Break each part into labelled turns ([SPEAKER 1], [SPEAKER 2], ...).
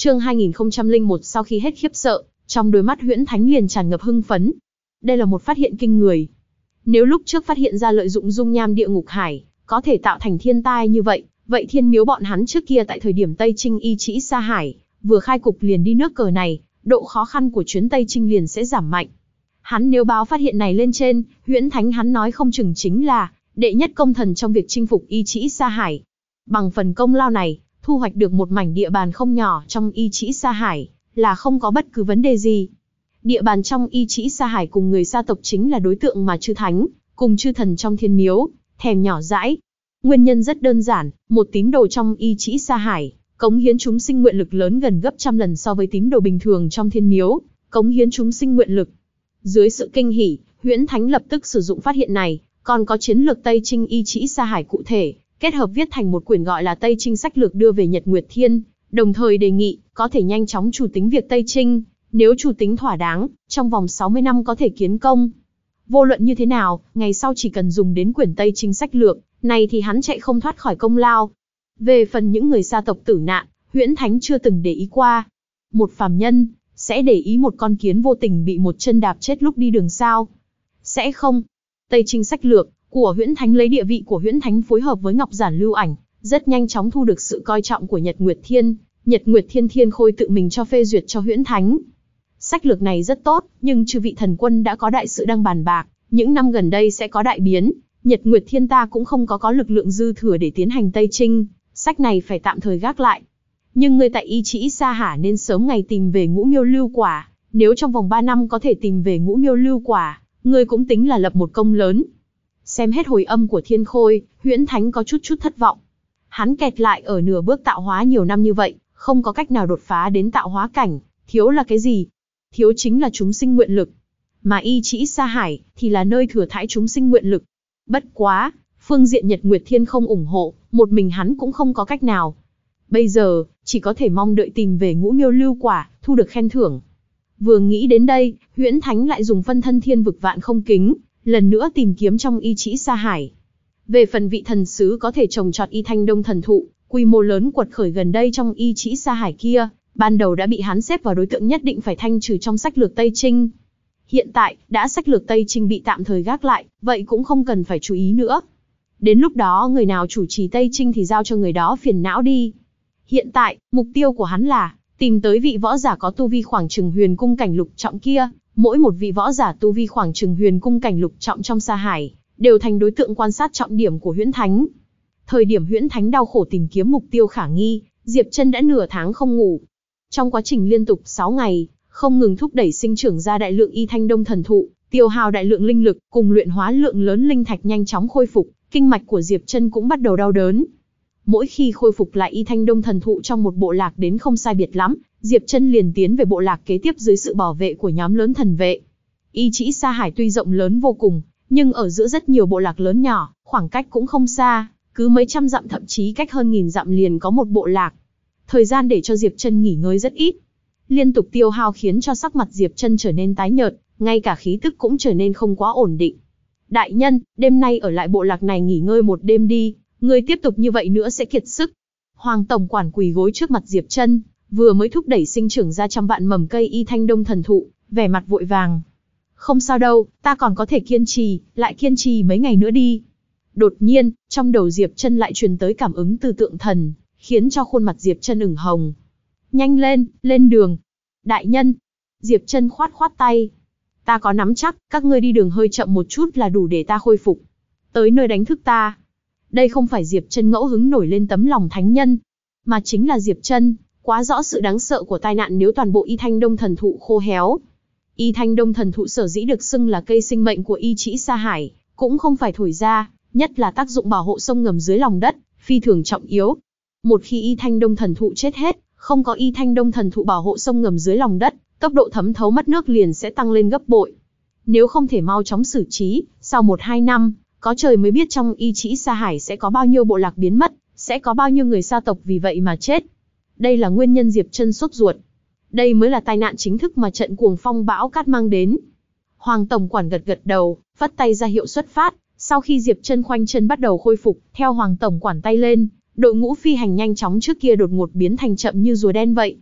[SPEAKER 1] Chương 2001. Sau khi hết khiếp sợ, trong đôi mắt Huyễn Thánh liền tràn ngập hưng phấn. Đây là một phát hiện kinh người. Nếu lúc trước phát hiện ra lợi dụng dung nham địa ngục hải, có thể tạo thành thiên tai như vậy, vậy thiên miếu bọn hắn trước kia tại thời điểm Tây Trinh y trĩ Sa Hải, vừa khai cục liền đi nước cờ này, độ khó khăn của chuyến Tây Trinh liền sẽ giảm mạnh. Hắn nếu báo phát hiện này lên trên, Huyễn Thánh hắn nói không chừng chính là đệ nhất công thần trong việc chinh phục y trĩ Sa Hải. Bằng phần công lao này, thu hoạch được một mảnh địa bàn không nhỏ trong y trĩ Sa Hải, là không có bất cứ vấn đề gì. Địa bàn trong y trĩ Sa Hải cùng người Sa tộc chính là đối tượng mà chư thánh, cùng chư thần trong thiên miếu, thèm nhỏ dãi. Nguyên nhân rất đơn giản, một tín đồ trong y trĩ Sa Hải, cống hiến chúng sinh nguyện lực lớn gần gấp trăm lần so với tín đồ bình thường trong thiên miếu, cống hiến chúng sinh nguyện lực. Dưới sự kinh hỉ, Huyễn Thánh lập tức sử dụng phát hiện này, còn có chiến lược Tây Trinh y trĩ Sa Hải cụ thể, kết hợp viết thành một quyển gọi là Tây Trinh sách lược đưa về Nhật Nguyệt Thiên, đồng thời đề nghị có thể nhanh chóng chủ tính việc Tây Trinh, nếu chủ tính thỏa đáng, trong vòng 60 năm có thể kiến công. Vô luận như thế nào, ngày sau chỉ cần dùng đến quyển Tây Trinh sách lược này thì hắn chạy không thoát khỏi công lao. Về phần những người Sa tộc tử nạn, Huyễn Thánh chưa từng để ý qua. Một phàm nhân sẽ để ý một con kiến vô tình bị một chân đạp chết lúc đi đường sao? Sẽ không. Tây Trinh sách lược của Huyễn Thánh lấy địa vị của Huyễn Thánh phối hợp với Ngọc Giản Lưu Ảnh, rất nhanh chóng thu được sự coi trọng của Nhật Nguyệt Thiên. Nhật Nguyệt Thiên Thiên Khôi tự mình cho phê duyệt cho Huyễn Thánh. Sách lược này rất tốt, nhưng chư vị thần quân đã có đại sự đang bàn bạc, những năm gần đây sẽ có đại biến, Nhật Nguyệt Thiên ta cũng không có lực lượng dư thừa để tiến hành Tây Trinh, sách này phải tạm thời gác lại. Nhưng ngươi tại y trĩ Sa Hải nên sớm ngày tìm về Ngũ Miêu Lưu Quả, nếu trong vòng 3 năm có thể tìm về Ngũ Miêu Lưu Quả, ngươi cũng tính là lập một công lớn. Xem hết hồi âm của Thiên Khôi, Huyễn Thánh có chút thất vọng. Hắn kẹt lại ở nửa bước tạo hóa nhiều năm như vậy, không có cách nào đột phá đến tạo hóa cảnh, thiếu là cái gì? Thiếu chính là chúng sinh nguyện lực. Mà y trĩ Sa Hải thì là nơi thừa thãi chúng sinh nguyện lực. Bất quá, phương diện Nhật Nguyệt Thiên không ủng hộ, một mình hắn cũng không có cách nào. Bây giờ, chỉ có thể mong đợi tìm về Ngũ Miêu Lưu Quả, thu được khen thưởng. Vừa nghĩ đến đây, Huyễn Thánh lại dùng phân thân thiên vực vạn không kính, lần nữa tìm kiếm trong y trĩ Sa Hải. Về phần vị thần sứ có thể trồng trọt y thanh đông thần thụ, quy mô lớn quật khởi gần đây trong y trĩ Sa Hải kia, ban đầu đã bị hắn xếp vào đối tượng nhất định phải thanh trừ trong sách lược Tây Trinh. Hiện tại, đã sách lược Tây Trinh bị tạm thời gác lại, vậy cũng không cần phải chú ý nữa. Đến lúc đó người nào chủ trì Tây Trinh thì giao cho người đó phiền não đi. Hiện tại, mục tiêu của hắn là tìm tới vị võ giả có tu vi khoảng chừng huyền cung cảnh lục trọng kia. Mỗi một vị võ giả tu vi khoảng chừng huyền cung cảnh lục trọng trong Sa Hải, đều thành đối tượng quan sát trọng điểm của Huyễn Thánh. Thời điểm Huyễn Thánh đau khổ tìm kiếm mục tiêu khả nghi, Diệp Chân đã nửa tháng không ngủ. Trong quá trình liên tục 6 ngày, không ngừng thúc đẩy sinh trưởng ra đại lượng y thanh đông thần thụ, tiêu hao đại lượng linh lực, cùng luyện hóa lượng lớn linh thạch nhanh chóng khôi phục, kinh mạch của Diệp Chân cũng bắt đầu đau đớn. Mỗi khi khôi phục lại y thanh đông thần thụ trong một bộ lạc đến không sai biệt lắm, Diệp Chân liền tiến về bộ lạc kế tiếp dưới sự bảo vệ của nhóm lớn thần vệ. Y trĩ Sa Hải tuy rộng lớn vô cùng, nhưng ở giữa rất nhiều bộ lạc lớn nhỏ, khoảng cách cũng không xa, cứ mấy trăm dặm thậm chí cách hơn 1000 dặm liền có một bộ lạc. Thời gian để cho Diệp Chân nghỉ ngơi rất ít. Liên tục tiêu hao khiến cho sắc mặt Diệp Chân trở nên tái nhợt, ngay cả khí tức cũng trở nên không quá ổn định. Đại nhân, đêm nay ở lại bộ lạc này nghỉ ngơi một đêm đi, người tiếp tục như vậy nữa sẽ kiệt sức. Hoàng tổng quản quỳ gối trước mặt Diệp Chân, vừa mới thúc đẩy sinh trưởng ra trăm vạn mầm cây y thanh đông thần thụ, vẻ mặt vội vàng. Không sao đâu, ta còn có thể kiên trì, lại kiên trì mấy ngày nữa đi. Đột nhiên, trong đầu Diệp Chân lại truyền tới cảm ứng từ tượng thần, khiến cho khuôn mặt Diệp Chân ửng hồng. Nhanh lên, lên đường. Đại nhân. Diệp Chân khoát khoát tay. Ta có nắm chắc, các ngươi đi đường hơi chậm một chút là đủ để ta khôi phục. Tới nơi đánh thức ta. Đây không phải Diệp Chân ngẫu hứng nổi lên tấm lòng thánh nhân, mà chính là Diệp Chân quá rõ sự đáng sợ của tai nạn nếu toàn bộ y thanh đông thần thụ khô héo. Y thanh đông thần thụ sở dĩ được xưng là cây sinh mệnh của y trĩ Sa Hải, cũng không phải thổi ra, nhất là tác dụng bảo hộ sông ngầm dưới lòng đất, phi thường trọng yếu. Một khi y thanh đông thần thụ chết hết, không có y thanh đông thần thụ bảo hộ sông ngầm dưới lòng đất, tốc độ thấm thấu mất nước liền sẽ tăng lên gấp bội. Nếu không thể mau chóng xử trí, sau 1-2 năm, có trời mới biết trong y trĩ Sa Hải sẽ có bao nhiêu bộ lạc biến mất, sẽ có bao nhiêu người Sa tộc vì vậy mà chết. Đây là nguyên nhân Diệp Chân sốt ruột. Đây mới là tai nạn chính thức mà trận cuồng phong bão cát mang đến. Hoàng tổng quản gật gật đầu, phất tay ra hiệu xuất phát. Sau khi Diệp Chân khoanh chân bắt đầu khôi phục, theo Hoàng tổng quản tay lên, đội ngũ phi hành nhanh chóng trước kia đột ngột biến thành chậm như rùa đen vậy.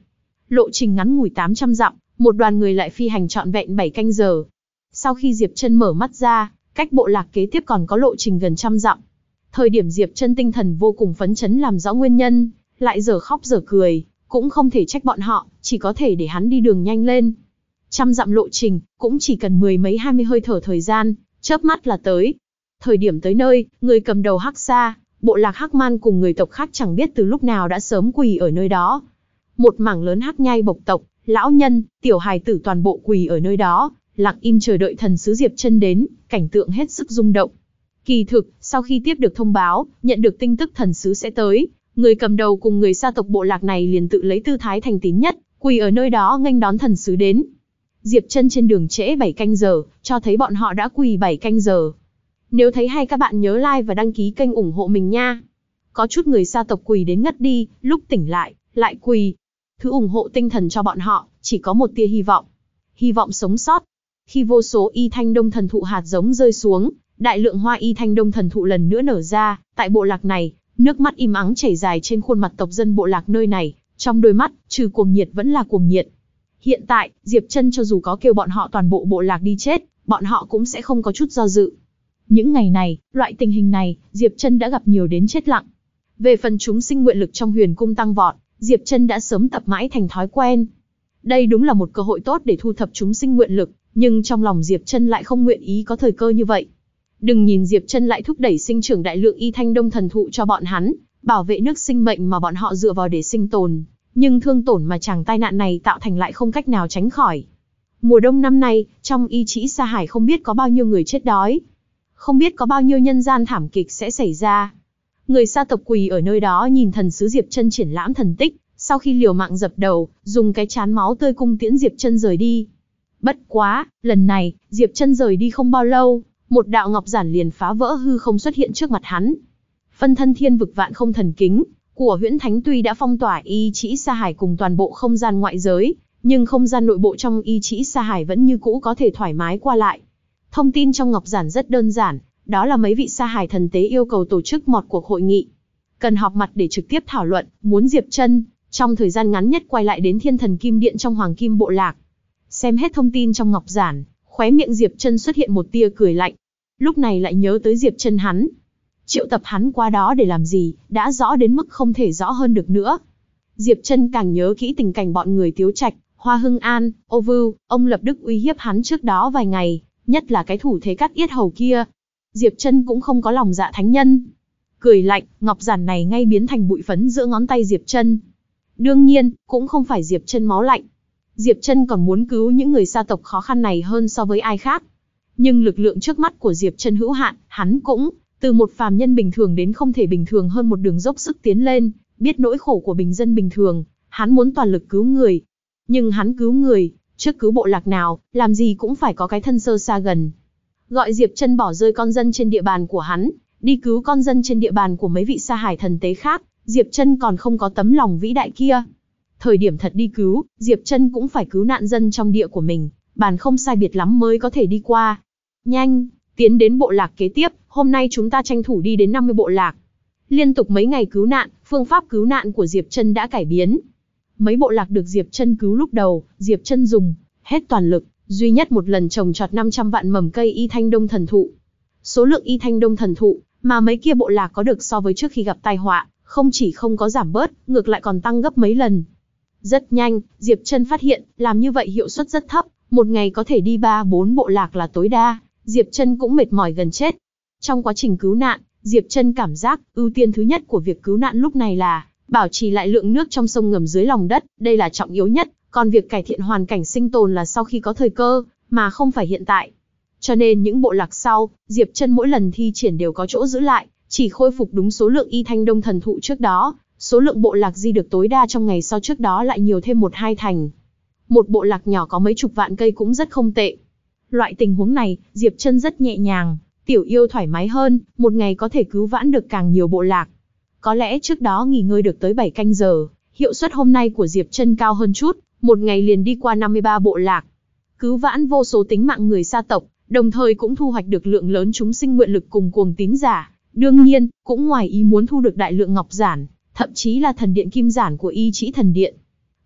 [SPEAKER 1] Lộ trình ngắn ngủi 800 dặm, một đoàn người lại phi hành trọn vẹn 7 canh giờ. Sau khi Diệp Chân mở mắt ra, cách bộ lạc kế tiếp còn có lộ trình gần 100 dặm. Thời điểm Diệp Chân tinh thần vô cùng phấn chấn làm rõ nguyên nhân, lại dở khóc dở cười, cũng không thể trách bọn họ, chỉ có thể để hắn đi đường nhanh lên. 100 dặm lộ trình, cũng chỉ cần 10 mấy 20 hơi thở thời gian, chớp mắt là tới. Thời điểm tới nơi, người cầm đầu Hắc Sa, bộ lạc Hắc Man cùng người tộc khác chẳng biết từ lúc nào đã sớm quỳ ở nơi đó. Một mảng lớn Hắc Nhai bộc tộc, lão nhân, tiểu hài tử toàn bộ quỳ ở nơi đó, lặng im chờ đợi thần sứ Diệp Chân đến, cảnh tượng hết sức rung động. Kỳ thực, sau khi tiếp được thông báo, nhận được tin tức thần sứ sẽ tới, người cầm đầu cùng người sa tộc bộ lạc này liền tự lấy tư thái thành tín nhất, quỳ ở nơi đó nghênh đón thần sứ đến. Diệp Chân trên đường trễ 7 canh giờ, cho thấy bọn họ đã quỳ 7 canh giờ. Nếu thấy hay các bạn nhớ like và đăng ký kênh ủng hộ mình nha. Có chút người sa tộc quỳ đến ngất đi, lúc tỉnh lại quỳ. Thứ ủng hộ tinh thần cho bọn họ, chỉ có một tia hy vọng. Hy vọng sống sót. Khi vô số y thanh đông thần thụ hạt giống rơi xuống, đại lượng hoa y thanh đông thần thụ lần nữa nở ra, tại bộ lạc này, nước mắt im ắng chảy dài trên khuôn mặt tộc dân bộ lạc nơi này, trong đôi mắt, trừ cuồng nhiệt vẫn là cuồng nhiệt. Hiện tại, Diệp Chân cho dù có kêu bọn họ toàn bộ bộ lạc đi chết, bọn họ cũng sẽ không có chút do dự. Những ngày này, loại tình hình này, Diệp Chân đã gặp nhiều đến chết lặng. Về phần chúng sinh nguyện lực trong huyền cung tăng vọt, Diệp Chân đã sớm tập mãi thành thói quen. Đây đúng là một cơ hội tốt để thu thập chúng sinh nguyện lực, nhưng trong lòng Diệp Chân lại không nguyện ý có thời cơ như vậy. Đừng nhìn Diệp Chân lại thúc đẩy sinh trưởng đại lượng y thanh đông thần thụ cho bọn hắn, bảo vệ nước sinh mệnh mà bọn họ dựa vào để sinh tồn, nhưng thương tổn mà chàng tai nạn này tạo thành lại không cách nào tránh khỏi. Mùa đông năm nay, trong y trĩ Sa Hải không biết có bao nhiêu người chết đói, không biết có bao nhiêu nhân gian thảm kịch sẽ xảy ra. Người sa tộc quỳ ở nơi đó nhìn thần sứ Diệp Chân triển lãm thần tích, sau khi liều mạng dập đầu, dùng cái chán máu tươi cung tiễn Diệp Chân rời đi. Bất quá, lần này, Diệp Chân rời đi không bao lâu, một đạo ngọc giản liền phá vỡ hư không xuất hiện trước mặt hắn. Phân thân thiên vực vạn không thần kính của Huyễn Thánh tuy đã phong tỏa y trĩ Sa Hải cùng toàn bộ không gian ngoại giới, nhưng không gian nội bộ trong y trĩ Sa Hải vẫn như cũ có thể thoải mái qua lại. Thông tin trong ngọc giản rất đơn giản, đó là mấy vị Sa Hải thần tế yêu cầu tổ chức một cuộc hội nghị. Cần họp mặt để trực tiếp thảo luận, muốn Diệp Chân trong thời gian ngắn nhất quay lại đến Thiên Thần Kim Điện trong Hoàng Kim bộ lạc. Xem hết thông tin trong ngọc giản, khóe miệng Diệp Chân xuất hiện một tia cười lạnh. Lúc này lại nhớ tới Diệp Chân hắn. Triệu tập hắn qua đó để làm gì, đã rõ đến mức không thể rõ hơn được nữa. Diệp Chân càng nhớ kỹ tình cảnh bọn người Tiếu Trạch, Hoa Hưng An, Ô Vưu, ông Lập Đức uy hiếp hắn trước đó vài ngày, nhất là cái thủ thế cắt yết hầu kia. Diệp Chân cũng không có lòng dạ thánh nhân. Cười lạnh, ngọc giản này ngay biến thành bụi phấn giữa ngón tay Diệp Chân. Đương nhiên, cũng không phải Diệp Chân máu lạnh. Diệp Chân còn muốn cứu những người sa tộc khó khăn này hơn so với ai khác. Nhưng lực lượng trước mắt của Diệp Chân hữu hạn, hắn cũng từ một phàm nhân bình thường đến không thể bình thường hơn một đường dốc sức tiến lên, biết nỗi khổ của bình dân bình thường, hắn muốn toàn lực cứu người. Nhưng hắn cứu người, trước cứu bộ lạc nào, làm gì cũng phải có cái thân sơ xa gần. Gọi Diệp Chân bỏ rơi con dân trên địa bàn của hắn, đi cứu con dân trên địa bàn của mấy vị Sa Hải thần tế khác, Diệp Chân còn không có tấm lòng vĩ đại kia. Thời điểm thật đi cứu, Diệp Chân cũng phải cứu nạn dân trong địa của mình, bàn không sai biệt lắm mới có thể đi qua. Nhanh, tiến đến bộ lạc kế tiếp, hôm nay chúng ta tranh thủ đi đến 50 bộ lạc. Liên tục mấy ngày cứu nạn, phương pháp cứu nạn của Diệp Chân đã cải biến. Mấy bộ lạc được Diệp Chân cứu lúc đầu, Diệp Chân dùng hết toàn lực, duy nhất một lần trồng trọt 500 vạn mầm cây y thanh đông thần thụ. Số lượng y thanh đông thần thụ mà mấy kia bộ lạc có được so với trước khi gặp tai họa, không chỉ không có giảm bớt, ngược lại còn tăng gấp mấy lần. Rất nhanh, Diệp Chân phát hiện, làm như vậy hiệu suất rất thấp, một ngày có thể đi 3-4 bộ lạc là tối đa, Diệp Chân cũng mệt mỏi gần chết. Trong quá trình cứu nạn, Diệp Chân cảm giác, ưu tiên thứ nhất của việc cứu nạn lúc này là bảo trì lại lượng nước trong sông ngầm dưới lòng đất, đây là trọng yếu nhất, còn việc cải thiện hoàn cảnh sinh tồn là sau khi có thời cơ, mà không phải hiện tại. Cho nên những bộ lạc sau, Diệp Chân mỗi lần thi triển đều có chỗ giữ lại, chỉ khôi phục đúng số lượng y thanh đông thần thụ trước đó, số lượng bộ lạc di được tối đa trong ngày sau trước đó lại nhiều thêm 1-2 thành. Một bộ lạc nhỏ có mấy chục vạn cây cũng rất không tệ. Loại tình huống này, Diệp Chân rất nhẹ nhàng, tiểu yêu thoải mái hơn, một ngày có thể cứu vãn được càng nhiều bộ lạc. Có lẽ trước đó nghỉ ngơi được tới 7 canh giờ, hiệu suất hôm nay của Diệp Chân cao hơn chút, một ngày liền đi qua 53 bộ lạc. Cứu vãn vô số tính mạng người sa tộc, đồng thời cũng thu hoạch được lượng lớn chúng sinh nguyện lực cùng cuồng tín giả. Đương nhiên, cũng ngoài ý muốn thu được đại lượng ngọc giản, thậm chí là thần điện kim giản của y trĩ thần điện.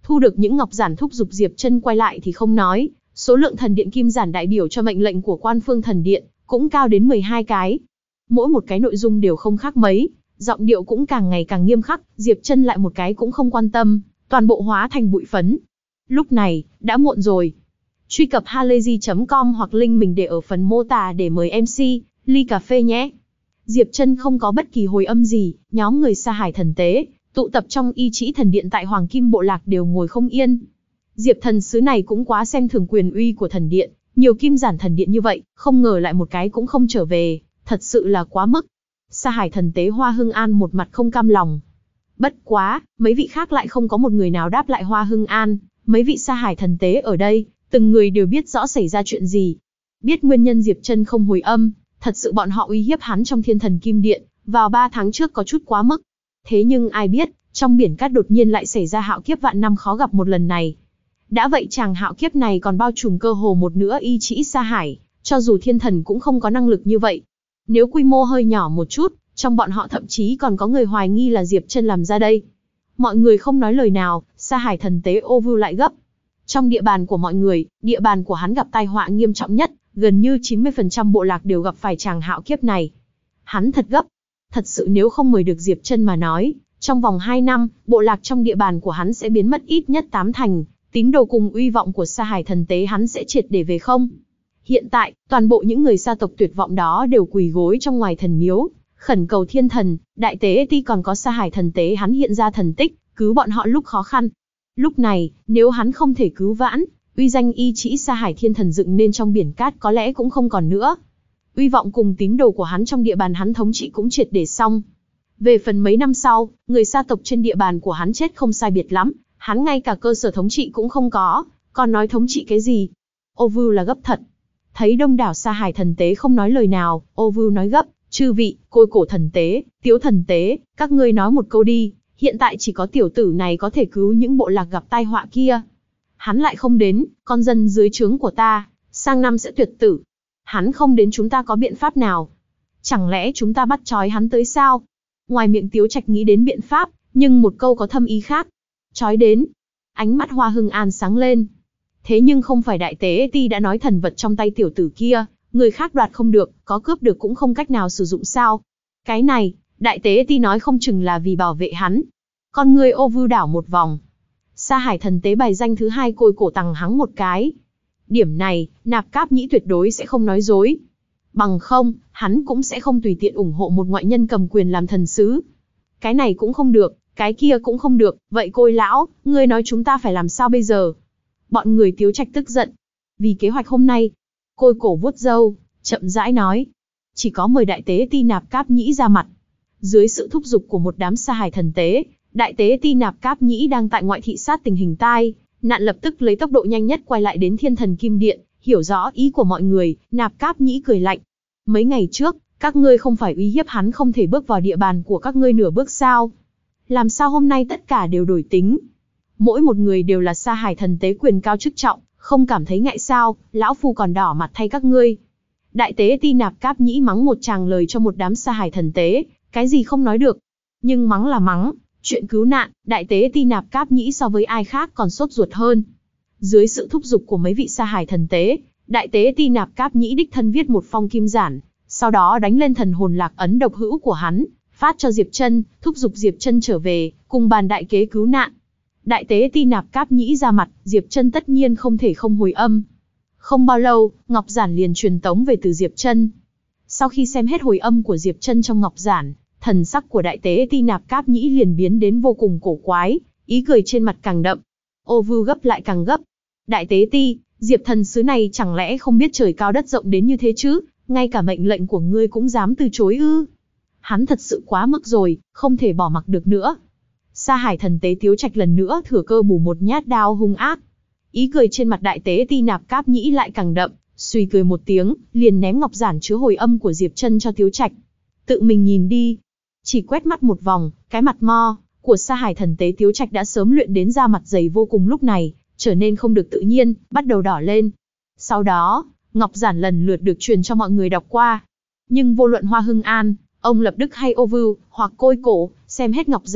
[SPEAKER 1] Thu được những ngọc giản thúc giục Diệp Chân quay lại thì không nói, số lượng thần điện kim giản đại biểu cho mệnh lệnh của Quan Phương Thần Điện cũng cao đến 12 cái. Mỗi một cái nội dung đều không khác mấy, giọng điệu cũng càng ngày càng nghiêm khắc, Diệp Chân lại một cái cũng không quan tâm, toàn bộ hóa thành bụi phấn. Lúc này, đã muộn rồi. Truy cập halayzi.com hoặc link mình để ở phần mô tả để mời MC ly cà phê nhé. Diệp Chân không có bất kỳ hồi âm gì, nhóm người Sa Hải Thần Tế tụ tập trong Y Trĩ Thần Điện tại Hoàng Kim Bộ Lạc đều ngồi không yên. Diệp thần sứ này cũng quá xem thường quyền uy của thần điện, nhiều kim giản thần điện như vậy, không ngờ lại một cái cũng không trở về, thật sự là quá mức. Sa Hải Thần Tế Hoa Hưng An một mặt không cam lòng. Bất quá, mấy vị khác lại không có một người nào đáp lại Hoa Hưng An, mấy vị Sa Hải Thần Tế ở đây, từng người đều biết rõ xảy ra chuyện gì. Biết nguyên nhân Diệp Chân không hồi âm, thật sự bọn họ uy hiếp hắn trong Thiên Thần Kim Điện, vào 3 tháng trước có chút quá mức. Thế nhưng ai biết, trong biển cát đột nhiên lại xảy ra hạo kiếp vạn năm khó gặp một lần này. Đã vậy chàng hạo kiếp này còn bao trùm cơ hồ một nửa Y Trĩ Sa Hải, cho dù thiên thần cũng không có năng lực như vậy. Nếu quy mô hơi nhỏ một chút, trong bọn họ thậm chí còn có người hoài nghi là Diệp Chân làm ra đây. Mọi người không nói lời nào, Sa Hải Thần Tế Ô Vưu lại gấp. Trong địa bàn của mọi người, địa bàn của hắn gặp tai họa nghiêm trọng nhất, gần như 90% bộ lạc đều gặp phải chàng hạo kiếp này. Hắn thật gấp. Thật sự nếu không mời được Diệp Chân mà nói, trong vòng 2 năm, bộ lạc trong địa bàn của hắn sẽ biến mất ít nhất 8 thành, tín đồ cùng uy vọng của Sa Hải Thần Tế hắn sẽ triệt để về không. Hiện tại, toàn bộ những người Sa tộc tuyệt vọng đó đều quỳ gối trong ngoài thần miếu, khẩn cầu thiên thần, đại tế ti còn có Sa Hải Thần Tế hắn hiện ra thần tích, cứu bọn họ lúc khó khăn. Lúc này, nếu hắn không thể cứu vãn, uy danh Y Trĩ Sa Hải thiên thần dựng nên trong biển cát có lẽ cũng không còn nữa. Uy vọng cùng tín đồ của hắn trong địa bàn hắn thống trị cũng triệt để xong. Về phần mấy năm sau, người Sa tộc trên địa bàn của hắn chết không sai biệt lắm, hắn ngay cả cơ sở thống trị cũng không có, còn nói thống trị cái gì? Ô Vưu là gấp thật. Thấy đông đảo Sa Hải Thần Tế không nói lời nào, Ô Vưu nói gấp, chư vị, Côi Cổ Thần Tế, Tiếu Thần Tế, các ngươi nói một câu đi, hiện tại chỉ có tiểu tử này có thể cứu những bộ lạc gặp tai họa kia. Hắn lại không đến, con dân dưới trướng của ta, sang năm sẽ tuyệt tử. Hắn không đến chúng ta có biện pháp nào? Chẳng lẽ chúng ta bắt trói hắn tới sao? Ngoài miệng Tiếu Trạch nghĩ đến biện pháp, nhưng một câu có thâm ý khác. Trói đến. Ánh mắt Hoa Hưng An sáng lên. Thế nhưng không phải đại tế ti đã nói thần vật trong tay tiểu tử kia, người khác đoạt không được, có cướp được cũng không cách nào sử dụng sao? Cái này, đại tế ti nói không chừng là vì bảo vệ hắn. Con người Ô Vưu đảo một vòng. Sa Hải Thần Tế bài danh thứ 2 Côi Cổ tằng hắng một cái. Điểm này, Nạp Cáp Nhĩ tuyệt đối sẽ không nói dối. Bằng không, hắn cũng sẽ không tùy tiện ủng hộ một ngoại nhân cầm quyền làm thần sứ. Cái này cũng không được, cái kia cũng không được, vậy Côi lão, ngươi nói chúng ta phải làm sao bây giờ? Bọn người Tiếu Trạch tức giận. Vì kế hoạch hôm nay, Côi Cổ vuốt râu, chậm rãi nói. Chỉ có mời đại tế ti Nạp Cáp Nhĩ ra mặt. Dưới sự thúc giục của một đám Sa Hải Thần Tế, đại tế ti Nạp Cáp Nhĩ đang tại ngoại thị sát tình hình tai nạn lập tức lấy tốc độ nhanh nhất quay lại đến Thiên Thần Kim Điện, hiểu rõ ý của mọi người, Nạp Cáp Nhĩ cười lạnh. Mấy ngày trước, các ngươi không phải uy hiếp hắn không thể bước vào địa bàn của các ngươi nửa bước sao? Làm sao hôm nay tất cả đều đổi tính? Mỗi một người đều là Sa Hải Thần Tế quyền cao chức trọng, không cảm thấy ngại sao, lão phu còn đỏ mặt thay các ngươi. Đại tế ti Nạp Cáp Nhĩ mắng một tràng lời cho một đám Sa Hải Thần Tế, cái gì không nói được. Nhưng mắng là mắng, chuyện cứu nạn, đại tế ti Nạp Cáp Nhĩ so với ai khác còn sốt ruột hơn. Dưới sự thúc giục của mấy vị Sa Hải Thần Tế, đại tế ti Nạp Cáp Nhĩ đích thân viết một phong kim giản, sau đó đánh lên thần hồn lạc ấn độc hữu của hắn, phát cho Diệp Chân, thúc giục Diệp Chân trở về, cùng bàn đại kế cứu nạn. Đại tế ti Nạp Cáp Nhĩ ra mặt, Diệp Chân tất nhiên không thể không hồi âm. Không bao lâu, ngọc giản liền truyền tống về từ Diệp Chân. Sau khi xem hết hồi âm của Diệp Chân trong ngọc giản, thần sắc của đại tế ti Nạp Cáp Nhĩ liền biến đến vô cùng cổ quái, ý cười trên mặt càng đậm. Ô Vưu gấp lại càng gấp. Đại tế ti, Diệp thần sứ này chẳng lẽ không biết trời cao đất rộng đến như thế chứ, ngay cả mệnh lệnh của ngươi cũng dám từ chối ư? Hắn thật sự quá mức rồi, không thể bỏ mặc được nữa. Sa Hải Thần Tế Tiếu Trạch lần nữa thừa cơ bù một nhát đao hung ác. Ý cười trên mặt đại tế ti Nạp Cáp Nhĩ lại càng đậm, suy cười một tiếng, liền ném ngọc giản chứa hồi âm của Diệp Chân cho Tiếu Trạch. Tự mình nhìn đi. Chỉ quét mắt một vòng, cái mặt mo của Sa Hải Thần Tế Tiếu Trạch đã sớm luyện đến da mặt dày vô cùng lúc này, trở nên không được tự nhiên, bắt đầu đỏ lên. Sau đó, ngọc giản lần lượt được truyền cho mọi người đọc qua. Nhưng vô luận Hoa Hưng An, ông Lập Đức hay Ô Vưu, hoặc Côi Cổ, xem hết ngọc giản,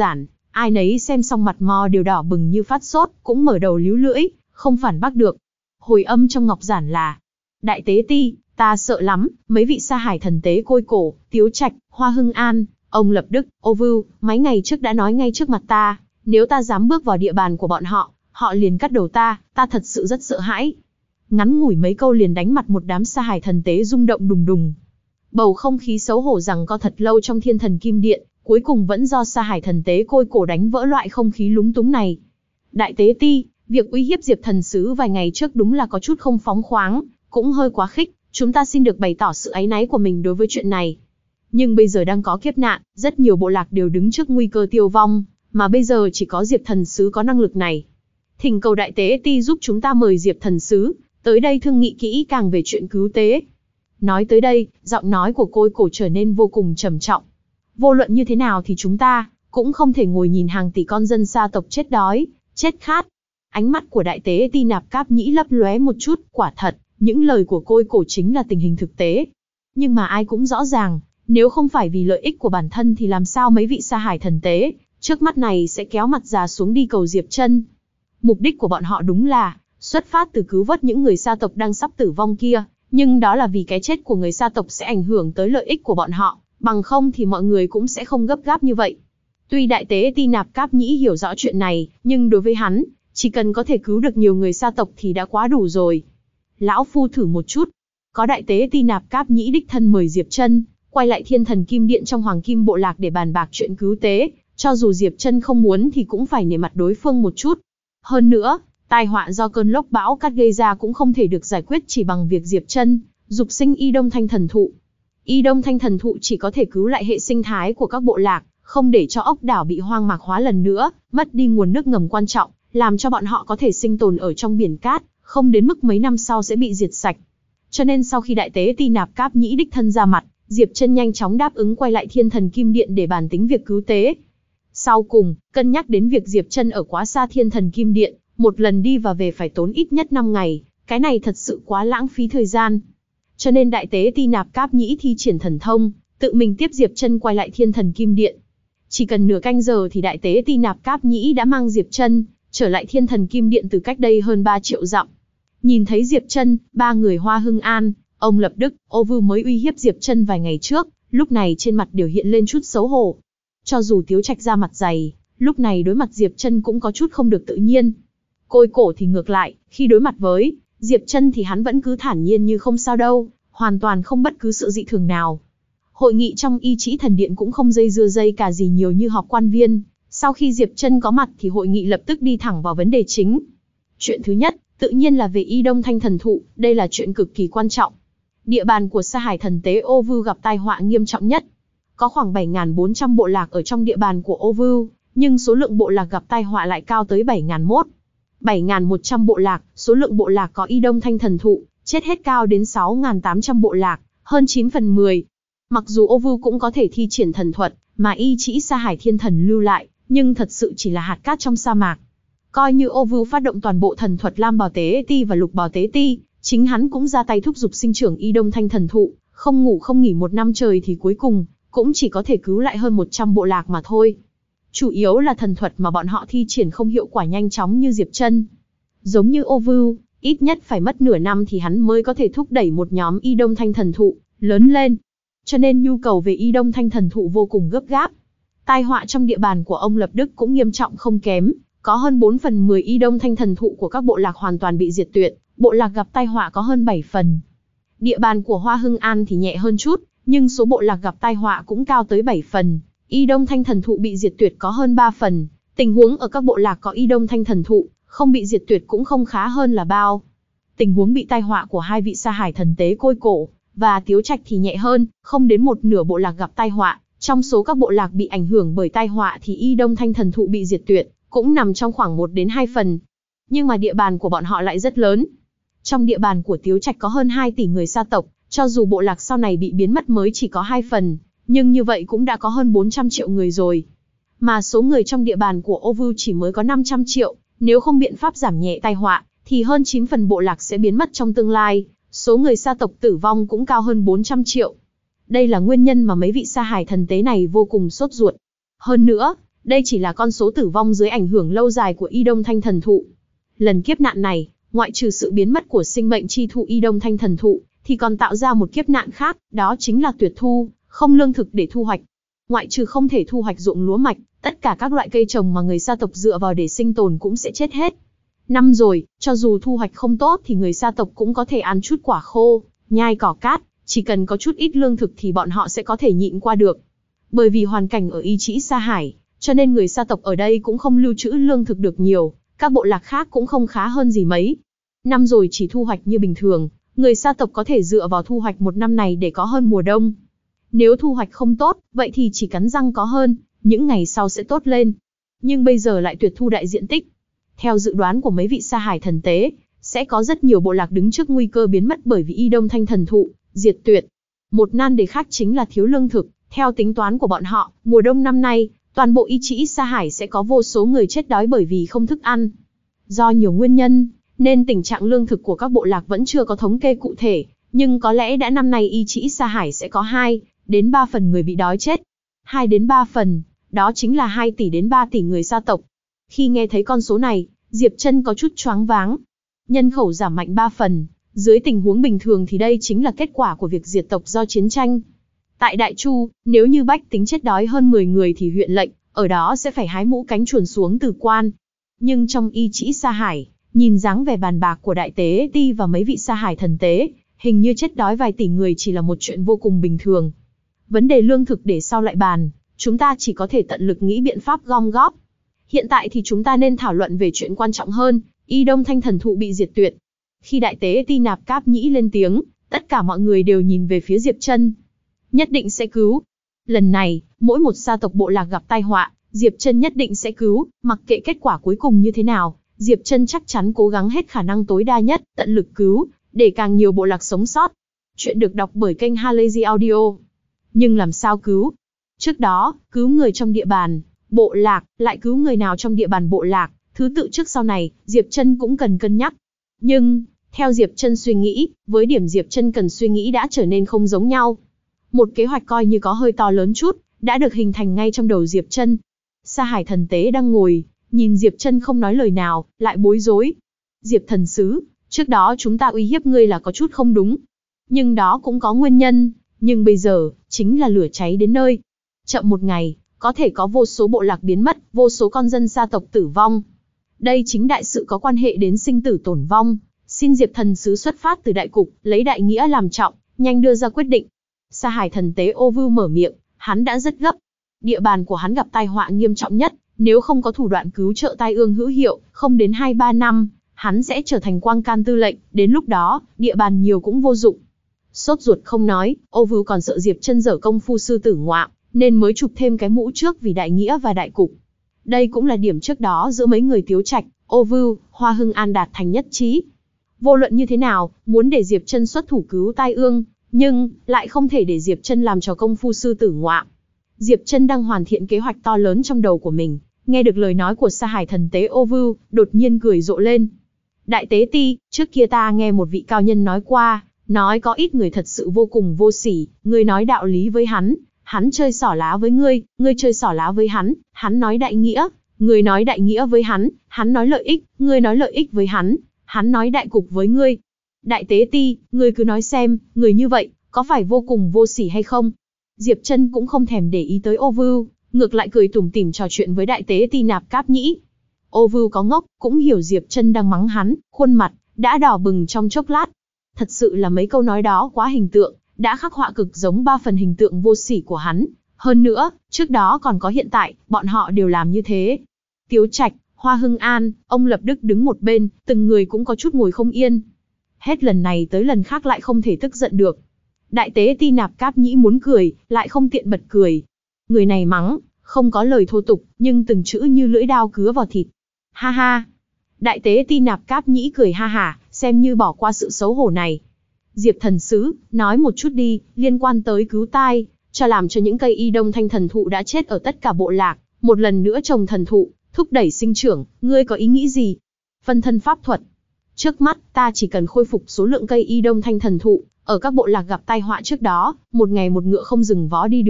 [SPEAKER 1] Ai nấy xem xong mặt mò đều đỏ bừng như phát sốt, cũng mở đầu líu lưỡi, không phản bác được. Hồi âm trong ngọc giản là: Đại tế ti, ta sợ lắm, mấy vị sa hải thần tế Côi Cổ, Tiếu Trạch, Hoa Hưng An, ông Lập Đức, Ô Vưu, mấy ngày trước đã nói ngay trước mặt ta, nếu ta dám bước vào địa bàn của bọn họ, họ liền cắt đầu ta thật sự rất sợ hãi. Ngắn ngủi mấy câu liền đánh mặt một đám sa hải thần tế rung động đùng đùng. Bầu không khí xấu hổ rằng co thật lâu trong Thiên Thần Kim Điện, cuối cùng vẫn do sa hải thần tế Côi Cổ đánh vỡ loại không khí lúng túng này. Đại tế ti, việc uy hiếp Diệp thần sứ vài ngày trước đúng là có chút không phóng khoáng, cũng hơi quá khích, chúng ta xin được bày tỏ sự áy náy của mình đối với chuyện này. Nhưng bây giờ đang có kiếp nạn, rất nhiều bộ lạc đều đứng trước nguy cơ tiêu vong, mà bây giờ chỉ có Diệp thần sứ có năng lực này. Thỉnh cầu đại tế ti giúp chúng ta mời Diệp thần sứ tới đây thương nghị kỹ càng về chuyện cứu tế. Nói tới đây, giọng nói của Côi Cổ trở nên vô cùng trầm trọng. Vô luận như thế nào thì chúng ta cũng không thể ngồi nhìn hàng tỷ con dân sa tộc chết đói, chết khát. Ánh mắt của đại tế ti Nạp Cáp Nhĩ lấp lóe một chút, quả thật, những lời của Côi Cổ chính là tình hình thực tế. Nhưng mà ai cũng rõ ràng, nếu không phải vì lợi ích của bản thân thì làm sao mấy vị sa hải thần tế trước mắt này sẽ kéo mặt già xuống đi cầu Diệp Chân. Mục đích của bọn họ đúng là xuất phát từ cứu vớt những người sa tộc đang sắp tử vong kia, nhưng đó là vì cái chết của người sa tộc sẽ ảnh hưởng tới lợi ích của bọn họ, bằng không thì mọi người cũng sẽ không gấp gáp như vậy. Tuy đại tế ti Nạp Cáp Nhĩ hiểu rõ chuyện này, nhưng đối với hắn, chỉ cần có thể cứu được nhiều người sa tộc thì đã quá đủ rồi. Lão phu thử một chút. Có đại tế ti Nạp Cáp Nhĩ đích thân mời Diệp Chân quay lại Thiên Thần Kim Điện trong Hoàng Kim Bộ Lạc để bàn bạc chuyện cứu tế, cho dù Diệp Chân không muốn thì cũng phải nể mặt đối phương một chút. Hơn nữa, tai họa do cơn lốc bão cát gây ra cũng không thể được giải quyết chỉ bằng việc Diệp Chân dục sinh Y Đông Thanh Thần Thụ. Y Đông Thanh Thần Thụ chỉ có thể cứu lại hệ sinh thái của các bộ lạc, không để cho ốc đảo bị hoang mạc hóa lần nữa, mất đi nguồn nước ngầm quan trọng, làm cho bọn họ có thể sinh tồn ở trong biển cát, không đến mức mấy năm sau sẽ bị diệt sạch. Cho nên sau khi đại tế ti Nạp Cáp Nhĩ đích thân ra mặt, Diệp Chân nhanh chóng đáp ứng quay lại Thiên Thần Kim Điện để bàn tính việc cứu tế. Sau cùng, cân nhắc đến việc Diệp Chân ở quá xa Thiên Thần Kim Điện, một lần đi và về phải tốn ít nhất 5 ngày, cái này thật sự quá lãng phí thời gian. Cho nên đại tế ti Nạp Cáp Nhĩ thi triển thần thông, tự mình tiếp Diệp Chân quay lại Thiên Thần Kim Điện. Chỉ cần nửa canh giờ thì đại tế ti Nạp Cáp Nhĩ đã mang Diệp Chân trở lại Thiên Thần Kim Điện từ cách đây hơn 3 triệu dặm. Nhìn thấy Diệp Chân, ba người Hoa Hưng An, ông Lập Đức, Ô Vưu mới uy hiếp Diệp Chân vài ngày trước, lúc này trên mặt đều hiện lên chút xấu hổ. Cho dù Tiếu Trạch ra mặt dày, lúc này đối mặt Diệp Chân cũng có chút không được tự nhiên. Côi Cổ thì ngược lại, khi đối mặt với Diệp Chân thì hắn vẫn cứ thản nhiên như không sao đâu, hoàn toàn không bất cứ sự dị thường nào. Hội nghị trong Y Trĩ Thần Điện cũng không dây dưa dây cả gì nhiều như họp quan viên. Sau khi Diệp Chân có mặt thì hội nghị lập tức đi thẳng vào vấn đề chính. Chuyện thứ nhất, tự nhiên là về Y Đông Thanh Thần Thụ, đây là chuyện cực kỳ quan trọng. Địa bàn của sa hải thần tế Ô Vưu gặp tai họa nghiêm trọng nhất. Có khoảng 7.400 bộ lạc ở trong địa bàn của Ô Vưu, nhưng số lượng bộ lạc gặp tai họa lại cao tới 7.100 bộ lạc, số lượng bộ lạc có Y Đông Thanh Thần Thụ, chết hết cao đến 6.800 bộ lạc, hơn 9 phần 10. Mặc dù Ô Vưu cũng có thể thi triển thần thuật, mà Y Trĩ Sa Hải Thiên Thần lưu lại, nhưng thật sự chỉ là hạt cát trong sa mạc. Coi như Ô Vưu phát động toàn bộ thần thuật Lam Bào Tế Ti và Lục Bào Tế Ti, chính hắn cũng ra tay thúc giục sinh trưởng Y Đông Thanh Thần Thụ, không ngủ không nghỉ một năm trời thì cuối cùng cũng chỉ có thể cứu lại hơn 100 bộ lạc mà thôi. Chủ yếu là thần thuật mà bọn họ thi triển không hiệu quả nhanh chóng như Diệp Chân. Giống như Ô Vưu, ít nhất phải mất nửa năm thì hắn mới có thể thúc đẩy một nhóm Y Đông Thanh Thần Thụ lớn lên. Cho nên nhu cầu về Y Đông Thanh Thần Thụ vô cùng gấp gáp. Tai họa trong địa bàn của ông Lập Đức cũng nghiêm trọng không kém, có hơn 4 phần 10 Y Đông Thanh Thần Thụ của các bộ lạc hoàn toàn bị diệt tuyệt, bộ lạc gặp tai họa có hơn 7 phần. Địa bàn của Hoa Hưng An thì nhẹ hơn chút, nhưng số bộ lạc gặp tai họa cũng cao tới 7 phần. Y Đông Thanh Thần Thụ bị diệt tuyệt có hơn 3 phần. Tình huống ở các bộ lạc có Y Đông Thanh Thần Thụ không bị diệt tuyệt cũng không khá hơn là bao. Tình huống bị tai họa của hai vị sa hải thần tế Côi Cổ và Tiếu Trạch thì nhẹ hơn, không đến một nửa bộ lạc gặp tai họa. Trong số các bộ lạc bị ảnh hưởng bởi tai họa thì Y Đông Thanh Thần Thụ bị diệt tuyệt cũng nằm trong khoảng 1 đến 2 phần. Nhưng mà địa bàn của bọn họ lại rất lớn. Trong địa bàn của Tiếu Trạch có hơn 2 tỷ người sa tộc, cho dù bộ lạc sau này bị biến mất mới chỉ có 2 phần, nhưng như vậy cũng đã có hơn 400 triệu người rồi. Mà số người trong địa bàn của Ô Vưu chỉ mới có 500 triệu, nếu không biện pháp giảm nhẹ tai họa, thì hơn 9 phần bộ lạc sẽ biến mất trong tương lai, số người sa tộc tử vong cũng cao hơn 400 triệu. Đây là nguyên nhân mà mấy vị sa hải thần tế này vô cùng sốt ruột. Hơn nữa, Đây chỉ là con số tử vong dưới ảnh hưởng lâu dài của Y Đông Thanh Thần Thụ. Lần kiếp nạn này, ngoại trừ sự biến mất của sinh mệnh chi thụ Y Đông Thanh Thần Thụ, thì còn tạo ra một kiếp nạn khác, đó chính là tuyệt thu, không lương thực để thu hoạch. Ngoại trừ không thể thu hoạch ruộng lúa mạch, tất cả các loại cây trồng mà người Sa tộc dựa vào để sinh tồn cũng sẽ chết hết. Năm rồi, cho dù thu hoạch không tốt thì người Sa tộc cũng có thể ăn chút quả khô, nhai cỏ cát, chỉ cần có chút ít lương thực thì bọn họ sẽ có thể nhịn qua được. Bởi vì hoàn cảnh ở Y Trĩ Sa Hải, cho nên người Sa tộc ở đây cũng không lưu trữ lương thực được nhiều, các bộ lạc khác cũng không khá hơn gì mấy. Năm rồi chỉ thu hoạch như bình thường, người Sa tộc có thể dựa vào thu hoạch một năm này để có hơn mùa đông. Nếu thu hoạch không tốt, vậy thì chỉ cắn răng có hơn, những ngày sau sẽ tốt lên. Nhưng bây giờ lại tuyệt thu đại diện tích. Theo dự đoán của mấy vị Sa Hải thần tế, sẽ có rất nhiều bộ lạc đứng trước nguy cơ biến mất bởi vì Y Đông Thanh Thần Thụ diệt tuyệt. Một nan đề khác chính là thiếu lương thực. Theo tính toán của bọn họ, mùa đông năm nay, toàn bộ Y Trĩ Sa Hải sẽ có vô số người chết đói bởi vì không thức ăn. Do nhiều nguyên nhân, nên tình trạng lương thực của các bộ lạc vẫn chưa có thống kê cụ thể, nhưng có lẽ đã năm nay Y Trĩ Sa Hải sẽ có 2 đến 3 phần người bị đói chết. 2 đến 3 phần, đó chính là 2 tỷ đến 3 tỷ người Sa tộc. Khi nghe thấy con số này, Diệp Trân có chút choáng váng. Nhân khẩu giảm mạnh 3 phần, dưới tình huống bình thường thì đây chính là kết quả của việc diệt tộc do chiến tranh. Tại Đại Chu, nếu như bách tính chết đói hơn 10 người thì huyện lệnh, ở đó sẽ phải hái mũ cánh chuồn xuống từ quan. Nhưng trong Y Trĩ Sa Hải, nhìn dáng vẻ bàn bạc của Đại Tế Ti và mấy vị Sa Hải thần tế, hình như chết đói vài tỷ người chỉ là một chuyện vô cùng bình thường. Vấn đề lương thực để sau lại bàn, chúng ta chỉ có thể tận lực nghĩ biện pháp gom góp. Hiện tại thì chúng ta nên thảo luận về chuyện quan trọng hơn, Y Đông Thanh Thần Thụ bị diệt tuyệt. Khi Đại Tế Ti Nạp Cáp Nhĩ lên tiếng, tất cả mọi người đều nhìn về phía Diệp Trân. Nhất định sẽ cứu. Lần này, mỗi một sa tộc bộ lạc gặp tai họa, Diệp Trân nhất định sẽ cứu, mặc kệ kết quả cuối cùng như thế nào, Diệp Trân chắc chắn cố gắng hết khả năng tối đa nhất, tận lực cứu, để càng nhiều bộ lạc sống sót. Chuyện được đọc bởi kênh Halazy Audio. Nhưng làm sao cứu? Trước đó, cứu người trong địa bàn, bộ lạc, lại cứu người nào trong địa bàn bộ lạc, thứ tự trước sau này, Diệp Trân cũng cần cân nhắc. Nhưng, theo Diệp Trân suy nghĩ, với điểm Diệp Trân cần suy nghĩ đã trở nên không giống nhau. Một kế hoạch coi như có hơi to lớn chút, đã được hình thành ngay trong đầu Diệp Trân. Sa Hải thần tế đang ngồi, nhìn Diệp Trân không nói lời nào, lại bối rối. Diệp thần sứ, trước đó chúng ta uy hiếp ngươi là có chút không đúng. Nhưng đó cũng có nguyên nhân, nhưng bây giờ, chính là lửa cháy đến nơi. Chậm một ngày, có thể có vô số bộ lạc biến mất, vô số con dân sa tộc tử vong. Đây chính đại sự có quan hệ đến sinh tử tổn vong. Xin Diệp thần sứ xuất phát từ đại cục, lấy đại nghĩa làm trọng, nhanh đưa ra quyết định. Sa Hải thần tế Ô Vưu mở miệng, hắn đã rất gấp. Địa bàn của hắn gặp tai họa nghiêm trọng nhất, nếu không có thủ đoạn cứu trợ tai ương hữu hiệu, không đến 2-3 năm, hắn sẽ trở thành quang can tư lệnh, đến lúc đó, địa bàn nhiều cũng vô dụng. Sốt ruột không nói, Ô Vưu còn sợ Diệp Trân dở công phu sư tử ngoạm, nên mới chụp thêm cái mũ trước vì đại nghĩa và đại cục. Đây cũng là điểm trước đó giữa mấy người Tiếu Trạch, Ô Vưu, Hoa Hưng An đạt thành nhất trí. Vô luận như thế nào, muốn để Diệp Trân xuất thủ cứu tai ương, nhưng lại không thể để Diệp Trân làm trò công phu sư tử ngoạm. Diệp Trân đang hoàn thiện kế hoạch to lớn trong đầu của mình, nghe được lời nói của Sa Hải thần tế Ô Vưu, đột nhiên cười rộ lên. Đại Tế Ti, trước kia ta nghe một vị cao nhân nói qua, nói có ít người thật sự vô cùng vô sỉ, ngươi nói đạo lý với hắn chơi xỏ lá với ngươi chơi xỏ lá với hắn nói đại nghĩa, ngươi nói đại nghĩa với hắn nói lợi ích, ngươi nói lợi ích với hắn nói đại cục với ngươi. Đại Tế Ti, ngươi cứ nói xem, người như vậy, có phải vô cùng vô sỉ hay không? Diệp Trân cũng không thèm để ý tới Ô Vưu, ngược lại cười tủm tỉm trò chuyện với Đại Tế Ti Nạp Cáp Nhĩ. Ô Vưu có ngốc, cũng hiểu Diệp Trân đang mắng hắn, khuôn mặt đã đỏ bừng trong chốc lát. Thật sự là mấy câu nói đó quá hình tượng, đã khắc họa cực giống 3 phần hình tượng vô sỉ của hắn. Hơn nữa, trước đó còn có hiện tại, bọn họ đều làm như thế. Tiếu Trạch, Hoa Hưng An, ông Lập Đức đứng một bên, từng người cũng có chút ngồi không yên. Hết lần này tới lần khác lại không thể tức giận được. Đại Tế Ti Nạp Cáp Nhĩ muốn cười, lại không tiện bật cười. Người này mắng, không có lời thô tục, nhưng từng chữ như lưỡi dao cứa vào thịt. Ha ha. Đại Tế Ti Nạp Cáp Nhĩ cười ha hả, xem như bỏ qua sự xấu hổ này. Diệp thần sứ, nói một chút đi, liên quan tới cứu tai, cho làm cho những cây Y Đông Thanh thần thụ đã chết ở tất cả bộ lạc, một lần nữa trồng thần thụ, thúc đẩy sinh trưởng, ngươi có ý nghĩ gì? Phân thân pháp thuật. Trước mắt, ta chỉ cần khôi phục số lượng cây Y Đông Thanh thần thụ, ở các bộ lạc gặp tai họa trước đó, một ngày một ngựa không dừng vó đi đường,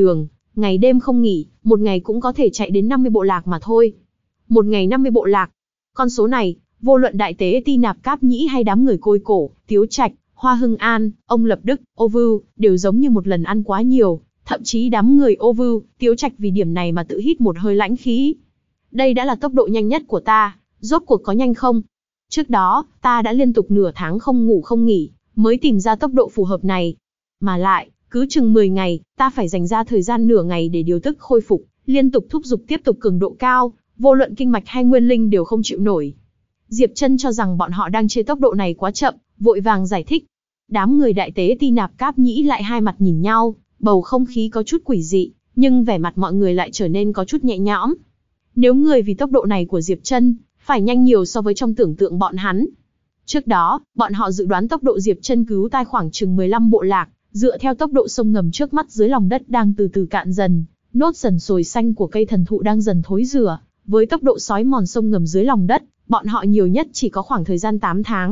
[SPEAKER 1] Ngày đêm không nghỉ, một ngày cũng có thể chạy đến 50 bộ lạc mà thôi. Một ngày 50 bộ lạc. Con số này, vô luận đại tế Ti Nạp Cáp Nhĩ hay đám người Côi Cổ, Tiếu Trạch, Hoa Hưng An, ông Lập Đức, Ô Vưu, đều giống như một lần ăn quá nhiều. Thậm chí đám người Ô Vưu, Tiếu Trạch vì điểm này mà tự hít một hơi lãnh khí. Đây đã là tốc độ nhanh nhất của ta, rốt cuộc có nhanh không? Trước đó, ta đã liên tục nửa tháng không ngủ không nghỉ, mới tìm ra tốc độ phù hợp này. Mà lại, cứ chừng 10 ngày, ta phải dành ra thời gian nửa ngày để điều tức khôi phục, liên tục thúc giục tiếp tục cường độ cao, vô luận kinh mạch hay nguyên linh đều không chịu nổi. Diệp Trân cho rằng bọn họ đang chê tốc độ này quá chậm, vội vàng giải thích. Đám người đại tế Ti Nạp Cáp Nhĩ lại hai mặt nhìn nhau, bầu không khí có chút quỷ dị, nhưng vẻ mặt mọi người lại trở nên có chút nhẹ nhõm. Nếu người vì tốc độ này của Diệp Trân, phải nhanh nhiều so với trong tưởng tượng bọn hắn. Trước đó, bọn họ dự đoán tốc độ Diệp Trân cứu tai khoảng chừng 15 bộ lạc, dựa theo tốc độ sông ngầm trước mắt dưới lòng đất đang từ từ cạn dần, nốt dần sồi xanh của cây thần thụ đang dần thối rửa, với tốc độ xói mòn sông ngầm dưới lòng đất, bọn họ nhiều nhất chỉ có khoảng thời gian 8 tháng.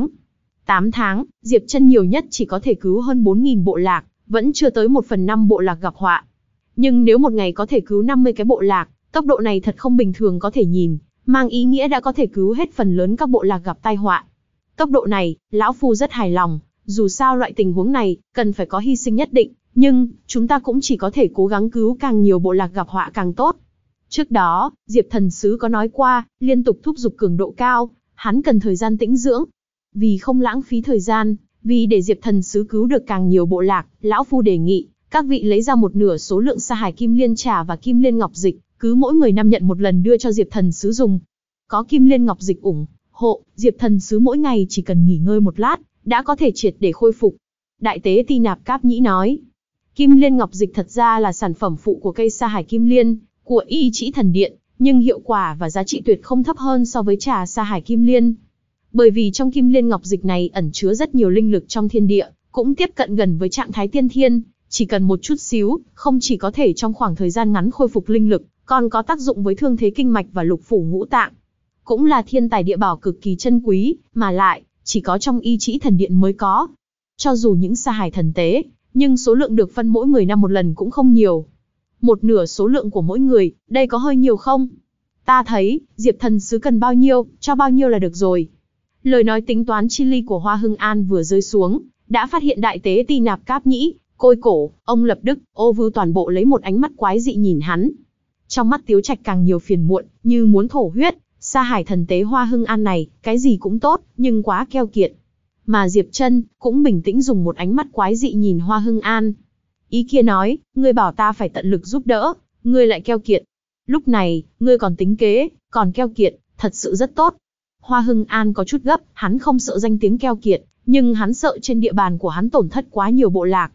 [SPEAKER 1] 8 tháng, Diệp Trân nhiều nhất chỉ có thể cứu hơn 4.000 bộ lạc, vẫn chưa tới 1/5 bộ lạc gặp họa. Nhưng nếu một ngày có thể cứu 50 cái bộ lạc, tốc độ này thật không bình thường có thể nhìn, mang ý nghĩa đã có thể cứu hết phần lớn các bộ lạc gặp tai họa. Tốc độ này, lão phu rất hài lòng, dù sao loại tình huống này, cần phải có hy sinh nhất định, nhưng, chúng ta cũng chỉ có thể cố gắng cứu càng nhiều bộ lạc gặp họa càng tốt. Trước đó, Diệp Thần Sứ có nói qua, liên tục thúc giục cường độ cao, hắn cần thời gian tĩnh dưỡng. Vì không lãng phí thời gian, vì để Diệp Thần Sứ cứu được càng nhiều bộ lạc, lão phu đề nghị, các vị lấy ra một nửa số lượng sa hải kim liên trà và kim liên ngọc dịch, cứ mỗi người 5 nhận một lần đưa cho Diệp Thần Sứ dùng. Có kim liên ngọc dịch ủng hộ, Diệp Thần Sứ mỗi ngày chỉ cần nghỉ ngơi một lát, đã có thể triệt để khôi phục. Đại tế Ti Nạp Cáp Nhĩ nói, kim liên ngọc dịch thật ra là sản phẩm phụ của cây sa hải kim liên, của Y Trĩ Thần Điện, nhưng hiệu quả và giá trị tuyệt không thấp hơn so với trà sa hải kim liên. Bởi vì trong kim liên ngọc dịch này ẩn chứa rất nhiều linh lực trong thiên địa, cũng tiếp cận gần với trạng thái tiên thiên, chỉ cần một chút xíu, không chỉ có thể trong khoảng thời gian ngắn khôi phục linh lực, còn có tác dụng với thương thế kinh mạch và lục phủ ngũ tạng. Cũng là thiên tài địa bảo cực kỳ chân quý, mà lại, chỉ có trong Y Trĩ Thần Điện mới có. Cho dù những sa hải thần tế, nhưng số lượng được phân mỗi 10 năm một lần cũng không nhiều. Một nửa số lượng của mỗi người, đây có hơi nhiều không? Ta thấy, Diệp Thần Sứ cần bao nhiêu, cho bao nhiêu là được rồi. Lời nói tính toán chi ly của Hoa Hưng An vừa rơi xuống, đã phát hiện đại tế Ti Nạp Cáp Nhĩ, Côi Cổ, ông Lập Đức, Ô Vưu toàn bộ lấy một ánh mắt quái dị nhìn hắn. Trong mắt Tiếu Trạch càng nhiều phiền muộn, như muốn thổ huyết, sa hải thần tế Hoa Hưng An này, cái gì cũng tốt, nhưng quá keo kiệt. Mà Diệp Trân cũng bình tĩnh dùng một ánh mắt quái dị nhìn Hoa Hưng An. Ý kia nói, ngươi bảo ta phải tận lực giúp đỡ, ngươi lại keo kiệt. Lúc này, ngươi còn tính kế, còn keo kiệt, thật sự rất tốt. Hoa Hưng An có chút gấp, hắn không sợ danh tiếng keo kiệt, nhưng hắn sợ trên địa bàn của hắn tổn thất quá nhiều bộ lạc.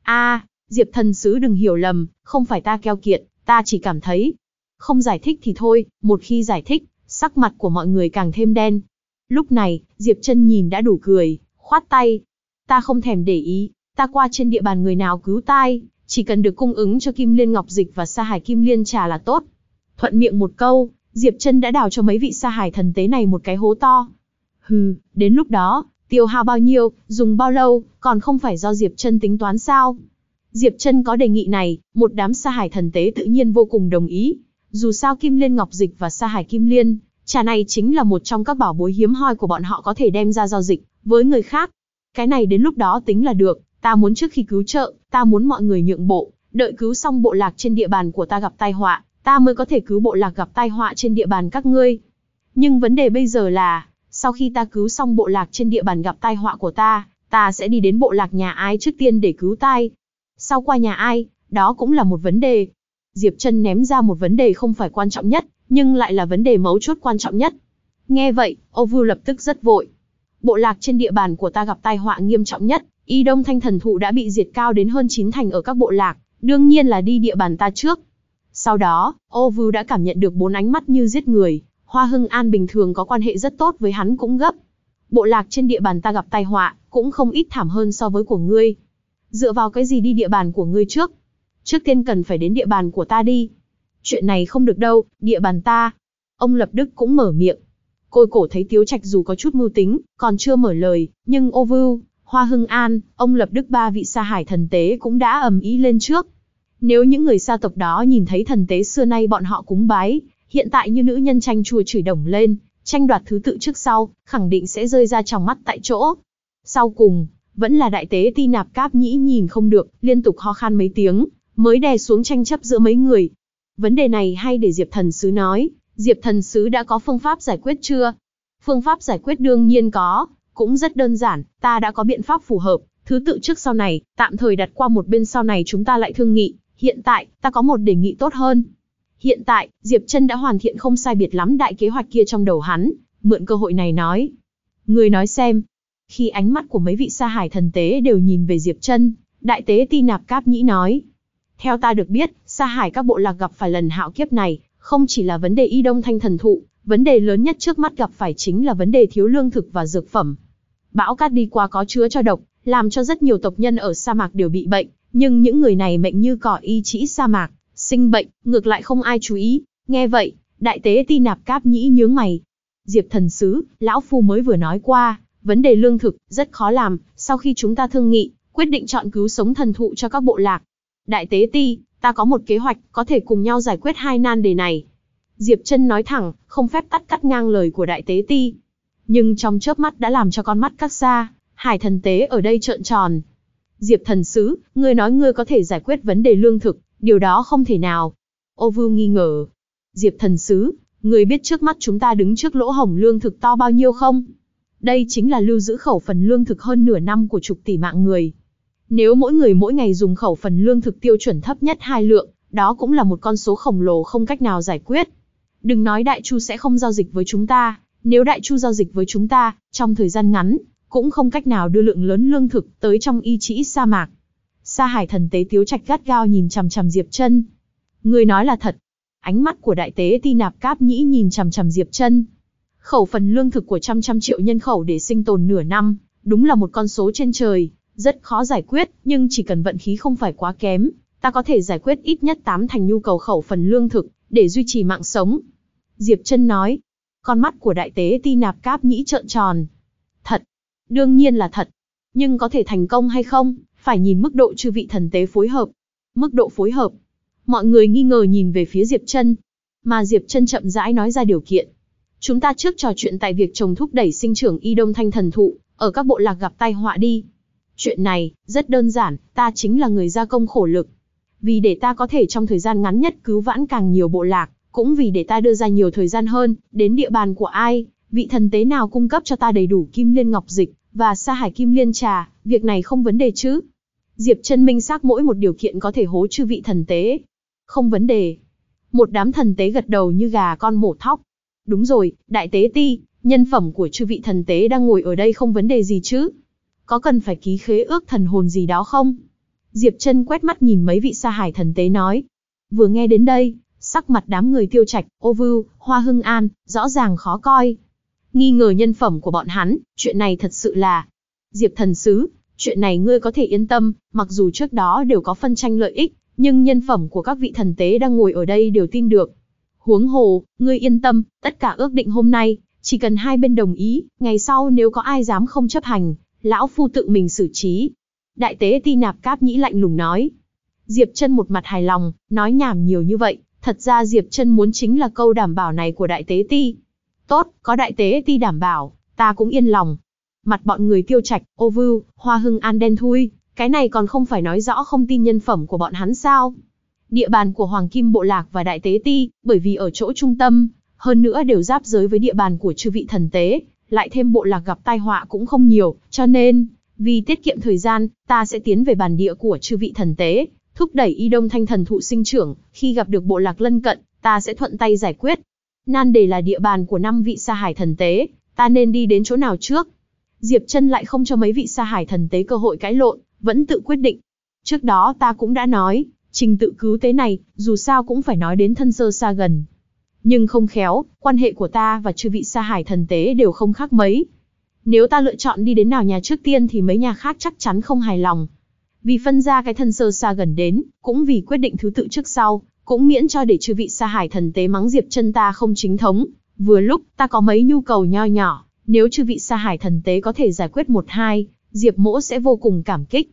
[SPEAKER 1] Diệp Thần Sứ đừng hiểu lầm, không phải ta keo kiệt, ta chỉ cảm thấy. Không giải thích thì thôi, một khi giải thích, sắc mặt của mọi người càng thêm đen. Lúc này, Diệp Trân nhìn đã đủ cười, khoát tay. Ta không thèm để ý, ta qua trên địa bàn người nào cứu tai, chỉ cần được cung ứng cho kim liên ngọc dịch và sa hải kim liên trà là tốt. Thuận miệng một câu, Diệp Trân đã đào cho mấy vị sa hải thần tế này một cái hố to. Hừ, đến lúc đó, tiêu hao bao nhiêu, dùng bao lâu, còn không phải do Diệp Trân tính toán sao? Diệp Trân có đề nghị này, một đám sa hải thần tế tự nhiên vô cùng đồng ý. Dù sao kim liên ngọc dịch và sa hải kim liên, trà này chính là một trong các bảo bối hiếm hoi của bọn họ có thể đem ra giao dịch với người khác. Cái này đến lúc đó tính là được, ta muốn trước khi cứu trợ, ta muốn mọi người nhượng bộ, đợi cứu xong bộ lạc trên địa bàn của ta gặp tai họa, ta mới có thể cứu bộ lạc gặp tai họa trên địa bàn các ngươi. Nhưng vấn đề bây giờ là, sau khi ta cứu xong bộ lạc trên địa bàn gặp tai họa của ta sẽ đi đến bộ lạc nhà ai trước tiên để cứu tai. Sau qua nhà ai, đó cũng là một vấn đề. Diệp Trân ném ra một vấn đề không phải quan trọng nhất, nhưng lại là vấn đề mấu chốt quan trọng nhất. Nghe vậy, Ô Vưu lập tức rất vội. Bộ lạc trên địa bàn của ta gặp tai họa nghiêm trọng nhất, Y Đông Thanh thần thụ đã bị diệt cao đến hơn 9 thành ở các bộ lạc, đương nhiên là đi địa bàn ta trước. Sau đó, Ô Vưu đã cảm nhận được 4 ánh mắt như giết người, Hoa Hưng An bình thường có quan hệ rất tốt với hắn cũng gấp. Bộ lạc trên địa bàn ta gặp tai họa, cũng không ít thảm hơn so với của ngươi. Dựa vào cái gì đi địa bàn của ngươi trước? Trước tiên cần phải đến địa bàn của ta đi. Chuyện này không được đâu, địa bàn ta. Ông Lập Đức cũng mở miệng. Côi Cổ thấy Tiếu Trạch dù có chút mưu tính, còn chưa mở lời, nhưng Ô Vưu, Hoa Hưng An, ông Lập Đức ba vị sa hải thần tế cũng đã ầm ĩ lên trước. Nếu những người gia tộc đó nhìn thấy thần tế xưa nay bọn họ cúng bái, hiện tại như nữ nhân tranh chua chửi đồng lên, tranh đoạt thứ tự trước sau, khẳng định sẽ rơi ra trong mắt tại chỗ. Sau cùng, vẫn là đại tế Ti Nạp Cáp Nhĩ nhìn không được, liên tục ho khan mấy tiếng, mới đè xuống tranh chấp giữa mấy người. Vấn đề này hay để Diệp Thần Sứ nói, Diệp Thần Sứ đã có phương pháp giải quyết chưa? Phương pháp giải quyết đương nhiên có, cũng rất đơn giản, ta đã có biện pháp phù hợp, thứ tự trước sau này, tạm thời đặt qua một bên, sau này chúng ta lại thương nghị. Hiện tại, ta có một đề nghị tốt hơn. Hiện tại, Diệp Trân đã hoàn thiện không sai biệt lắm đại kế hoạch kia trong đầu hắn, mượn cơ hội này nói. Người nói xem. Khi ánh mắt của mấy vị sa hải thần tế đều nhìn về Diệp Trân, đại tế Ti Nạp Cáp Nhĩ nói. Theo ta được biết, sa hải các bộ lạc gặp phải lần hạo kiếp này, không chỉ là vấn đề Y Đông Thanh thần thụ, vấn đề lớn nhất trước mắt gặp phải chính là vấn đề thiếu lương thực và dược phẩm. Bão cát đi qua có chứa cho độc, làm cho rất nhiều tộc nhân ở sa mạc đều bị bệnh, nhưng những người này mệnh như cỏ y trĩ sa mạc, sinh bệnh, ngược lại không ai chú ý. Nghe vậy, đại tế Ti Nạp Cáp Nhĩ nhướng mày. Diệp Thần Sứ, lão phu mới vừa nói qua, vấn đề lương thực rất khó làm, sau khi chúng ta thương nghị, quyết định chọn cứu sống thần thụ cho các bộ lạc. Đại tế Ti, ta có một kế hoạch, có thể cùng nhau giải quyết hai nan đề này. Diệp Trân nói thẳng, không phép cắt ngang lời của đại tế Ti. Nhưng trong chớp mắt đã làm cho con mắt các sa hải thần tế ở đây trợn tròn. Diệp Thần Sứ, ngươi nói ngươi có thể giải quyết vấn đề lương thực, điều đó không thể nào. Ô Vưu nghi ngờ. Diệp Thần Sứ, ngươi biết trước mắt chúng ta đứng trước lỗ hổng lương thực to bao nhiêu không? Đây chính là lưu giữ khẩu phần lương thực hơn nửa năm của chục tỷ mạng người. Nếu mỗi người mỗi ngày dùng khẩu phần lương thực tiêu chuẩn thấp nhất 2 lượng, đó cũng là một con số khổng lồ không cách nào giải quyết. Đừng nói Đại Chu sẽ không giao dịch với chúng ta, nếu Đại Chu giao dịch với chúng ta, trong thời gian ngắn, cũng không cách nào đưa lượng lớn lương thực tới trong y trĩ sa mạc. Sa hải thần tế Tiếu Trạch gắt gao nhìn chằm chằm Diệp Trân. Người nói là thật. Ánh mắt của đại tế Ti Nạp Cáp Nhĩ nhìn chằm chằm Diệp Trân. Khẩu phần lương thực của trăm triệu nhân khẩu để sinh tồn nửa năm, đúng là một con số trên trời, rất khó giải quyết, nhưng chỉ cần vận khí không phải quá kém, ta có thể giải quyết ít nhất 8 thành nhu cầu khẩu phần lương thực, để duy trì mạng sống. Diệp Trân nói. Con mắt của đại tế Ti Nạp Cáp Nhĩ trợn tròn. Thật. Đương nhiên là thật. Nhưng có thể thành công hay không, phải nhìn mức độ chư vị thần tế phối hợp. Mức độ phối hợp. Mọi người nghi ngờ nhìn về phía Diệp Trân. Mà Diệp Trân chậm rãi nói ra điều kiện. Chúng ta trước trò chuyện tại việc trồng thúc đẩy sinh trưởng Y Đông Thanh thần thụ, ở các bộ lạc gặp tai họa đi. Chuyện này, rất đơn giản, ta chính là người gia công khổ lực. Vì để ta có thể trong thời gian ngắn nhất cứu vãn càng nhiều bộ lạc, cũng vì để ta đưa ra nhiều thời gian hơn, đến địa bàn của ai, vị thần tế nào cung cấp cho ta đầy đủ kim liên ngọc dịch, và sa hải kim liên trà, việc này không vấn đề chứ. Diệp Trân minh xác mỗi một điều kiện có thể hố chư vị thần tế. Không vấn đề. Một đám thần tế gật đầu như gà con mổ thóc. Đúng rồi, đại tế Ti, nhân phẩm của chư vị thần tế đang ngồi ở đây không vấn đề gì chứ. Có cần phải ký khế ước thần hồn gì đó không? Diệp Trân quét mắt nhìn mấy vị sa hải thần tế nói. Vừa nghe đến đây, sắc mặt đám người Tiêu Trạch, Ô Vưu, Hoa Hưng An, rõ ràng khó coi. Nghi ngờ nhân phẩm của bọn hắn, chuyện này thật sự là... Diệp Thần Sứ, chuyện này ngươi có thể yên tâm, mặc dù trước đó đều có phân tranh lợi ích, nhưng nhân phẩm của các vị thần tế đang ngồi ở đây đều tin được. Huống hồ, ngươi yên tâm, tất cả ước định hôm nay, chỉ cần hai bên đồng ý, ngày sau nếu có ai dám không chấp hành, lão phu tự mình xử trí. Đại tế Ti Nạp Cáp Nhĩ lạnh lùng nói. Diệp Trân một mặt hài lòng, nói nhảm nhiều như vậy, thật ra Diệp Trân muốn chính là câu đảm bảo này của đại tế Ti. Tốt, có đại tế Ti đảm bảo, ta cũng yên lòng. Mặt bọn người Tiêu Trạch, Ô Vưu, Hoa Hưng An đen thui, cái này còn không phải nói rõ không tin nhân phẩm của bọn hắn sao? Địa bàn của Hoàng Kim Bộ Lạc và Đại Tế Ti, bởi vì ở chỗ trung tâm, hơn nữa đều giáp giới với địa bàn của chư vị thần tế, lại thêm bộ lạc gặp tai họa cũng không nhiều, cho nên, vì tiết kiệm thời gian, ta sẽ tiến về bản địa của chư vị thần tế, thúc đẩy Y Đông Thanh thần thụ sinh trưởng, khi gặp được bộ lạc lân cận, ta sẽ thuận tay giải quyết. Nan đề là địa bàn của 5 vị sa hải thần tế, ta nên đi đến chỗ nào trước? Diệp Trân lại không cho mấy vị sa hải thần tế cơ hội cãi lộn, vẫn tự quyết định. Trước đó ta cũng đã nói, trình tự cứu tế này, dù sao cũng phải nói đến thân sơ xa gần. Nhưng không khéo, quan hệ của ta và chư vị sa hải thần tế đều không khác mấy. Nếu ta lựa chọn đi đến nào nhà trước tiên thì mấy nhà khác chắc chắn không hài lòng. Vì phân ra cái thân sơ xa gần đến, cũng vì quyết định thứ tự trước sau, cũng miễn cho để chư vị sa hải thần tế mắng Diệp Trân ta không chính thống. Vừa lúc, ta có mấy nhu cầu nho nhỏ, nếu chư vị sa hải thần tế có thể giải quyết 1-2, Diệp mỗ sẽ vô cùng cảm kích.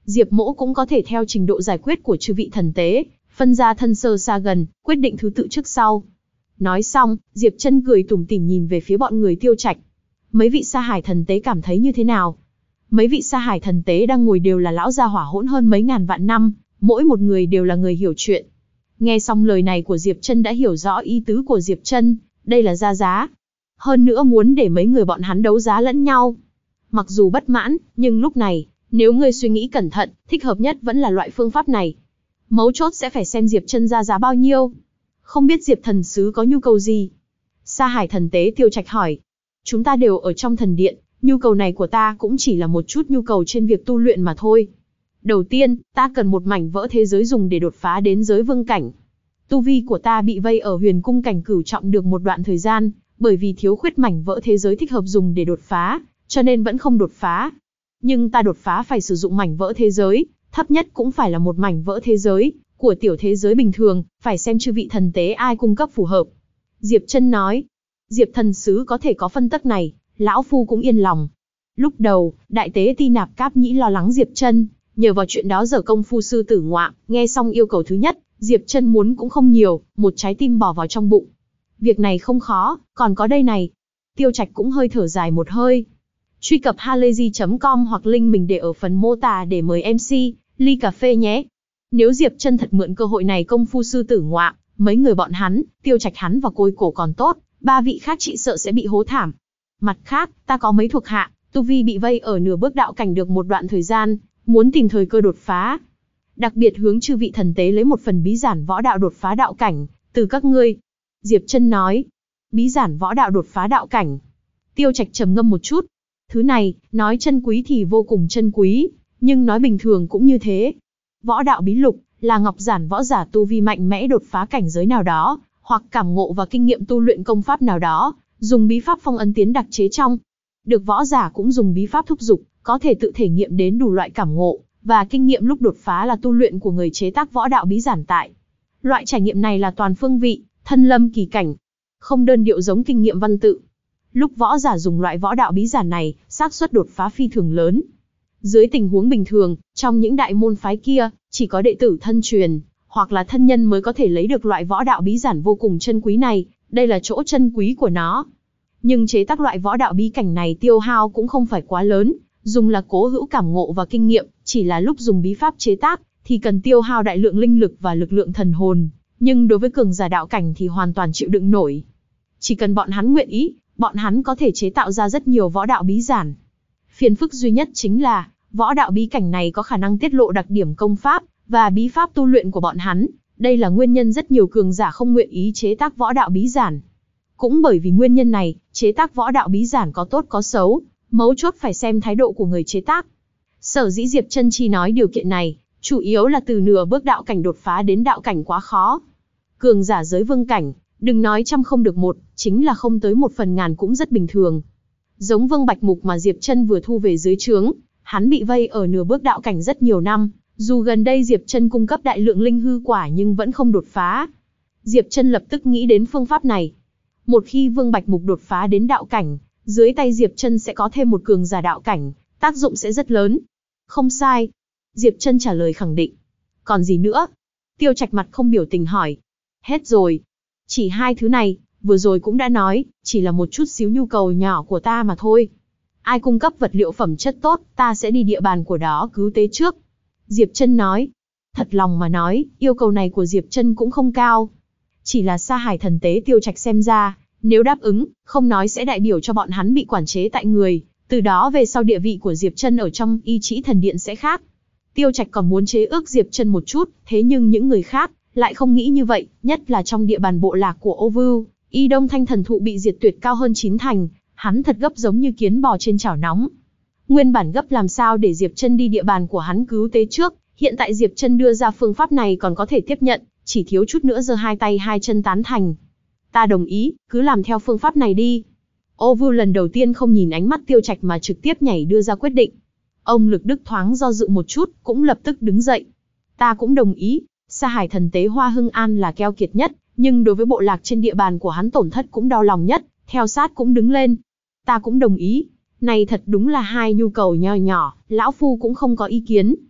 [SPEAKER 1] Diệp Mỗ cũng có thể theo trình độ giải quyết của chư vị thần tế, phân ra thân sơ xa gần, quyết định thứ tự trước sau. Nói xong, Diệp Chân cười tủm tỉm nhìn về phía bọn người Tiêu Trạch. Mấy vị Sa Hải thần tế cảm thấy như thế nào? Mấy vị Sa Hải thần tế đang ngồi đều là lão gia hỏa hỗn hơn mấy ngàn vạn năm, mỗi một người đều là người hiểu chuyện. Nghe xong lời này của Diệp Chân đã hiểu rõ ý tứ của Diệp Chân, đây là ra giá. Hơn nữa muốn để mấy người bọn hắn đấu giá lẫn nhau. Mặc dù bất mãn, nhưng lúc này, nếu ngươi suy nghĩ cẩn thận, thích hợp nhất vẫn là loại phương pháp này. Mấu chốt sẽ phải xem Diệp Chân ra giá bao nhiêu. Không biết Diệp thần sứ có nhu cầu gì? Sa Hải thần tế Tiêu Trạch hỏi. Chúng ta đều ở trong thần điện, nhu cầu này của ta cũng chỉ là một chút nhu cầu trên việc tu luyện mà thôi. Đầu tiên, ta cần một mảnh vỡ thế giới dùng để đột phá đến giới vương cảnh. Tu vi của ta bị vây ở huyền cung cảnh cửu trọng được một đoạn thời gian, bởi vì thiếu khuyết mảnh vỡ thế giới thích hợp dùng để đột phá, cho nên vẫn không đột phá. Nhưng ta đột phá phải sử dụng mảnh vỡ thế giới, thấp nhất cũng phải là một mảnh vỡ thế giới của tiểu thế giới bình thường, phải xem chư vị thần tế ai cung cấp phù hợp. Diệp Chân nói, Diệp thần sứ có thể có phân tắc này, lão phu cũng yên lòng. Lúc đầu, đại tế Ti Nạp Cáp Nhĩ lo lắng Diệp Chân, nhờ vào chuyện đó giờ công phu sư tử ngoạm, nghe xong yêu cầu thứ nhất, Diệp Chân muốn cũng không nhiều, một trái tim bỏ vào trong bụng. Việc này không khó, còn có đây này. Tiêu Trạch cũng hơi thở dài một hơi. Truy cập halayzi.com hoặc link mình để ở phần mô tả để mời MC, ly cà phê nhé. Nếu Diệp Chân thật mượn cơ hội này công phu sư tử ngoạm, mấy người bọn hắn, Tiêu Trạch hắn và Côi Cổ còn tốt, ba vị khác chị sợ sẽ bị hố thảm. Mặt khác, ta có mấy thuộc hạ, tu vi bị vây ở nửa bước đạo cảnh được một đoạn thời gian, muốn tìm thời cơ đột phá. Đặc biệt hướng chư vị thần tế lấy một phần bí giản võ đạo đột phá đạo cảnh, từ các ngươi. Diệp Chân nói, bí giản võ đạo đột phá đạo cảnh. Tiêu Trạch trầm ngâm một chút. Thứ này, nói chân quý thì vô cùng chân quý, nhưng nói bình thường cũng như thế. Võ đạo bí lục, là ngọc giản võ giả tu vi mạnh mẽ đột phá cảnh giới nào đó, hoặc cảm ngộ và kinh nghiệm tu luyện công pháp nào đó, dùng bí pháp phong ấn tiến đặc chế trong. Được võ giả cũng dùng bí pháp thúc dục, có thể tự thể nghiệm đến đủ loại cảm ngộ, và kinh nghiệm lúc đột phá là tu luyện của người chế tác võ đạo bí giản tại. Loại trải nghiệm này là toàn phương vị, thân lâm kỳ cảnh, không đơn điệu giống kinh nghiệm văn tự. Lúc võ giả dùng loại võ đạo bí giản này, xác suất đột phá phi thường lớn. Dưới tình huống bình thường, trong những đại môn phái kia, chỉ có đệ tử thân truyền, hoặc là thân nhân mới có thể lấy được loại võ đạo bí giản vô cùng chân quý này, đây là chỗ chân quý của nó. Nhưng chế tác loại võ đạo bí cảnh này tiêu hao cũng không phải quá lớn, dùng là cố hữu cảm ngộ và kinh nghiệm, chỉ là lúc dùng bí pháp chế tác, thì cần tiêu hao đại lượng linh lực và lực lượng thần hồn, nhưng đối với cường giả đạo cảnh thì hoàn toàn chịu đựng nổi. Chỉ cần bọn hắn nguyện ý, bọn hắn có thể chế tạo ra rất nhiều võ đạo bí giản. Phiền phức duy nhất chính là, võ đạo bí cảnh này có khả năng tiết lộ đặc điểm công pháp, và bí pháp tu luyện của bọn hắn, đây là nguyên nhân rất nhiều cường giả không nguyện ý chế tác võ đạo bí giản. Cũng bởi vì nguyên nhân này, chế tác võ đạo bí giản có tốt có xấu, mấu chốt phải xem thái độ của người chế tác. Sở dĩ Diệp Chân Chi nói điều kiện này, chủ yếu là từ nửa bước đạo cảnh đột phá đến đạo cảnh quá khó. Cường giả giới vương cảnh, đừng nói trăm không được một, chính là không tới 1/1000 cũng rất bình thường. Giống Vương Bạch Mục mà Diệp Chân vừa thu về dưới trướng, hắn bị vây ở nửa bước đạo cảnh rất nhiều năm, dù gần đây Diệp Chân cung cấp đại lượng linh hư quả nhưng vẫn không đột phá. Diệp Chân lập tức nghĩ đến phương pháp này. Một khi Vương Bạch Mục đột phá đến đạo cảnh, dưới tay Diệp Chân sẽ có thêm một cường giả đạo cảnh, tác dụng sẽ rất lớn. Không sai. Diệp Chân trả lời khẳng định. Còn gì nữa? Tiêu Trạch mặt không biểu tình hỏi. Hết rồi. Chỉ hai thứ này, vừa rồi cũng đã nói, chỉ là một chút xíu nhu cầu nhỏ của ta mà thôi. Ai cung cấp vật liệu phẩm chất tốt, ta sẽ đi địa bàn của đó cứu tế trước. Diệp Chân nói. Thật lòng mà nói, yêu cầu này của Diệp Chân cũng không cao. Chỉ là Sa Hải thần tế Tiêu Trạch xem ra, nếu đáp ứng, không nói sẽ đại biểu cho bọn hắn bị quản chế tại người, từ đó về sau địa vị của Diệp Chân ở trong Y Chỉ Thần Điện sẽ khác. Tiêu Trạch còn muốn chế ước Diệp Chân một chút, thế nhưng những người khác lại không nghĩ như vậy, nhất là trong địa bàn bộ lạc của Ô Vưu, Y Đông Thanh thần thụ bị diệt tuyệt cao hơn 9 thành, hắn thật gấp giống như kiến bò trên chảo nóng. Nguyên bản gấp làm sao để Diệp Chân đi địa bàn của hắn cứu tế trước, hiện tại Diệp Chân đưa ra phương pháp này còn có thể tiếp nhận, chỉ thiếu chút nữa giơ hai tay hai chân tán thành. Ta đồng ý, cứ làm theo phương pháp này đi. Ô Vưu lần đầu tiên không nhìn ánh mắt Tiêu Trạch mà trực tiếp nhảy đưa ra quyết định. Ông Lực Đức thoáng do dự một chút, cũng lập tức đứng dậy. Ta cũng đồng ý, Sa Hải thần tế Hoa Hưng An là keo kiệt nhất, nhưng đối với bộ lạc trên địa bàn của hắn tổn thất cũng đau lòng nhất, theo sát cũng đứng lên. Ta cũng đồng ý, này thật đúng là hai nhu cầu nho nhỏ, lão phu cũng không có ý kiến.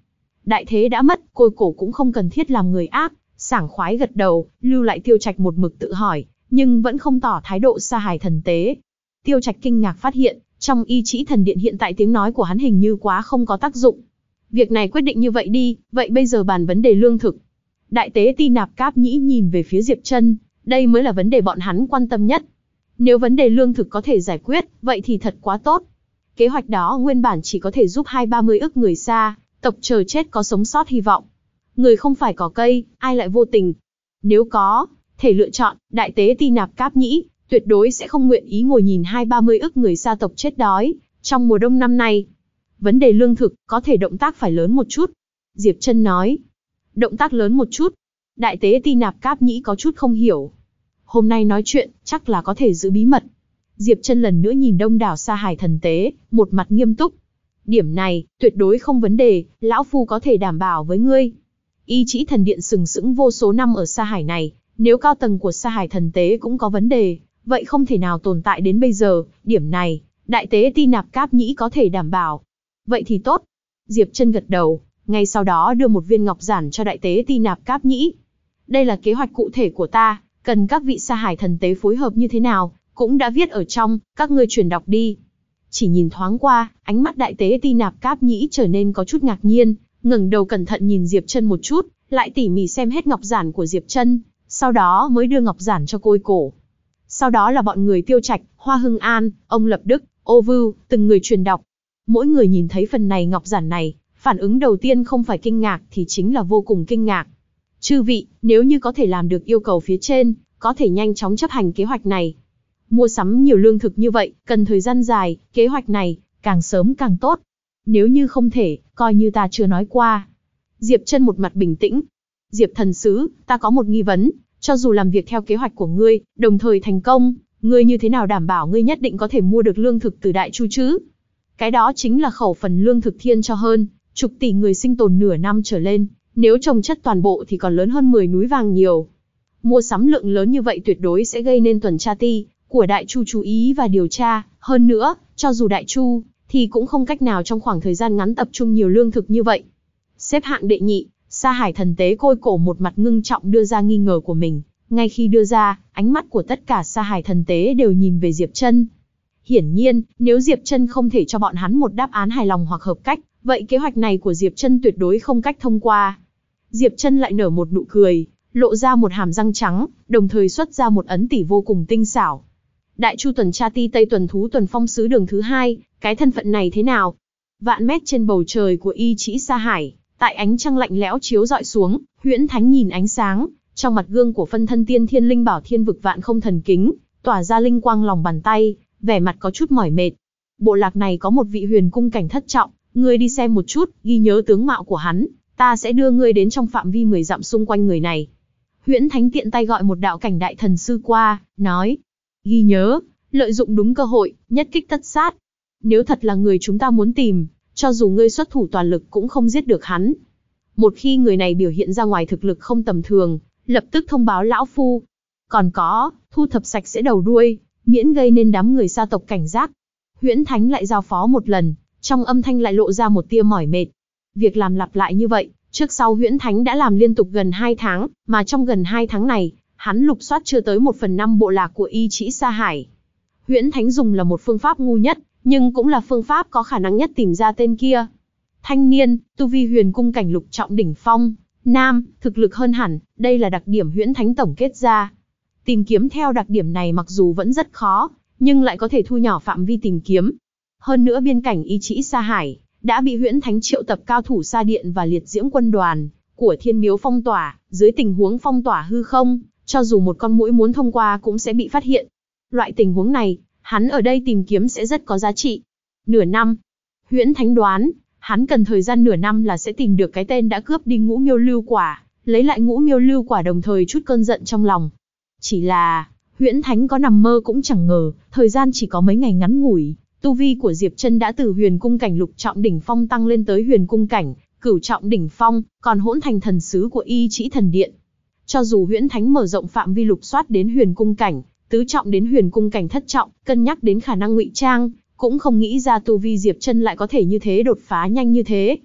[SPEAKER 1] Đại thế đã mất, Côi Cổ cũng không cần thiết làm người ác, sảng khoái gật đầu, lưu lại Tiêu Trạch một mực tự hỏi, nhưng vẫn không tỏ thái độ sa hài thần tế. Tiêu Trạch kinh ngạc phát hiện, trong Y Trĩ Thần Điện hiện tại tiếng nói của hắn hình như quá không có tác dụng. Việc này quyết định như vậy đi, vậy bây giờ bàn vấn đề lương thực. Đại tế Ti Nạp Cáp Nhĩ nhìn về phía Diệp Trân, đây mới là vấn đề bọn hắn quan tâm nhất. Nếu vấn đề lương thực có thể giải quyết, vậy thì thật quá tốt. Kế hoạch đó nguyên bản chỉ có thể giúp 20-30 ức người Sa tộc chờ chết có sống sót hy vọng. Người không phải cỏ cây, ai lại vô tình. Nếu có thể lựa chọn, đại tế Ti Nạp Cáp Nhĩ tuyệt đối sẽ không nguyện ý ngồi nhìn 20-30 ức người Sa tộc chết đói trong mùa đông năm nay. Vấn đề lương thực, có thể động tác phải lớn một chút. Diệp Trân nói. Động tác lớn một chút. Đại tế Ti Nạp Cáp Nhĩ có chút không hiểu. Hôm nay nói chuyện, chắc là có thể giữ bí mật. Diệp Trân lần nữa nhìn đông đảo sa hải thần tế, một mặt nghiêm túc. Điểm này, tuyệt đối không vấn đề, lão phu có thể đảm bảo với ngươi. Y Trĩ Thần Điện sừng sững vô số năm ở sa hải này, nếu cao tầng của sa hải thần tế cũng có vấn đề, vậy không thể nào tồn tại đến bây giờ, điểm này, đại tế Ti Nạp Cáp Nhĩ có thể đảm bảo. Vậy thì tốt. Diệp Trân gật đầu, ngay sau đó đưa một viên ngọc giản cho đại tế Ti Nạp Cáp Nhĩ. Đây là kế hoạch cụ thể của ta, cần các vị sa hải thần tế phối hợp như thế nào, cũng đã viết ở trong, các ngươi truyền đọc đi. Chỉ nhìn thoáng qua, ánh mắt đại tế Ti Nạp Cáp Nhĩ trở nên có chút ngạc nhiên, ngẩng đầu cẩn thận nhìn Diệp Trân một chút, lại tỉ mỉ xem hết ngọc giản của Diệp Trân, sau đó mới đưa ngọc giản cho Côi Cổ. Sau đó là bọn người Tiêu Trạch, Hoa Hưng An, ông Lập Đức, Ô Vưu, từng người truyền đọc. Mỗi người nhìn thấy phần này ngọc giản này, phản ứng đầu tiên không phải kinh ngạc thì chính là vô cùng kinh ngạc. Chư vị, nếu như có thể làm được yêu cầu phía trên, có thể nhanh chóng chấp hành kế hoạch này. Mua sắm nhiều lương thực như vậy, cần thời gian dài, kế hoạch này, càng sớm càng tốt. Nếu như không thể, coi như ta chưa nói qua. Diệp Trân một mặt bình tĩnh. Diệp thần sứ, ta có một nghi vấn, cho dù làm việc theo kế hoạch của ngươi, đồng thời thành công, ngươi như thế nào đảm bảo ngươi nhất định có thể mua được lương thực từ Đại Chu chứ? Cái đó chính là khẩu phần lương thực thiên cho hơn, chục tỷ người sinh tồn nửa năm trở lên, nếu trồng chất toàn bộ thì còn lớn hơn 10 núi vàng nhiều. Mua sắm lượng lớn như vậy tuyệt đối sẽ gây nên tuần tra ti của Đại Chu chú ý và điều tra, hơn nữa, cho dù Đại Chu, thì cũng không cách nào trong khoảng thời gian ngắn tập trung nhiều lương thực như vậy. Xếp hạng đệ nhị, sa hải thần tế Côi Cổ một mặt ngưng trọng đưa ra nghi ngờ của mình, ngay khi đưa ra, ánh mắt của tất cả sa hải thần tế đều nhìn về Diệp Trân. Hiển nhiên, nếu Diệp Trân không thể cho bọn hắn một đáp án hài lòng hoặc hợp cách, vậy kế hoạch này của Diệp Trân tuyệt đối không cách thông qua. Diệp Trân lại nở một nụ cười, lộ ra một hàm răng trắng, đồng thời xuất ra một ấn tỷ vô cùng tinh xảo. Đại Chu tuần tra ti Tây tuần thú tuần phong sứ đường thứ 2, cái thân phận này thế nào? Vạn mét trên bầu trời của Y Trĩ Sa Hải, tại ánh trăng lạnh lẽo chiếu rọi xuống, Huyễn Thánh nhìn ánh sáng, trong mặt gương của phân thân tiên thiên linh bảo thiên vực vạn không thần kính, tỏa ra linh quang lòng bàn tay, vẻ mặt có chút mỏi mệt. Bộ lạc này có một vị huyền cung cảnh thất trọng, ngươi đi xem một chút, ghi nhớ tướng mạo của hắn, ta sẽ đưa ngươi đến trong phạm vi 10 dặm xung quanh người này. Huyễn Thánh tiện tay gọi một đạo cảnh đại thần sư qua, nói, ghi nhớ, lợi dụng đúng cơ hội, nhất kích tất sát. Nếu thật là người chúng ta muốn tìm, cho dù ngươi xuất thủ toàn lực cũng không giết được hắn. Một khi người này biểu hiện ra ngoài thực lực không tầm thường, lập tức thông báo lão phu. Còn có, thu thập sạch sẽ đầu đuôi, miễn gây nên đám người sa tộc cảnh giác. Huyễn Thánh lại giao phó một lần, trong âm thanh lại lộ ra một tia mỏi mệt. Việc làm lặp lại như vậy, trước sau Huyễn Thánh đã làm liên tục gần 2 tháng, mà trong gần 2 tháng này, hắn lục soát chưa tới 1/5 bộ lạc của Y Trĩ Sa Hải. Huyễn Thánh dùng là một phương pháp ngu nhất, nhưng cũng là phương pháp có khả năng nhất tìm ra tên kia. Thanh niên, tu vi huyền cung cảnh lục trọng đỉnh phong, nam, thực lực hơn hẳn, đây là đặc điểm Huyễn Thánh tổng kết ra. Tìm kiếm theo đặc điểm này mặc dù vẫn rất khó, nhưng lại có thể thu nhỏ phạm vi tìm kiếm. Hơn nữa biên cảnh Y Trĩ Sa Hải đã bị Huyễn Thánh triệu tập cao thủ Sa Điện và liệt diễm quân đoàn của Thiên Miếu phong tỏa, dưới tình huống phong tỏa hư không, cho dù một con muỗi muốn thông qua cũng sẽ bị phát hiện. Loại tình huống này, hắn ở đây tìm kiếm sẽ rất có giá trị. Nửa năm. Huyễn Thánh đoán, hắn cần thời gian nửa năm là sẽ tìm được cái tên đã cướp đi Ngũ Miêu Lưu Quả, lấy lại Ngũ Miêu Lưu Quả đồng thời chút cơn giận trong lòng. Chỉ là, Huyễn Thánh có nằm mơ cũng chẳng ngờ, thời gian chỉ có mấy ngày ngắn ngủi, tu vi của Diệp Trân đã từ huyền cung cảnh lục trọng đỉnh phong tăng lên tới huyền cung cảnh cửu trọng đỉnh phong, còn hỗn thành thần sứ của Y Trĩ Thần Điện. Cho dù Huyễn Thánh mở rộng phạm vi lục soát đến huyền cung cảnh tứ trọng đến huyền cung cảnh thất trọng, cân nhắc đến khả năng ngụy trang, cũng không nghĩ ra tu vi Diệp Trân lại có thể như thế đột phá nhanh như thế.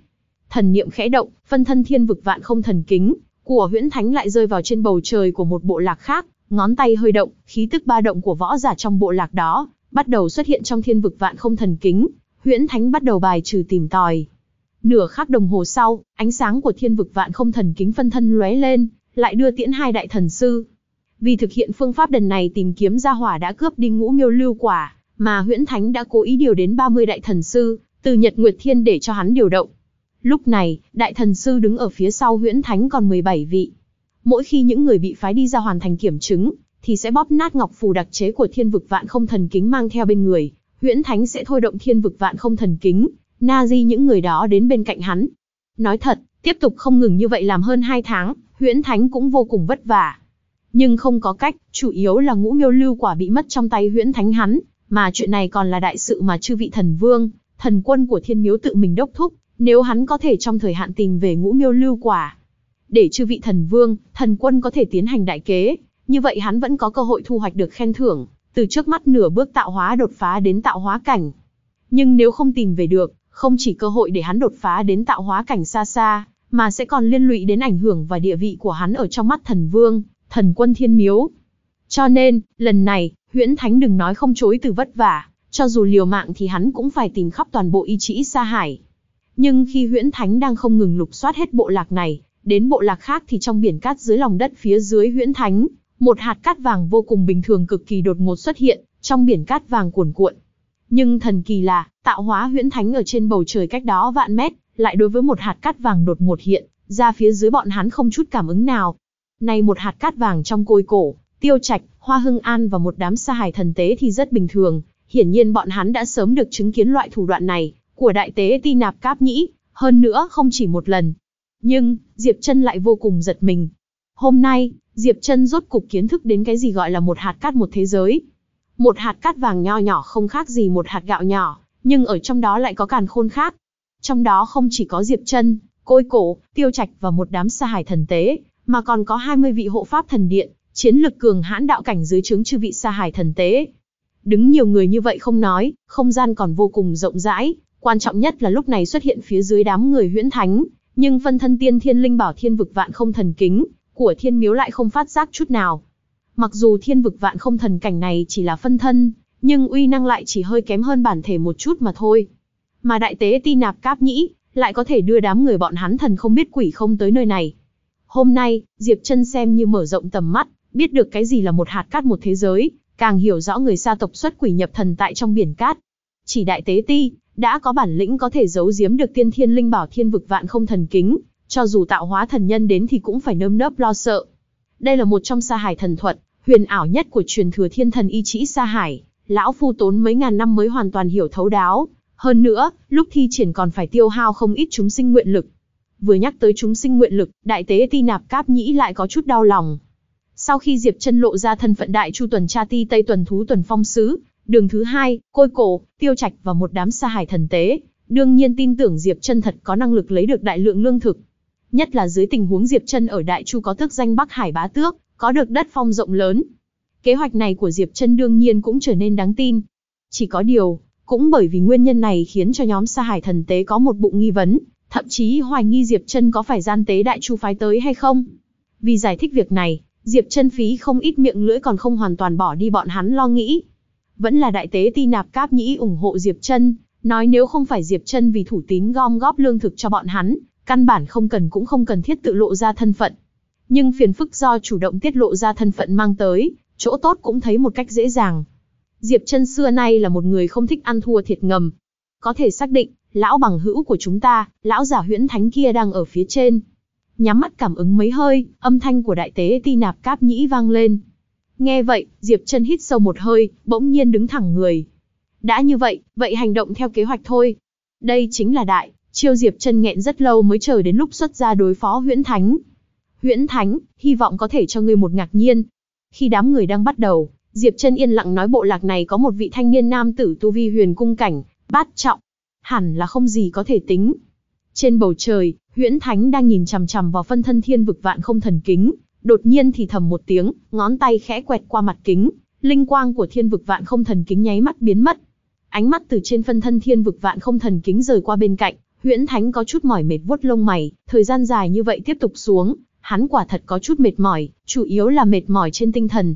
[SPEAKER 1] thần niệm khẽ động, phân thân thiên vực vạn không thần kính của Huyễn Thánh lại rơi vào trên bầu trời của một bộ lạc khác, ngón tay hơi động, khí tức ba động của võ giả trong bộ lạc đó bắt đầu xuất hiện trong thiên vực vạn không thần kính. Huyễn Thánh bắt đầu bài trừ tìm tòi. Nửa khắc đồng hồ sau, ánh sáng của thiên vực vạn không thần kính phân thân lóe lên, lại đưa tiễn hai đại thần sư. Vì thực hiện phương pháp lần này tìm kiếm ra hỏa đã cướp đi Ngũ Miêu Lưu Quả, mà Huyễn Thánh đã cố ý điều đến 30 đại thần sư từ Nhật Nguyệt Thiên để cho hắn điều động. Lúc này, đại thần sư đứng ở phía sau Huyễn Thánh còn 17 vị. Mỗi khi những người bị phái đi ra hoàn thành kiểm chứng, thì sẽ bóp nát ngọc phù đặc chế của thiên vực vạn không thần kính mang theo bên người. Huyễn Thánh sẽ thôi động thiên vực vạn không thần kính, na di những người đó đến bên cạnh hắn. Nói thật, tiếp tục không ngừng như vậy làm hơn 2 tháng, Huyễn Thánh cũng vô cùng vất vả. Nhưng không có cách, chủ yếu là Ngũ Miêu Lưu Quả bị mất trong tay Huyễn Thánh hắn, mà chuyện này còn là đại sự mà chư vị thần vương, thần quân của Thiên Miếu tự mình đốc thúc, nếu hắn có thể trong thời hạn tìm về Ngũ Miêu Lưu Quả, để chư vị thần vương, thần quân có thể tiến hành đại kế, như vậy hắn vẫn có cơ hội thu hoạch được khen thưởng, từ trước mắt nửa bước tạo hóa đột phá đến tạo hóa cảnh. Nhưng nếu không tìm về được, không chỉ cơ hội để hắn đột phá đến tạo hóa cảnh xa xa, mà sẽ còn liên lụy đến ảnh hưởng và địa vị của hắn ở trong mắt thần vương, thần quân Thiên Miếu. Cho nên, lần này, Huyễn Thánh đừng nói không chối từ vất vả, cho dù liều mạng thì hắn cũng phải tìm khắp toàn bộ Y Trĩ Sa Hải. Nhưng khi Huyễn Thánh đang không ngừng lục soát hết bộ lạc này, đến bộ lạc khác thì trong biển cát dưới lòng đất phía dưới Huyễn Thánh, một hạt cát vàng vô cùng bình thường cực kỳ đột ngột xuất hiện, trong biển cát vàng cuồn cuộn. Nhưng thần kỳ là, tạo hóa Huyễn Thánh ở trên bầu trời cách đó vạn mét, lại đối với một hạt cát vàng đột ngột hiện ra phía dưới bọn hắn không chút cảm ứng nào. Này một hạt cát vàng trong côi cổ, Tiêu Trạch, Hoa Hưng An và một đám sa hải thần tế thì rất bình thường, hiển nhiên bọn hắn đã sớm được chứng kiến loại thủ đoạn này của đại tế Ti Nạp Cáp Nhĩ, hơn nữa không chỉ một lần. Nhưng, Diệp Chân lại vô cùng giật mình. Hôm nay, Diệp Chân rốt cục kiến thức đến cái gì gọi là một hạt cát một thế giới. Một hạt cát vàng nho nhỏ không khác gì một hạt gạo nhỏ, nhưng ở trong đó lại có càn khôn khác. Trong đó không chỉ có Diệp Chân, Côi Cổ, Tiêu Trạch và một đám sa hải thần tế, mà còn có 20 vị hộ pháp thần điện, chiến lực cường hãn đạo cảnh dưới trướng chư vị sa hải thần tế. Đứng nhiều người như vậy không nói, không gian còn vô cùng rộng rãi, quan trọng nhất là lúc này xuất hiện phía dưới đám người Huyễn Thánh, nhưng phân thân tiên thiên linh bảo thiên vực vạn không thần kính của Thiên Miếu lại không phát giác chút nào. Mặc dù thiên vực vạn không thần cảnh này chỉ là phân thân, nhưng uy năng lại chỉ hơi kém hơn bản thể một chút mà thôi. Mà đại tế Ti Nạp Cáp Nhĩ lại có thể đưa đám người bọn hắn thần không biết quỷ không tới nơi này. Hôm nay, Diệp Chân xem như mở rộng tầm mắt, biết được cái gì là một hạt cát một thế giới, càng hiểu rõ người sa tộc xuất quỷ nhập thần tại trong biển cát. Chỉ đại tế Ti đã có bản lĩnh có thể giấu giếm được tiên thiên linh bảo thiên vực vạn không thần kính, cho dù tạo hóa thần nhân đến thì cũng phải nơm nớp lo sợ. Đây là một trong sa hải thần thuật, huyền ảo nhất của truyền thừa thiên thần Y Trĩ Sa Hải, lão phu tốn mấy ngàn năm mới hoàn toàn hiểu thấu đáo. Hơn nữa, lúc thi triển còn phải tiêu hao không ít chúng sinh nguyện lực. Vừa nhắc tới chúng sinh nguyện lực, đại tế Ti Nạp Cáp Nhĩ lại có chút đau lòng. Sau khi Diệp Chân lộ ra thân phận đại chu tuần tra ti Tây tuần thú tuần phong sứ, Đường Thứ Hai, Côi Cổ, Tiêu Trạch và một đám sa hải thần tế, đương nhiên tin tưởng Diệp Chân thật có năng lực lấy được đại lượng lương thực. Nhất là dưới tình huống Diệp Chân ở Đại Chu có tước danh Bắc Hải bá tước, có được đất phong rộng lớn. Kế hoạch này của Diệp Chân đương nhiên cũng trở nên đáng tin. Chỉ có điều, cũng bởi vì nguyên nhân này khiến cho nhóm sa hải thần tế có một bụng nghi vấn, thậm chí hoài nghi Diệp Chân có phải gian tế Đại Chu phái tới hay không. Vì giải thích việc này, Diệp Chân phí không ít miệng lưỡi còn không hoàn toàn bỏ đi bọn hắn lo nghĩ. Vẫn là đại tế Ti Nạp Cáp Nhĩ ủng hộ Diệp Chân, nói nếu không phải Diệp Chân vì thủ tín gom góp lương thực cho bọn hắn, căn bản không cần cũng không cần thiết tự lộ ra thân phận. Nhưng phiền phức do chủ động tiết lộ ra thân phận mang tới, chỗ tốt cũng thấy một cách dễ dàng. Diệp Chân xưa nay là một người không thích ăn thua thiệt ngầm. Có thể xác định, lão bằng hữu của chúng ta, lão giả Huyễn Thánh kia đang ở phía trên. Nhắm mắt cảm ứng mấy hơi, âm thanh của đại tế Ti Nạp Cáp Nhĩ vang lên. Nghe vậy, Diệp Chân hít sâu một hơi, bỗng nhiên đứng thẳng người. Đã như vậy, vậy hành động theo kế hoạch thôi. Đây chính là đại chiêu Diệp Chân nghẹn rất lâu mới chờ đến lúc xuất ra đối phó Huyễn Thánh. Huyễn Thánh, hy vọng có thể cho ngươi một ngạc nhiên. Khi đám người đang bắt đầu, Diệp Chân yên lặng nói bộ lạc này có một vị thanh niên nam tử tu vi huyền cung cảnh, bát trọng. Hẳn là không gì có thể tính. Trên bầu trời, Huyễn Thánh đang nhìn chằm chằm vào phân thân thiên vực vạn không thần kính, đột nhiên thì thầm một tiếng, ngón tay khẽ quẹt qua mặt kính, linh quang của thiên vực vạn không thần kính nháy mắt biến mất. Ánh mắt từ trên phân thân thiên vực vạn không thần kính rời qua bên cạnh, Huyễn Thánh có chút mỏi mệt vuốt lông mày, thời gian dài như vậy tiếp tục xuống, hắn quả thật có chút mệt mỏi, chủ yếu là mệt mỏi trên tinh thần.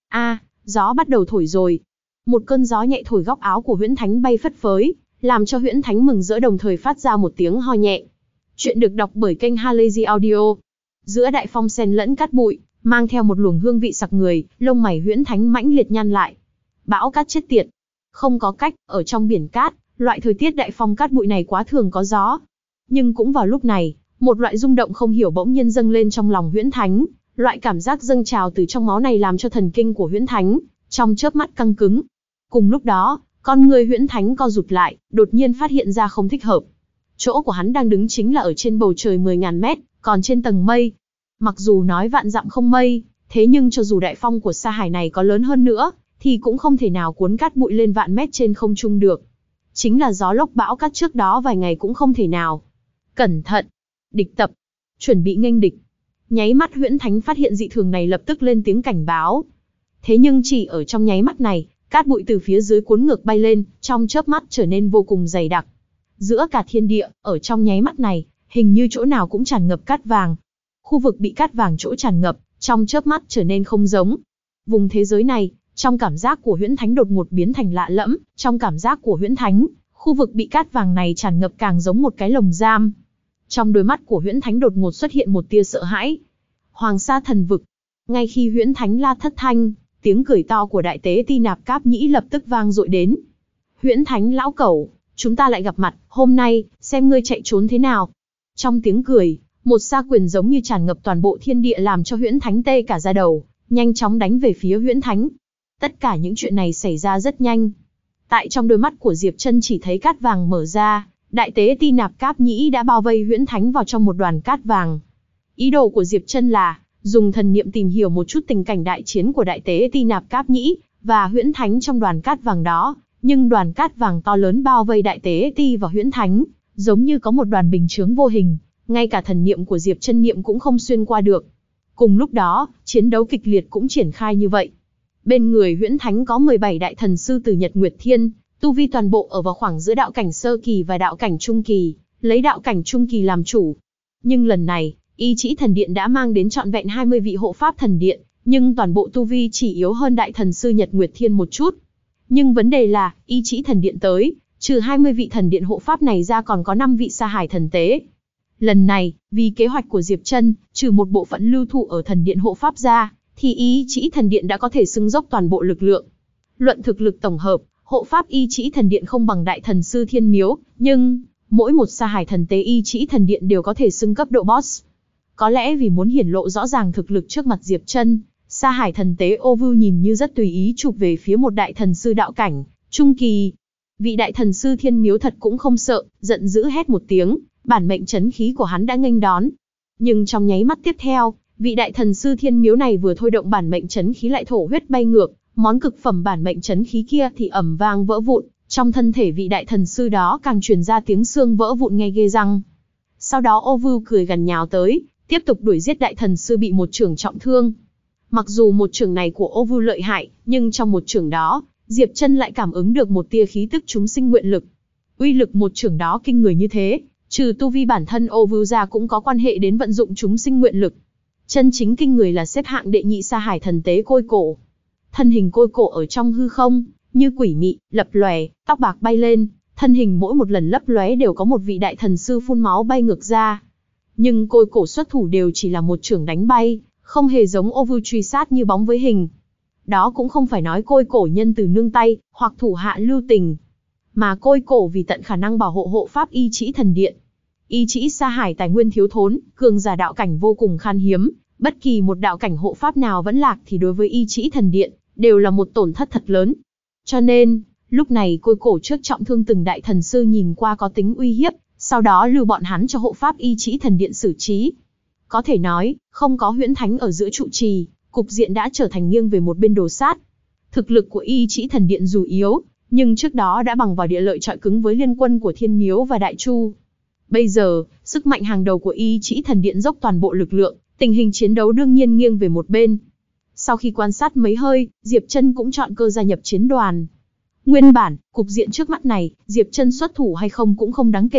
[SPEAKER 1] Gió bắt đầu thổi rồi. Một cơn gió nhẹ thổi góc áo của Huyễn Thánh bay phất phới, làm cho Huyễn Thánh mừng rỡ đồng thời phát ra một tiếng ho nhẹ. Chuyện được đọc bởi kênh Halazy Audio. Giữa đại phong xen lẫn cát bụi, mang theo một luồng hương vị sặc người, lông mày Huyễn Thánh mãnh liệt nhăn lại. Bão cát chết tiệt. Không có cách, ở trong biển cát, loại thời tiết đại phong cát bụi này quá thường có gió. Nhưng cũng vào lúc này, một loại rung động không hiểu bỗng nhiên dâng lên trong lòng Huyễn Thánh, loại cảm giác dâng trào từ trong máu này làm cho thần kinh của Huyễn Thánh trong chớp mắt căng cứng. Cùng lúc đó, con người Huyễn Thánh co rụt lại, đột nhiên phát hiện ra không thích hợp. Chỗ của hắn đang đứng chính là ở trên bầu trời 10.000 mét, còn trên tầng mây. Mặc dù nói vạn dặm không mây, thế nhưng cho dù đại phong của sa hải này có lớn hơn nữa, thì cũng không thể nào cuốn cát bụi lên vạn mét trên không trung được. Chính là gió lốc bão cát trước đó vài ngày cũng không thể nào. Cẩn thận! Địch tập! Chuẩn bị nghênh địch! Nháy mắt Huyễn Thánh phát hiện dị thường này lập tức lên tiếng cảnh báo. Thế nhưng chỉ ở trong nháy mắt này, cát bụi từ phía dưới cuốn ngược bay lên, trong chớp mắt trở nên vô cùng dày đặc. Giữa cả thiên địa, ở trong nháy mắt này, hình như chỗ nào cũng tràn ngập cát vàng. Khu vực bị cát vàng chỗ tràn ngập, trong chớp mắt trở nên không giống. Vùng thế giới này, trong cảm giác của Huyễn Thánh đột ngột biến thành lạ lẫm, trong cảm giác của Huyễn Thánh, khu vực bị cát vàng này tràn ngập càng giống một cái lồng giam. Trong đôi mắt của Huyễn Thánh đột ngột xuất hiện một tia sợ hãi. Hoàng Sa Thần Vực. Ngay khi Huyễn Thánh la thất thanh, tiếng cười to của đại tế Ti Nạp Cáp Nhĩ lập tức vang dội đến. Huyễn Thánh lão cẩu, chúng ta lại gặp mặt, hôm nay, xem ngươi chạy trốn thế nào. Trong tiếng cười, một sa quyền giống như tràn ngập toàn bộ thiên địa làm cho Huyễn Thánh tê cả da đầu, nhanh chóng đánh về phía Huyễn Thánh. Tất cả những chuyện này xảy ra rất nhanh. Tại trong đôi mắt của Diệp Trân chỉ thấy cát vàng mở ra, đại tế Ti Nạp Cáp Nhĩ đã bao vây Huyễn Thánh vào trong một đoàn cát vàng. Ý đồ của Diệp Trân là dùng thần niệm tìm hiểu một chút tình cảnh đại chiến của đại tế Ti Nạp Cáp Nhĩ và Huyễn Thánh trong đoàn cát vàng đó, nhưng đoàn cát vàng to lớn bao vây đại tế Ti và Huyễn Thánh, giống như có một đoàn bình chướng vô hình, ngay cả thần niệm của Diệp Trân niệm cũng không xuyên qua được. Cùng lúc đó, chiến đấu kịch liệt cũng triển khai như vậy. Bên người Huyễn Thánh có 17 đại thần sư từ Nhật Nguyệt Thiên, tu vi toàn bộ ở vào khoảng giữa đạo cảnh sơ kỳ và đạo cảnh trung kỳ, lấy đạo cảnh trung kỳ làm chủ. Nhưng lần này, Y Chỉ Thần Điện đã mang đến trọn vẹn 20 vị hộ pháp thần điện, nhưng toàn bộ tu vi chỉ yếu hơn đại thần sư Nhật Nguyệt Thiên một chút. Nhưng vấn đề là, Y Chỉ Thần Điện tới, trừ 20 vị thần điện hộ pháp này ra còn có 5 vị sa hải thần tế. Lần này, vì kế hoạch của Diệp Trân, trừ một bộ phận lưu thủ ở thần điện hộ pháp ra, thì Y Chỉ Thần Điện đã có thể xưng dốc toàn bộ lực lượng. Luận thực lực tổng hợp, hộ pháp Y Chỉ Thần Điện không bằng đại thần sư Thiên Miếu, nhưng mỗi một sa hải thần tế Y Chỉ Thần Điện đều có thể xưng cấp độ boss. Có lẽ vì muốn hiển lộ rõ ràng thực lực trước mặt Diệp Trân, sa hải thần tế Ô Vưu nhìn như rất tùy ý chụp về phía một đại thần sư đạo cảnh trung kỳ. Vị đại thần sư Thiên Miếu thật cũng không sợ, giận dữ hét một tiếng, bản mệnh chấn khí của hắn đã nghênh đón. Nhưng trong nháy mắt tiếp theo, vị đại thần sư Thiên Miếu này vừa thôi động bản mệnh chấn khí lại thổ huyết bay ngược, món cực phẩm bản mệnh chấn khí kia thì ầm vang vỡ vụn, trong thân thể vị đại thần sư đó càng truyền ra tiếng xương vỡ vụn nghe ghê răng. Sau đó Ô Vưu cười gằn nhào tới, tiếp tục đuổi giết đại thần sư bị một chưởng trọng thương. Mặc dù một chưởng này của Ô Vưu lợi hại, nhưng trong một chưởng đó, Diệp Trân lại cảm ứng được một tia khí tức chúng sinh nguyện lực. Uy lực một chưởng đó kinh người như thế, trừ tu vi bản thân Ô Vưu ra cũng có quan hệ đến vận dụng chúng sinh nguyện lực. Chân chính kinh người là xếp hạng đệ nhị sa hải thần tế Côi Cổ. Thân hình Côi Cổ ở trong hư không, như quỷ mị, lập lòe, tóc bạc bay lên, thân hình mỗi một lần lấp lóe đều có một vị đại thần sư phun máu bay ngược ra. Nhưng Côi Cổ xuất thủ đều chỉ là một chưởng đánh bay, không hề giống Ô Vưu truy sát như bóng với hình. Đó cũng không phải nói Côi Cổ nhân từ nương tay, hoặc thủ hạ lưu tình, mà Côi Cổ vì tận khả năng bảo hộ hộ pháp Y Chỉ Thần Điện. Y Chỉ sa hải tài nguyên thiếu thốn, cường giả đạo cảnh vô cùng khan hiếm, bất kỳ một đạo cảnh hộ pháp nào vẫn lạc thì đối với Y Chỉ Thần Điện đều là một tổn thất thật lớn. Cho nên, lúc này Côi Cổ trước trọng thương từng đại thần sư nhìn qua có tính uy hiếp, sau đó lưu bọn hắn cho hộ pháp Y Chỉ Thần Điện xử trí. Có thể nói, không có Huyễn Thánh ở giữa trụ trì, cục diện đã trở thành nghiêng về một bên đồ sát. Thực lực của Y Chỉ Thần Điện dù yếu, nhưng trước đó đã bằng vào địa lợi chọi cứng với liên quân của Thiên Miếu và Đại Chu. Bây giờ, sức mạnh hàng đầu của Y Chỉ Thần Điện dốc toàn bộ lực lượng, tình hình chiến đấu đương nhiên nghiêng về một bên. Sau khi quan sát mấy hơi, Diệp Trân cũng chọn cơ gia nhập chiến đoàn. Nguyên bản, cục diện trước mắt này, Diệp Trân xuất thủ hay không cũng không đáng kể,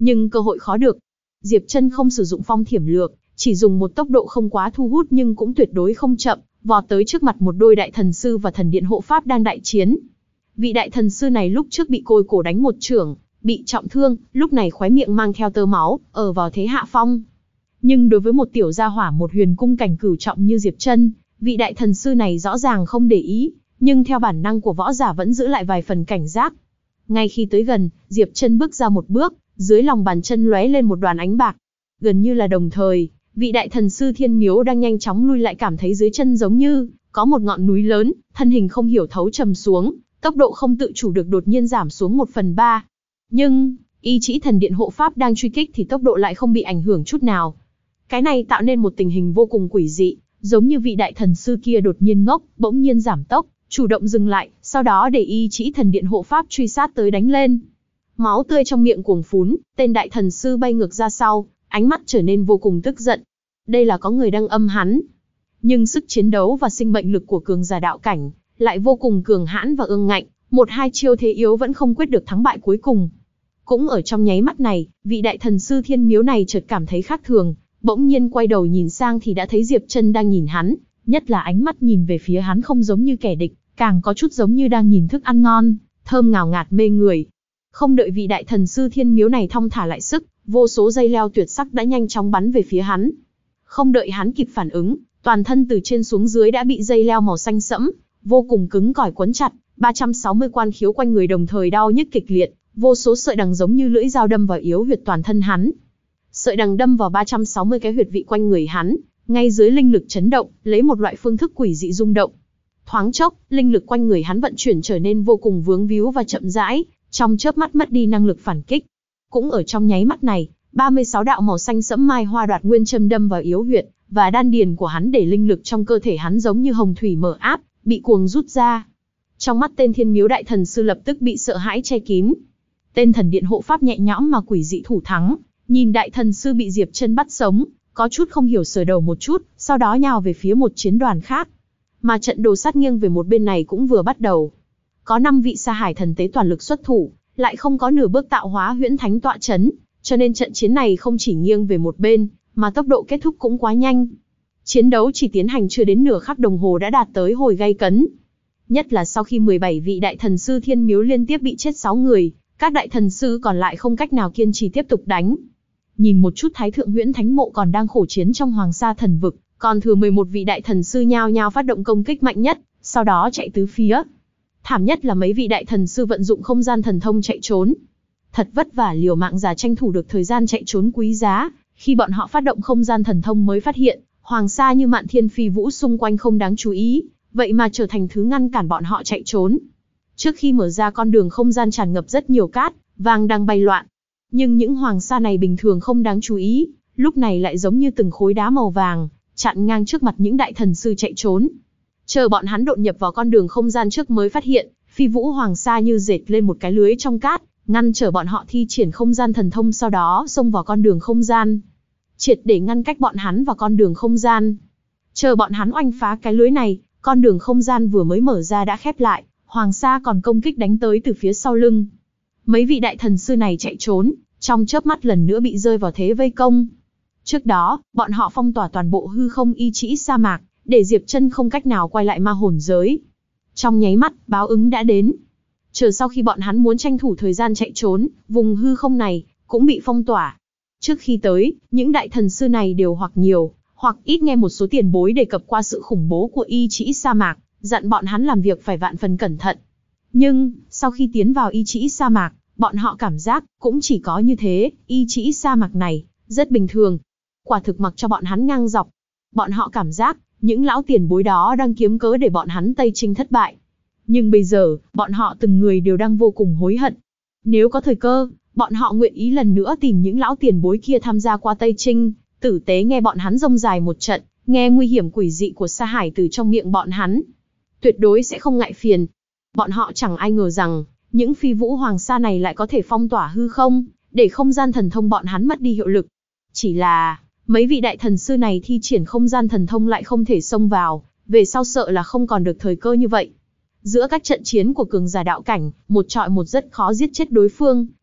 [SPEAKER 1] Nhưng cơ hội khó được. Diệp Trân không sử dụng phong thiểm lược, chỉ dùng một tốc độ không quá thu hút nhưng cũng tuyệt đối không chậm, vọt tới trước mặt một đôi đại thần sư và thần điện hộ pháp đang đại chiến. Vị đại thần sư này lúc trước bị côi cổ đánh một chưởng, bị trọng thương, lúc này khóe miệng mang theo tơ máu, ở vào thế hạ phong. Nhưng đối với một tiểu gia hỏa một huyền cung cảnh cửu trọng như Diệp Trân, vị đại thần sư này rõ ràng không để ý, nhưng theo bản năng của võ giả vẫn giữ lại vài phần cảnh giác. Ngay khi tới gần, Diệp Trân bước ra một bước, dưới lòng bàn chân lóe lên một đoàn ánh bạc. Gần như là đồng thời, vị đại thần sư Thiên Miếu đang nhanh chóng lui lại cảm thấy dưới chân giống như có một ngọn núi lớn, thân hình không hiểu thấu trầm xuống, tốc độ không tự chủ được đột nhiên giảm xuống 1/3. Nhưng, ý chí thần điện hộ pháp đang truy kích thì tốc độ lại không bị ảnh hưởng chút nào. Cái này tạo nên một tình hình vô cùng quỷ dị, giống như vị đại thần sư kia đột nhiên ngốc, bỗng nhiên giảm tốc, chủ động dừng lại, sau đó để ý chí thần điện hộ pháp truy sát tới đánh lên. Máu tươi trong miệng cuồng phún, tên đại thần sư bay ngược ra sau, ánh mắt trở nên vô cùng tức giận. Đây là có người đang âm hắn. Nhưng sức chiến đấu và sinh mệnh lực của cường giả đạo cảnh lại vô cùng cường hãn và ương ngạnh, một hai chiêu thế yếu vẫn không quyết được thắng bại cuối cùng. Cũng ở trong nháy mắt này, vị đại thần sư Thiên Miếu này chợt cảm thấy khác thường, bỗng nhiên quay đầu nhìn sang thì đã thấy Diệp Trân đang nhìn hắn, nhất là ánh mắt nhìn về phía hắn không giống như kẻ địch, càng có chút giống như đang nhìn thức ăn ngon, thơm ngào ngạt mê người. Không đợi vị đại thần sư Thiên Miếu này thong thả lại sức, vô số dây leo tuyệt sắc đã nhanh chóng bắn về phía hắn. Không đợi hắn kịp phản ứng, toàn thân từ trên xuống dưới đã bị dây leo màu xanh sẫm, vô cùng cứng cỏi quấn chặt, 360 quan khiếu quanh người đồng thời đau nhức kịch liệt, vô số sợi đằng giống như lưỡi dao đâm vào yếu huyệt toàn thân hắn. Sợi đằng đâm vào 360 cái huyệt vị quanh người hắn, ngay dưới linh lực chấn động, lấy một loại phương thức quỷ dị rung động. Thoáng chốc, linh lực quanh người hắn vận chuyển trở nên vô cùng vướng víu và chậm rãi, trong chớp mắt mất đi năng lực phản kích. Cũng ở trong nháy mắt này, 36 đạo màu xanh sẫm mai hoa đoạt nguyên châm đâm vào yếu huyệt và đan điền của hắn để linh lực trong cơ thể hắn giống như hồng thủy mở áp, bị cuồng rút ra. Trong mắt tên Thiên Miếu đại thần sư lập tức bị sợ hãi che kín. Tên thần điện hộ pháp nhẹ nhõm mà quỷ dị thủ thắng, nhìn đại thần sư bị Diệp Trân bắt sống, có chút không hiểu sờ đầu một chút, sau đó nhào về phía một chiến đoàn khác. Mà trận đồ sát nghiêng về một bên này cũng vừa bắt đầu. Có 5 vị Sa Hải thần tế toàn lực xuất thủ, lại không có nửa bước tạo hóa huyễn thánh tọa chấn, cho nên trận chiến này không chỉ nghiêng về một bên, mà tốc độ kết thúc cũng quá nhanh. Chiến đấu chỉ tiến hành chưa đến nửa khắc đồng hồ đã đạt tới hồi gay cấn. Nhất là sau khi 17 vị đại thần sư Thiên Miếu liên tiếp bị chết 6 người, các đại thần sư còn lại không cách nào kiên trì tiếp tục đánh. Nhìn một chút Thái thượng huyễn thánh mộ còn đang khổ chiến trong Hoàng Sa thần vực, còn thừa 11 vị đại thần sư nhao nhao phát động công kích mạnh nhất, sau đó chạy tứ phía. Thảm nhất là mấy vị đại thần sư vận dụng không gian thần thông chạy trốn. Thật vất vả liều mạng giả tranh thủ được thời gian chạy trốn quý giá, khi bọn họ phát động không gian thần thông mới phát hiện, Hoàng Sa như Mạn Thiên Phi Vũ xung quanh không đáng chú ý, vậy mà trở thành thứ ngăn cản bọn họ chạy trốn. Trước khi mở ra con đường không gian tràn ngập rất nhiều cát, vàng đang bay loạn. Nhưng những Hoàng Sa này bình thường không đáng chú ý, lúc này lại giống như từng khối đá màu vàng, chặn ngang trước mặt những đại thần sư chạy trốn. Chờ bọn hắn đột nhập vào con đường không gian trước mới phát hiện, Phi Vũ Hoàng Sa như dệt lên một cái lưới trong cát, ngăn trở bọn họ thi triển không gian thần thông, sau đó xông vào con đường không gian. Triệt để ngăn cách bọn hắn vào con đường không gian. Chờ bọn hắn oanh phá cái lưới này, con đường không gian vừa mới mở ra đã khép lại, Hoàng Sa còn công kích đánh tới từ phía sau lưng. Mấy vị đại thần sư này chạy trốn, trong chớp mắt lần nữa bị rơi vào thế vây công. Trước đó, bọn họ phong tỏa toàn bộ hư không y trĩ sa mạc, để Diệp Trân không cách nào quay lại ma hồn giới. Trong nháy mắt, báo ứng đã đến. Chờ sau khi bọn hắn muốn tranh thủ thời gian chạy trốn, vùng hư không này cũng bị phong tỏa. Trước khi tới, những đại thần sư này đều hoặc nhiều, hoặc ít nghe một số tiền bối đề cập qua sự khủng bố của y trĩ sa mạc, dặn bọn hắn làm việc phải vạn phần cẩn thận. Nhưng, sau khi tiến vào y trĩ sa mạc, bọn họ cảm giác cũng chỉ có như thế, y trĩ sa mạc này rất bình thường. Quả thực mặc cho bọn hắn ngang dọc. Bọn họ cảm giác, những lão tiền bối đó đang kiếm cớ để bọn hắn Tây Trinh thất bại. Nhưng bây giờ, bọn họ từng người đều đang vô cùng hối hận. Nếu có thời cơ, bọn họ nguyện ý lần nữa tìm những lão tiền bối kia tham gia qua Tây Trinh, tử tế nghe bọn hắn rông dài một trận, nghe nguy hiểm quỷ dị của Sa Hải từ trong miệng bọn hắn. Tuyệt đối sẽ không ngại phiền. Bọn họ chẳng ai ngờ rằng, những Phi Vũ Hoàng Sa này lại có thể phong tỏa hư không, để không gian thần thông bọn hắn mất đi hiệu lực. Chỉ là, mấy vị đại thần sư này thi triển không gian thần thông lại không thể xông vào, về sau sợ là không còn được thời cơ như vậy. Giữa các trận chiến của cường giả đạo cảnh, một trọi một rất khó giết chết đối phương,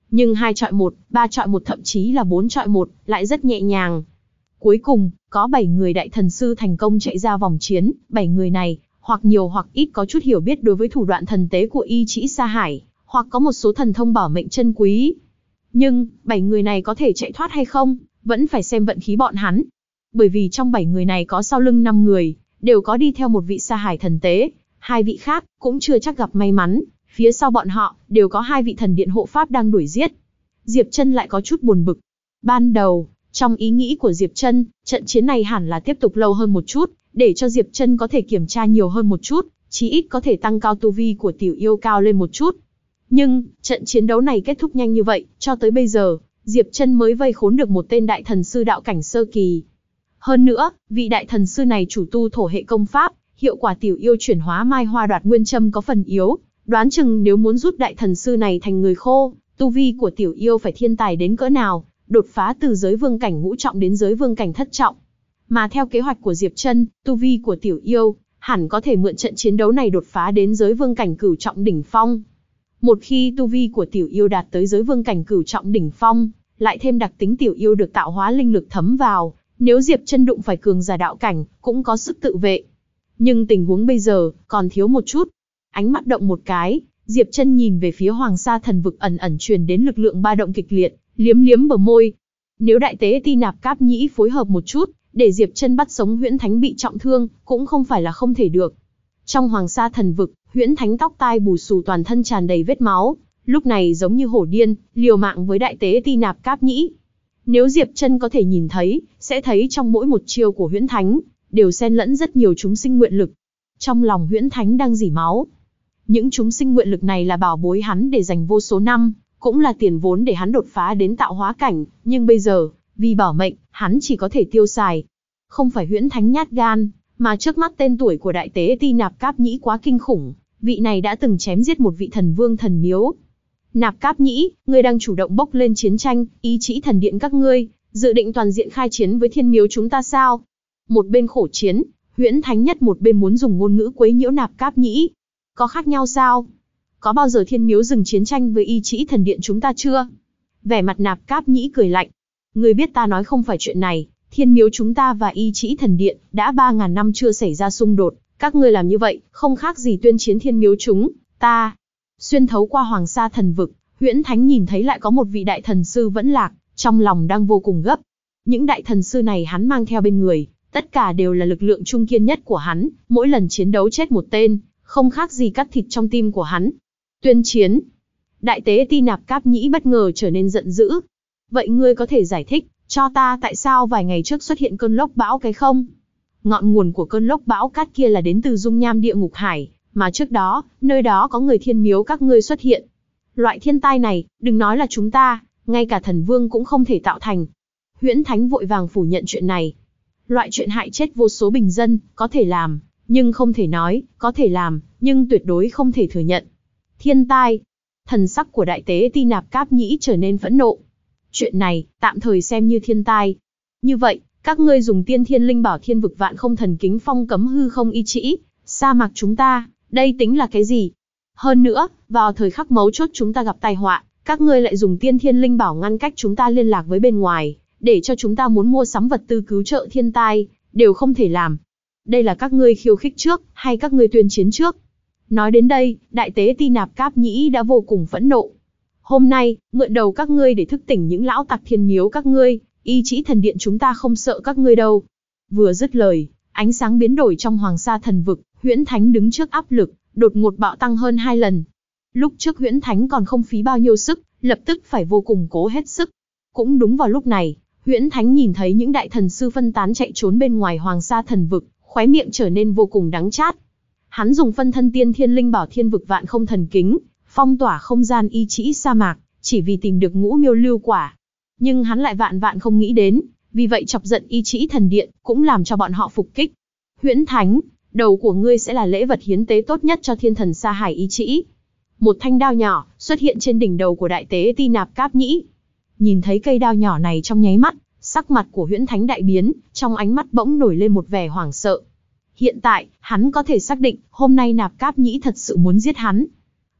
[SPEAKER 1] Nhưng 2-1, 3-1 thậm chí là 4-1 lại rất nhẹ nhàng. Cuối cùng, có 7 người đại thần sư thành công chạy ra vòng chiến. 7 người này, hoặc nhiều hoặc ít có chút hiểu biết đối với thủ đoạn thần tế của Y Trĩ Sa Hải, hoặc có một số thần thông bảo mệnh chân quý. Nhưng, 7 người này có thể chạy thoát hay không, vẫn phải xem vận khí bọn hắn. Bởi vì trong 7 người này có sau lưng 5 người, đều có đi theo một vị Sa Hải thần tế, 2 vị khác cũng chưa chắc gặp may mắn, phía sau bọn họ đều có 2 vị thần điện hộ pháp đang đuổi giết. Diệp Trân lại có chút buồn bực. Ban đầu, trong ý nghĩ của Diệp Trân, trận chiến này hẳn là tiếp tục lâu hơn một chút, để cho Diệp Trân có thể kiểm tra nhiều hơn một chút, chí ít có thể tăng cao tu vi của tiểu yêu cao lên một chút. Nhưng, trận chiến đấu này kết thúc nhanh như vậy, cho tới bây giờ, Diệp Trân mới vây khốn được một tên đại thần sư đạo cảnh sơ kỳ. Hơn nữa, vị đại thần sư này chủ tu thổ hệ công pháp, hiệu quả tiểu yêu chuyển hóa mai hoa đoạt nguyên châm có phần yếu, đoán chừng nếu muốn rút đại thần sư này thành người khô, tu vi của tiểu yêu phải thiên tài đến cỡ nào, đột phá từ giới vương cảnh ngũ trọng đến giới vương cảnh thất trọng. Mà theo kế hoạch của Diệp Trân, tu vi của tiểu yêu hẳn có thể mượn trận chiến đấu này đột phá đến giới vương cảnh cửu trọng đỉnh phong. Một khi tu vi của tiểu yêu đạt tới giới vương cảnh cửu trọng đỉnh phong, lại thêm đặc tính tiểu yêu được tạo hóa linh lực thấm vào, nếu Diệp Trân đụng phải cường giả đạo cảnh, cũng có sức tự vệ. Nhưng tình huống bây giờ, còn thiếu một chút. Ánh mắt động một cái, Diệp Trân nhìn về phía Hoàng Sa thần vực ẩn ẩn truyền đến lực lượng ba động kịch liệt, liếm liếm bờ môi. Nếu đại tế Ti Nạp Cáp Nhĩ phối hợp một chút, để Diệp Trân bắt sống Huyễn Thánh bị trọng thương, cũng không phải là không thể được. Trong Hoàng Sa thần vực, Huyễn Thánh tóc tai bù xù toàn thân tràn đầy vết máu, lúc này giống như hổ điên, liều mạng với đại tế Ti Nạp Cáp Nhĩ. Nếu Diệp Trân có thể nhìn thấy, sẽ thấy trong mỗi một chiêu của Huyễn Thánh, đều xen lẫn rất nhiều chúng sinh nguyện lực. Trong lòng Huyễn Thánh đang rỉ máu. Những chúng sinh nguyện lực này là bảo bối hắn để dành vô số năm, cũng là tiền vốn để hắn đột phá đến tạo hóa cảnh, nhưng bây giờ, vì bảo mệnh, hắn chỉ có thể tiêu xài. Không phải Huyễn Thánh nhát gan, mà trước mắt tên tuổi của đại tế Ti Nạp Cáp Nhĩ quá kinh khủng, vị này đã từng chém giết một vị thần vương thần miếu. Nạp Cáp Nhĩ, ngươi đang chủ động bốc lên chiến tranh, ý chí thần điện các ngươi, dự định toàn diện khai chiến với thiên miếu chúng ta sao? Một bên khổ chiến, Huyễn Thánh nhất một bên muốn dùng ngôn ngữ quấy nhiễu Nạp Cáp Nhĩ. Có khác nhau sao? Có bao giờ thiên miếu dừng chiến tranh với y trĩ thần điện chúng ta chưa? Vẻ mặt Nạp Cáp Nhĩ cười lạnh. Ngươi biết ta nói không phải chuyện này, thiên miếu chúng ta và y trĩ thần điện đã 3.000 năm chưa xảy ra xung đột, các ngươi làm như vậy, không khác gì tuyên chiến thiên miếu chúng ta. Xuyên thấu qua Hoàng Sa thần vực, Huyễn Thánh nhìn thấy lại có một vị đại thần sư vẫn lạc, trong lòng đang vô cùng gấp. Những đại thần sư này hắn mang theo bên người, tất cả đều là lực lượng trung kiên nhất của hắn, mỗi lần chiến đấu chết một tên, không khác gì cắt thịt trong tim của hắn. Tuyên chiến. Đại tế Ti Nạp Cáp Nhĩ bất ngờ trở nên giận dữ. Vậy ngươi có thể giải thích cho ta tại sao vài ngày trước xuất hiện cơn lốc bão cái không? Ngọn nguồn của cơn lốc bão cát kia là đến từ dung nham địa ngục hải, mà trước đó, nơi đó có người thiên miếu các ngươi xuất hiện. Loại thiên tai này, đừng nói là chúng ta, ngay cả thần vương cũng không thể tạo thành. Huyễn Thánh vội vàng phủ nhận chuyện này. Loại chuyện hại chết vô số bình dân, có thể làm, nhưng không thể nói, có thể làm, nhưng tuyệt đối không thể thừa nhận. Thiên tai. Thần sắc của đại tế Ti Nạp Cáp Nhĩ trở nên phẫn nộ. Chuyện này, tạm thời xem như thiên tai. Như vậy, các ngươi dùng tiên thiên linh bảo thiên vực vạn không thần kính phong cấm hư không y trĩ, sa mạc chúng ta, đây tính là cái gì? Hơn nữa, vào thời khắc mấu chốt chúng ta gặp tai họa, các ngươi lại dùng tiên thiên linh bảo ngăn cách chúng ta liên lạc với bên ngoài, để cho chúng ta muốn mua sắm vật tư cứu trợ thiên tai, đều không thể làm. Đây là các ngươi khiêu khích trước, hay các ngươi tuyên chiến trước? Nói đến đây, đại tế Ti Nạp Cáp Nhĩ đã vô cùng phẫn nộ. Hôm nay, mượn đầu các ngươi để thức tỉnh những lão tặc thiên miếu các ngươi, y trĩ thần điện chúng ta không sợ các ngươi đâu. Vừa dứt lời, ánh sáng biến đổi trong Hoàng Sa thần vực, Huyễn Thánh đứng trước áp lực, đột ngột bạo tăng hơn 2 lần. Lúc trước Huyễn Thánh còn không phí bao nhiêu sức, lập tức phải vô cùng cố hết sức. Cũng đúng vào lúc này, Huyễn Thánh nhìn thấy những đại thần sư phân tán chạy trốn bên ngoài Hoàng Sa thần vực, khóe miệng trở nên vô cùng đắng chát. Hắn dùng phân thân tiên thiên linh bảo thiên vực vạn không thần kính, phong tỏa không gian y trĩ sa mạc, chỉ vì tìm được ngũ miêu lưu quả. Nhưng hắn lại vạn không nghĩ đến, vì vậy chọc giận y trĩ thần điện, cũng làm cho bọn họ phục kích. Huyễn Thánh, đầu của ngươi sẽ là lễ vật hiến tế tốt nhất cho thiên thần Sa Hải y trĩ. Một thanh đao nhỏ xuất hiện trên đỉnh đầu của đại tế Ti Nạp Cáp Nhĩ. Nhìn thấy cây đao nhỏ này trong nháy mắt, sắc mặt của Huyễn Thánh đại biến, trong ánh mắt bỗng nổi lên một vẻ hoảng sợ. Hiện tại, hắn có thể xác định, hôm nay Nạp Cáp Nhĩ thật sự muốn giết hắn.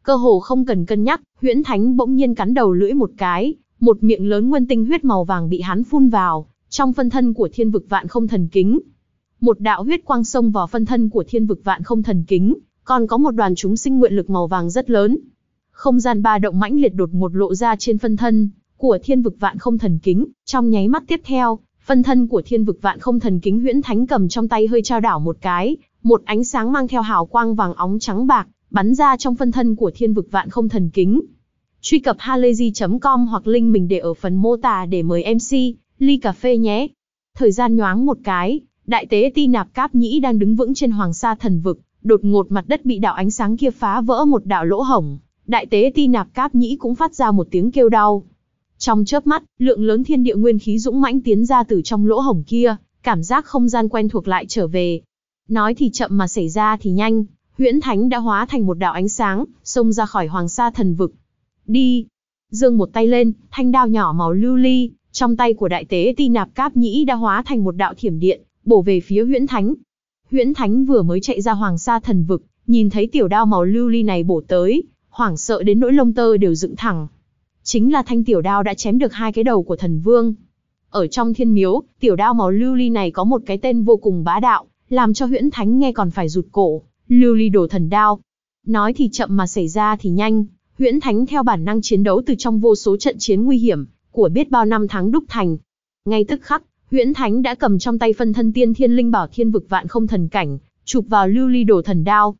[SPEAKER 1] Cơ hồ không cần cân nhắc, Huyễn Thánh bỗng nhiên cắn đầu lưỡi một cái, một miệng lớn nguyên tinh huyết màu vàng bị hắn phun vào, trong phân thân của Thiên Vực Vạn Không Thần Kính. Một đạo huyết quang xông vào phân thân của Thiên Vực Vạn Không Thần Kính, còn có một đoàn chúng sinh nguyện lực màu vàng rất lớn. Không gian ba động mãnh liệt đột ngột lộ ra trên phân thân của Thiên Vực Vạn Không Thần Kính, trong nháy mắt tiếp theo, phân thân của Thiên Vực Vạn Không Thần Kính Huyễn Thánh cầm trong tay hơi trao đảo một cái, một ánh sáng mang theo hào quang vàng óng trắng bạc, bắn ra trong phân thân của Thiên Vực Vạn Không Thần Kính. Truy cập halayzi.com hoặc link mình để ở phần mô tả để mời MC, ly cà phê nhé. Thời gian nhoáng một cái, Đại Tế Ti Nạp Cáp Nhĩ đang đứng vững trên Hoàng Sa Thần Vực, đột ngột mặt đất bị đạo ánh sáng kia phá vỡ một đạo lỗ hổng. Đại Tế Ti Nạp Cáp Nhĩ cũng phát ra một tiếng kêu đau. Trong chớp mắt, lượng lớn thiên địa nguyên khí dũng mãnh tiến ra từ trong lỗ hổng kia, cảm giác không gian quen thuộc lại trở về. Nói thì chậm mà xảy ra thì nhanh, Huyễn Thánh đã hóa thành một đạo ánh sáng, xông ra khỏi Hoàng Sa Thần Vực. Đi! Giương một tay lên, thanh đao nhỏ màu lưu ly, trong tay của Đại Tế Ti Nạp Cáp Nhĩ đã hóa thành một đạo thiểm điện, bổ về phía Huyễn Thánh. Huyễn Thánh vừa mới chạy ra Hoàng Sa Thần Vực, nhìn thấy tiểu đao màu lưu ly này bổ tới, hoảng sợ đến nỗi lông tơ đều dựng thẳng. Chính là thanh tiểu đao đã chém được hai cái đầu của thần vương. Ở trong thiên miếu, tiểu đao màu lưu ly này có một cái tên vô cùng bá đạo, làm cho Huyễn Thánh nghe còn phải rụt cổ, lưu ly đồ thần đao. Nói thì chậm mà xảy ra thì nhanh, Huyễn Thánh theo bản năng chiến đấu từ trong vô số trận chiến nguy hiểm của biết bao năm tháng đúc thành. Ngay tức khắc, Huyễn Thánh đã cầm trong tay phân thân tiên thiên linh bảo Thiên Vực Vạn Không Thần Cảnh, chụp vào lưu ly đồ thần đao.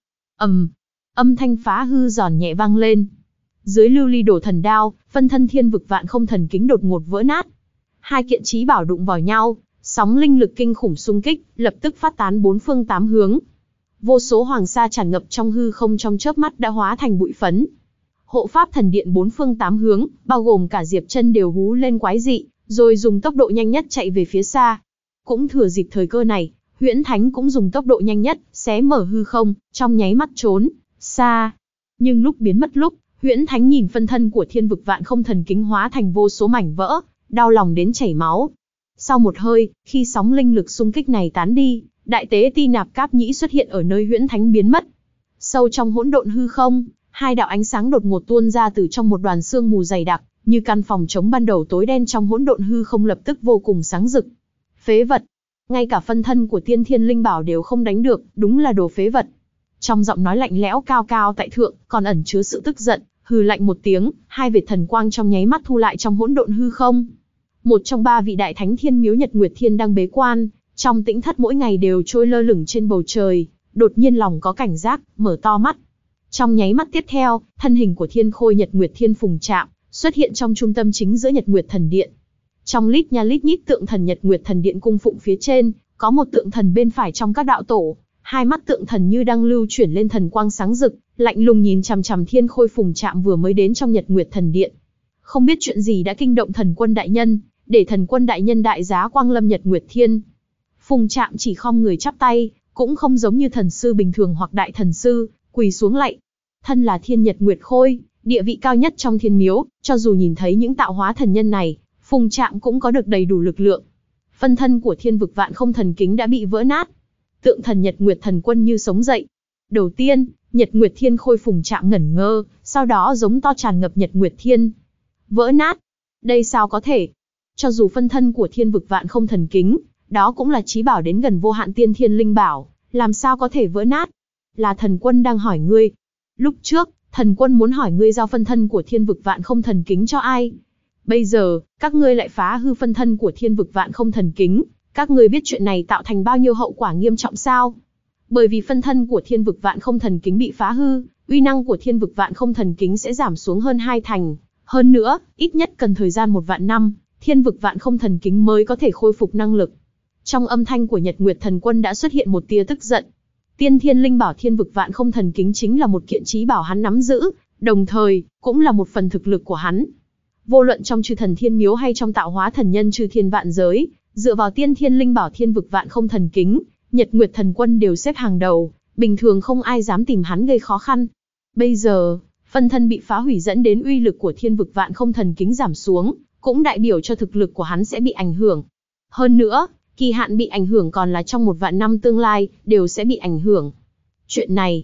[SPEAKER 1] Âm thanh phá hư giòn nhẹ vang lên. Dưới lưu ly đồ thần đao, phân thân Thiên Vực Vạn Không Thần Kính đột ngột vỡ nát. Hai kiện chí bảo đụng vào nhau, sóng linh lực kinh khủng xung kích, lập tức phát tán bốn phương tám hướng. Vô số hoàng sa tràn ngập trong hư không trong chớp mắt đã hóa thành bụi phấn. Hộ pháp thần điện bốn phương tám hướng, bao gồm cả Diệp Chân đều hú lên quái dị, rồi dùng tốc độ nhanh nhất chạy về phía xa. Cũng thừa dịp thời cơ này, Huyễn Thánh cũng dùng tốc độ nhanh nhất, xé mở hư không, trong nháy mắt trốn xa. Nhưng lúc biến mất lúc, Huyễn Thánh nhìn phân thân của Thiên Vực Vạn Không Thần Kính hóa thành vô số mảnh vỡ, đau lòng đến chảy máu. Sau một hơi, khi sóng linh lực xung kích này tán đi, Đại Tế Ti Nạp Cáp Nhĩ xuất hiện ở nơi Huyễn Thánh biến mất. Sâu trong hỗn độn hư không, hai đạo ánh sáng đột ngột tuôn ra từ trong một đoàn sương mù dày đặc, như căn phòng trống ban đầu tối đen trong hỗn độn hư không lập tức vô cùng sáng rực. Phế vật! Ngay cả phân thân của Tiên Thiên Linh Bảo đều không đánh được, đúng là đồ phế vật. Trong giọng nói lạnh lẽo cao cao tại thượng, còn ẩn chứa sự tức giận, hừ lạnh một tiếng, hai vệt thần quang trong nháy mắt thu lại trong hỗn độn hư không. Một trong ba vị đại thánh thiên miếu Nhật Nguyệt Thiên đang bế quan, trong tĩnh thất mỗi ngày đều trôi lơ lửng trên bầu trời, đột nhiên lòng có cảnh giác, mở to mắt. Trong nháy mắt tiếp theo, thân hình của Thiên Khôi Nhật Nguyệt Thiên phùng chạm, xuất hiện trong trung tâm chính giữa Nhật Nguyệt Thần Điện. Trong lít nha lít nhít tượng thần Nhật Nguyệt Thần Điện cung phụng phía trên, có một tượng thần bên phải trong các đạo tổ, hai mắt tượng thần như đang lưu chuyển lên thần quang sáng rực, lạnh lùng nhìn chằm chằm Thiên Khôi phùng chạm vừa mới đến trong Nhật Nguyệt Thần Điện. Không biết chuyện gì đã kinh động Thần Quân đại nhân, để Thần Quân đại nhân đại giá quang lâm Nhật Nguyệt Thiên. Phùng chạm chỉ khom người chắp tay, cũng không giống như thần sư bình thường hoặc đại thần sư, quỳ xuống lạy. Thân là Thiên Nhật Nguyệt Khôi, địa vị cao nhất trong thiên miếu, cho dù nhìn thấy những tạo hóa thần nhân này, Phùng Trạm cũng có được đầy đủ lực lượng. Phân thân của Thiên Vực Vạn Không Thần Kính đã bị vỡ nát. Tượng thần Nhật Nguyệt Thần Quân như sống dậy. Đầu tiên, Nhật Nguyệt Thiên Khôi Phùng Trạm ngẩn ngơ, sau đó giống to tràn ngập Nhật Nguyệt Thiên. Vỡ nát? Đây sao có thể? Cho dù phân thân của Thiên Vực Vạn Không Thần Kính, đó cũng là chí bảo đến gần vô hạn tiên thiên linh bảo, làm sao có thể vỡ nát? Là Thần Quân đang hỏi ngươi. Lúc trước, Thần Quân muốn hỏi ngươi giao phân thân của Thiên Vực Vạn Không Thần Kính cho ai? Bây giờ, các ngươi lại phá hư phân thân của Thiên Vực Vạn Không Thần Kính, các ngươi biết chuyện này tạo thành bao nhiêu hậu quả nghiêm trọng sao? Bởi vì phân thân của Thiên Vực Vạn Không Thần Kính bị phá hư, uy năng của Thiên Vực Vạn Không Thần Kính sẽ giảm xuống hơn 2 thành. Hơn nữa, ít nhất cần thời gian 1 vạn năm, Thiên Vực Vạn Không Thần Kính mới có thể khôi phục năng lực. Trong âm thanh của Nhật Nguyệt Thần Quân đã xuất hiện một tia tức giận. Tiên Thiên Linh Bảo Thiên Vực Vạn Không Thần Kính chính là một kiện chí bảo hắn nắm giữ, đồng thời, cũng là một phần thực lực của hắn. Vô luận trong Chư Thần Thiên Miếu hay trong tạo hóa thần nhân Chư Thiên Vạn Giới, dựa vào Tiên Thiên Linh Bảo Thiên Vực Vạn Không Thần Kính, Nhật Nguyệt Thần Quân đều xếp hàng đầu, bình thường không ai dám tìm hắn gây khó khăn. Bây giờ, phân thân bị phá hủy dẫn đến uy lực của Thiên Vực Vạn Không Thần Kính giảm xuống, cũng đại biểu cho thực lực của hắn sẽ bị ảnh hưởng. Hơn nữa, kỳ hạn bị ảnh hưởng còn là trong 1 vạn năm tương lai, đều sẽ bị ảnh hưởng. Chuyện này,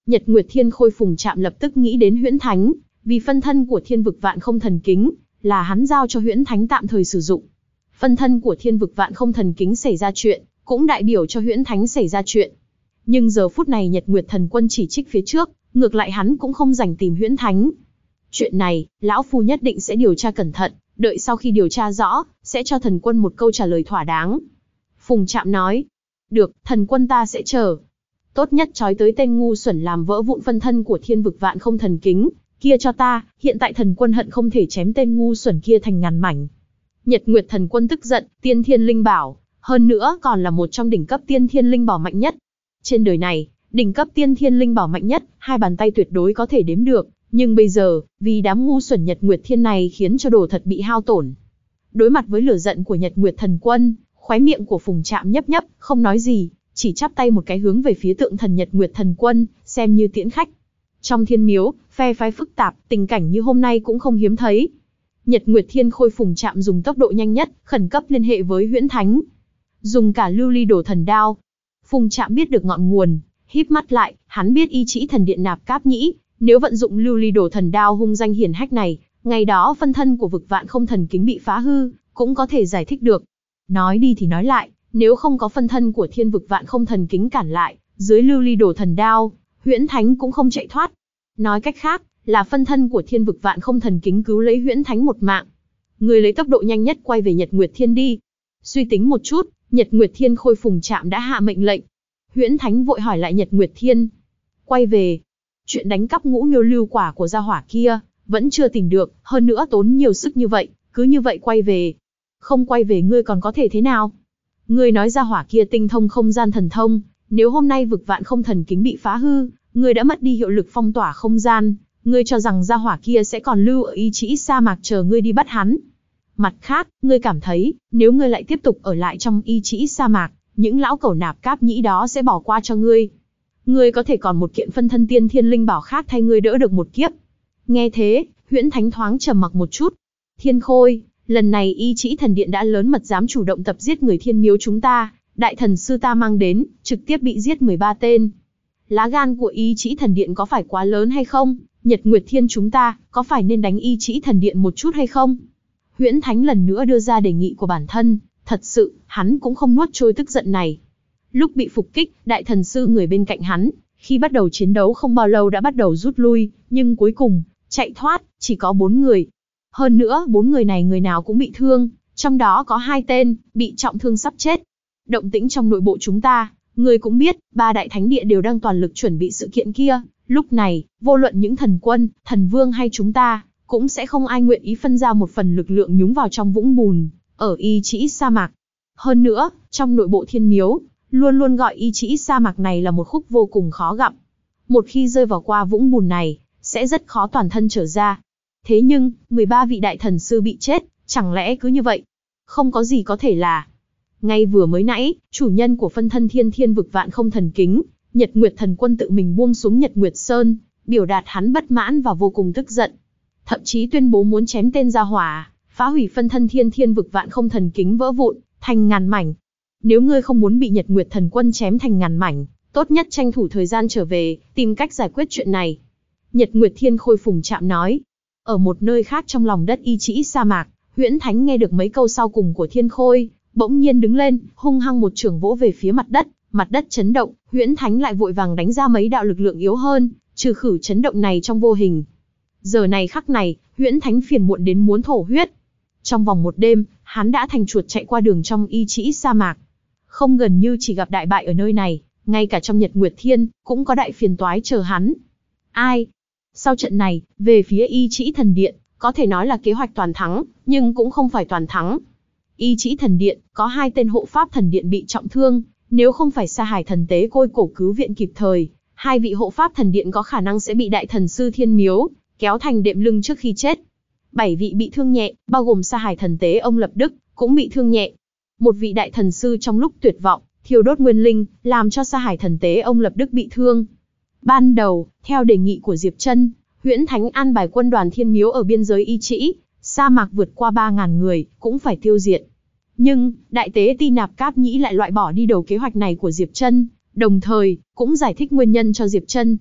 [SPEAKER 1] Nhật Nguyệt Thiên Khôi Phùng Trạm lập tức nghĩ đến Huyễn Thánh, vì phân thân của Thiên Vực Vạn Không Thần Kính là hắn giao cho Huyễn Thánh tạm thời sử dụng. Phân thân của Thiên Vực Vạn Không Thần Kính xảy ra chuyện, cũng đại biểu cho Huyễn Thánh xảy ra chuyện. Nhưng giờ phút này Nhật Nguyệt Thần Quân chỉ trích phía trước, ngược lại hắn cũng không rảnh tìm Huyễn Thánh. Chuyện này, lão phu nhất định sẽ điều tra cẩn thận, đợi sau khi điều tra rõ, sẽ cho thần quân một câu trả lời thỏa đáng. Phùng Trạm nói, được, thần quân ta sẽ chờ. Tốt nhất trói tới tên ngu xuẩn làm vỡ vụn phân thân của Thiên Vực Vạn Không Thần Kính, kia cho ta, hiện tại thần quân hận không thể chém tên ngu xuẩn kia thành ngàn mảnh. Nhật Nguyệt Thần Quân tức giận, Tiên Thiên Linh Bảo, hơn nữa còn là một trong đỉnh cấp Tiên Thiên Linh Bảo mạnh nhất. Trên đời này, đỉnh cấp Tiên Thiên Linh Bảo mạnh nhất, hai bàn tay tuyệt đối có thể đếm được, nhưng bây giờ, vì đám ngu xuẩn Nhật Nguyệt Thiên này khiến cho đồ thật bị hao tổn. Đối mặt với lửa giận của Nhật Nguyệt Thần Quân, khóe miệng của Phùng Trạm nhấp nhấp, không nói gì, chỉ chắp tay một cái hướng về phía tượng thần Nhật Nguyệt Thần Quân, xem như tiễn khách. Trong thiên miếu, phe phái phức tạp, tình cảnh như hôm nay cũng không hiếm thấy. Nhật Nguyệt Thiên Khôi Phùng Trạm dùng tốc độ nhanh nhất, khẩn cấp liên hệ với Huyễn Thánh. Dùng cả lưu ly đổ thần đao. Phùng Trạm biết được ngọn nguồn, híp mắt lại, hắn biết ý chí thần điện Nạp Cáp Nhĩ, nếu vận dụng lưu ly đổ thần đao hung danh hiển hách này, ngày đó phân thân của Vực Vạn Không Thần Kính bị phá hư, cũng có thể giải thích được. Nói đi thì nói lại, nếu không có phân thân của Thiên Vực Vạn Không Thần Kính cản lại, dưới lưu ly đổ thần đao, Huyễn Thánh cũng không chạy thoát. Nói cách khác, là phân thân của Thiên Vực Vạn Không Thần Kính cứu lấy Huyễn Thánh một mạng. Người lấy tốc độ nhanh nhất quay về Nhật Nguyệt Thiên đi. Suy tính một chút, Nhật Nguyệt Thiên Khôi Phùng Trạm đã hạ mệnh lệnh. Huyễn Thánh vội hỏi lại Nhật Nguyệt Thiên. Quay về. Chuyện đánh cắp ngũ miêu lưu quả của gia hỏa kia, vẫn chưa tìm được, hơn nữa tốn nhiều sức như vậy, cứ như vậy quay về. Không quay về ngươi còn có thể thế nào? Ngươi nói gia hỏa kia tinh thông không gian thần thông, nếu hôm nay Vực Vạn Không Thần Kính bị phá hư, ngươi đã mất đi hiệu lực phong tỏa không gian, ngươi cho rằng gia hỏa kia sẽ còn lưu ở Y Trĩ sa mạc chờ ngươi đi bắt hắn. Mặt khác, ngươi cảm thấy, nếu ngươi lại tiếp tục ở lại trong Y Trĩ sa mạc, những lão cẩu Nạp Cáp Nhĩ đó sẽ bỏ qua cho ngươi. Ngươi có thể còn một kiện phân thân Tiên Thiên Linh Bảo khác thay ngươi đỡ được một kiếp. Nghe thế, Huyễn Thánh thoáng trầm mặc một chút. Thiên Khôi, lần này Y Trĩ Thần Điện đã lớn mật dám chủ động tập giết người thiên miếu chúng ta, đại thần sư ta mang đến, trực tiếp bị giết 13 tên. Lá gan của Y Trĩ Thần Điện có phải quá lớn hay không? Nhật Nguyệt Thiên chúng ta, có phải nên đánh Y Trĩ Thần Điện một chút hay không? Huyễn Thánh lần nữa đưa ra đề nghị của bản thân, thật sự, hắn cũng không nuốt trôi tức giận này. Lúc bị phục kích, đại thần sư người bên cạnh hắn, khi bắt đầu chiến đấu không bao lâu đã bắt đầu rút lui, nhưng cuối cùng, chạy thoát, chỉ có 4 người. Hơn nữa, 4 người này người nào cũng bị thương, trong đó có 2 tên, bị trọng thương sắp chết. Động tĩnh trong nội bộ chúng ta, người cũng biết, 3 đại thánh địa đều đang toàn lực chuẩn bị sự kiện kia. Lúc này, vô luận những thần quân, thần vương hay chúng ta, cũng sẽ không ai nguyện ý phân ra một phần lực lượng nhúng vào trong vũng bùn, ở Y Trĩ sa mạc. Hơn nữa, trong nội bộ thiên miếu, luôn luôn gọi Y Trĩ sa mạc này là một khúc vô cùng khó gặm. Một khi rơi vào qua vũng bùn này, sẽ rất khó toàn thân trở ra. Thế nhưng, 13 vị đại thần sư bị chết, chẳng lẽ cứ như vậy? Không có gì có thể là. Ngay vừa mới nãy, chủ nhân của phân thân Thiên Vực Vạn Không Thần Kính, Nhật Nguyệt Thần Quân tự mình buông xuống Nhật Nguyệt Sơn, biểu đạt hắn bất mãn và vô cùng tức giận. Thậm chí tuyên bố muốn chém tên gia hỏa, phá hủy phân thân Thiên Vực Vạn Không Thần Kính vỡ vụn, thành ngàn mảnh. Nếu ngươi không muốn bị Nhật Nguyệt Thần Quân chém thành ngàn mảnh, tốt nhất tranh thủ thời gian trở về, tìm cách giải quyết chuyện này. Nhật Nguyệt Thiên Khôi Phùng Trạm nói. Ở một nơi khác trong lòng đất Y Trĩ sa mạc, Huyễn Thánh nghe được mấy câu sau cùng của Thiên Khôi, bỗng nhiên đứng lên, hung hăng một chưởng vỗ về phía mặt đất chấn động, Huyễn Thánh lại vội vàng đánh ra mấy đạo lực lượng yếu hơn, trừ khử chấn động này trong vô hình. Giờ này khắc này, Huyễn Thánh phiền muộn đến muốn thổ huyết. Trong vòng một đêm, hắn đã thành chuột chạy qua đường trong Y Trĩ sa mạc. Không gần như chỉ gặp đại bại ở nơi này, ngay cả trong Nhật Nguyệt Thiên, cũng có đại phiền toái chờ hắn. Ai? Sau trận này, về phía Y Trĩ Thần Điện, có thể nói là kế hoạch toàn thắng, nhưng cũng không phải toàn thắng. Y Trĩ Thần Điện, có 2 tên hộ pháp thần điện bị trọng thương, nếu không phải Sa Hải Thần Tế Côi Cổ cứu viện kịp thời, 2 vị hộ pháp thần điện có khả năng sẽ bị đại thần sư Thiên Miếu kéo thành đệm lưng trước khi chết. 7 vị bị thương nhẹ, bao gồm Sa Hải Thần Tế ông Lập Đức, cũng bị thương nhẹ. Một vị đại thần sư trong lúc tuyệt vọng, thiêu đốt nguyên linh, làm cho Sa Hải Thần Tế ông Lập Đức bị thương. Ban đầu, theo đề nghị của Diệp Trân, Huyễn Thánh an bài quân đoàn Thiên Miếu ở biên giới Y Trĩ sa mạc vượt qua 3.000 người, cũng phải tiêu diệt. Nhưng, Đại Tế Ti Nạp Cáp Nhĩ lại loại bỏ đi đầu kế hoạch này của Diệp Trân, đồng thời, cũng giải thích nguyên nhân cho Diệp Trân.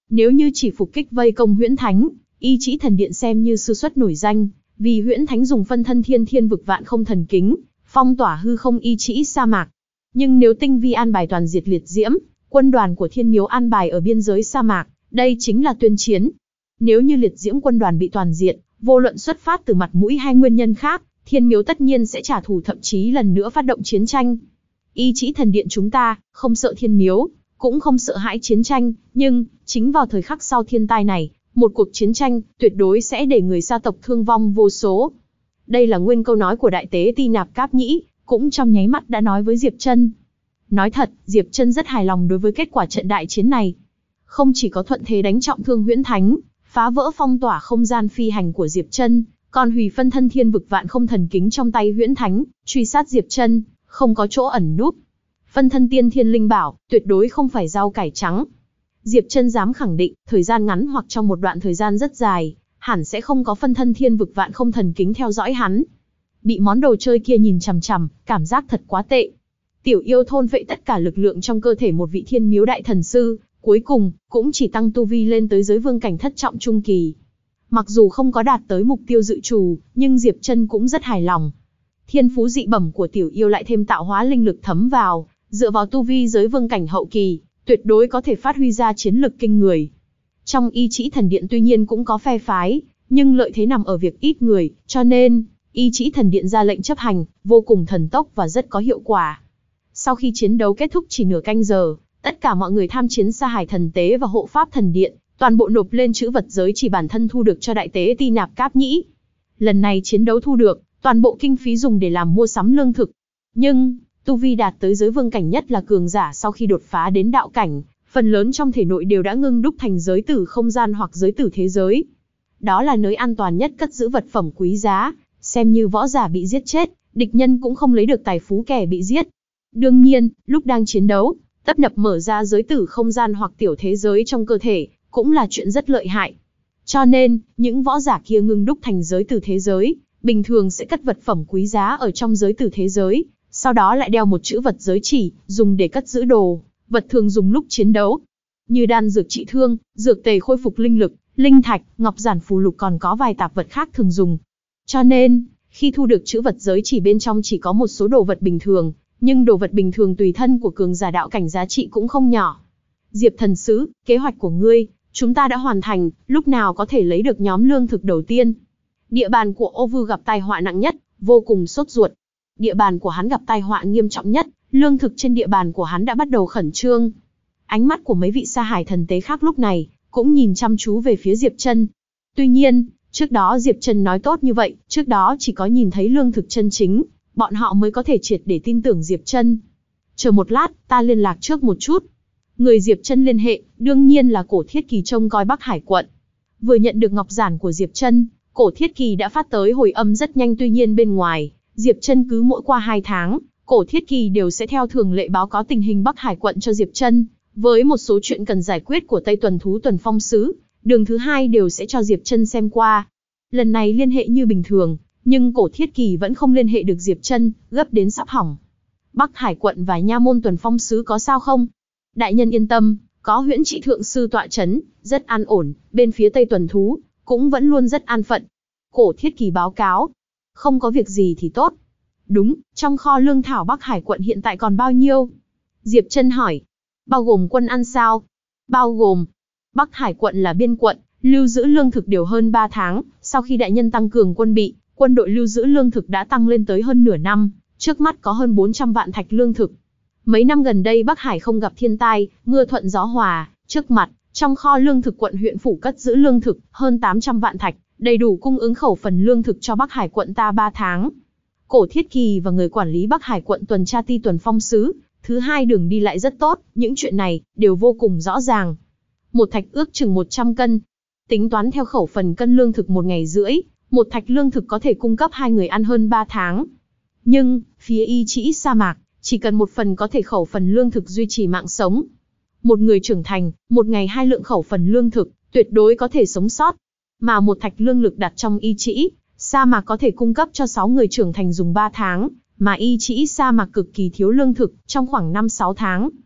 [SPEAKER 1] Nếu như chỉ phục kích vây công Huyễn Thánh, Y Chỉ Thần Điện xem như sư xuất nổi danh, vì Huyễn Thánh dùng phân thân thiên vực vạn không thần kính, phong tỏa hư không Y Chỉ sa mạc. Nhưng nếu tinh vi an bài toàn diệt liệt diễm, quân đoàn của Thiên Miếu an bài ở biên giới sa mạc, đây chính là tuyên chiến. Nếu như liệt diễm quân đoàn bị toàn diệt, vô luận xuất phát từ mặt mũi hay nguyên nhân khác, Thiên Miếu tất nhiên sẽ trả thù, thậm chí lần nữa phát động chiến tranh. Y Chỉ Thần Điện chúng ta, không sợ Thiên Miếu, cũng không sợ hãi chiến tranh, nhưng, chính vào thời khắc sau thiên tai này, một cuộc chiến tranh, tuyệt đối sẽ để người gia tộc thương vong vô số. Đây là nguyên câu nói của Đại Tế Ti Nạp Cáp Nhĩ, cũng trong nháy mắt đã nói với Diệp Trân. Nói thật, Diệp Trân rất hài lòng đối với kết quả trận đại chiến này. Không chỉ có thuận thế đánh trọng thương Huyễn Thánh, phá vỡ phong tỏa không gian phi hành của Diệp Trân, còn hủy phân thân thiên vực vạn không thần kính trong tay Huyễn Thánh, truy sát Diệp Trân, không có chỗ ẩn núp. Phân thân tiên thiên linh bảo, tuyệt đối không phải rau cải trắng. Diệp Trân dám khẳng định, thời gian ngắn hoặc trong một đoạn thời gian rất dài, hẳn sẽ không có phân thân thiên vực vạn không thần kính theo dõi hắn. Bị món đồ chơi kia nhìn chằm chằm, cảm giác thật quá tệ. Tiểu yêu thôn phệ tất cả lực lượng trong cơ thể một vị Thiên Miếu đại thần sư, cuối cùng, cũng chỉ tăng tu vi lên tới giới vương cảnh thất trọng trung kỳ. Mặc dù không có đạt tới mục tiêu dự trù, nhưng Diệp Trân cũng rất hài lòng. Thiên phú dị bẩm của tiểu yêu lại thêm tạo hóa linh lực thấm vào, dựa vào tu vi giới vương cảnh hậu kỳ, tuyệt đối có thể phát huy ra chiến lực kinh người. Trong Y Chỉ Thần Điện tuy nhiên cũng có phe phái, nhưng lợi thế nằm ở việc ít người, cho nên, Y Chỉ Thần Điện ra lệnh chấp hành, vô cùng thần tốc và rất có hiệu quả. Sau khi chiến đấu kết thúc chỉ nửa canh giờ, tất cả mọi người tham chiến Sa Hải Thần Tế và Hộ Pháp Thần Điện, toàn bộ nộp lên chữ vật giới chỉ bản thân thu được cho Đại Tế Ti Nạp Cáp Nhĩ. Lần này chiến đấu thu được, toàn bộ kinh phí dùng để làm mua sắm lương thực. Nhưng, tu vi đạt tới giới vương cảnh nhất là cường giả sau khi đột phá đến đạo cảnh, phần lớn trong thể nội đều đã ngưng đúc thành giới tử không gian hoặc giới tử thế giới. Đó là nơi an toàn nhất cất giữ vật phẩm quý giá, xem như võ giả bị giết chết, địch nhân cũng không lấy được tài phú kẻ bị giết. Đương nhiên, lúc đang chiến đấu, tấp nập mở ra giới tử không gian hoặc tiểu thế giới trong cơ thể, cũng là chuyện rất lợi hại. Cho nên, những võ giả kia ngưng đúc thành giới tử thế giới, bình thường sẽ cất vật phẩm quý giá ở trong giới tử thế giới, sau đó lại đeo một chữ vật giới chỉ, dùng để cất giữ đồ, vật thường dùng lúc chiến đấu. Như đan dược trị thương, dược tề khôi phục linh lực, linh thạch, ngọc giản phù lục còn có vài tạp vật khác thường dùng. Cho nên, khi thu được chữ vật giới chỉ bên trong chỉ có một số đồ vật bình thường, nhưng đồ vật bình thường tùy thân của cường giả đạo cảnh giá trị cũng không nhỏ. Diệp thần sứ, kế hoạch của ngươi, chúng ta đã hoàn thành, lúc nào có thể lấy được nhóm lương thực đầu tiên? Địa bàn của Ô Vư gặp tai họa nặng nhất, vô cùng sốt ruột. Địa bàn của hắn gặp tai họa nghiêm trọng nhất, lương thực trên địa bàn của hắn đã bắt đầu khẩn trương. Ánh mắt của mấy vị Sa Hải Thần Tế khác lúc này, cũng nhìn chăm chú về phía Diệp Trân. Tuy nhiên, trước đó Diệp Trân nói tốt như vậy, trước đó chỉ có nhìn thấy lương thực chân chính, bọn họ mới có thể triệt để tin tưởng Diệp Trân. Chờ một lát, ta liên lạc trước một chút. Người Diệp Trân liên hệ, đương nhiên là Cổ Thiết Kỳ trông coi Bắc Hải quận. Vừa nhận được ngọc giản của Diệp Trân, Cổ Thiết Kỳ đã phát tới hồi âm rất nhanh, tuy nhiên bên ngoài, Diệp Trân cứ mỗi qua 2 tháng, Cổ Thiết Kỳ đều sẽ theo thường lệ báo cáo tình hình Bắc Hải quận cho Diệp Trân, với một số chuyện cần giải quyết của Tây Tuần Thú Tuần Phong Sứ, đường thứ 2 đều sẽ cho Diệp Trân xem qua. Lần này liên hệ như bình thường, nhưng Cổ Thiết Kỳ vẫn không liên hệ được Diệp Trân, gấp đến sắp hỏng. Bắc Hải quận và Nha Môn Tuần Phong Sứ có sao không? Đại nhân yên tâm, có Huyễn Trị Thượng Sư tọa chấn, rất an ổn, bên phía Tây Tuần Thú, cũng vẫn luôn rất an phận. Cổ Thiết Kỳ báo cáo. Không có việc gì thì tốt. Đúng, trong kho lương thảo Bắc Hải quận hiện tại còn bao nhiêu? Diệp Trân hỏi. Bao gồm quân ăn sao? Bao gồm. Bắc Hải quận là biên quận, lưu giữ lương thực đều hơn 3 tháng, sau khi đại nhân tăng cường quân bị, quân đội lưu giữ lương thực đã tăng lên tới hơn nửa năm, trước mắt có hơn 400 vạn thạch lương thực. Mấy năm gần đây Bắc Hải không gặp thiên tai, mưa thuận gió hòa, trước mặt, trong kho lương thực quận huyện phủ cất giữ lương thực, hơn 800 vạn thạch, đầy đủ cung ứng khẩu phần lương thực cho Bắc Hải quận ta 3 tháng. Cổ Thiết Kỳ và người quản lý Bắc Hải quận tuần tra Ti Tuần Phong Sứ, thứ 2 đường đi lại rất tốt, những chuyện này, đều vô cùng rõ ràng. Một thạch ước chừng 100 cân. Tính toán theo khẩu phần cân lương thực 1 ngày rưỡi, một thạch lương thực có thể cung cấp 2 người ăn hơn 3 tháng. Nhưng, phía Y Chỉ sa mạc, chỉ cần một phần có thể khẩu phần lương thực duy trì mạng sống. Một người trưởng thành, một ngày 2 lượng khẩu phần lương thực, tuyệt đối có thể sống sót. Mà một thạch lương lực đặt trong Y Chỉ sa mạc có thể cung cấp cho 6 người trưởng thành dùng 3 tháng, mà Y Chỉ sa mạc cực kỳ thiếu lương thực, trong khoảng 5-6 tháng.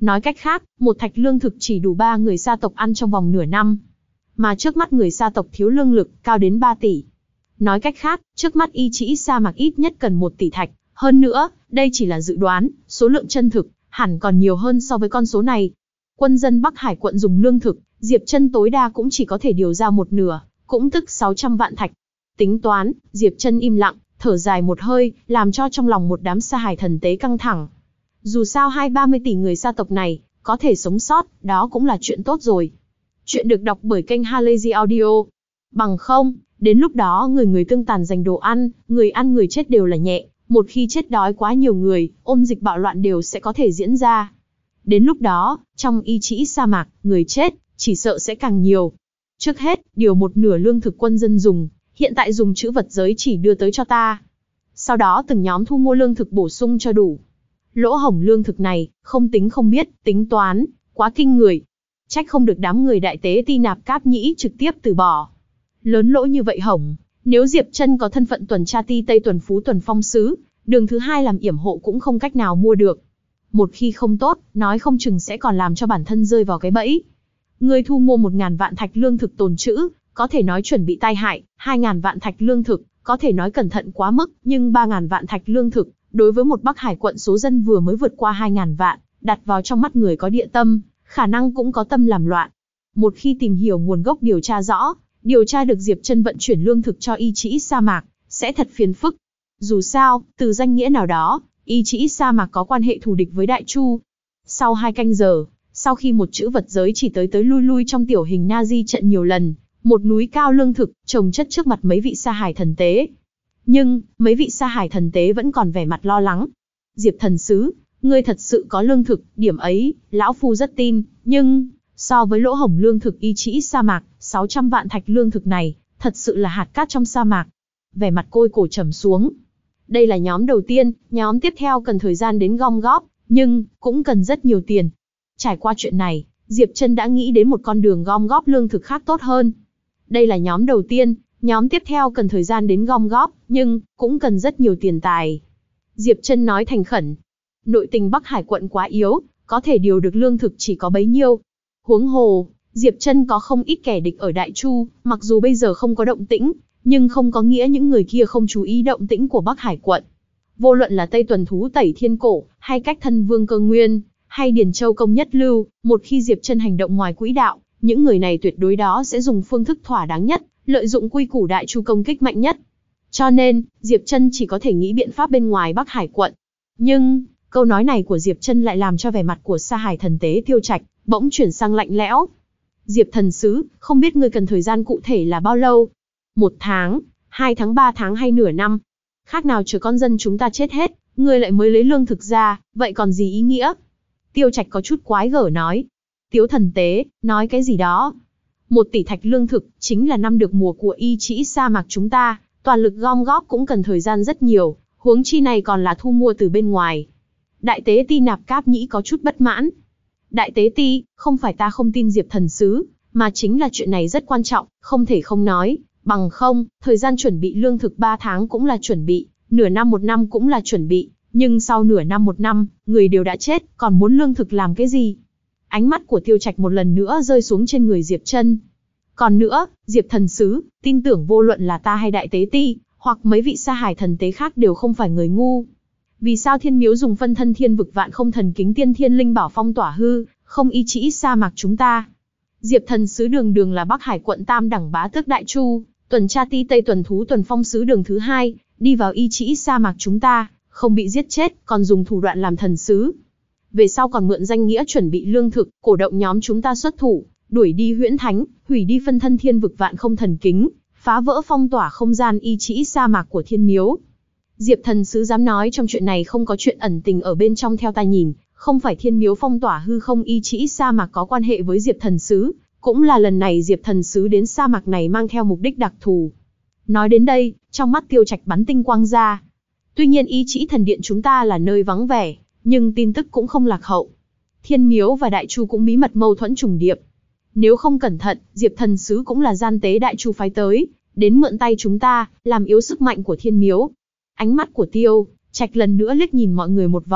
[SPEAKER 1] Nói cách khác, một thạch lương thực chỉ đủ 3 người gia tộc ăn trong vòng nửa năm. Mà trước mắt người gia tộc thiếu lương lực, cao đến 3 tỷ. Nói cách khác, trước mắt Y Chỉ Sa Mạc ít nhất cần 1 tỷ thạch. Hơn nữa, đây chỉ là dự đoán, số lượng chân thực, hẳn còn nhiều hơn so với con số này. Quân dân Bắc Hải quận dùng lương thực, Diệp Trân tối đa cũng chỉ có thể điều ra một nửa, cũng tức 600 vạn thạch. Tính toán, Diệp Trân im lặng, thở dài một hơi, làm cho trong lòng một đám sa hải thần tế căng thẳng. Dù sao 20-30 tỷ người gia tộc này, có thể sống sót, đó cũng là chuyện tốt rồi. Chuyện được đọc bởi kênh Halazy Audio. Bằng không, đến lúc đó người tương tàn giành đồ ăn người chết đều là nhẹ. Một khi chết đói quá nhiều người, ôn dịch bạo loạn đều sẽ có thể diễn ra. Đến lúc đó, trong Y Chỉ Sa Mạc, người chết, chỉ sợ sẽ càng nhiều. Trước hết, điều 1/2 lương thực quân dân dùng, hiện tại dùng trữ vật giới chỉ đưa tới cho ta. Sau đó từng nhóm thu mua lương thực bổ sung cho đủ. Lỗ hổng lương thực này, không tính không biết, tính toán, quá kinh người. Trách không được đám người đại tế Ti Nạp Cáp Nhĩ trực tiếp từ bỏ. Lớn lỗ như vậy hổng, nếu Diệp Trân có thân phận tuần tra Ti Tây Tuần Phú Tuần Phong Sứ, đường thứ 2 làm yểm hộ cũng không cách nào mua được. Một khi không tốt, nói không chừng sẽ còn làm cho bản thân rơi vào cái bẫy. Người thu mua 1.000 vạn thạch lương thực tồn trữ, có thể nói chuẩn bị tai hại, 2.000 vạn thạch lương thực, có thể nói cẩn thận quá mức, nhưng 3.000 vạn thạch lương thực, đối với một Bắc Hải quận số dân vừa mới vượt qua 2.000 vạn, đặt vào trong mắt người có địa tâm, khả năng cũng có tâm làm loạn. Một khi tìm hiểu nguồn gốc điều tra rõ, điều tra được Diệp Trân vận chuyển lương thực cho Y Chỉ Sa Mạc, sẽ thật phiền phức. Dù sao, từ danh nghĩa nào đó, Y Chỉ Sa Mạc có quan hệ thù địch với Đại Chu. Sau 2 canh giờ, sau khi một chữ vật giới chỉ tới lui lui trong tiểu hình Nazi trận nhiều lần, một núi cao lương thực, chồng chất trước mặt mấy vị sa hải thần tế. Nhưng, mấy vị sa hải thần tế vẫn còn vẻ mặt lo lắng. Diệp thần sứ, ngươi thật sự có lương thực, điểm ấy, lão phu rất tin, nhưng, so với lỗ hổng lương thực Y Chỉ Sa Mạc, 600 vạn thạch lương thực này, thật sự là hạt cát trong sa mạc. Vẻ mặt Côi Cổ trầm xuống. Đây là nhóm đầu tiên, nhóm tiếp theo cần thời gian đến gom góp, nhưng, cũng cần rất nhiều tiền. Trải qua chuyện này, Diệp Trân đã nghĩ đến một con đường gom góp lương thực khác tốt hơn. Đây là nhóm đầu tiên, nhóm tiếp theo cần thời gian đến gom góp, nhưng, cũng cần rất nhiều tiền tài. Diệp Trân nói thành khẩn. Nội tình Bắc Hải quận quá yếu, có thể điều được lương thực chỉ có bấy nhiêu. Huống hồ, Diệp Trân có không ít kẻ địch ở Đại Chu, mặc dù bây giờ không có động tĩnh, nhưng không có nghĩa những người kia không chú ý động tĩnh của Bắc Hải quận. Vô luận là Tây Tuần Thú Tẩy Thiên Cổ, hay Cách Thân Vương Cơ Nguyên, hay Điền Châu Công Nhất Lưu, một khi Diệp Trân hành động ngoài quỹ đạo, những người này tuyệt đối đó sẽ dùng phương thức thỏa đáng nhất, lợi dụng quy củ Đại Chu công kích mạnh nhất. Cho nên, Diệp Trân chỉ có thể nghĩ biện pháp bên ngoài Bắc Hải quận. Nhưng, câu nói này của Diệp Trân lại làm cho vẻ mặt của sa hải thần tế Tiêu Trạch bỗng chuyển sang lạnh lẽo. Diệp thần sứ, không biết ngươi cần thời gian cụ thể là bao lâu? 1 tháng, 2 tháng, 3 tháng hay nửa năm? Khác nào chờ con dân chúng ta chết hết, ngươi lại mới lấy lương thực ra, vậy còn gì ý nghĩa? Tiêu Trạch có chút quái gở nói. Tiếu thần tế, nói cái gì đó? 1 tỷ thạch lương thực, chính là năm được mùa của Y Chỉ Sa Mạc chúng ta, toàn lực gom góp cũng cần thời gian rất nhiều, huống chi này còn là thu mua từ bên ngoài. Đại tế Ti Nạp Cáp Nhĩ có chút bất mãn. Đại tế Ti, không phải ta không tin Diệp thần sứ, mà chính là chuyện này rất quan trọng, không thể không nói, bằng không, thời gian chuẩn bị lương thực 3 tháng cũng là chuẩn bị, nửa năm 1 năm cũng là chuẩn bị, nhưng sau nửa năm 1 năm, người đều đã chết, còn muốn lương thực làm cái gì? Ánh mắt của Tiêu Trạch một lần nữa rơi xuống trên người Diệp Trân. Còn nữa, Diệp thần sứ, tin tưởng vô luận là ta hay Đại tế Ti, hoặc mấy vị sa hải thần tế khác đều không phải người ngu. Vì sao Thiên Miếu dùng phân thân thiên vực vạn không thần kính tiên thiên linh bảo phong tỏa hư, không Y Chỉ Sa Mạc chúng ta? Diệp thần sứ đường đường là Bắc Hải quận tam đẳng bá tước Đại Chu, tuần tra Ti Tây Tuần Thú Tuần Phong sứ đường thứ 2, đi vào Y Chỉ Sa Mạc chúng ta, không bị giết chết, còn dùng thủ đoạn làm thần sứ. Về sau còn mượn danh nghĩa chuẩn bị lương thực, cổ động nhóm chúng ta xuất thủ, đuổi đi Huyễn Thánh, hủy đi phân thân thiên vực vạn không thần kính, phá vỡ phong tỏa không gian Y Chỉ Sa Mạc của Thiên Miếu. Diệp thần sứ dám nói trong chuyện này không có chuyện ẩn tình ở bên trong. Theo ta nhìn, không phải Thiên Miếu phong tỏa hư không Y Chỉ Sa Mạc có quan hệ với Diệp thần sứ, cũng là lần này Diệp thần sứ đến sa mạc này mang theo mục đích đặc thù. Nói đến đây, trong mắt Tiêu Trạch bắn tinh quang ra. Tuy nhiên Y Chỉ thần điện chúng ta là nơi vắng vẻ, nhưng tin tức cũng không lạc hậu. Thiên Miếu và Đại Chu cũng bí mật mâu thuẫn trùng điệp. Nếu không cẩn thận, Diệp thần sứ cũng là gian tế Đại Chu phái tới, đến mượn tay chúng ta, làm yếu sức mạnh của Thiên Miếu. Ánh mắt của Tiêu Trạch lần nữa liếc nhìn mọi người một vòng,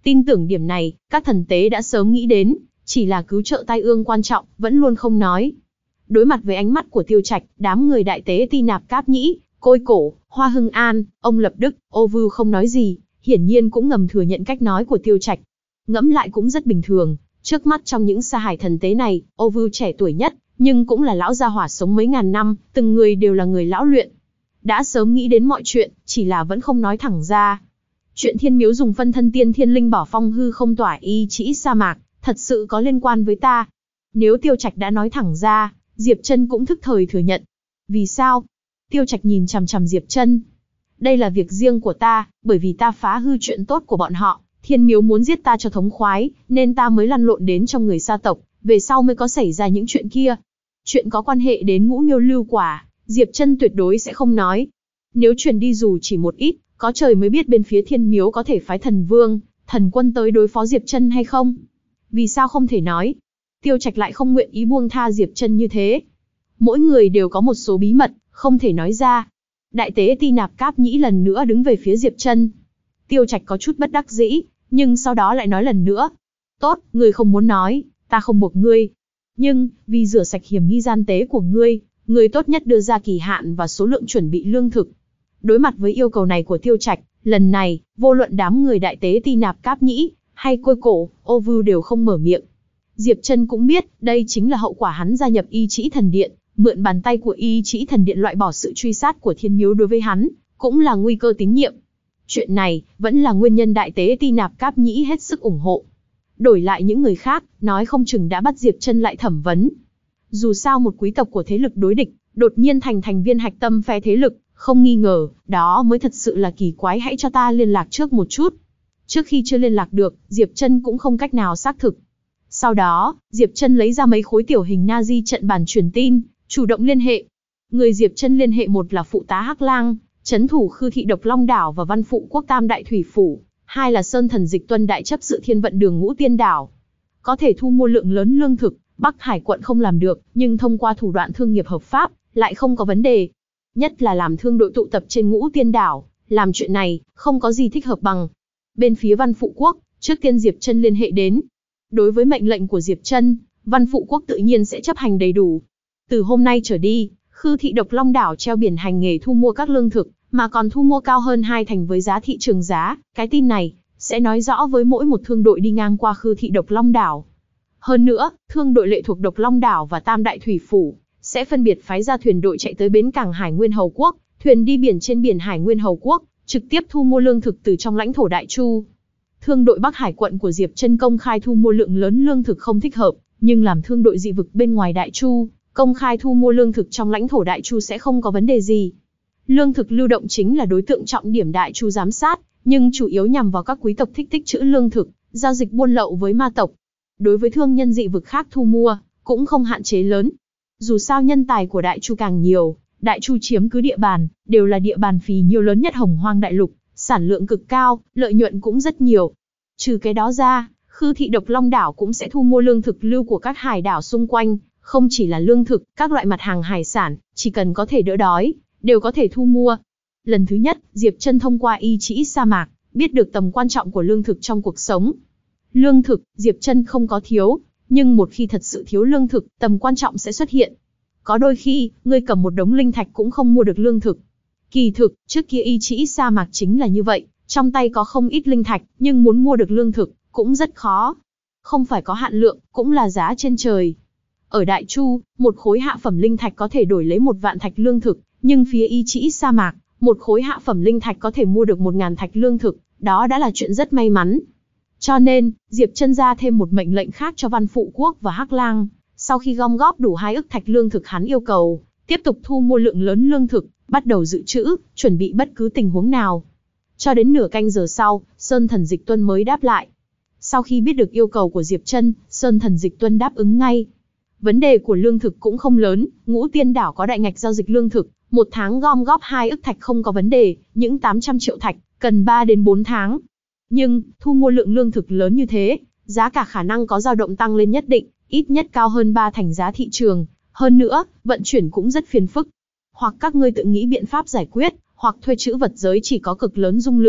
[SPEAKER 1] Tin tưởng điểm này, các thần tế đã sớm nghĩ đến, chỉ là cứu trợ tai ương quan trọng, vẫn luôn không nói. Đối mặt với ánh mắt của Tiêu Trạch, đám người đại tế Ti Nạp Cáp Nhĩ, Côi Cổ, Hoa Hưng An, ông Lập Đức, Ô Vưu không nói gì, hiển nhiên cũng ngầm thừa nhận cách nói của Tiêu Trạch. Ngẫm lại cũng rất bình thường, trước mắt trong những sa hải thần tế này, Ô Vưu trẻ tuổi nhất, nhưng cũng là lão gia hỏa sống mấy ngàn năm, từng người đều là người lão luyện. Đã sớm nghĩ đến mọi chuyện, chỉ là vẫn không nói thẳng ra. Chuyện Thiên Miếu dùng phân thân tiên thiên linh bảo phong hư không tỏa y trĩ sa mạc, thật sự có liên quan với ta. Nếu Tiêu Trạch đã nói thẳng ra, Diệp Trân cũng thức thời thừa nhận. Vì sao? Tiêu Trạch nhìn chằm chằm Diệp Trân. Đây là việc riêng của ta, bởi vì ta phá hư chuyện tốt của bọn họ, Thiên Miếu muốn giết ta cho thống khoái, nên ta mới lăn lộn đến trong người sa tộc, về sau mới có xảy ra những chuyện kia. Chuyện có quan hệ đến Ngũ Miêu Lưu Quả, Diệp Trân tuyệt đối sẽ không nói. Nếu truyền đi dù chỉ một ít, có trời mới biết bên phía Thiên Miếu có thể phái thần vương, thần quân tới đối phó Diệp Trân hay không. Vì sao không thể nói? Tiêu Trạch lại không nguyện ý buông tha Diệp Trân như thế. Mỗi người đều có một số bí mật, không thể nói ra. Đại tế Ti Nạp Cáp Nhĩ lần nữa đứng về phía Diệp Trân. Tiêu Trạch có chút bất đắc dĩ, nhưng sau đó lại nói lần nữa. Tốt, ngươi không muốn nói, ta không buộc ngươi. Nhưng, vì rửa sạch hiểm nghi gian tế của ngươi tốt nhất đưa ra kỳ hạn và số lượng chuẩn bị lương thực. Đối mặt với yêu cầu này của Tiêu Trạch, lần này, vô luận đám người đại tế Ti Nạp Cáp Nhĩ, hay Côi Cổ, Ô Vưu đều không mở miệng. Diệp Trân cũng biết, đây chính là hậu quả hắn gia nhập Y Trĩ Thần Điện, mượn bàn tay của Y Trĩ Thần Điện loại bỏ sự truy sát của Thiên Miếu đối với hắn, cũng là nguy cơ tín nhiệm. Chuyện này, vẫn là nguyên nhân đại tế Ti Nạp Cáp Nhĩ hết sức ủng hộ. Đổi lại những người khác, nói không chừng đã bắt Diệp Trân lại thẩm vấn. Dù sao một quý tộc của thế lực đối địch, đột nhiên thành thành viên hạch tâm phe thế lực, không nghi ngờ, đó mới thật sự là kỳ quái. Hãy cho ta liên lạc trước một chút. Trước khi chưa liên lạc được, Diệp Trân cũng không cách nào xác thực. Sau đó, Diệp Trân lấy ra mấy khối tiểu hình Nazi trận bàn truyền tin, chủ động liên hệ. Người Diệp Trân liên hệ một là phụ tá Hắc Lang, trấn thủ Khư Thị Độc Long Đảo và Văn Phụ Quốc Tam Đại Thủy Phủ, hai là Sơn Thần Dịch Tuân đại chấp sự Thiên Vận Đường Ngũ Tiên Đảo. Có thể thu mua lượng lớn lương thực, Bắc Hải quận không làm được, nhưng thông qua thủ đoạn thương nghiệp hợp pháp, lại không có vấn đề. Nhất là làm thương đội tụ tập trên Ngũ Tiên Đảo, làm chuyện này, không có gì thích hợp bằng. Bên phía Văn Phụ Quốc, trước tiên Diệp Trân liên hệ đến. Đối với mệnh lệnh của Diệp Trân, Văn Phụ Quốc tự nhiên sẽ chấp hành đầy đủ. Từ hôm nay trở đi, Khư Thị Độc Long Đảo treo biển hành nghề thu mua các lương thực, mà còn thu mua cao hơn 2 thành với giá thị trường giá. Cái tin này sẽ nói rõ với mỗi một thương đội đi ngang qua Khư Thị Độc Long Đảo. Hơn nữa, thương đội lệ thuộc Độc Long Đảo và Tam Đại Thủy Phủ sẽ phân biệt phái ra thuyền đội chạy tới bến cảng Hải Nguyên Hầu Quốc, thuyền đi biển trên biển Hải Nguyên Hầu Quốc, trực tiếp thu mua lương thực từ trong lãnh thổ Đại Chu. Thương đội Bắc Hải quận của Diệp Trân công khai thu mua lượng lớn lương thực không thích hợp, nhưng làm thương đội dị vực bên ngoài Đại Chu, công khai thu mua lương thực trong lãnh thổ Đại Chu sẽ không có vấn đề gì. Lương thực lưu động chính là đối tượng trọng điểm Đại Chu giám sát, nhưng chủ yếu nhằm vào các quý tộc thích tích trữ lương thực, giao dịch buôn lậu với ma tộc. Đối với thương nhân dị vực khác thu mua, cũng không hạn chế lớn. Dù sao nhân tài của Đại Chu càng nhiều, Đại Chu chiếm cứ địa bàn, đều là địa bàn phì nhiêu lớn nhất Hồng Hoang Đại Lục, sản lượng cực cao, lợi nhuận cũng rất nhiều. Trừ cái đó ra, Khư Thị Độc Long Đảo cũng sẽ thu mua lương thực lưu của các hải đảo xung quanh, không chỉ là lương thực, các loại mặt hàng hải sản, chỉ cần có thể đỡ đói, đều có thể thu mua. Lần thứ nhất, Diệp Trân thông qua Y Trĩ sa mạc, biết được tầm quan trọng của lương thực trong cuộc sống. Lương thực, Diệp Trân không có thiếu, nhưng một khi thật sự thiếu lương thực, tầm quan trọng sẽ xuất hiện. Có đôi khi, ngươi cầm một đống linh thạch cũng không mua được lương thực. Kỳ thực, trước kia Y Trĩ sa mạc chính là như vậy, trong tay có không ít linh thạch, nhưng muốn mua được lương thực, cũng rất khó. Không phải có hạn lượng, cũng là giá trên trời. Ở Đại Chu, một khối hạ phẩm linh thạch có thể đổi lấy 1 vạn thạch lương thực, nhưng phía Y Trĩ sa mạc, một khối hạ phẩm linh thạch có thể mua được 1000 thạch lương thực, đó đã là chuyện rất may mắn. Cho nên, Diệp Trân ra thêm một mệnh lệnh khác cho Văn Phụ Quốc và Hắc Lang, sau khi gom góp đủ 2 ức thạch lương thực hắn yêu cầu, tiếp tục thu mua lượng lớn lương thực, bắt đầu dự trữ, chuẩn bị bất cứ tình huống nào. Cho đến nửa canh giờ sau, Sơn Thần Dịch Tuân mới đáp lại. Sau khi biết được yêu cầu của Diệp Trân, Sơn Thần Dịch Tuân đáp ứng ngay. Vấn đề của lương thực cũng không lớn, Ngũ Tiên Đảo có đại ngạch giao dịch lương thực, 1 tháng gom góp 2 ức thạch không có vấn đề, những 800 triệu thạch, cần 3 đến 4 tháng. Nhưng, thu mua lượng lương thực lớn như thế, giá cả khả năng có dao động tăng lên nhất định, ít nhất cao hơn 3 thành giá thị trường. Hơn nữa, vận chuyển cũng rất phiền phức. Hoặc các ngươi tự nghĩ biện pháp giải quyết, hoặc thuê trữ vật giới chỉ có cực lớn dung lượng,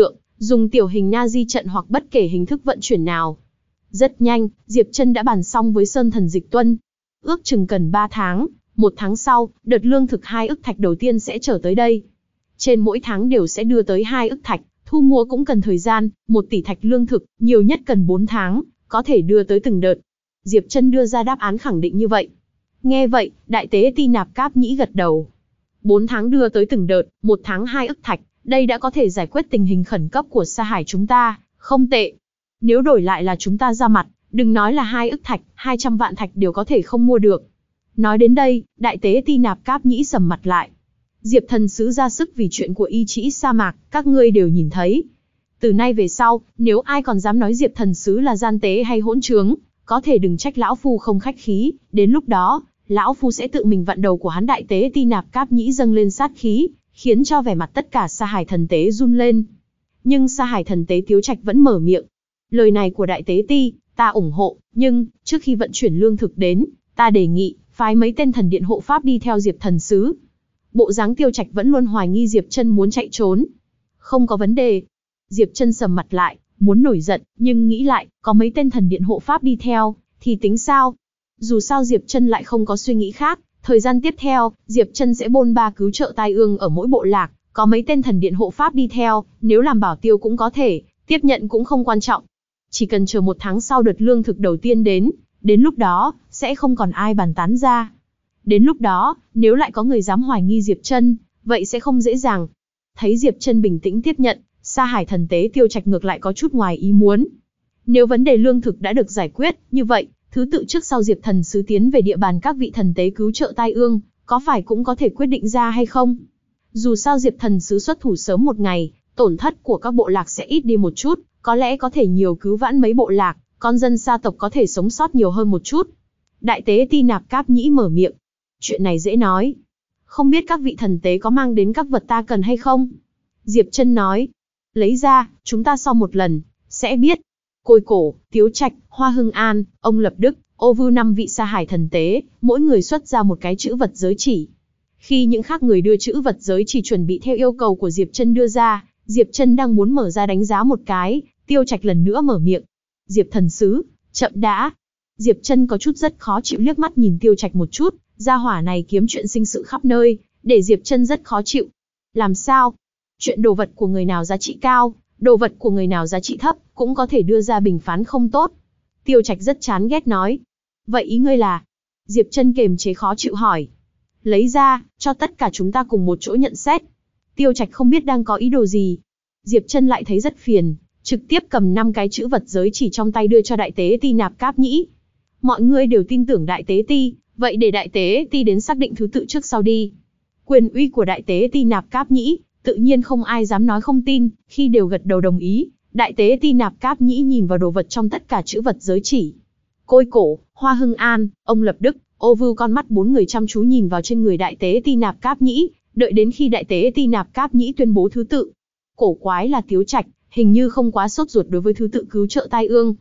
[SPEAKER 1] dùng tiểu hình na di trận hoặc bất kể hình thức vận chuyển nào. Rất nhanh, Diệp Trân đã bàn xong với Sơn Thần Dịch Tuân. Ước chừng cần 3 tháng, 1 tháng sau, đợt lương thực 2 ức thạch đầu tiên sẽ trở tới đây. Trên mỗi tháng đều sẽ đưa tới 2 ức thạch, thu mua cũng cần thời gian, 1 tỷ thạch lương thực, nhiều nhất cần 4 tháng, có thể đưa tới từng đợt. Diệp Trân đưa ra đáp án khẳng định như vậy. Nghe vậy, Đại Tế Ti Nạp Cáp Nhĩ gật đầu. 4 tháng đưa tới từng đợt, 1 tháng 2 ức thạch, đây đã có thể giải quyết tình hình khẩn cấp của Sa Hải chúng ta, không tệ. Nếu đổi lại là chúng ta ra mặt, đừng nói là 2 ức thạch, 200 vạn thạch đều có thể không mua được. Nói đến đây, Đại Tế Ti Nạp Cáp Nhĩ sầm mặt lại. Diệp thần sứ ra sức vì chuyện của Y Trĩ sa mạc, các ngươi đều nhìn thấy. Từ nay về sau, nếu ai còn dám nói Diệp thần sứ là gian tế hay hỗn trướng, có thể đừng trách lão phu không khách khí, đến lúc đó, lão phu sẽ tự mình vặn đầu của hắn. Đại Tế Ti Nạp Cáp Nhĩ dâng lên sát khí, khiến cho vẻ mặt tất cả Sa Hải thần tế run lên. Nhưng Sa Hải thần tế Tiếu Trạch vẫn mở miệng. Lời này của Đại Tế Ti, ta ủng hộ, nhưng, trước khi vận chuyển lương thực đến, ta đề nghị, phái mấy tên thần điện hộ pháp đi theo Diệp thần sứ. Bộ dáng Tiêu Trạch vẫn luôn hoài nghi Diệp Trân muốn chạy trốn. Không có vấn đề. Diệp Trân sầm mặt lại, muốn nổi giận, nhưng nghĩ lại, có mấy tên thần điện hộ pháp đi theo, thì tính sao? Dù sao Diệp Trân lại không có suy nghĩ khác, thời gian tiếp theo, Diệp Trân sẽ bôn ba cứu trợ tai ương ở mỗi bộ lạc, có mấy tên thần điện hộ pháp đi theo, nếu làm bảo tiêu cũng có thể, tiếp nhận cũng không quan trọng. Chỉ cần chờ 1 tháng sau đợt lương thực đầu tiên đến lúc đó, sẽ không còn ai bàn tán ra. Đến lúc đó, nếu lại có người dám hoài nghi Diệp Trân, vậy sẽ không dễ dàng. Thấy Diệp Trân bình tĩnh tiếp nhận, Sa Hải thần tế Tiêu Trạch ngược lại có chút ngoài ý muốn. Nếu vấn đề lương thực đã được giải quyết, như vậy, thứ tự trước sau Diệp thần sứ tiến về địa bàn các vị thần tế cứu trợ tai ương, có phải cũng có thể quyết định ra hay không? Dù sao Diệp thần sứ xuất thủ sớm 1 ngày, tổn thất của các bộ lạc sẽ ít đi một chút, có lẽ có thể nhiều cứu vãn mấy bộ lạc, con dân sa tộc có thể sống sót nhiều hơn một chút. Đại Tế Ti Nạp Cáp Nhĩ mở miệng. Chuyện này dễ nói. Không biết các vị thần tế có mang đến các vật ta cần hay không? Diệp Trân nói. Lấy ra, chúng ta so một lần, sẽ biết. Côi Cổ, Tiếu Trạch, Hoa Hưng An, ông Lập Đức, Ô Vưu 5 vị Sa Hải thần tế, mỗi người xuất ra một cái chữ vật giới chỉ. Khi những khác người đưa chữ vật giới chỉ chuẩn bị theo yêu cầu của Diệp Trân đưa ra, Diệp Trân đang muốn mở ra đánh giá một cái, Tiêu Trạch lần nữa mở miệng. Diệp thần sứ, chậm đã. Diệp Trân có chút rất khó chịu liếc mắt nhìn Tiêu Trạch một chút, gia hỏa này kiếm chuyện sinh sự khắp nơi, để Diệp Trân rất khó chịu. Làm sao? Chuyện đồ vật của người nào giá trị cao, đồ vật của người nào giá trị thấp, cũng có thể đưa ra bình phán không tốt. Tiêu Trạch rất chán ghét nói. Vậy ý ngươi là? Diệp Trân kiềm chế khó chịu hỏi. Lấy ra, cho tất cả chúng ta cùng một chỗ nhận xét. Tiêu Trạch không biết đang có ý đồ gì. Diệp Trân lại thấy rất phiền, trực tiếp cầm 5 cái chữ vật giới chỉ trong tay đưa cho Đại Tế Ti Nạp Cáp Nhĩ. Mọi người đều tin tưởng Đại Tế Ti, vậy để Đại Tế Ti đến xác định thứ tự trước sau đi. Quyền uy của Đại Tế Ti Nạp Cáp Nhĩ, tự nhiên không ai dám nói không tin, khi đều gật đầu đồng ý. Đại Tế Ti Nạp Cáp Nhĩ nhìn vào đồ vật trong tất cả chữ vật giới chỉ. Côi Cổ, Hoa Hưng An, ông Lập Đức, Ô Vưu con mắt 4 người chăm chú nhìn vào trên người Đại Tế Ti Nạp Cáp Nhĩ, đợi đến khi Đại Tế Ti Nạp Cáp Nhĩ tuyên bố thứ tự. Cổ quái là Tiếu Trạch, hình như không quá sốt ruột đối với thứ tự cứu trợ tai ương.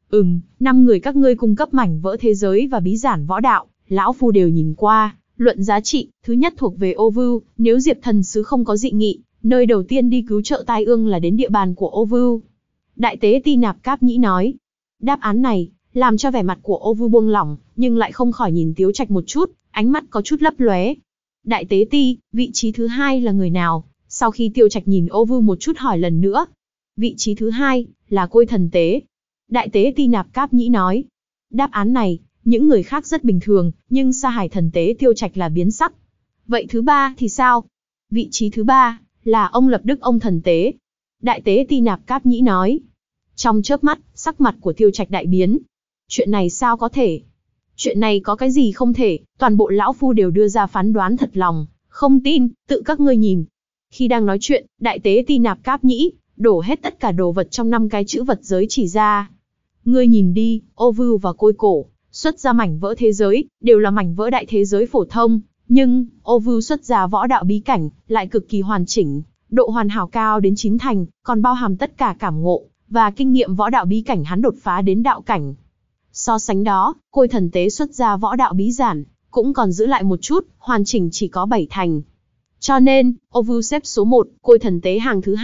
[SPEAKER 1] 5 người các ngươi cung cấp mảnh vỡ thế giới và bí giản võ đạo, lão phu đều nhìn qua, luận giá trị, thứ nhất thuộc về Ô Vưu, nếu Diệp thần sứ không có dị nghị, nơi đầu tiên đi cứu trợ tai ương là đến địa bàn của Ô Vưu. Đại Tế Ti Nạp Cáp Nhĩ nói. Đáp án này, làm cho vẻ mặt của Ô Vưu buông lỏng, nhưng lại không khỏi nhìn Tiếu Trạch một chút, ánh mắt có chút lấp lóe. Đại Tế Ti, vị trí thứ 2 là người nào? Sau khi Tiêu Trạch nhìn Ô Vưu một chút hỏi lần nữa. Vị trí thứ 2, là Côi thần tế. Đại Tế Ti Nạp Cáp Nhĩ nói. Đáp án này, những người khác rất bình thường, nhưng Sa Hải thần tế Tiêu Trạch là biến sắc. Vậy thứ 3 thì sao? Vị trí thứ 3, là ông Lập Đức ông thần tế. Đại Tế Ti Nạp Cáp Nhĩ nói. Trong chớp mắt, sắc mặt của Tiêu Trạch đại biến. Chuyện này sao có thể? Chuyện này có cái gì không thể, toàn bộ lão phu đều đưa ra phán đoán thật lòng, không tin, tự các ngươi nhìn. Khi đang nói chuyện, Đại Tế Ti Nạp Cáp Nhĩ đổ hết tất cả đồ vật trong 5 cái chữ vật giới chỉ ra. Ngươi nhìn đi, Ô Vưu và Côi Cổ xuất ra mảnh vỡ thế giới, đều là mảnh vỡ đại thế giới phổ thông, nhưng Ô Vưu xuất ra võ đạo bí cảnh, lại cực kỳ hoàn chỉnh, độ hoàn hảo cao đến 9 thành, còn bao hàm tất cả cảm ngộ và kinh nghiệm võ đạo bí cảnh hắn đột phá đến đạo cảnh. So sánh đó, Côi thần tế xuất ra võ đạo bí giản, cũng còn giữ lại một chút, hoàn chỉnh chỉ có 7 thành. Cho nên, Ô Vưu xếp số 1, Côi thần tế hàng thứ 2,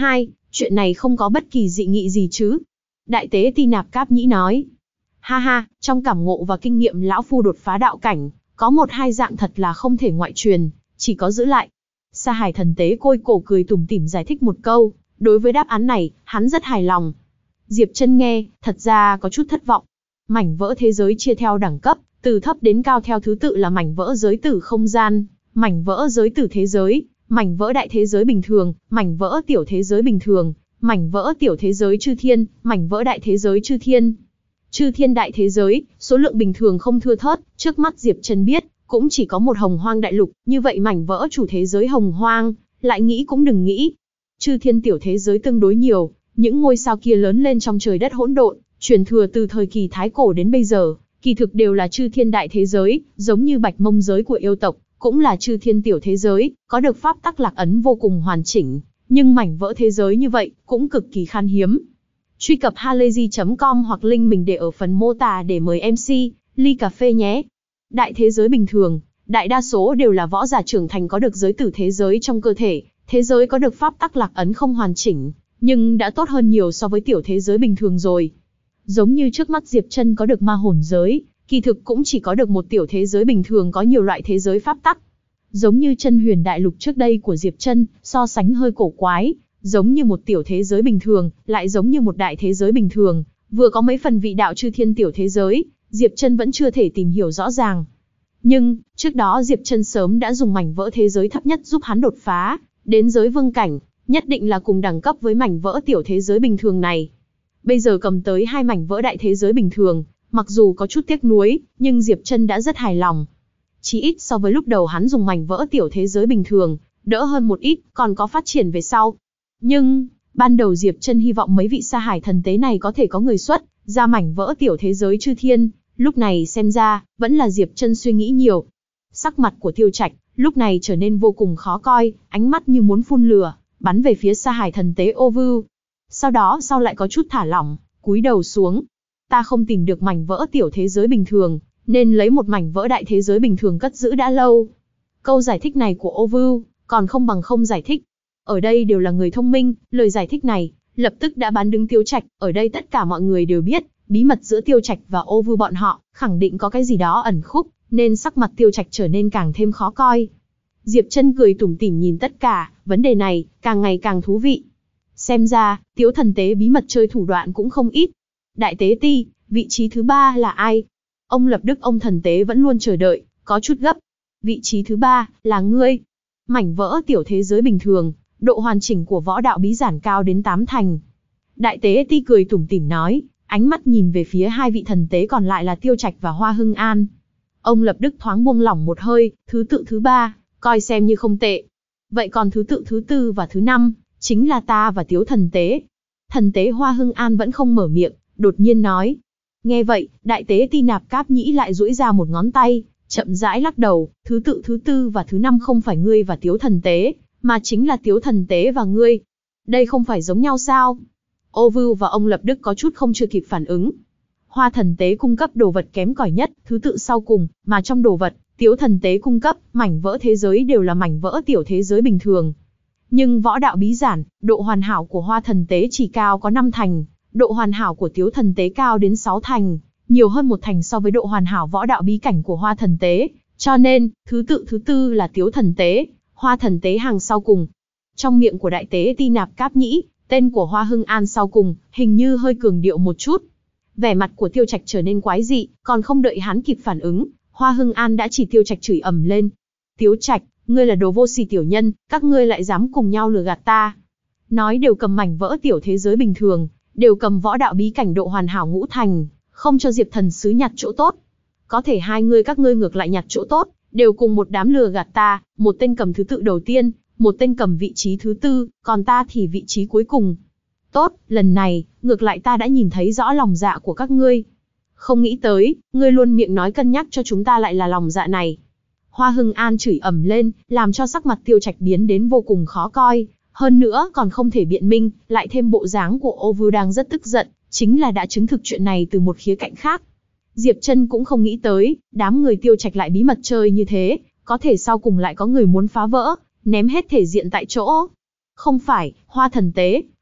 [SPEAKER 1] Chuyện này không có bất kỳ dị nghị gì chứ? Đại tế Ti Nạp Cáp Nhĩ nói. Ha ha, trong cảm ngộ và kinh nghiệm lão phu đột phá đạo cảnh, có một hai dạng thật là không thể ngoại truyền, chỉ có giữ lại. Sa Hải thần tế côi cổ cười tủm tỉm giải thích một câu, đối với đáp án này, hắn rất hài lòng. Diệp Chân nghe, thật ra có chút thất vọng. Mảnh vỡ thế giới chia theo đẳng cấp, từ thấp đến cao theo thứ tự là mảnh vỡ giới tử không gian, mảnh vỡ giới tử thế giới, mảnh vỡ đại thế giới bình thường, mảnh vỡ tiểu thế giới bình thường, mảnh vỡ tiểu thế giới chư thiên, mảnh vỡ đại thế giới chư thiên. Chư thiên đại thế giới, số lượng bình thường không thưa thớt, trước mắt Diệp Chân biết, cũng chỉ có một hồng hoang đại lục, như vậy mảnh vỡ chủ thế giới hồng hoang, lại nghĩ cũng đừng nghĩ. Chư thiên tiểu thế giới tương đối nhiều, những ngôi sao kia lớn lên trong trời đất hỗn độn, truyền thừa từ thời kỳ thái cổ đến bây giờ, kỳ thực đều là chư thiên đại thế giới, giống như Bạch Mông giới của yêu tộc, cũng là chư thiên tiểu thế giới, có được pháp tắc lạc ấn vô cùng hoàn chỉnh, nhưng mảnh vỡ thế giới như vậy cũng cực kỳ khan hiếm. Truy cập halayzi.com hoặc link mình để ở phần mô tả để mời MC ly cà phê nhé. Đại thế giới bình thường, đại đa số đều là võ giả trưởng thành có được giới tử thế giới trong cơ thể, thế giới có được pháp tắc lạc ấn không hoàn chỉnh, nhưng đã tốt hơn nhiều so với tiểu thế giới bình thường rồi. Giống như trước mắt Diệp Chân có được ma hồn giới, kỳ thực cũng chỉ có được một tiểu thế giới bình thường có nhiều loại thế giới pháp tắc. Giống như Chân Huyền đại lục trước đây của Diệp Chân, so sánh hơi cổ quái, giống như một tiểu thế giới bình thường, lại giống như một đại thế giới bình thường, vừa có mấy phần vị đạo chư thiên tiểu thế giới, Diệp Chân vẫn chưa thể tìm hiểu rõ ràng. Nhưng, trước đó Diệp Chân sớm đã dùng mảnh vỡ thế giới thấp nhất giúp hắn đột phá, đến giới vương cảnh, nhất định là cùng đẳng cấp với mảnh vỡ tiểu thế giới bình thường này. Bây giờ cầm tới hai mảnh vỡ đại thế giới bình thường, mặc dù có chút tiếc nuối, nhưng Diệp Chân đã rất hài lòng. Chỉ ít so với lúc đầu hắn dùng mảnh vỡ tiểu thế giới bình thường, đỡ hơn một ít, còn có phát triển về sau. Nhưng, ban đầu Diệp Chân hy vọng mấy vị Sa Hải thần tế này có thể có người xuất ra mảnh vỡ tiểu thế giới chư thiên, lúc này xem ra, vẫn là Diệp Chân suy nghĩ nhiều. Sắc mặt của Tiêu Trạch lúc này trở nên vô cùng khó coi, ánh mắt như muốn phun lửa, bắn về phía Sa Hải thần tế Ô Vưu. Sau đó lại có chút thả lỏng, cúi đầu xuống. Ta không tìm được mảnh vỡ tiểu thế giới bình thường, nên lấy một mảnh vỡ đại thế giới bình thường cất giữ đã lâu. Câu giải thích này của Ô Vưu, còn không bằng không giải thích. Ở đây đều là người thông minh, lời giải thích này, lập tức đã bán đứng Tiêu Trạch. Ở đây tất cả mọi người đều biết, bí mật giữa Tiêu Trạch và Ô Vưu bọn họ, khẳng định có cái gì đó ẩn khúc, nên sắc mặt Tiêu Trạch trở nên càng thêm khó coi. Diệp Chân cười tủm tỉm nhìn tất cả, vấn đề này, càng ngày càng thú vị. Xem ra, Tiếu thần tế bí mật chơi thủ đoạn cũng không ít. Đại tế Ti, vị trí thứ 3 là ai? Ông Lập Đức ông thần tế vẫn luôn chờ đợi, có chút gấp. Vị trí thứ 3, là ngươi. Mảnh vỡ tiểu thế giới bình thường, độ hoàn chỉnh của võ đạo bí giản cao đến 8 thành. Đại tế Ti cười tủm tỉm nói, ánh mắt nhìn về phía hai vị thần tế còn lại là Tiêu Trạch và Hoa Hưng An. Ông Lập Đức thoáng buông lỏng một hơi, thứ tự thứ 3, coi xem như không tệ. Vậy còn thứ tự thứ 4 và thứ 5, chính là ta và Tiếu thần tế. Thần tế Hoa Hưng An vẫn không mở miệng, đột nhiên nói. Nghe vậy, đại tế Ti Nạp Cáp Nhĩ lại duỗi ra một ngón tay, chậm rãi lắc đầu, thứ tự thứ 4 và thứ 5 không phải ngươi và Tiếu thần tế, mà chính là Tiếu thần tế và ngươi. Đây không phải giống nhau sao? Ô Vưu và ông Lập Đức có chút không chưa kịp phản ứng. Hoa thần tế cung cấp đồ vật kém cỏi nhất, thứ tự sau cùng, mà trong đồ vật, Tiếu thần tế cung cấp, mảnh vỡ thế giới đều là mảnh vỡ tiểu thế giới bình thường. Nhưng võ đạo bí giản, độ hoàn hảo của Hoa thần tế chỉ cao có 5 thành, độ hoàn hảo của Tiếu thần tế cao đến 6 thành, nhiều hơn 1 thành so với độ hoàn hảo võ đạo bí cảnh của Hoa thần tế, cho nên, thứ tự thứ 4 là Tiếu thần tế, Hoa thần tế hàng sau cùng. Trong miệng của đại tế Ti Nạp Cáp Nhĩ, tên của Hoa Hưng An sau cùng, hình như hơi cường điệu một chút. Vẻ mặt của Tiêu Trạch trở nên quái dị, còn không đợi hắn kịp phản ứng, Hoa Hưng An đã chỉ Tiêu Trạch chửi ầm lên. Tiêu Trạch, ngươi là đồ vô sỉ tiểu nhân, các ngươi lại dám cùng nhau lừa gạt ta. Nói đều cầm mảnh vỡ tiểu thế giới bình thường, đều cầm võ đạo bí cảnh độ hoàn hảo ngũ thành, không cho Diệp thần sứ nhặt chỗ tốt. Có thể hai ngươi các ngươi ngược lại nhặt chỗ tốt, đều cùng một đám lừa gạt ta, một tên cầm thứ tự đầu tiên, một tên cầm vị trí thứ 4, còn ta thì vị trí cuối cùng. Tốt, lần này, ngược lại ta đã nhìn thấy rõ lòng dạ của các ngươi. Không nghĩ tới, ngươi luôn miệng nói cân nhắc cho chúng ta lại là lòng dạ này. Hoa Hưng An chửi ầm lên, làm cho sắc mặt Tiêu Trạch biến đến vô cùng khó coi, hơn nữa còn không thể biện minh, lại thêm bộ dáng của Ô Vưu đang rất tức giận, chính là đã chứng thực chuyện này từ một khía cạnh khác. Diệp Chân cũng không nghĩ tới, đám người Tiêu Trạch lại bí mật chơi như thế, có thể sau cùng lại có người muốn phá vỡ, ném hết thể diện tại chỗ. Không phải, Hoa thần tế,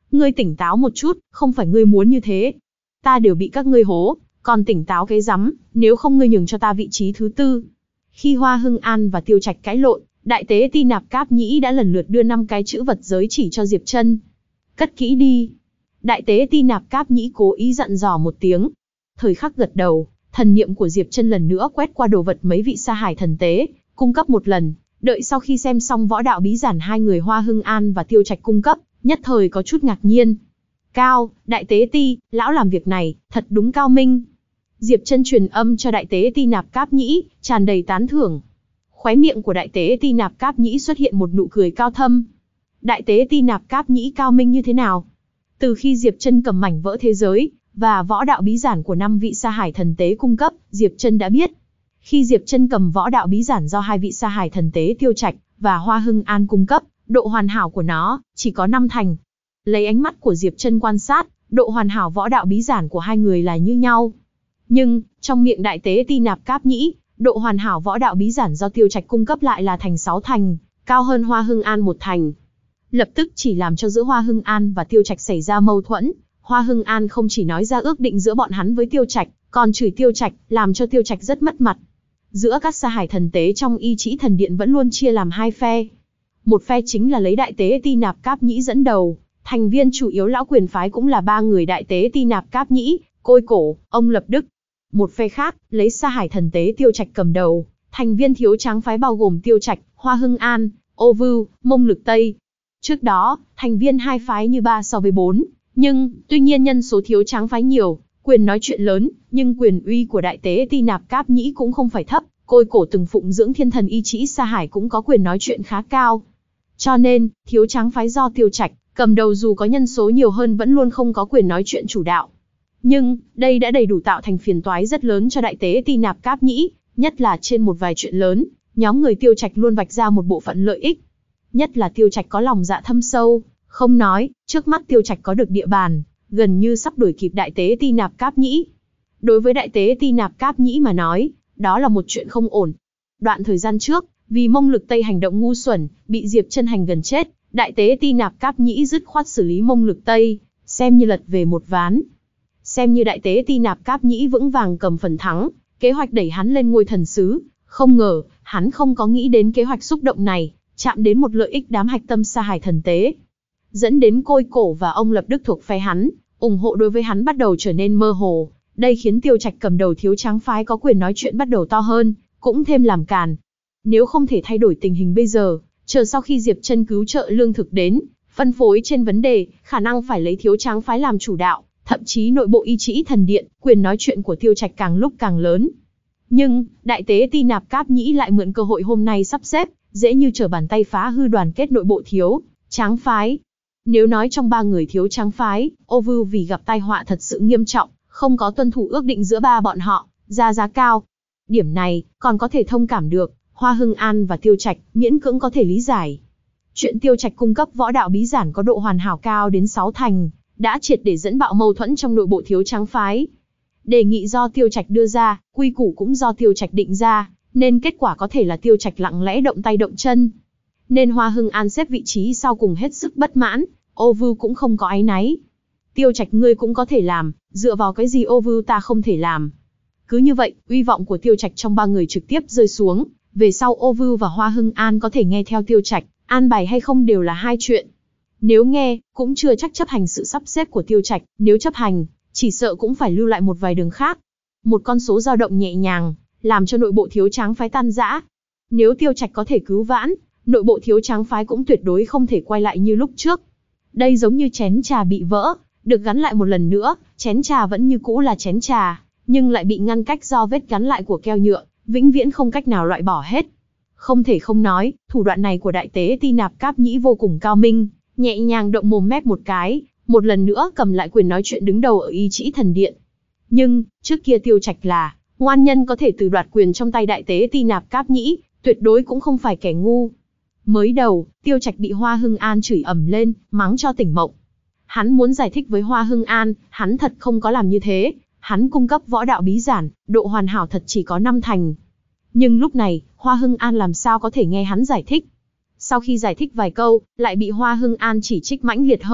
[SPEAKER 1] Ngươi tỉnh táo một chút, không phải ngươi muốn như thế. Ta đều bị các ngươi hố, còn tỉnh táo cái rắm, nếu không ngươi nhường cho ta vị trí thứ 4. Khi Hoa Hưng An và Tiêu Trạch cãi lộn, đại tế Ti Nạp Cáp Nhĩ đã lần lượt đưa 5 cái chữ vật giới chỉ cho Diệp Trân. Cất kỹ đi. Đại tế Ti Nạp Cáp Nhĩ cố ý dặn dò một tiếng. Thời khắc gật đầu, thần niệm của Diệp Trân lần nữa quét qua đồ vật mấy vị sa hải thần tế, cung cấp một lần. Đợi sau khi xem xong võ đạo bí giản hai người Hoa Hưng An và Tiêu Trạch cung cấp, nhất thời có chút ngạc nhiên. Cao, đại tế Ti, lão làm việc này, thật đúng cao minh. Diệp Trân truyền âm cho đại tế Ti Nạp Cáp Nhĩ, tràn đầy tán thưởng. Khóe miệng của đại tế Ti Nạp Cáp Nhĩ xuất hiện một nụ cười cao thâm. Đại tế Ti Nạp Cáp Nhĩ cao minh như thế nào? Từ khi Diệp Trân cầm mảnh vỡ thế giới và võ đạo bí giản của 5 vị sa hải thần tế cung cấp, Diệp Trân đã biết. Khi Diệp Trân cầm võ đạo bí giản do 2 vị sa hải thần tế Tiêu Trạch và Hoa Hưng An cung cấp, độ hoàn hảo của nó chỉ có 5 thành. Lấy ánh mắt của Diệp Trân quan sát, độ hoàn hảo võ đạo bí giản của hai người là như nhau. Nhưng, trong miệng đại tế Ti Nạp Cáp Nhĩ, độ hoàn hảo võ đạo bí giản do Tiêu Trạch cung cấp lại là thành 6 thành, cao hơn Hoa Hưng An 1 thành. Lập tức chỉ làm cho giữa Hoa Hưng An và Tiêu Trạch xảy ra mâu thuẫn. Hoa Hưng An không chỉ nói ra ước định giữa bọn hắn với Tiêu Trạch, còn chửi Tiêu Trạch, làm cho Tiêu Trạch rất mất mặt. Giữa các sa hải thần tế trong Y Trĩ Thần Điện vẫn luôn chia làm 2 phe. Một phe chính là lấy đại tế Ti Nạp Cáp Nhĩ dẫn đầu, thành viên chủ yếu lão quyền phái cũng là 3 người đại tế Ti Nạp Cáp Nhĩ, Côi Cổ, ông Lập Đức. Một phe khác, lấy sa hải thần tế Tiêu Trạch cầm đầu, thành viên thiếu trắng phái bao gồm Tiêu Trạch, Hoa Hưng An, Ô Vưu, Mông Lực Tây. Trước đó, thành viên hai phái như 3 so với 4, nhưng, tuy nhiên nhân số thiếu trắng phái nhiều, quyền nói chuyện lớn, nhưng quyền uy của đại tế Ti Nạp Cáp Nhĩ cũng không phải thấp, Côi Cổ từng phụng dưỡng thiên thần Y Trĩ Sa Hải cũng có quyền nói chuyện khá cao. Cho nên, thiếu trắng phái do Tiêu Trạch cầm đầu dù có nhân số nhiều hơn vẫn luôn không có quyền nói chuyện chủ đạo. Nhưng, đây đã đầy đủ tạo thành phiền toái rất lớn cho đại tế Ti Nạp Cáp Nhĩ, nhất là trên một vài chuyện lớn, nhóm người Tiêu Trạch luôn vạch ra một bộ phận lợi ích. Nhất là Tiêu Trạch có lòng dạ thâm sâu, không nói, trước mắt Tiêu Trạch có được địa bàn, gần như sắp đuổi kịp đại tế Ti Nạp Cáp Nhĩ. Đối với đại tế Ti Nạp Cáp Nhĩ mà nói, đó là một chuyện không ổn. Đoạn thời gian trước, vì Mông Lực Tây hành động ngu xuẩn, bị Diệp Trân hành gần chết, đại tế Ti Nạp Cáp Nhĩ dứt khoát xử lý Mông Lực Tây, xem như lật về một ván. Xem như đại tế Ti Nạp Cáp Nhĩ vững vàng cầm phần thắng, kế hoạch đẩy hắn lên ngôi thần sứ. Không ngờ, hắn không có nghĩ đến kế hoạch xúc động này, chạm đến một lợi ích đám hạch tâm sa hải thần tế. Dẫn đến Côi Cổ và ông Lập Đức thuộc phe hắn, ủng hộ đối với hắn bắt đầu trở nên mơ hồ. Đây khiến Tiêu Trạch cầm đầu thiếu trắng phái có quyền nói chuyện bắt đầu to hơn, cũng thêm làm càn. Nếu không thể thay đổi tình hình bây giờ, chờ sau khi Diệp Trân cứu trợ lương thực đến, phân phối trên vấn đề, khả năng phải lấy thiếu trắng phái làm chủ đạo, thậm chí nội bộ Y Trĩ Thần Điện, quyền nói chuyện của Tiêu Trạch càng lúc càng lớn. Nhưng, đại tế Ti Nạp Cáp Nhĩ lại mượn cơ hội hôm nay sắp xếp, dễ như trở bàn tay phá hư đoàn kết nội bộ thiếu trắng phái. Nếu nói trong 3 người thiếu trắng phái, Ô Vưu vì gặp tai họa thật sự nghiêm trọng, không có tuân thủ ước định giữa 3 bọn họ, ra giá cao. Điểm này, còn có thể thông cảm được, Hoa Hưng An và Tiêu Trạch, miễn cưỡng có thể lý giải. Chuyện Tiêu Trạch cung cấp võ đạo bí giản có độ hoàn hảo cao đến 6 thành, đã triệt để dẫn bạo mâu thuẫn trong nội bộ thiếu trắng phái. Đề nghị do Tiêu Trạch đưa ra, quy củ cũng do Tiêu Trạch định ra, nên kết quả có thể là Tiêu Trạch lặng lẽ động tay động chân. Nên Hoa Hưng An xếp vị trí sau cùng hết sức bất mãn, Ô Vưu cũng không có áy náy. Tiêu Trạch ngươi cũng có thể làm, dựa vào cái gì Ô Vưu ta không thể làm. Cứ như vậy, uy vọng của Tiêu Trạch trong 3 người trực tiếp rơi xuống, về sau Ô Vưu và Hoa Hưng An có thể nghe theo Tiêu Trạch, an bài hay không đều là hai chuyện. Nếu nghe, cũng chưa chắc chấp hành sự sắp xếp của Tiêu Trạch, nếu chấp hành, chỉ sợ cũng phải lưu lại một vài đường khác. Một con số dao động nhẹ nhàng, làm cho nội bộ thiếu trắng phái tan rã. Nếu Tiêu Trạch có thể cứu vãn, nội bộ thiếu trắng phái cũng tuyệt đối không thể quay lại như lúc trước. Đây giống như chén trà bị vỡ, được gắn lại một lần nữa, chén trà vẫn như cũ là chén trà, nhưng lại bị ngăn cách do vết gắn lại của keo nhựa, vĩnh viễn không cách nào loại bỏ hết. Không thể không nói, thủ đoạn này của đại tế Ti Nạp Cáp Nhĩ vô cùng cao minh, nhẹ nhàng động mồm mép một cái, một lần nữa cầm lại quyền nói chuyện đứng đầu ở Y Trĩ Thần Điện. Nhưng, trước kia Tiêu Trạch là ngoan nhân có thể từ đoạt quyền trong tay đại tế Ti Nạp Cáp Nhĩ, tuyệt đối cũng không phải kẻ ngu. Mới đầu, Tiêu Trạch bị Hoa Hưng An chửi ầm lên, mắng cho tỉnh mộng. Hắn muốn giải thích với Hoa Hưng An, hắn thật không có làm như thế, hắn cung cấp võ đạo bí giản, độ hoàn hảo thật chỉ có 5 thành. Nhưng lúc này, Hoa Hưng An làm sao có thể nghe hắn giải thích. Sau khi giải thích vài câu, lại bị Hoa Hưng An chỉ trích mãnh liệt hơn,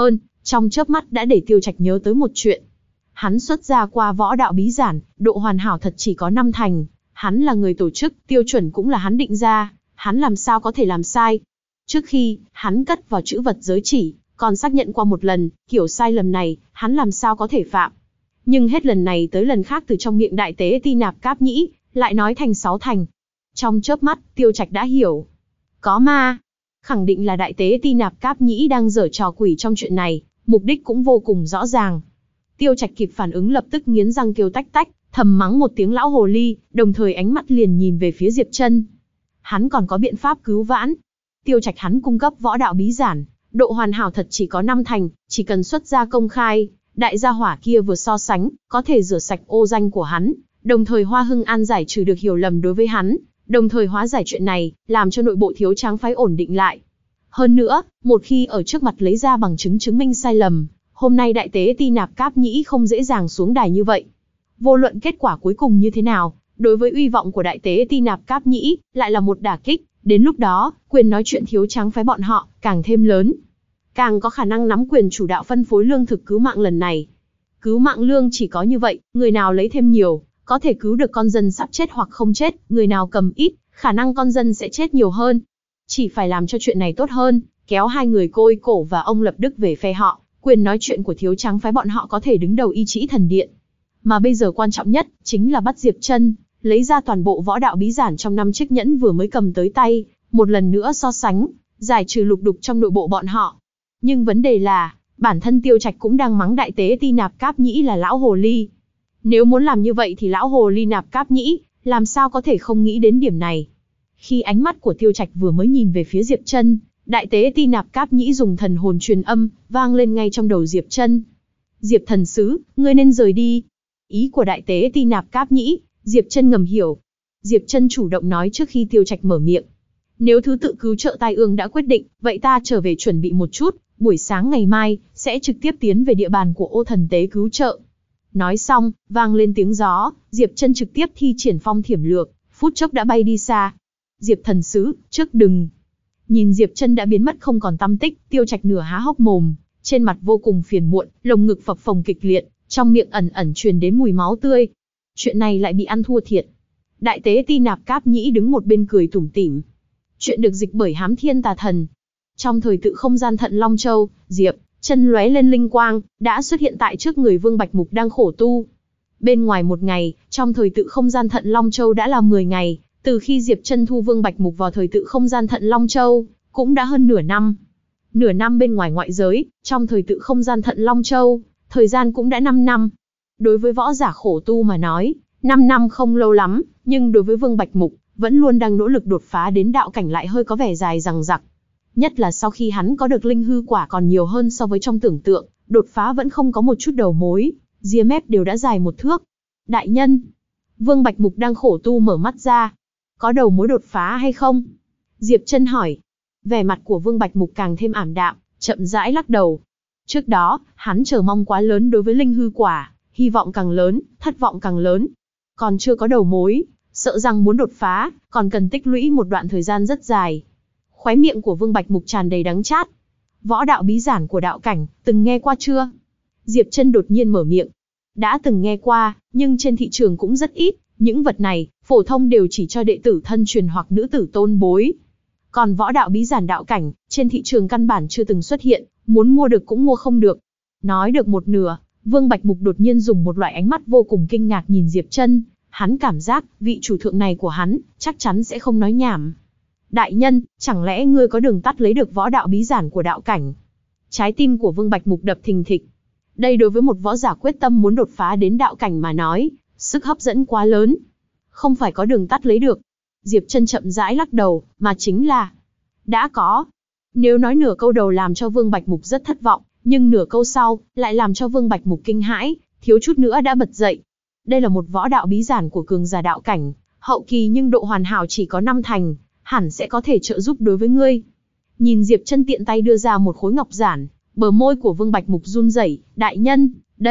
[SPEAKER 1] trong chớp mắt đã để Tiêu Trạch nhớ tới một chuyện. Hắn xuất ra qua võ đạo bí giản, độ hoàn hảo thật chỉ có 5 thành. Hắn là người tổ chức, tiêu chuẩn cũng là hắn định ra, hắn làm sao có thể làm sai. Trước khi, hắn cất vào trữ vật giới chỉ, còn xác nhận qua một lần, kiểu sai lầm này, hắn làm sao có thể phạm. Nhưng hết lần này tới lần khác từ trong miệng đại tế Ti Nạp Cáp Nhĩ, lại nói thành 6 thành. Trong chớp mắt, Tiêu Trạch đã hiểu. Có ma. Khẳng định là đại tế Ti Nạp Cáp Nhĩ đang giở trò quỷ trong chuyện này, mục đích cũng vô cùng rõ ràng. Tiêu Trạch kịp phản ứng lập tức nghiến răng kêu tách tách, thầm mắng một tiếng lão hồ ly, đồng thời ánh mắt liền nhìn về phía Diệp Trân. Hắn còn có biện pháp cứu vãn. Tiêu Trạch hắn cung cấp võ đạo bí giản, độ hoàn hảo thật chỉ có 5 thành, chỉ cần xuất ra công khai, đại gia hỏa kia vừa so sánh, có thể rửa sạch ô danh của hắn, đồng thời Hoa Hưng An giải trừ được hiểu lầm đối với hắn, đồng thời hóa giải chuyện này, làm cho nội bộ Thiếu Tráng phái ổn định lại. Hơn nữa, một khi ở trước mặt lấy ra bằng chứng chứng minh sai lầm, hôm nay đại tế Ti Nạp Cáp Nhĩ không dễ dàng xuống đài như vậy. Vô luận kết quả cuối cùng như thế nào, đối với uy vọng của đại tế Ti Nạp Cáp Nhĩ, lại là một đả kích, đến lúc đó, quyền nói chuyện Thiếu Tráng phái bọn họ, càng thêm lớn. Càng có khả năng nắm quyền chủ đạo phân phối lương thực cứu mạng lần này. Cứu mạng lương chỉ có như vậy, người nào lấy thêm nhiều, có thể cứu được con dân sắp chết hoặc không chết, người nào cầm ít, khả năng con dân sẽ chết nhiều hơn. Chỉ phải làm cho chuyện này tốt hơn, kéo hai người Côi Cổ và ông Lập Đức về phe họ, quyền nói chuyện của Thiếu Tráng phái bọn họ có thể đứng đầu Y Trĩ Thần Điện. Mà bây giờ quan trọng nhất, chính là bắt Diệp Trân, lấy ra toàn bộ võ đạo bí giản trong 5 chiếc nhẫn vừa mới cầm tới tay, một lần nữa so sánh, giải trừ lục đục trong nội bộ bọn họ. Nhưng vấn đề là, bản thân Tiêu Trạch cũng đang mắng đại tế Ti Nạp Cáp Nhĩ là lão hồ ly. Nếu muốn làm như vậy thì lão hồ ly Nạp Cáp Nhĩ, làm sao có thể không nghĩ đến điểm này. Khi ánh mắt của Tiêu Trạch vừa mới nhìn về phía Diệp Trân, đại tế Ti Nạp Cáp Nhĩ dùng thần hồn truyền âm, vang lên ngay trong đầu Diệp Trân. Diệp thần sứ, ngươi nên rời đi. Ý của đại tế Ti Nạp Cáp Nhĩ, Diệp Trân ngầm hiểu. Diệp Trân chủ động nói trước khi Tiêu Trạch mở miệng. Nếu thứ tự cứu trợ tai ương đã quyết định, vậy ta trở về chuẩn bị một chút, buổi sáng ngày mai, sẽ trực tiếp tiến về địa bàn của Ô Thần Tế cứu trợ. Nói xong, vang lên tiếng gió, Diệp Trân trực tiếp thi triển phong thiểm lược, phút chốc đã bay đi xa. Diệp thần sứ, trước đừng. Nhìn Diệp Trân đã biến mất không còn tăm tích, Tiêu Trạch nửa há hốc mồm, trên mặt vô cùng phiền muộn, lồng ngực phập phồng kịch liệt, trong miệng ẩn ẩn truyền đến mùi máu tươi. Chuyện này lại bị ăn thua thiệt. Đại tế Ti Nạp Cáp Nhĩ đứng một bên cười tủm tỉm. Chuyện được dịch bởi Hám Thiên Tà Thần. Trong thời tự không gian Thận Long Châu, Diệp Trân lóe lên linh quang, đã xuất hiện tại trước người Vương Bạch Mục đang khổ tu. Bên ngoài một ngày, trong thời tự không gian Thận Long Châu đã là 10 ngày, từ khi Diệp Trân thu Vương Bạch Mục vào thời tự không gian Thận Long Châu, cũng đã hơn nửa năm. Nửa năm bên ngoài ngoại giới, trong thời tự không gian Thận Long Châu, thời gian cũng đã 5 năm. Đối với võ giả khổ tu mà nói, 5 năm không lâu lắm, nhưng đối với Vương Bạch Mục, vẫn luôn đang nỗ lực đột phá đến đạo cảnh lại hơi có vẻ dài dằng dặc. Nhất là sau khi hắn có được linh hư quả còn nhiều hơn so với trong tưởng tượng, đột phá vẫn không có một chút đầu mối, ria mép đều đã dài 1 thước. Đại nhân, Vương Bạch Mục đang khổ tu mở mắt ra. Có đầu mối đột phá hay không? Diệp Trân hỏi. Vẻ mặt của Vương Bạch Mục càng thêm ảm đạm, chậm rãi lắc đầu. Trước đó, hắn chờ mong quá lớn đối với linh hư quả, hy vọng càng lớn, thất vọng càng lớn. Còn chưa có đầu mối, sợ rằng muốn đột phá, còn cần tích lũy một đoạn thời gian rất dài. Khóe miệng của Vương Bạch Mục tràn đầy đắng chát. Võ đạo bí giản của đạo cảnh, từng nghe qua chưa? Diệp Trân đột nhiên mở miệng. Đã từng nghe qua, nhưng trên thị trường cũng rất ít. Những vật này, phổ thông đều chỉ cho đệ tử thân truyền hoặc nữ tử tôn bối. Còn võ đạo bí giản đạo cảnh, trên thị trường căn bản chưa từng xuất hiện, muốn mua được cũng mua không được. Nói được một nửa, Vương Bạch Mục đột nhiên dùng một loại ánh mắt vô cùng kinh ngạc nhìn Diệp Trân. Hắn cảm giác, vị chủ thượng này của hắn, chắc chắn sẽ không nói nhảm. Đại nhân, chẳng lẽ ngươi có đường tắt lấy được võ đạo bí giản của đạo cảnh? Trái tim của Vương Bạch Mục đập thình thịch. Đây đối với một võ giả quyết tâm muốn đột phá đến đạo cảnh mà nói, sức hấp dẫn quá lớn. Không phải có đường tắt lấy được. Diệp Trân chậm rãi lắc đầu, mà chính là đã có. Nếu nói nửa câu đầu làm cho Vương Bạch Mục rất thất vọng, nhưng nửa câu sau lại làm cho Vương Bạch Mục kinh hãi, thiếu chút nữa đã bật dậy. Đây là một võ đạo bí giản của cường giả đạo cảnh, hậu kỳ nhưng độ hoàn hảo chỉ có 5 thành, hẳn sẽ có thể trợ giúp đối với ngươi. Nhìn Diệp Trân tiện tay đưa ra một khối ngọc giản, bờ môi của Vương Bạch Mục run rẩy. Đại nhân,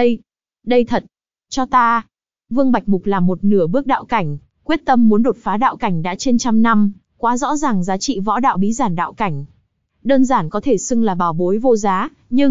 [SPEAKER 1] đây thật, cho ta. Vương Bạch Mục làm một nửa bước đạo cảnh, quyết tâm muốn đột phá đạo cảnh đã trên 100 năm, quá rõ ràng giá trị võ đạo bí giản đạo cảnh. Đơn giản có thể xưng là bảo bối vô giá, nhưng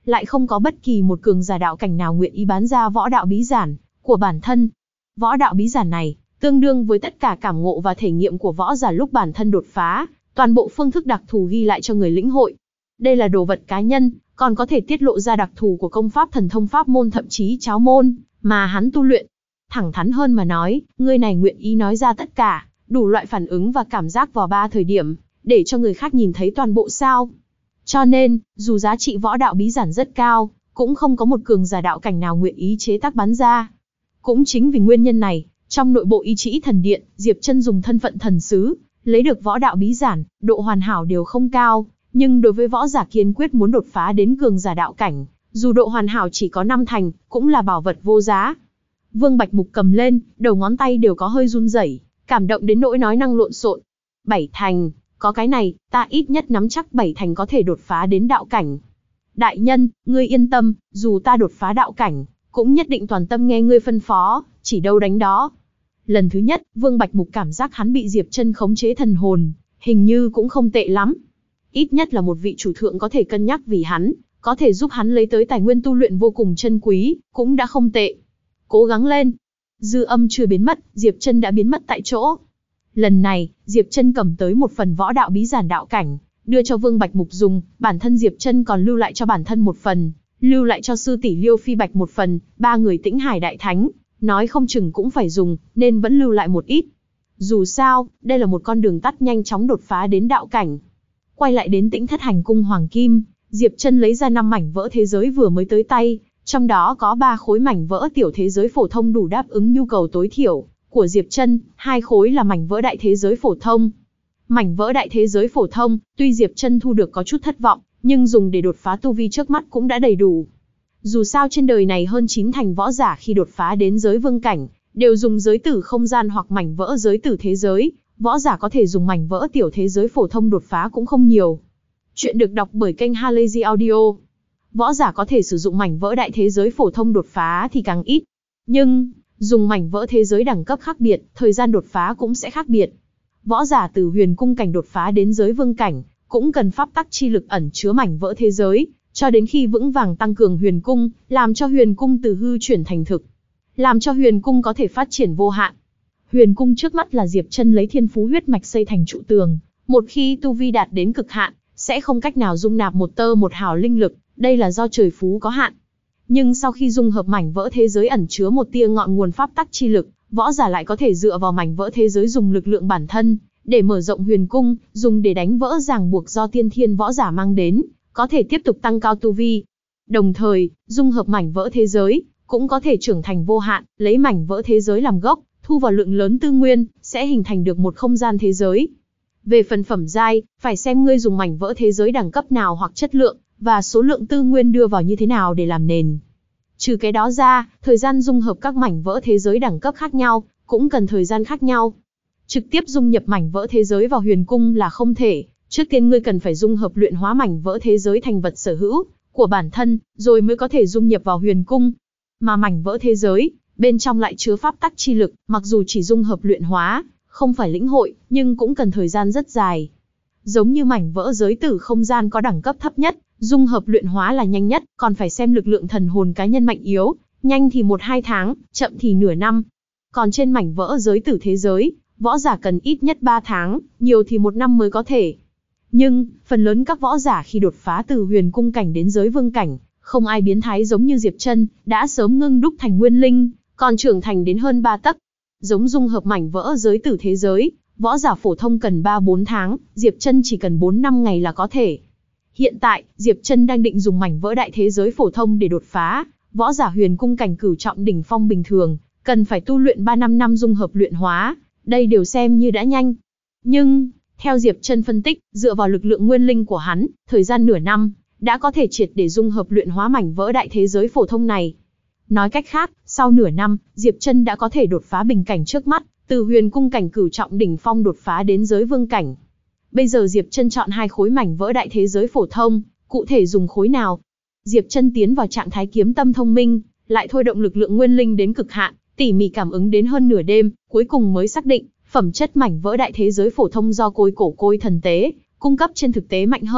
[SPEAKER 1] lại không có bất kỳ một cường giả đạo cảnh nào nguyện ý bán ra võ đạo bí giản của bản thân. Võ đạo bí giản này, tương đương với tất cả cảm ngộ và thể nghiệm của võ giả lúc bản thân đột phá, toàn bộ phương thức đặc thù ghi lại cho người lĩnh hội. Đây là đồ vật cá nhân, còn có thể tiết lộ ra đặc thù của công pháp thần thông pháp môn thậm chí cháo môn, mà hắn tu luyện. Thẳng thắn hơn mà nói, người này nguyện ý nói ra tất cả, đủ loại phản ứng và cảm giác vào 3 thời điểm, để cho người khác nhìn thấy toàn bộ sao. Cho nên, dù giá trị võ đạo bí giản rất cao, cũng không có một cường giả đạo cảnh nào nguyện ý chế tác bán ra. Cũng chính vì nguyên nhân này, trong nội bộ Y Trĩ Thần Điện, Diệp Chân dùng thân phận thần sứ, lấy được võ đạo bí giản, độ hoàn hảo đều không cao, nhưng đối với võ giả kiên quyết muốn đột phá đến cường giả đạo cảnh, dù độ hoàn hảo chỉ có 5 thành, cũng là bảo vật vô giá. Vương Bạch Mục cầm lên, đầu ngón tay đều có hơi run rẩy, cảm động đến nỗi nói năng lộn xộn. 7 thành, có cái này, ta ít nhất nắm chắc 7 thành có thể đột phá đến đạo cảnh. Đại nhân, ngươi yên tâm, dù ta đột phá đạo cảnh, cũng nhất định toàn tâm nghe ngươi phân phó, chỉ đâu đánh đó. Lần thứ nhất, Vương Bạch Mục cảm giác hắn bị Diệp Chân khống chế thần hồn, hình như cũng không tệ lắm. Ít nhất là một vị chủ thượng có thể cân nhắc vì hắn, có thể giúp hắn lấy tới tài nguyên tu luyện vô cùng chân quý, cũng đã không tệ. Cố gắng lên. Dư âm chưa biến mất, Diệp Chân đã biến mất tại chỗ. Lần này, Diệp Chân cầm tới một phần võ đạo bí giản đạo cảnh, đưa cho Vương Bạch Mục dùng, bản thân Diệp Chân còn lưu lại cho bản thân một phần, lưu lại cho sư tỷ Liêu Phi Bạch một phần, 3 người Tĩnh Hải đại thánh, nói không chừng cũng phải dùng, nên vẫn lưu lại một ít. Dù sao, đây là một con đường tắt nhanh chóng đột phá đến đạo cảnh. Quay lại đến Tĩnh Thất Hành Cung Hoàng Kim, Diệp Chân lấy ra 5 mảnh vỡ thế giới vừa mới tới tay, trong đó có 3 khối mảnh vỡ tiểu thế giới phổ thông đủ đáp ứng nhu cầu tối thiểu của Diệp Chân, 2 khối là mảnh vỡ đại thế giới phổ thông. Mảnh vỡ đại thế giới phổ thông, tuy Diệp Chân thu được có chút thất vọng, nhưng dùng để đột phá tu vi trước mắt cũng đã đầy đủ. Dù sao trên đời này hơn 9 thành võ giả khi đột phá đến giới vương cảnh, đều dùng giới tử không gian hoặc mảnh vỡ giới tử thế giới, võ giả có thể dùng mảnh vỡ tiểu thế giới phổ thông đột phá cũng không nhiều. Chuyện được đọc bởi kênh Halazy Audio. Võ giả có thể sử dụng mảnh vỡ đại thế giới phổ thông đột phá thì càng ít. Nhưng, dùng mảnh vỡ thế giới đẳng cấp khác biệt, thời gian đột phá cũng sẽ khác biệt. Võ giả từ huyền cung cảnh đột phá đến giới vương cảnh, cũng cần pháp tắc chi lực ẩn chứa mảnh vỡ thế giới, cho đến khi vững vàng tăng cường huyền cung, làm cho huyền cung từ hư chuyển thành thực, làm cho huyền cung có thể phát triển vô hạn. Huyền cung trước mắt là Diệp Chân lấy thiên phú huyết mạch xây thành trụ tường, một khi tu vi đạt đến cực hạn, sẽ không cách nào dung nạp một tơ một hào linh lực, đây là do trời phú có hạn. Nhưng sau khi dung hợp mảnh vỡ thế giới ẩn chứa một tia ngọn nguồn pháp tắc chi lực, võ giả lại có thể dựa vào mảnh vỡ thế giới dùng lực lượng bản thân để mở rộng huyền cung, dùng để đánh vỡ ràng buộc do tiên thiên võ giả mang đến, có thể tiếp tục tăng cao tu vi. Đồng thời, dung hợp mảnh vỡ thế giới cũng có thể trưởng thành vô hạn, lấy mảnh vỡ thế giới làm gốc, thu vào lượng lớn tư nguyên, sẽ hình thành được một không gian thế giới. Về phần phẩm giai, phải xem ngươi dùng mảnh vỡ thế giới đẳng cấp nào hoặc chất lượng và số lượng tư nguyên đưa vào như thế nào để làm nền. Trừ cái đó ra, thời gian dung hợp các mảnh vỡ thế giới đẳng cấp khác nhau, cũng cần thời gian khác nhau. Trực tiếp dung nhập mảnh vỡ thế giới vào huyền cung là không thể, trước tiên ngươi cần phải dung hợp luyện hóa mảnh vỡ thế giới thành vật sở hữu của bản thân, rồi mới có thể dung nhập vào huyền cung. Mà mảnh vỡ thế giới, bên trong lại chứa pháp tắc chi lực, mặc dù chỉ dung hợp luyện hóa, không phải lĩnh hội, nhưng cũng cần thời gian rất dài. Giống như mảnh vỡ giới tử không gian có đẳng cấp thấp nhất, dung hợp luyện hóa là nhanh nhất, còn phải xem lực lượng thần hồn cá nhân mạnh yếu, nhanh thì 1-2 tháng, chậm thì nửa năm. Còn trên mảnh vỡ giới tử thế giới, võ giả cần ít nhất 3 tháng, nhiều thì 1 năm mới có thể. Nhưng, phần lớn các võ giả khi đột phá từ huyền cung cảnh đến giới vương cảnh, không ai biến thái giống như Diệp Chân, đã sớm ngưng đúc thành nguyên linh, còn trưởng thành đến hơn 3 tấc. Giống dung hợp mảnh vỡ giới tử thế giới, võ giả phổ thông cần 3-4 tháng, Diệp Chân chỉ cần 4-5 ngày là có thể. Hiện tại, Diệp Chân đang định dùng mảnh vỡ đại thế giới phổ thông để đột phá, võ giả huyền cung cảnh cửu trọng đỉnh phong bình thường, cần phải tu luyện 3-5 năm dung hợp luyện hóa, đây đều xem như đã nhanh. Nhưng, theo Diệp Chân phân tích, dựa vào lực lượng nguyên linh của hắn, thời gian nửa năm, đã có thể triệt để dung hợp luyện hóa mảnh vỡ đại thế giới phổ thông này. Nói cách khác, sau nửa năm, Diệp Chân đã có thể đột phá bình cảnh trước mắt, từ huyền cung cảnh cửu trọng đỉnh phong đột phá đến giới vương cảnh. Bây giờ Diệp Chân chọn 2 khối mảnh vỡ đại thế giới phổ thông, cụ thể dùng khối nào? Diệp Chân tiến vào trạng thái kiếm tâm thông minh, lại thôi động lực lượng nguyên linh đến cực hạn, tỉ mỉ cảm ứng đến hơn nửa đêm, cuối cùng mới xác định, phẩm chất mảnh vỡ đại thế giới phổ thông do côi cổ côi thần tế cung cấp trên thực tế mạnh hơn,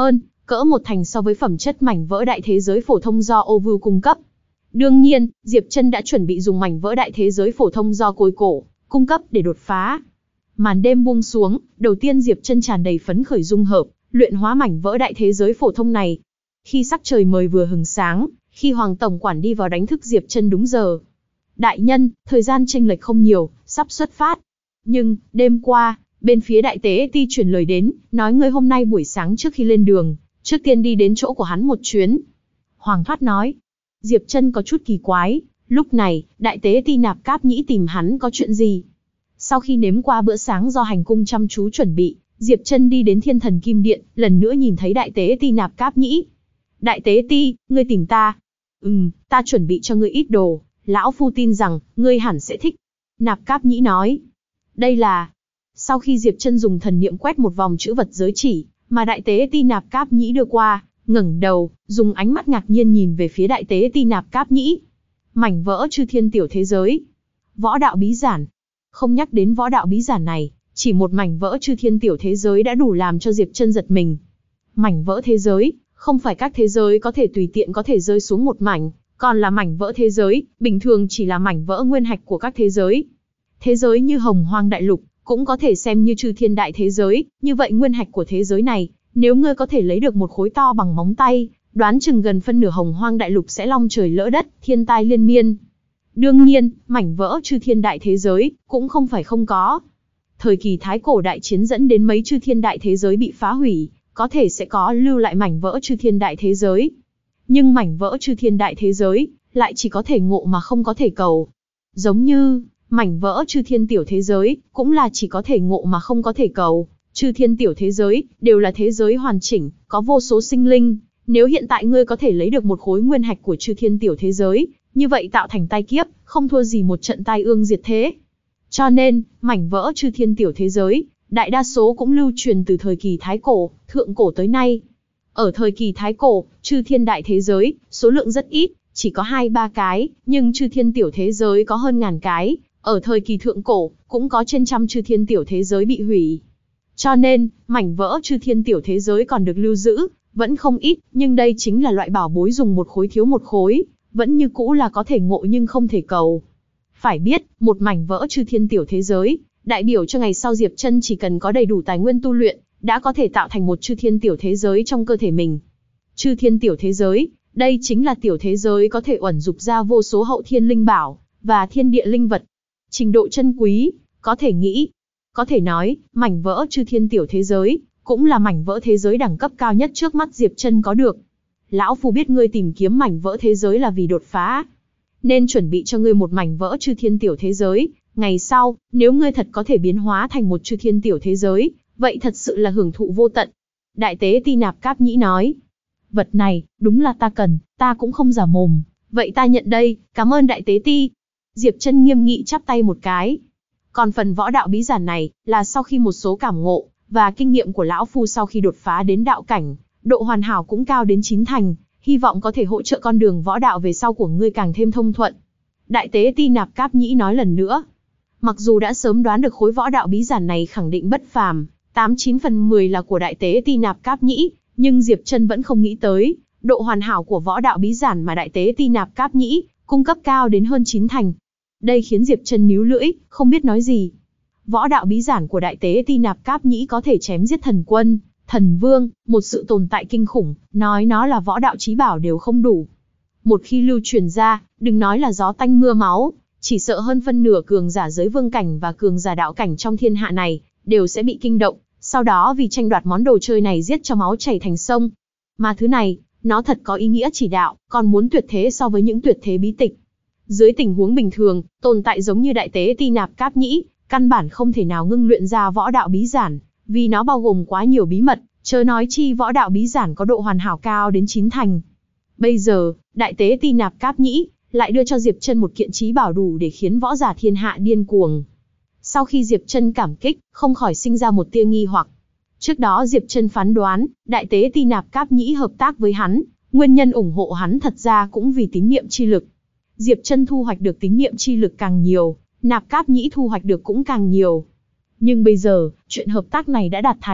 [SPEAKER 1] cỡ 1/10 so với phẩm chất mảnh vỡ đại thế giới phổ thông do ô vưu cung cấp. Đương nhiên, Diệp Chân đã chuẩn bị dùng mảnh vỡ đại thế giới phổ thông do côi cổ cung cấp để đột phá. Màn đêm buông xuống, đầu tiên Diệp Chân tràn đầy phấn khởi dung hợp, luyện hóa mảnh vỡ đại thế giới phổ thông này. Khi sắc trời mời vừa hừng sáng, khi Hoàng tổng quản đi vào đánh thức Diệp Chân đúng giờ. Đại nhân, thời gian chênh lệch không nhiều, sắp xuất phát. Nhưng, đêm qua, bên phía đại tế ti truyền lời đến, nói ngươi hôm nay buổi sáng trước khi lên đường, trước tiên đi đến chỗ của hắn một chuyến. Hoàng thoát nói. Diệp Chân có chút kỳ quái, lúc này, đại tế ti Nạp Cáp Nhĩ tìm hắn có chuyện gì? Sau khi nếm qua bữa sáng do hành cung chăm chú chuẩn bị, Diệp Chân đi đến Thiên Thần Kim Điện, lần nữa nhìn thấy đại tế ti Nạp Cáp Nhĩ. Đại tế ti, ngươi tìm ta? Ta chuẩn bị cho ngươi ít đồ, lão phu tin rằng, ngươi hẳn sẽ thích. Nạp Cáp Nhĩ nói. Đây là... Sau khi Diệp Chân dùng thần niệm quét một vòng chữ vật giới chỉ, mà đại tế ti Nạp Cáp Nhĩ đưa qua, ngẩng đầu, dùng ánh mắt ngạc nhiên nhìn về phía đại tế ti Nạp Cáp Nhĩ. Mảnh vỡ chư thiên tiểu thế giới. Võ đạo bí giản. Không nhắc đến võ đạo bí giản này, chỉ một mảnh vỡ chư thiên tiểu thế giới đã đủ làm cho Diệp Chân giật mình. Mảnh vỡ thế giới, không phải các thế giới có thể tùy tiện có thể rơi xuống một mảnh, còn là mảnh vỡ thế giới, bình thường chỉ là mảnh vỡ nguyên hạch của các thế giới. Thế giới như Hồng Hoang Đại Lục, cũng có thể xem như chư thiên đại thế giới, như vậy nguyên hạch của thế giới này, nếu ngươi có thể lấy được một khối to bằng móng tay, đoán chừng gần phân nửa Hồng Hoang Đại Lục sẽ long trời lỡ đất, thiên tai liên miên. Đương nhiên, mảnh vỡ chư thiên đại thế giới, cũng không phải không có. Thời kỳ Thái Cổ đại chiến dẫn đến mấy chư thiên đại thế giới bị phá hủy, có thể sẽ có lưu lại mảnh vỡ chư thiên đại thế giới. Nhưng mảnh vỡ chư thiên đại thế giới, lại chỉ có thể ngộ mà không có thể cầu. Giống như, mảnh vỡ chư thiên tiểu thế giới, cũng là chỉ có thể ngộ mà không có thể cầu. Chư thiên tiểu thế giới, đều là thế giới hoàn chỉnh, có vô số sinh linh. Nếu hiện tại ngươi có thể lấy được một khối nguyên hạch của chư thiên tiểu thế giới, như vậy tạo thành tai kiếp, không thua gì một trận tai ương diệt thế. Cho nên, mảnh vỡ chư thiên tiểu thế giới, đại đa số cũng lưu truyền từ thời kỳ Thái Cổ, Thượng Cổ tới nay. Ở thời kỳ Thái Cổ, chư thiên đại thế giới, số lượng rất ít, chỉ có 2-3 cái, nhưng chư thiên tiểu thế giới có hơn ngàn cái. Ở thời kỳ Thượng Cổ, cũng có trên trăm chư thiên tiểu thế giới bị hủy. Cho nên, mảnh vỡ chư thiên tiểu thế giới còn được lưu giữ, vẫn không ít, nhưng đây chính là loại bảo bối dùng một khối thiếu một khối, vẫn như cũ là có thể ngộ nhưng không thể cầu. Phải biết, một mảnh vỡ chư thiên tiểu thế giới, đại biểu cho ngày sau Diệp Chân chỉ cần có đầy đủ tài nguyên tu luyện, đã có thể tạo thành một chư thiên tiểu thế giới trong cơ thể mình. Chư thiên tiểu thế giới, đây chính là tiểu thế giới có thể uẩn dục ra vô số hậu thiên linh bảo, và thiên địa linh vật. Trình độ chân quý, có thể nghĩ. Có thể nói, mảnh vỡ chư thiên tiểu thế giới, cũng là mảnh vỡ thế giới đẳng cấp cao nhất trước mắt Diệp Chân có được. Lão phu biết ngươi tìm kiếm mảnh vỡ thế giới là vì đột phá, nên chuẩn bị cho ngươi một mảnh vỡ chư thiên tiểu thế giới. Ngày sau, nếu ngươi thật có thể biến hóa thành một chư thiên tiểu thế giới, vậy thật sự là hưởng thụ vô tận. Đại tế ti Nạp Cáp Nhĩ nói. Vật này, đúng là ta cần, ta cũng không giả mồm. Vậy ta nhận đây, cảm ơn đại tế ti. Diệp Chân nghiêm nghị chắp tay một cái. Còn phần võ đạo bí giản này, là sau khi một số cảm ngộ, và kinh nghiệm của lão phu sau khi đột phá đến đạo cảnh, độ hoàn hảo cũng cao đến 9 thành, hy vọng có thể hỗ trợ con đường võ đạo về sau của ngươi càng thêm thông thuận. Đại tế ti Nạp Cáp Nhĩ nói lần nữa. Mặc dù đã sớm đoán được khối võ đạo bí giản này khẳng định bất phàm, 89 phần 10 là của đại tế ti Nạp Cáp Nhĩ, nhưng Diệp Chân vẫn không nghĩ tới, độ hoàn hảo của võ đạo bí giản mà đại tế ti Nạp Cáp Nhĩ cung cấp cao đến hơn 9 thành. Đây khiến Diệp Chân níu lưỡi, không biết nói gì. Võ đạo bí giản của đại tế ti Nạp Cáp Nhĩ có thể chém giết thần quân, thần vương, một sự tồn tại kinh khủng, nói nó là võ đạo chí bảo đều không đủ. Một khi lưu truyền ra, đừng nói là gió tanh mưa máu, chỉ sợ hơn phân nửa cường giả giới vương cảnh và cường giả đạo cảnh trong thiên hạ này đều sẽ bị kinh động, sau đó vì tranh đoạt món đồ chơi này giết cho máu chảy thành sông. Mà thứ này, nó thật có ý nghĩa chỉ đạo, còn muốn tuyệt thế so với những tuyệt thế bí tịch. Dưới tình huống bình thường, tồn tại giống như đại tế ti Nạp Cáp Nhĩ, căn bản không thể nào ngưng luyện ra võ đạo bí giản, vì nó bao gồm quá nhiều bí mật, chớ nói chi võ đạo bí giản có độ hoàn hảo cao đến 9 thành. Bây giờ, đại tế ti Nạp Cáp Nhĩ lại đưa cho Diệp Chân một kiện chí bảo đủ để khiến võ giả thiên hạ điên cuồng. Sau khi Diệp Chân cảm kích, không khỏi sinh ra một tia nghi hoặc. Trước đó Diệp Chân phán đoán, đại tế ti Nạp Cáp Nhĩ hợp tác với hắn, nguyên nhân ủng hộ hắn thật ra cũng vì tín niệm chi lực. Diệp Chân thu hoạch được tín niệm chi lực càng nhiều, Nạp Cáp Nhĩ thu hoạch được cũng càng nhiều. Nhưng bây giờ, chuyện hợp tác này đã đạt thành,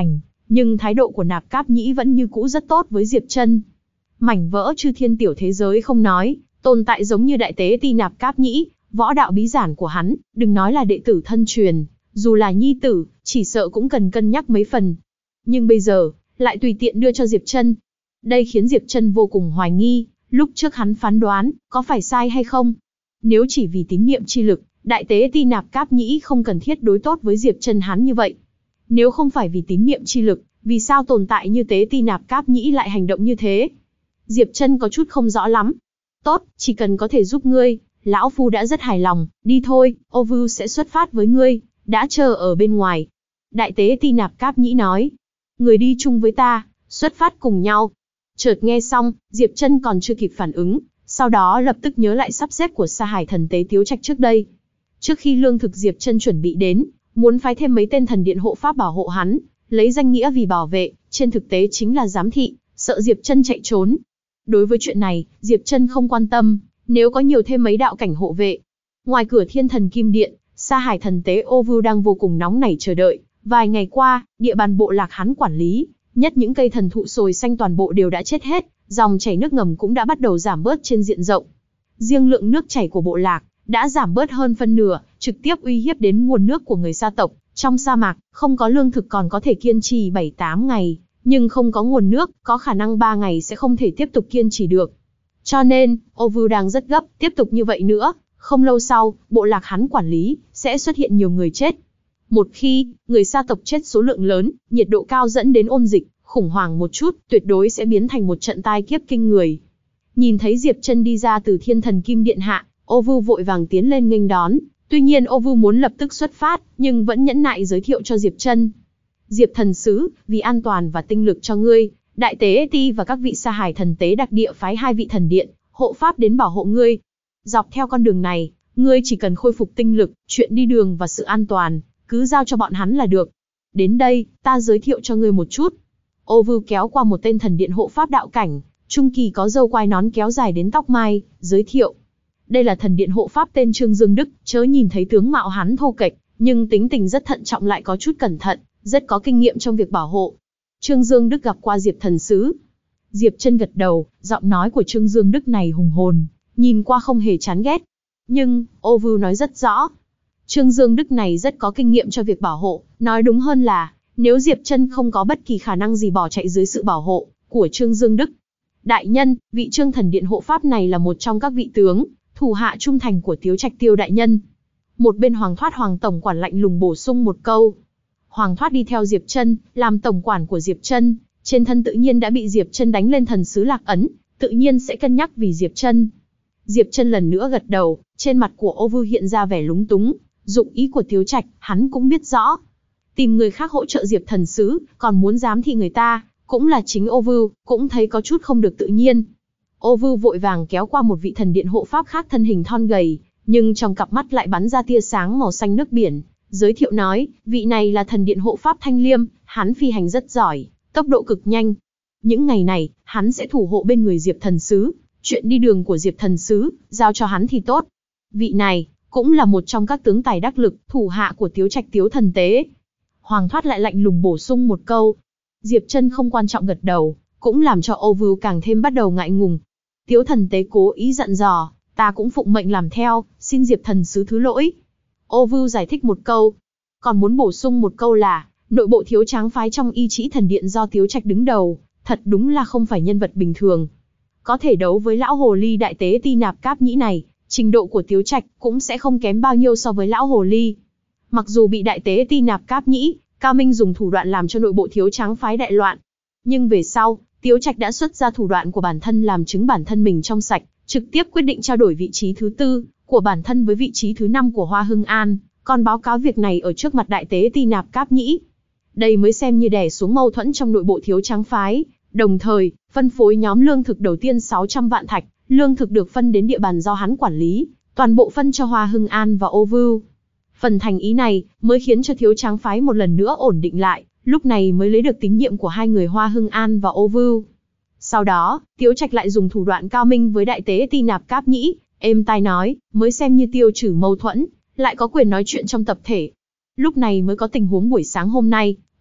[SPEAKER 1] nhưng thái độ của Nạp Cáp Nhĩ vẫn như cũ rất tốt với Diệp Trân. Mảnh vỡ chư thiên tiểu thế giới không nói, tồn tại giống như đại tế ti Nạp Cáp Nhĩ, võ đạo bí giản của hắn, đừng nói là đệ tử thân truyền, dù là nhi tử, chỉ sợ cũng cần cân nhắc mấy phần. Nhưng bây giờ, lại tùy tiện đưa cho Diệp Trân. Đây khiến Diệp Trân vô cùng hoài nghi, lúc trước hắn phán đoán, có phải sai hay không? Nếu chỉ vì tín niệm chi lực, đại tế ti Nạp Cáp Nhĩ không cần thiết đối tốt với Diệp Trân hắn như vậy. Nếu không phải vì tín niệm chi lực, vì sao tồn tại như tế ti Nạp Cáp Nhĩ lại hành động như thế? Diệp Trân có chút không rõ lắm. Tốt, chỉ cần có thể giúp ngươi, lão phu đã rất hài lòng, đi thôi, Ô Vưu sẽ xuất phát với ngươi, đã chờ ở bên ngoài. Đại tế ti Nạp Cáp Nhĩ nói, người đi chung với ta, xuất phát cùng nhau. Chợt nghe xong, Diệp Trân còn chưa kịp phản ứng, sau đó lập tức nhớ lại sắp xếp của Sa Hải thần tế Tiếu Trạch trước đây. Trước khi lương thực Diệp Trân chuẩn bị đến, muốn phái thêm mấy tên thần điện hộ pháp bảo hộ hắn, lấy danh nghĩa vì bảo vệ, trên thực tế chính là giám thị, sợ Diệp Trân chạy trốn. Đối với chuyện này, Diệp Trân không quan tâm, nếu có nhiều thêm mấy đạo cảnh hộ vệ. Ngoài cửa Thiên Thần Kim Điện, Sa Hải thần tế Ô Vưu đang vô cùng nóng nảy chờ đợi. Vài ngày qua, địa bàn bộ lạc hắn quản lý, nhất những cây thần thụ sồi xanh toàn bộ đều đã chết hết, dòng chảy nước ngầm cũng đã bắt đầu giảm bớt trên diện rộng. Riêng lượng nước chảy của bộ lạc đã giảm bớt hơn phân nửa, trực tiếp uy hiếp đến nguồn nước của người Sa tộc. Trong sa mạc, không có lương thực còn có thể kiên trì 7-8 ngày, nhưng không có nguồn nước, có khả năng 3 ngày sẽ không thể tiếp tục kiên trì được. Cho nên, Ô Vưu đang rất gấp, tiếp tục như vậy nữa, không lâu sau, bộ lạc hắn quản lý sẽ xuất hiện nhiều người chết. Một khi người Sa tộc chết số lượng lớn, nhiệt độ cao dẫn đến ôn dịch, khủng hoảng một chút, tuyệt đối sẽ biến thành một trận tai kiếp kinh người. Nhìn thấy Diệp Trân đi ra từ Thiên Thần Kim Điện hạ, Ô Vưu vội vàng tiến lên nghênh đón. Tuy nhiên Ô Vưu muốn lập tức xuất phát, nhưng vẫn nhẫn nại giới thiệu cho Diệp Trân. Diệp thần sứ, vì an toàn và tinh lực cho ngươi, đại tế Ti và các vị Sa Hải thần tế đặc địa phái 2 vị thần điện, hộ pháp đến bảo hộ ngươi. Dọc theo con đường này, ngươi chỉ cần khôi phục tinh lực, chuyện đi đường và sự an toàn, cứ giao cho bọn hắn là được. Đến đây, ta giới thiệu cho ngươi một chút. Ô Vưu kéo qua một tên thần điện hộ pháp đạo cảnh, trung kỳ có râu quai nón kéo dài đến tóc mai, giới thiệu. Đây là thần điện hộ pháp tên Trương Dương Đức, chớ nhìn thấy tướng mạo hắn thô kệch, nhưng tính tình rất thận trọng lại có chút cẩn thận, rất có kinh nghiệm trong việc bảo hộ. Trương Dương Đức gặp qua Diệp thần sứ. Diệp Trân gật đầu, giọng nói của Trương Dương Đức này hùng hồn, nhìn qua không hề chán ghét. Nhưng, Ô Vưu nói rất rõ, Trương Dương Đức này rất có kinh nghiệm cho việc bảo hộ, nói đúng hơn là, nếu Diệp Trân không có bất kỳ khả năng gì bỏ chạy dưới sự bảo hộ của Trương Dương Đức. Đại nhân, vị Trương thần điện hộ pháp này là một trong các vị tướng, thủ hạ trung thành của Tiếu Trạch Tiêu đại nhân. Một bên Hoàng Thoát Hoàng tổng quản lạnh lùng bổ sung một câu. Hoàng Thoát đi theo Diệp Trân, làm tổng quản của Diệp Trân, trên thân tự nhiên đã bị Diệp Trân đánh lên thần sứ lạc ấn, tự nhiên sẽ cân nhắc vì Diệp Trân. Diệp Trân lần nữa gật đầu, trên mặt của Ô Vưu hiện ra vẻ lúng túng, dụng ý của Tiếu Trạch, hắn cũng biết rõ. Tìm người khác hỗ trợ Diệp thần sứ, còn muốn giám thị người ta, cũng là chính Ô Vưu, cũng thấy có chút không được tự nhiên. Ô Vưu vội vàng kéo qua một vị thần điện hộ pháp khác thân hình thon gầy, nhưng trong cặp mắt lại bắn ra tia sáng màu xanh nước biển, giới thiệu nói, vị này là thần điện hộ pháp Thanh Liêm, hắn phi hành rất giỏi, tốc độ cực nhanh. Những ngày này, hắn sẽ thủ hộ bên người Diệp thần sứ, chuyện đi đường của Diệp thần sứ, giao cho hắn thì tốt. Vị này, cũng là một trong các tướng tài đắc lực, thủ hạ của Tiếu Trạch Tiếu thần tế. Hoàng Thoát lại lạnh lùng bổ sung một câu. Diệp Trân không quan trọng gật đầu, cũng làm cho Ô Vưu càng thêm bắt đầu ngại ngùng. Tiếu thần tế cố ý dặn dò, ta cũng phụng mệnh làm theo, xin Diệp thần sứ thứ lỗi. Ô Vưu giải thích một câu, còn muốn bổ sung một câu là, nội bộ Thiếu Tráng phái trong Y Trĩ thần điện do Tiếu Trạch đứng đầu, thật đúng là không phải nhân vật bình thường. Có thể đấu với lão hồ ly đại tế Ti Nạp Cáp Nhĩ này, trình độ của Tiếu Trạch cũng sẽ không kém bao nhiêu so với lão hồ ly. Mặc dù bị đại tế Ti Nạp Cáp Nhĩ, Cao Minh dùng thủ đoạn làm cho nội bộ Thiếu Tráng phái đại loạn. Nhưng về sau, Tiếu Trạch đã xuất ra thủ đoạn của bản thân làm chứng bản thân mình trong sạch, trực tiếp quyết định trao đổi vị trí thứ 4 của bản thân với vị trí thứ 5 của Hoa Hưng An, còn báo cáo việc này ở trước mặt đại tế Ti Nạp Cáp Nhĩ. Đây mới xem như đè xuống mâu thuẫn trong nội bộ Thiếu Tráng phái, đồng thời phân phối nhóm lương thực đầu tiên 600 vạn thạch, lương thực được phân đến địa bàn do hắn quản lý, toàn bộ phân cho Hoa Hưng An và Ô Vưu. Phần thành ý này mới khiến cho Thiếu Tráng phái một lần nữa ổn định lại, lúc này mới lấy được tín nhiệm của hai người Hoa Hưng An và Ô Vưu. Sau đó, Tiếu Trạch lại dùng thủ đoạn cao minh với đại tế Ti Nạp Cáp Nhĩ, êm tai nói, mới xem như tiêu trừ mâu thuẫn, lại có quyền nói chuyện trong tập thể. Lúc này mới có tình huống buổi sáng hôm nay,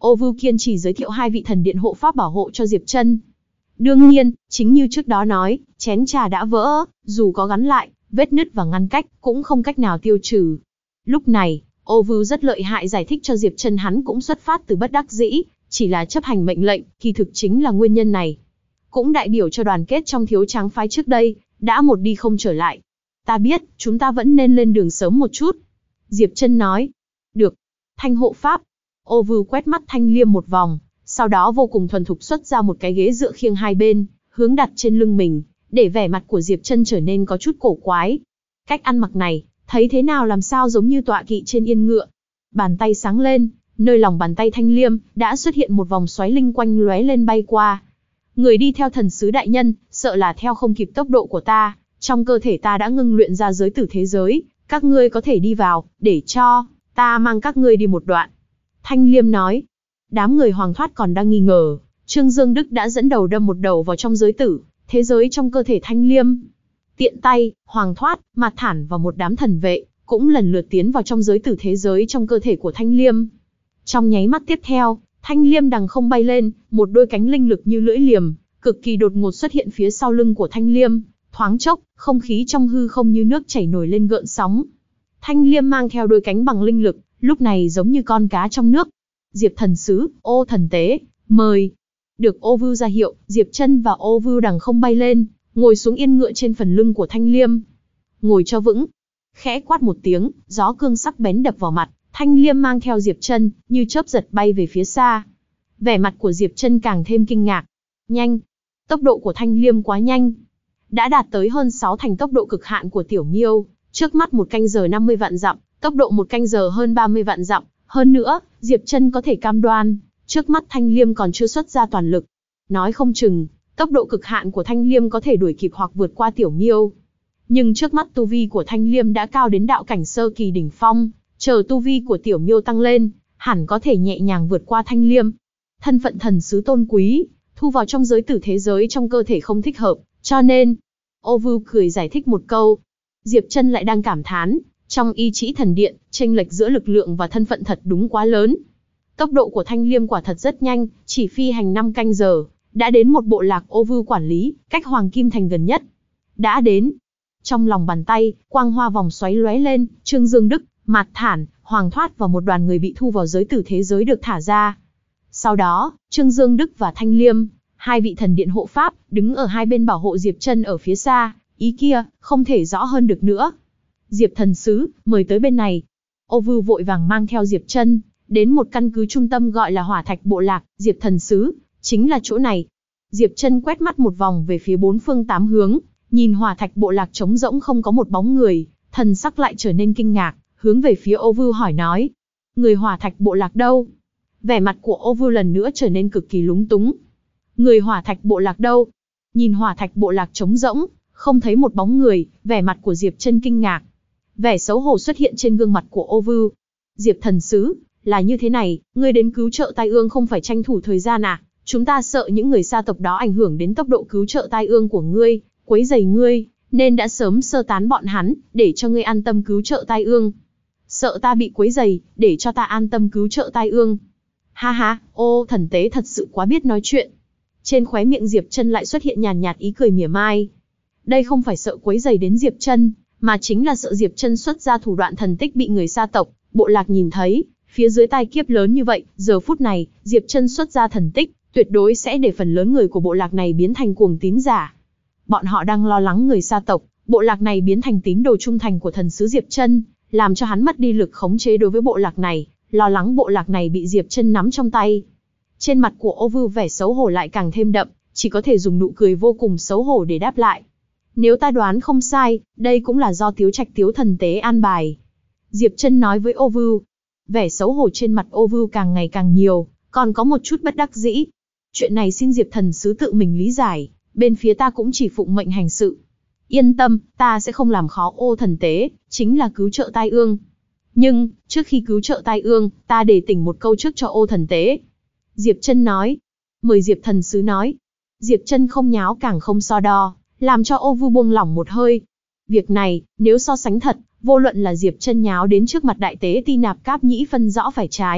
[SPEAKER 1] Ô Vưu kiên trì giới thiệu hai vị thần điện hộ pháp bảo hộ cho Diệp Trân. Đương nhiên, chính như trước đó nói, chén trà đã vỡ, dù có gắn lại, vết nứt và ngăn cách, cũng không cách nào tiêu trừ. Lúc này, Ô Vưu rất lợi hại giải thích cho Diệp Trân hắn cũng xuất phát từ bất đắc dĩ, chỉ là chấp hành mệnh lệnh, kỳ thực chính là nguyên nhân này. Cũng đại biểu cho đoàn kết trong Thiếu Trắng phái trước đây, đã một đi không trở lại. Ta biết, chúng ta vẫn nên lên đường sớm một chút. Diệp Trân nói. Được. Thanh hộ pháp. Ô Vưu quét mắt Thanh Liêm một vòng, sau đó vô cùng thuần thục xuất ra một cái ghế dựa khiêng hai bên, hướng đặt trên lưng mình, để vẻ mặt của Diệp Trân trở nên có chút cổ quái. Cách ăn mặc này, thấy thế nào làm sao giống như tọa kỵ trên yên ngựa. Bàn tay sáng lên, nơi lòng bàn tay Thanh Liêm đã xuất hiện một vòng xoáy linh quanh lóe lên bay qua. Người đi theo thần sứ đại nhân, sợ là theo không kịp tốc độ của ta, trong cơ thể ta đã ngưng luyện ra giới tử thế giới, các ngươi có thể đi vào, để cho ta mang các ngươi đi một đoạn. Thanh Liêm nói. Đám người Hoàng Thoát còn đang nghi ngờ, Trương Dương Đức đã dẫn đầu đâm một đầu vào trong giới tử thế giới trong cơ thể Thanh Liêm. Tiện tay, Hoàng Thoát, Mạt Thản và một đám thần vệ cũng lần lượt tiến vào trong giới tử thế giới trong cơ thể của Thanh Liêm. Trong nháy mắt tiếp theo, Thanh Liêm đằng không bay lên, một đôi cánh linh lực như lưỡi liềm, cực kỳ đột ngột xuất hiện phía sau lưng của Thanh Liêm. Thoáng chốc, không khí trong hư không như nước chảy nổi lên gợn sóng. Thanh Liêm mang theo đôi cánh bằng linh lực, lúc này giống như con cá trong nước. Diệp thần sứ, Ô thần tế, mời. Được Ô Vưu ra hiệu, Diệp Trân và Ô Vưu đằng không bay lên, ngồi xuống yên ngựa trên phần lưng của Thanh Liêm. Ngồi cho vững. Khẽ quát một tiếng, gió cương sắc bén đập vào mặt, Thanh Liêm mang theo Diệp Trân, như chớp giật bay về phía xa. Vẻ mặt của Diệp Trân càng thêm kinh ngạc. Nhanh. Tốc độ của Thanh Liêm quá nhanh. Đã đạt tới hơn 6 thành tốc độ cực hạn của Tiểu Miêu, trước mắt 1 canh giờ 50 vạn dặm, tốc độ 1 canh giờ hơn 30 vạn dặm. Hơn nữa, Diệp Trân có thể cam đoan, trước mắt Thanh Liêm còn chưa xuất ra toàn lực. Nói không chừng, tốc độ cực hạn của Thanh Liêm có thể đuổi kịp hoặc vượt qua Tiểu Miêu. Nhưng trước mắt tu vi của Thanh Liêm đã cao đến đạo cảnh sơ kỳ đỉnh phong, chờ tu vi của Tiểu Miêu tăng lên, hẳn có thể nhẹ nhàng vượt qua Thanh Liêm. Thân phận thần sứ tôn quý, thu vào trong giới tử thế giới trong cơ thể không thích hợp, cho nên, Ô Vưu cười giải thích một câu. Diệp Trân lại đang cảm thán, trong y trĩ thần điện, chênh lệch giữa lực lượng và thân phận thật đúng quá lớn. Tốc độ của Thanh Liêm quả thật rất nhanh, chỉ phi hành 5 canh giờ, đã đến một bộ lạc Ô Vưu quản lý, cách Hoàng Kim Thành gần nhất. Đã đến. Trong lòng bàn tay, quang hoa vòng xoáy lóe lên, Trương Dương Đức, Mạt Thản, Hoàng Thoát và một đoàn người bị thu vào giới tử thế giới được thả ra. Sau đó, Trương Dương Đức và Thanh Liêm, hai vị thần điện hộ pháp, đứng ở hai bên bảo hộ Diệp Trân ở phía xa, ý kia, không thể rõ hơn được nữa. Diệp thần sứ, mời tới bên này. Ô Vưu vội vàng mang theo Diệp Trân, đến một căn cứ trung tâm gọi là Hỏa Thạch Bộ Lạc. Diệp thần sứ, chính là chỗ này. Diệp Trân quét mắt một vòng về phía 4 phương 8 hướng, nhìn Hỏa Thạch Bộ Lạc trống rỗng không có một bóng người, thần sắc lại trở nên kinh ngạc, hướng về phía Ô Vưu hỏi nói. Người Hỏa Thạch Bộ Lạc đâu? Vẻ mặt của Ô Vưu lần nữa trở nên cực kỳ lúng túng. Người Hỏa Thạch Bộ Lạc đâu? Nhìn Hỏa Thạch Bộ Lạc trống rỗng, không thấy một bóng người, vẻ mặt của Diệp Trân kinh ngạc. Vẻ xấu hổ xuất hiện trên gương mặt của Ô Vưu. Diệp thần sứ, là như thế này, ngươi đến cứu trợ tai ương không phải tranh thủ thời gian à? Chúng ta sợ những người xa tộc đó ảnh hưởng đến tốc độ cứu trợ tai ương của ngươi, quấy rầy ngươi, nên đã sớm sơ tán bọn hắn, để cho ngươi an tâm cứu trợ tai ương. Sợ ta bị quấy rầy, để cho ta an tâm cứu trợ tai ương. Ha ha, Ô thần tế thật sự quá biết nói chuyện. Trên khóe miệng Diệp Trân lại xuất hiện nhàn nhạt ý cười mỉa mai. Đây không phải sợ quấy rầy đến Diệp Trân, mà chính là sợ Diệp Trân xuất ra thủ đoạn thần tích bị người xa tộc, bộ lạc nhìn thấy, phía dưới tai kiếp lớn như vậy, giờ phút này, Diệp Trân xuất ra thần tích, tuyệt đối sẽ để phần lớn người của bộ lạc này biến thành cuồng tín giả. Bọn họ đang lo lắng người xa tộc, bộ lạc này biến thành tín đồ trung thành của thần sứ Diệp Trân, làm cho hắn mất đi lực khống chế đối với bộ lạc này, lo lắng bộ lạc này bị Diệp Trân nắm trong tay. Trên mặt của Ô Vưu vẻ xấu hổ lại càng thêm đậm, chỉ có thể dùng nụ cười vô cùng xấu hổ để đáp lại. Nếu ta đoán không sai, đây cũng là do Tiếu Trạch Tiếu thần tế an bài. Diệp Trân nói với Ô Vưu. Vẻ xấu hổ trên mặt Ô Vưu càng ngày càng nhiều, còn có một chút bất đắc dĩ. Chuyện này xin Diệp thần sứ tự mình lý giải, bên phía ta cũng chỉ phụng mệnh hành sự. Yên tâm, ta sẽ không làm khó Ô thần tế, chính là cứu trợ tai ương. Nhưng, trước khi cứu trợ tai ương, ta để tỉnh một câu trước cho Ô thần tế. Diệp Trân nói. Mời Diệp thần sứ nói. Diệp Trân không nháo càng không so đo, làm cho Ô Vưu buông lỏng một hơi. Việc này, nếu so sánh thật, vô luận là Diệp Trân nháo đến trước mặt đại tế Ti Nạp Cáp Nhĩ phân rõ phải trái,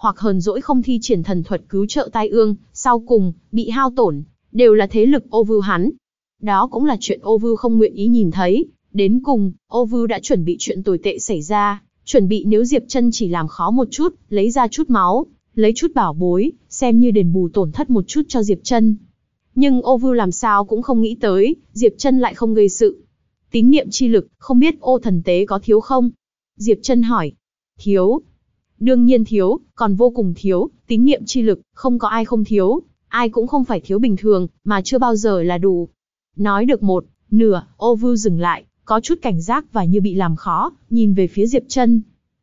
[SPEAKER 1] hoặc hờn dỗi không thi triển thần thuật cứu trợ tai ương, sau cùng, bị hao tổn, đều là thế lực ô vưu hắn. Đó cũng là chuyện ô vưu không nguyện ý nhìn thấy, đến cùng, ô vưu đã chuẩn bị chuyện tồi tệ xảy ra, chuẩn bị nếu Diệp Chân chỉ làm khó một chút, lấy ra chút máu, lấy chút bảo bối, xem như đền bù tổn thất một chút cho Diệp Chân. Nhưng ô vưu làm sao cũng không nghĩ tới, Diệp Chân lại không gây sự. Tín niệm chi lực, không biết ô thần tế có thiếu không? Diệp Chân hỏi. Thiếu. Đương nhiên thiếu, còn vô cùng thiếu, tín niệm chi lực, không có ai không thiếu, ai cũng không phải thiếu bình thường, mà chưa bao giờ là đủ. Nói được một nửa, ô vưu dừng lại, có chút cảnh giác và như bị làm khó, nhìn về phía Diệp Chân.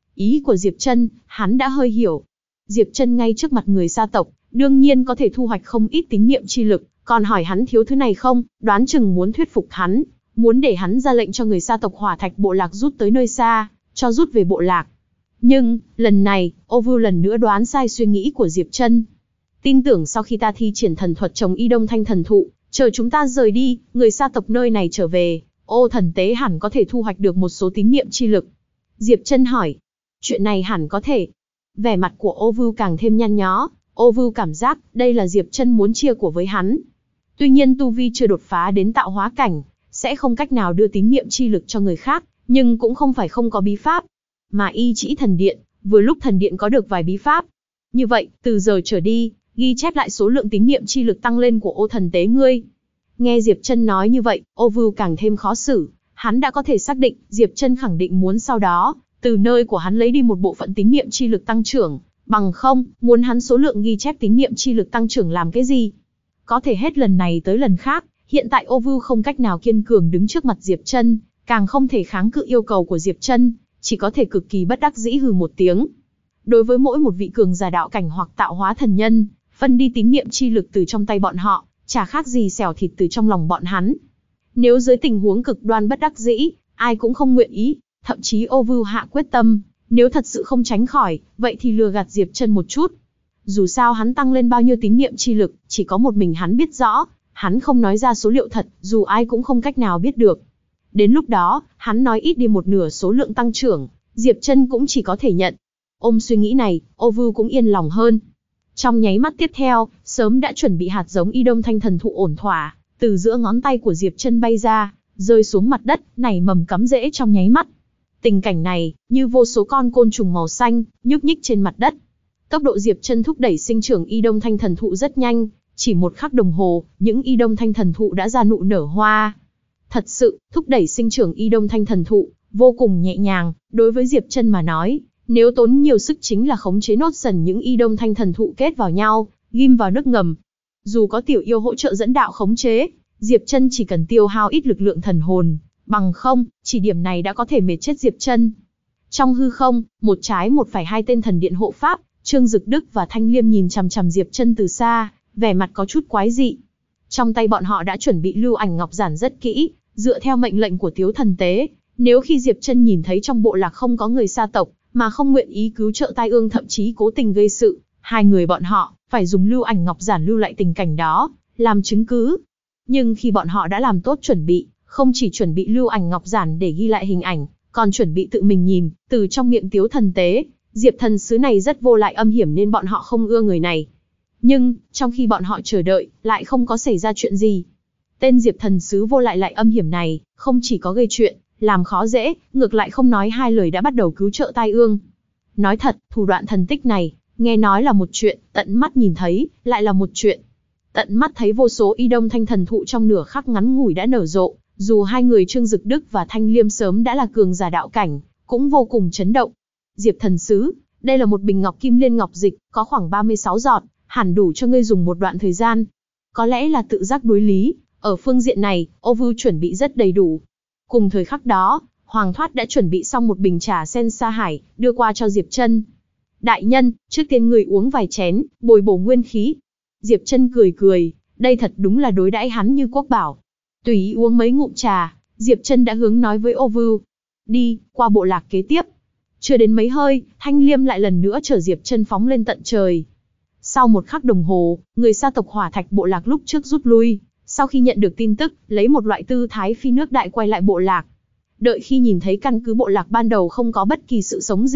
[SPEAKER 1] Ý của Diệp Chân, hắn đã hơi hiểu. Diệp Chân ngay trước mặt người gia tộc, đương nhiên có thể thu hoạch không ít tín niệm chi lực, còn hỏi hắn thiếu thứ này không, đoán chừng muốn thuyết phục hắn, muốn để hắn ra lệnh cho người gia tộc Hỏa Thạch bộ lạc rút tới nơi xa, cho rút về bộ lạc. Nhưng, lần này, ô vưu lần nữa đoán sai suy nghĩ của Diệp Chân. Tin tưởng sau khi ta thi triển thần thuật trồng y đông thanh thần thụ, chờ chúng ta rời đi, người gia tộc nơi này trở về, ô thần tế hẳn có thể thu hoạch được một số tín niệm chi lực. Diệp Chân hỏi, chuyện này hẳn có thể. Vẻ mặt của ô vưu càng thêm nhăn nhó, ô vưu cảm giác đây là Diệp Chân muốn chia của với hắn. Tuy nhiên tu vi chưa đột phá đến tạo hóa cảnh, sẽ không cách nào đưa tín niệm chi lực cho người khác, nhưng cũng không phải không có bí pháp. Mà y chỉ thần điện, vừa lúc thần điện có được vài bí pháp. Như vậy, từ giờ trở đi, ghi chép lại số lượng tín niệm chi lực tăng lên của ô thần tế ngươi. Nghe Diệp Chân nói như vậy, ô vưu càng thêm khó xử, hắn đã có thể xác định, Diệp Chân khẳng định muốn sau đó, từ nơi của hắn lấy đi một bộ phận tín niệm chi lực tăng trưởng, bằng không, muốn hắn số lượng ghi chép tín niệm chi lực tăng trưởng làm cái gì? Có thể hết lần này tới lần khác, hiện tại ô vưu không cách nào kiên cường đứng trước mặt Diệp Chân, càng không thể kháng cự yêu cầu của Diệp Chân, chỉ có thể cực kỳ bất đắc dĩ hừ một tiếng. Đối với mỗi một vị cường giả đạo cảnh hoặc tạo hóa thần nhân, phân đi tín niệm chi lực từ trong tay bọn họ, chả khác gì xẻo thịt từ trong lòng bọn hắn. Nếu dưới tình huống cực đoan bất đắc dĩ, ai cũng không nguyện ý, thậm chí ô vưu hạ quyết tâm, nếu thật sự không tránh khỏi, vậy thì lừa gạt Diệp Chân một chút. Dù sao hắn tăng lên bao nhiêu tín niệm chi lực, chỉ có một mình hắn biết rõ, hắn không nói ra số liệu thật, dù ai cũng không cách nào biết được. Đến lúc đó, hắn nói ít đi một nửa số lượng tăng trưởng, Diệp Chân cũng chỉ có thể nhận. Ôm suy nghĩ này, ô vưu cũng yên lòng hơn. Trong nháy mắt tiếp theo, sớm đã chuẩn bị hạt giống y đông thanh thần thụ ổn thỏa, từ giữa ngón tay của Diệp Chân bay ra, rơi xuống mặt đất, nảy mầm cắm rễ trong nháy mắt. Tình cảnh này, như vô số con côn trùng màu xanh, nhúc nhích trên mặt đất. Tốc độ Diệp Chân thúc đẩy sinh trưởng y đông thanh thần thụ rất nhanh, chỉ một khắc đồng hồ, những y đông thanh thần thụ đã ra nụ nở hoa. Thật sự, thúc đẩy sinh trưởng y đông thanh thần thụ, vô cùng nhẹ nhàng, đối với Diệp Chân mà nói, nếu tốn nhiều sức chính là khống chế nốt dần những y đông thanh thần thụ kết vào nhau, ghim vào nước ngầm. Dù có tiểu yêu hỗ trợ dẫn đạo khống chế, Diệp Chân chỉ cần tiêu hao ít lực lượng thần hồn, bằng không, chỉ điểm này đã có thể mệt chết Diệp Chân. Trong hư không, một trái một phải hai tên thần điện hộ pháp, Trương Dực Đức và Thanh Liêm nhìn chằm chằm Diệp Chân từ xa, vẻ mặt có chút quái dị. Trong tay bọn họ đã chuẩn bị lưu ảnh ngọc giản rất kỹ, dựa theo mệnh lệnh của Tiếu thần tế, nếu khi Diệp Chân nhìn thấy trong bộ lạc không có người gia tộc, mà không nguyện ý cứu trợ tai ương thậm chí cố tình gây sự, hai người bọn họ phải dùng lưu ảnh ngọc giản lưu lại tình cảnh đó, làm chứng cứ. Nhưng khi bọn họ đã làm tốt chuẩn bị, không chỉ chuẩn bị lưu ảnh ngọc giản để ghi lại hình ảnh, còn chuẩn bị tự mình nhìn, từ trong miệng Tiếu thần tế, Diệp thần sứ này rất vô lại âm hiểm nên bọn họ không ưa người này. Nhưng, trong khi bọn họ chờ đợi, lại không có xảy ra chuyện gì. Tên Diệp thần sứ vô lại âm hiểm này, không chỉ có gây chuyện, làm khó dễ, ngược lại không nói hai lời đã bắt đầu cứu trợ tai ương. Nói thật, thủ đoạn thần tích này, nghe nói là một chuyện, tận mắt nhìn thấy, lại là một chuyện. Tận mắt thấy vô số y đông thanh thần thụ trong nửa khắc ngắn ngủi đã nở rộ, dù hai người Trương Dực Đức và Thanh Liêm sớm đã là cường giả đạo cảnh, cũng vô cùng chấn động. Diệp thần sứ, đây là một bình ngọc kim liên ngọc dịch, có khoảng 36 giọt, hẳn đủ cho ngươi dùng một đoạn thời gian. Có lẽ là tự giác đối lý, ở phương diện này, ô vưu chuẩn bị rất đầy đủ. Cùng thời khắc đó, Hoàng Thoát đã chuẩn bị xong một bình trà sen sa hải, đưa qua cho Diệp Chân. Đại nhân, trước tiên người uống vài chén, bồi bổ nguyên khí. Diệp Chân cười cười, đây thật đúng là đối đãi hắn như quốc bảo. Tùy ý uống mấy ngụm trà, Diệp Chân đã hướng nói với ô vưu. Đi, qua bộ lạc kế tiếp. Chưa đến mấy hơi, Thanh Liêm lại lần nữa chở Diệp Chân phóng lên tận trời. Sau một khắc đồng hồ, người gia tộc Hỏa Thạch bộ lạc lúc trước rút lui, sau khi nhận được tin tức, lấy một loại tư thái phi nước đại quay lại bộ lạc. Đợi khi nhìn thấy căn cứ bộ lạc ban đầu không có bất kỳ sự sống gì,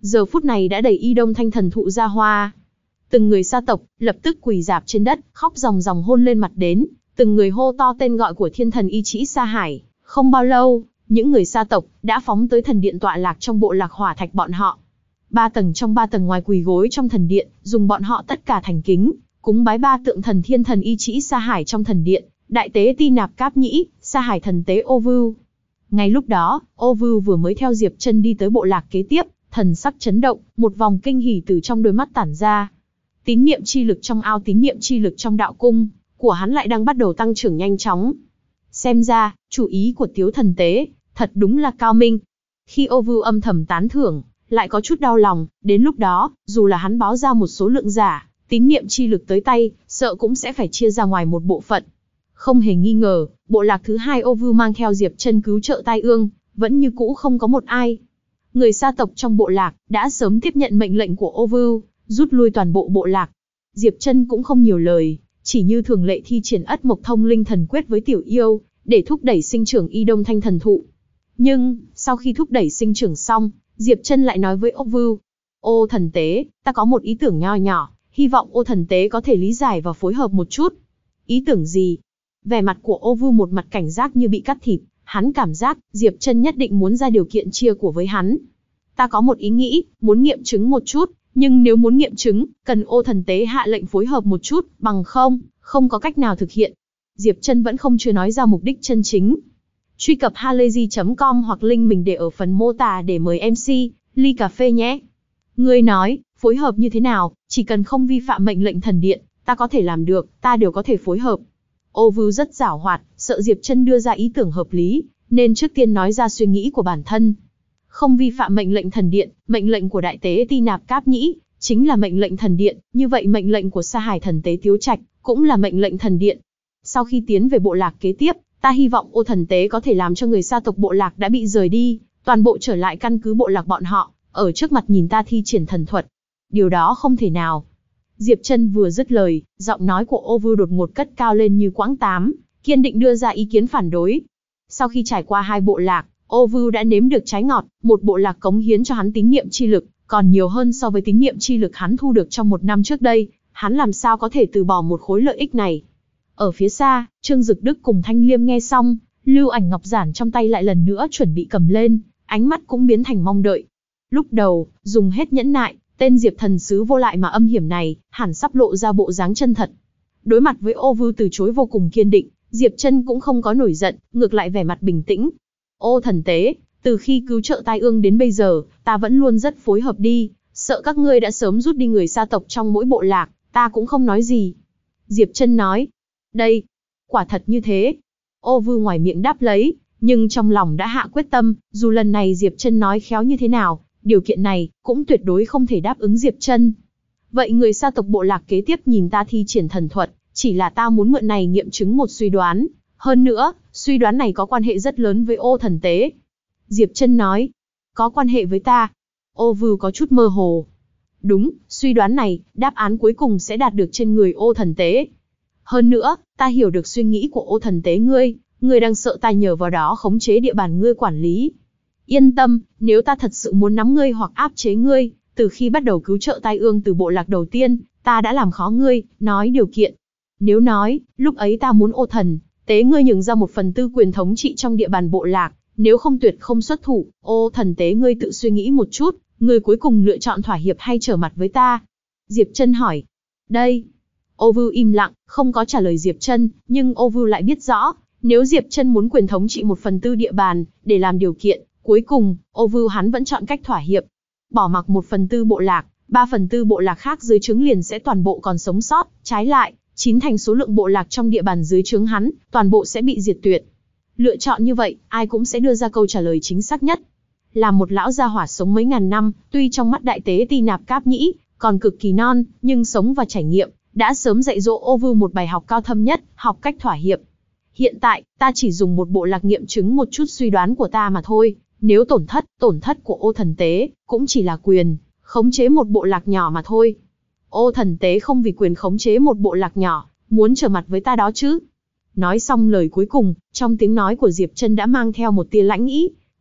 [SPEAKER 1] giờ phút này đã đẩy Y Đông Thanh thần thụ ra hoa. Từng người sa tộc lập tức quỳ rạp trên đất, khóc ròng ròng hôn lên mặt đến, từng người hô to tên gọi của thiên thần Y Trĩ Sa Hải. Không bao lâu, những người sa tộc đã phóng tới thần điện tọa lạc trong bộ lạc hỏa thạch bọn họ. 3 tầng trong 3 tầng ngoài quỳ gối trong thần điện, dùng bọn họ tất cả thành kính, cúng bái 3 tượng thần thiên thần Y Trĩ Sa Hải trong thần điện, đại tế Ti Nạp Cáp Nhĩ, Sa Hải thần tế Ô Vưu. Ngay lúc đó, Ô Vưu vừa mới theo Diệp Chân đi tới bộ lạc kế tiếp, thần sắc chấn động, một vòng kinh hỉ từ trong đôi mắt tản ra. Tín niệm chi lực trong ao, tín niệm chi lực trong đạo cung của hắn lại đang bắt đầu tăng trưởng nhanh chóng. Xem ra, chủ ý của Tiếu thần tế thật đúng là cao minh. Khi Ô Vưu âm thầm tán thưởng, lại có chút đau lòng, đến lúc đó, dù là hắn báo ra một số lượng giả, tín niệm chi lực tới tay, sợ cũng sẽ phải chia ra ngoài một bộ phận. Không hề nghi ngờ, bộ lạc thứ 2 Ô Vưu mang theo Diệp Chân cứu trợ Tai Ương, vẫn như cũ không có một ai. Người sa tộc trong bộ lạc đã sớm tiếp nhận mệnh lệnh của Ô Vưu, rút lui toàn bộ bộ lạc. Diệp Chân cũng không nhiều lời, chỉ như thường lệ thi triển Ất Mộc Thông Linh Thần Quyết với Tiểu Yêu, để thúc đẩy sinh trưởng Y Đông Thanh thần thụ. Nhưng, sau khi thúc đẩy sinh trưởng xong, Diệp Chân lại nói với Ô Vưu: "Ô thần tế, ta có một ý tưởng nho nhỏ, hy vọng Ô thần tế có thể lý giải và phối hợp một chút." "Ý tưởng gì?" Vẻ mặt của Ô Vưu một mặt cảnh giác như bị cắt thịt, hắn cảm giác Diệp Chân nhất định muốn ra điều kiện chia của với hắn. "Ta có một ý nghĩ, muốn nghiệm chứng một chút, nhưng nếu muốn nghiệm chứng, cần Ô thần tế hạ lệnh phối hợp một chút, bằng không có cách nào thực hiện." Diệp Chân vẫn không chưa nói ra mục đích chân chính. Truy cập halayzi.com hoặc link mình để ở phần mô tả để mời MC ly cà phê nhé. Ngươi nói, phối hợp như thế nào, chỉ cần không vi phạm mệnh lệnh thần điện, ta có thể làm được, ta đều có thể phối hợp. Ô Vưu rất giảo hoạt, sợ Diệp Chân đưa ra ý tưởng hợp lý, nên trước tiên nói ra suy nghĩ của bản thân. Không vi phạm mệnh lệnh thần điện, mệnh lệnh của đại tế Ti Nạp Cáp Nhĩ, chính là mệnh lệnh thần điện, như vậy mệnh lệnh của Sa Hải thần tế Tiếu Trạch, cũng là mệnh lệnh thần điện. Sau khi tiến về bộ lạc kế tiếp, ta hy vọng Ô thần tế có thể làm cho người sa tộc bộ lạc đã bị rời đi, toàn bộ trở lại căn cứ bộ lạc bọn họ, ở trước mặt nhìn ta thi triển thần thuật. Điều đó không thể nào. Diệp Chân vừa dứt lời, giọng nói của Ô Vưu đột ngột cất cao lên như quãng tám, kiên định đưa ra ý kiến phản đối. Sau khi trải qua 2 bộ lạc, Ô Vưu đã nếm được trái ngọt, một bộ lạc cống hiến cho hắn tín niệm chi lực, còn nhiều hơn so với tín niệm chi lực hắn thu được trong 1 năm trước đây, hắn làm sao có thể từ bỏ một khối lợi ích này. Ở phía xa, Trương Dực Đức cùng Thanh Liêm nghe xong, lưu ảnh ngọc giản trong tay lại lần nữa chuẩn bị cầm lên, ánh mắt cũng biến thành mong đợi. Lúc đầu, dùng hết nhẫn nại, tên Diệp thần sứ vô lại mà âm hiểm này, hẳn sắp lộ ra bộ dáng chân thật. Đối mặt với Ô Vưu từ chối vô cùng kiên định, Diệp Chân cũng không có nổi giận, ngược lại vẻ mặt bình tĩnh. Ô thần tế, từ khi cứu trợ Tai Ương đến bây giờ, ta vẫn luôn rất phối hợp đi, sợ các ngươi đã sớm rút đi người sa tộc trong mỗi bộ lạc, ta cũng không nói gì. Diệp Chân nói, đây, quả thật như thế. Ô Vưu ngoài miệng đáp lấy, nhưng trong lòng đã hạ quyết tâm, dù lần này Diệp Chân nói khéo như thế nào, điều kiện này cũng tuyệt đối không thể đáp ứng Diệp Chân. Vậy người sa tộc bộ lạc kế tiếp nhìn ta thi triển thần thuật, chỉ là ta muốn mượn này nghiệm chứng một suy đoán, hơn nữa, suy đoán này có quan hệ rất lớn với Ô thần tế. Diệp Chân nói, có quan hệ với ta. Ô Vưu có chút mơ hồ. Đúng, suy đoán này, đáp án cuối cùng sẽ đạt được trên người Ô thần tế. Hơn nữa, ta hiểu được suy nghĩ của Ô thần tế ngươi đang sợ ta nhờ vào đó khống chế địa bàn ngươi quản lý. Yên tâm, nếu ta thật sự muốn nắm ngươi hoặc áp chế ngươi, từ khi bắt đầu cứu trợ Tai Ương từ bộ lạc đầu tiên, ta đã làm khó ngươi, nói điều kiện. Nếu nói, lúc ấy ta muốn Ô thần tế ngươi nhường ra 1/4 quyền thống trị trong địa bàn bộ lạc, nếu không tuyệt không xuất thủ, Ô thần tế ngươi tự suy nghĩ một chút, ngươi cuối cùng lựa chọn thỏa hiệp hay trở mặt với ta? Diệp Chân hỏi. Đây. Ô Vưu im lặng, không có trả lời Diệp Chân, nhưng Ô Vưu lại biết rõ, nếu Diệp Chân muốn quyền thống trị 1/4 địa bàn, để làm điều kiện, cuối cùng, Ô Vưu hắn vẫn chọn cách thỏa hiệp. Bỏ mặc 1/4 bộ lạc, 3/4 bộ lạc khác dưới trướng liền sẽ toàn bộ còn sống sót, trái lại, 9 thành số lượng bộ lạc trong địa bàn dưới trướng hắn, toàn bộ sẽ bị diệt tuyệt. Lựa chọn như vậy, ai cũng sẽ đưa ra câu trả lời chính xác nhất. Là một lão gia hỏa sống mấy ngàn năm, tuy trong mắt đại tế Ti Nạp Cáp Nhĩ còn cực kỳ non, nhưng sống và trải nghiệm đã sớm dạy dỗ Ô Vưu một bài học cao thâm nhất, học cách thỏa hiệp. Hiện tại, ta chỉ dùng một bộ lạc nghiệm chứng một chút suy đoán của ta mà thôi, nếu tổn thất của Ô thần tế cũng chỉ là quyền khống chế một bộ lạc nhỏ mà thôi. Ô thần tế không vì quyền khống chế một bộ lạc nhỏ, muốn trở mặt với ta đó chứ. Nói xong lời cuối cùng, trong tiếng nói của Diệp Chân đã mang theo một tia lãnh ý.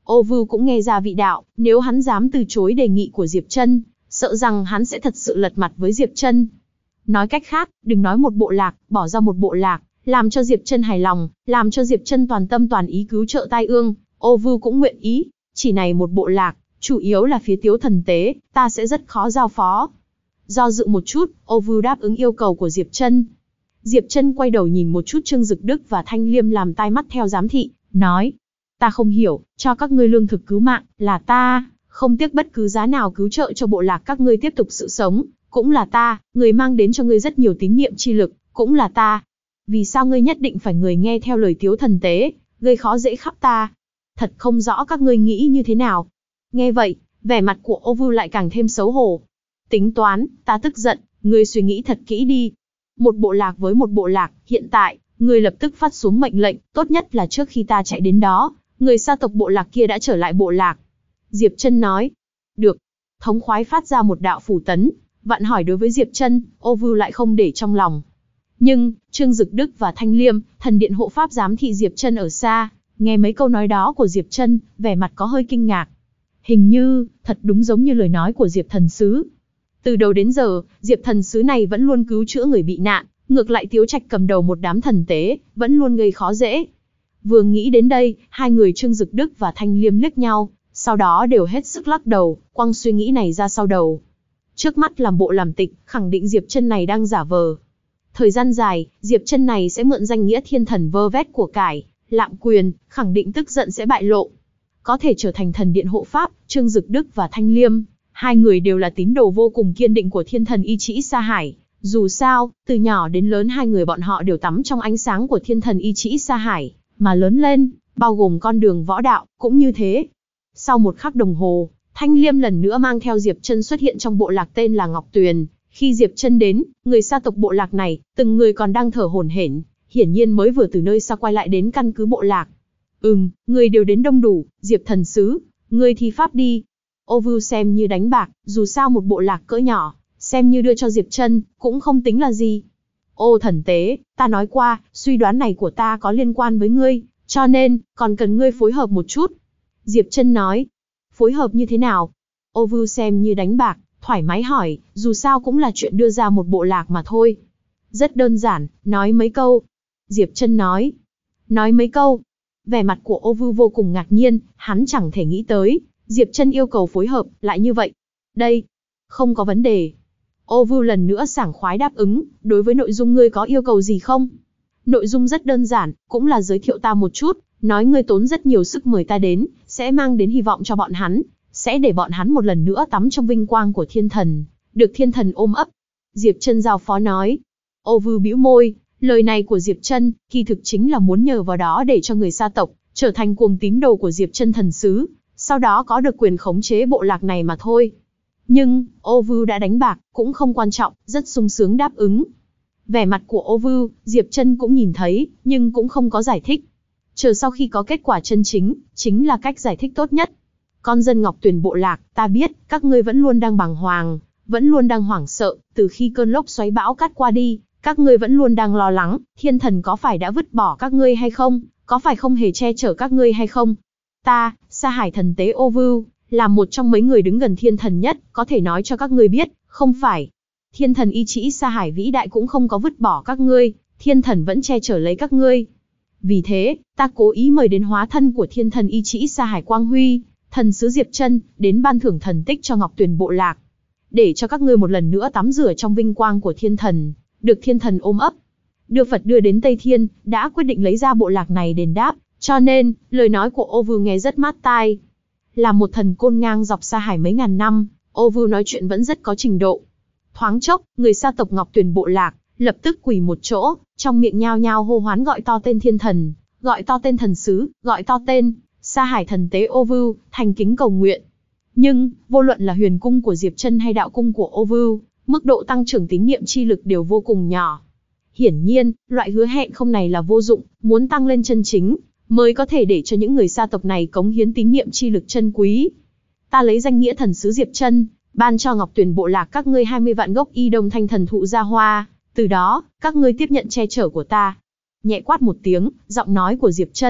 [SPEAKER 1] Ô Vưu cũng nghe ra vị đạo, nếu hắn dám từ chối đề nghị của Diệp Trân, sợ rằng hắn sẽ thật sự lật mặt với Diệp Trân. Nói cách khác, đừng nói một bộ lạc, bỏ ra một bộ lạc, làm cho Diệp Trân hài lòng, làm cho Diệp Trân toàn tâm toàn ý cứu trợ Tai Ương, Ô Vưu cũng nguyện ý. Chỉ này một bộ lạc, chủ yếu là phía Tiếu Thần Tế, ta sẽ rất khó giao phó. Do dự một chút, Ô Vưu đáp ứng yêu cầu của Diệp Trân. Diệp Trân quay đầu nhìn một chút Trương Dực Đức và Thanh Liêm làm tai mắt theo giám thị, nói: ta không hiểu, cho các ngươi lương thực cứu mạng, là ta, không tiếc bất cứ giá nào cứu trợ cho bộ lạc các ngươi tiếp tục sự sống, cũng là ta, người mang đến cho ngươi rất nhiều tín niệm chi lực, cũng là ta. Vì sao ngươi nhất định phải người nghe theo lời Tiếu Thần Tế, gây khó dễ khắp ta? Thật không rõ các ngươi nghĩ như thế nào. Nghe vậy, vẻ mặt của Ô Vưu lại càng thêm xấu hổ. Tính toán, ta tức giận, ngươi suy nghĩ thật kỹ đi. Một bộ lạc với một bộ lạc, hiện tại, ngươi lập tức phát xuống mệnh lệnh, tốt nhất là trước khi ta chạy đến đó, người sa tộc bộ lạc kia đã trở lại bộ lạc. Diệp Trân nói. Được. Thống khoái phát ra một đạo phủ tấn, vặn hỏi đối với Diệp Trân, Ô Vưu lại không để trong lòng. Nhưng, Trương Dực Đức và Thanh Liêm, thần điện hộ pháp giám thị Diệp Trân ở xa, nghe mấy câu nói đó của Diệp Trân, vẻ mặt có hơi kinh ngạc. Hình như, thật đúng giống như lời nói của Diệp Thần Sứ. Từ đầu đến giờ, Diệp Thần Sứ này vẫn luôn cứu chữa người bị nạn, ngược lại Tiếu Trạch cầm đầu một đám thần tế, vẫn luôn gây khó dễ. Vừa nghĩ đến đây, hai người Trương Dực Đức và Thanh Liêm liếc nhau, sau đó đều hết sức lắc đầu, quăng suy nghĩ này ra sau đầu. Trước mắt làm bộ làm tịch, khẳng định Diệp Trân này đang giả vờ. Thời gian dài, Diệp Trân này sẽ mượn danh nghĩa thiên thần vơ vét của cải, lạm quyền, khẳng định tức giận sẽ bại lộ. Có thể trở thành thần điện hộ pháp, Trương Dực Đức và Thanh Liêm, hai người đều là tín đồ vô cùng kiên định của thiên thần Y Trĩ Sa Hải. Dù sao, từ nhỏ đến lớn hai người bọn họ đều tắm trong ánh sáng của thiên thần Y Trĩ Sa Hải, mà lớn lên, bao gồm con đường võ đạo, cũng như thế. Sau một khắc đồng hồ, Thanh Liêm lần nữa mang theo Diệp Trân xuất hiện trong bộ lạc tên là Ngọc Tuyền. Khi Diệp Trân đến, người sa tộc bộ lạc này, từng người còn đang thở hổn hển, hiển nhiên mới vừa từ nơi xa quay lại đến căn cứ bộ lạc. Người đều đến đông đủ, Diệp Thần Sứ, người thi pháp đi. Ô Vưu xem như đánh bạc, dù sao một bộ lạc cỡ nhỏ, xem như đưa cho Diệp Trân, cũng không tính là gì. Ô Thần Tế, ta nói qua, suy đoán này của ta có liên quan với ngươi, cho nên, còn cần ngươi phối hợp một chút. Diệp Trân nói, phối hợp như thế nào? Ô Vưu xem như đánh bạc, thoải mái hỏi, dù sao cũng là chuyện đưa ra một bộ lạc mà thôi. Rất đơn giản, nói mấy câu. Diệp Trân nói mấy câu. Vẻ mặt của Ô Vưu vô cùng ngạc nhiên, hắn chẳng thể nghĩ tới, Diệp Trân yêu cầu phối hợp, lại như vậy. Đây, không có vấn đề. Ô Vưu lần nữa sảng khoái đáp ứng, đối với nội dung ngươi có yêu cầu gì không? Nội dung rất đơn giản, cũng là giới thiệu ta một chút, nói ngươi tốn rất nhiều sức mời ta đến, sẽ mang đến hy vọng cho bọn hắn, sẽ để bọn hắn một lần nữa tắm trong vinh quang của thiên thần, được thiên thần ôm ấp. Diệp Trân giao phó nói. Ô Vưu bĩu môi, lời này của Diệp Trân, kỳ thực chính là muốn nhờ vào đó để cho người sa tộc, trở thành cuồng tín đồ của Diệp Trân thần sứ, sau đó có được quyền khống chế bộ lạc này mà thôi. Nhưng, Ô Vưu đã đánh bạc, cũng không quan trọng, rất sung sướng đáp ứng. Vẻ mặt của Ô Vưu, Diệp Trân cũng nhìn thấy, nhưng cũng không có giải thích. Chờ sau khi có kết quả chân chính, chính là cách giải thích tốt nhất. Con dân Ngọc Tuyền bộ lạc, ta biết, các ngươi vẫn luôn đang bàng hoàng, vẫn luôn đang hoảng sợ, từ khi cơn lốc xoáy bão cát qua đi, các ngươi vẫn luôn đang lo lắng, thiên thần có phải đã vứt bỏ các ngươi hay không, có phải không hề che chở các ngươi hay không. Ta, Sa Hải thần tế Ô Vưu, là một trong mấy người đứng gần thiên thần nhất, có thể nói cho các ngươi biết, không phải. Thiên thần Y Trĩ Sa Hải vĩ đại cũng không có vứt bỏ các ngươi, thiên thần vẫn che chở lấy các ngươi. Vì thế, ta cố ý mời đến hóa thân của thiên thần Y Trĩ Sa Hải Quang Huy, thần sứ Diệp Trân, đến ban thưởng thần tích cho Ngọc Tuyền bộ lạc, để cho các ngươi một lần nữa tắm rửa trong vinh quang của thiên thần, được thiên thần ôm ấp. Đưa Phật đưa đến Tây Thiên, đã quyết định lấy ra bộ lạc này đền đáp, cho nên, lời nói của Ô Vưu nghe rất mát tai. Là một thần côn ngang dọc Sa Hải mấy ngàn năm, Ô Vưu nói chuyện vẫn rất có trình độ. Thoáng chốc, người sa tộc Ngọc Tuyền bộ lạc, lập tức quỳ một chỗ, trong miệng nhao nhao hô hoán gọi to tên thiên thần, gọi to tên thần sứ, gọi to tên Sa Hải thần tế Ô Vưu, thành kính cầu nguyện. Nhưng, vô luận là huyền cung của Diệp Trân hay đạo cung của Ô Vưu, mức độ tăng trưởng tín niệm chi lực đều vô cùng nhỏ. Hiển nhiên, loại hứa hẹn không này là vô dụng, muốn tăng lên chân chính, mới có thể để cho những người sa tộc này cống hiến tín niệm chi lực chân quý. Ta lấy danh nghĩa thần sứ Diệp Trân, ban cho Ngọc Tuyền bộ lạc các ngươi 20 vạn gốc Y Đông Thanh thần thụ ra hoa, từ đó, các ngươi tiếp nhận che chở của ta. Nhẹ quát một tiếng, giọng nói của Diệp Trân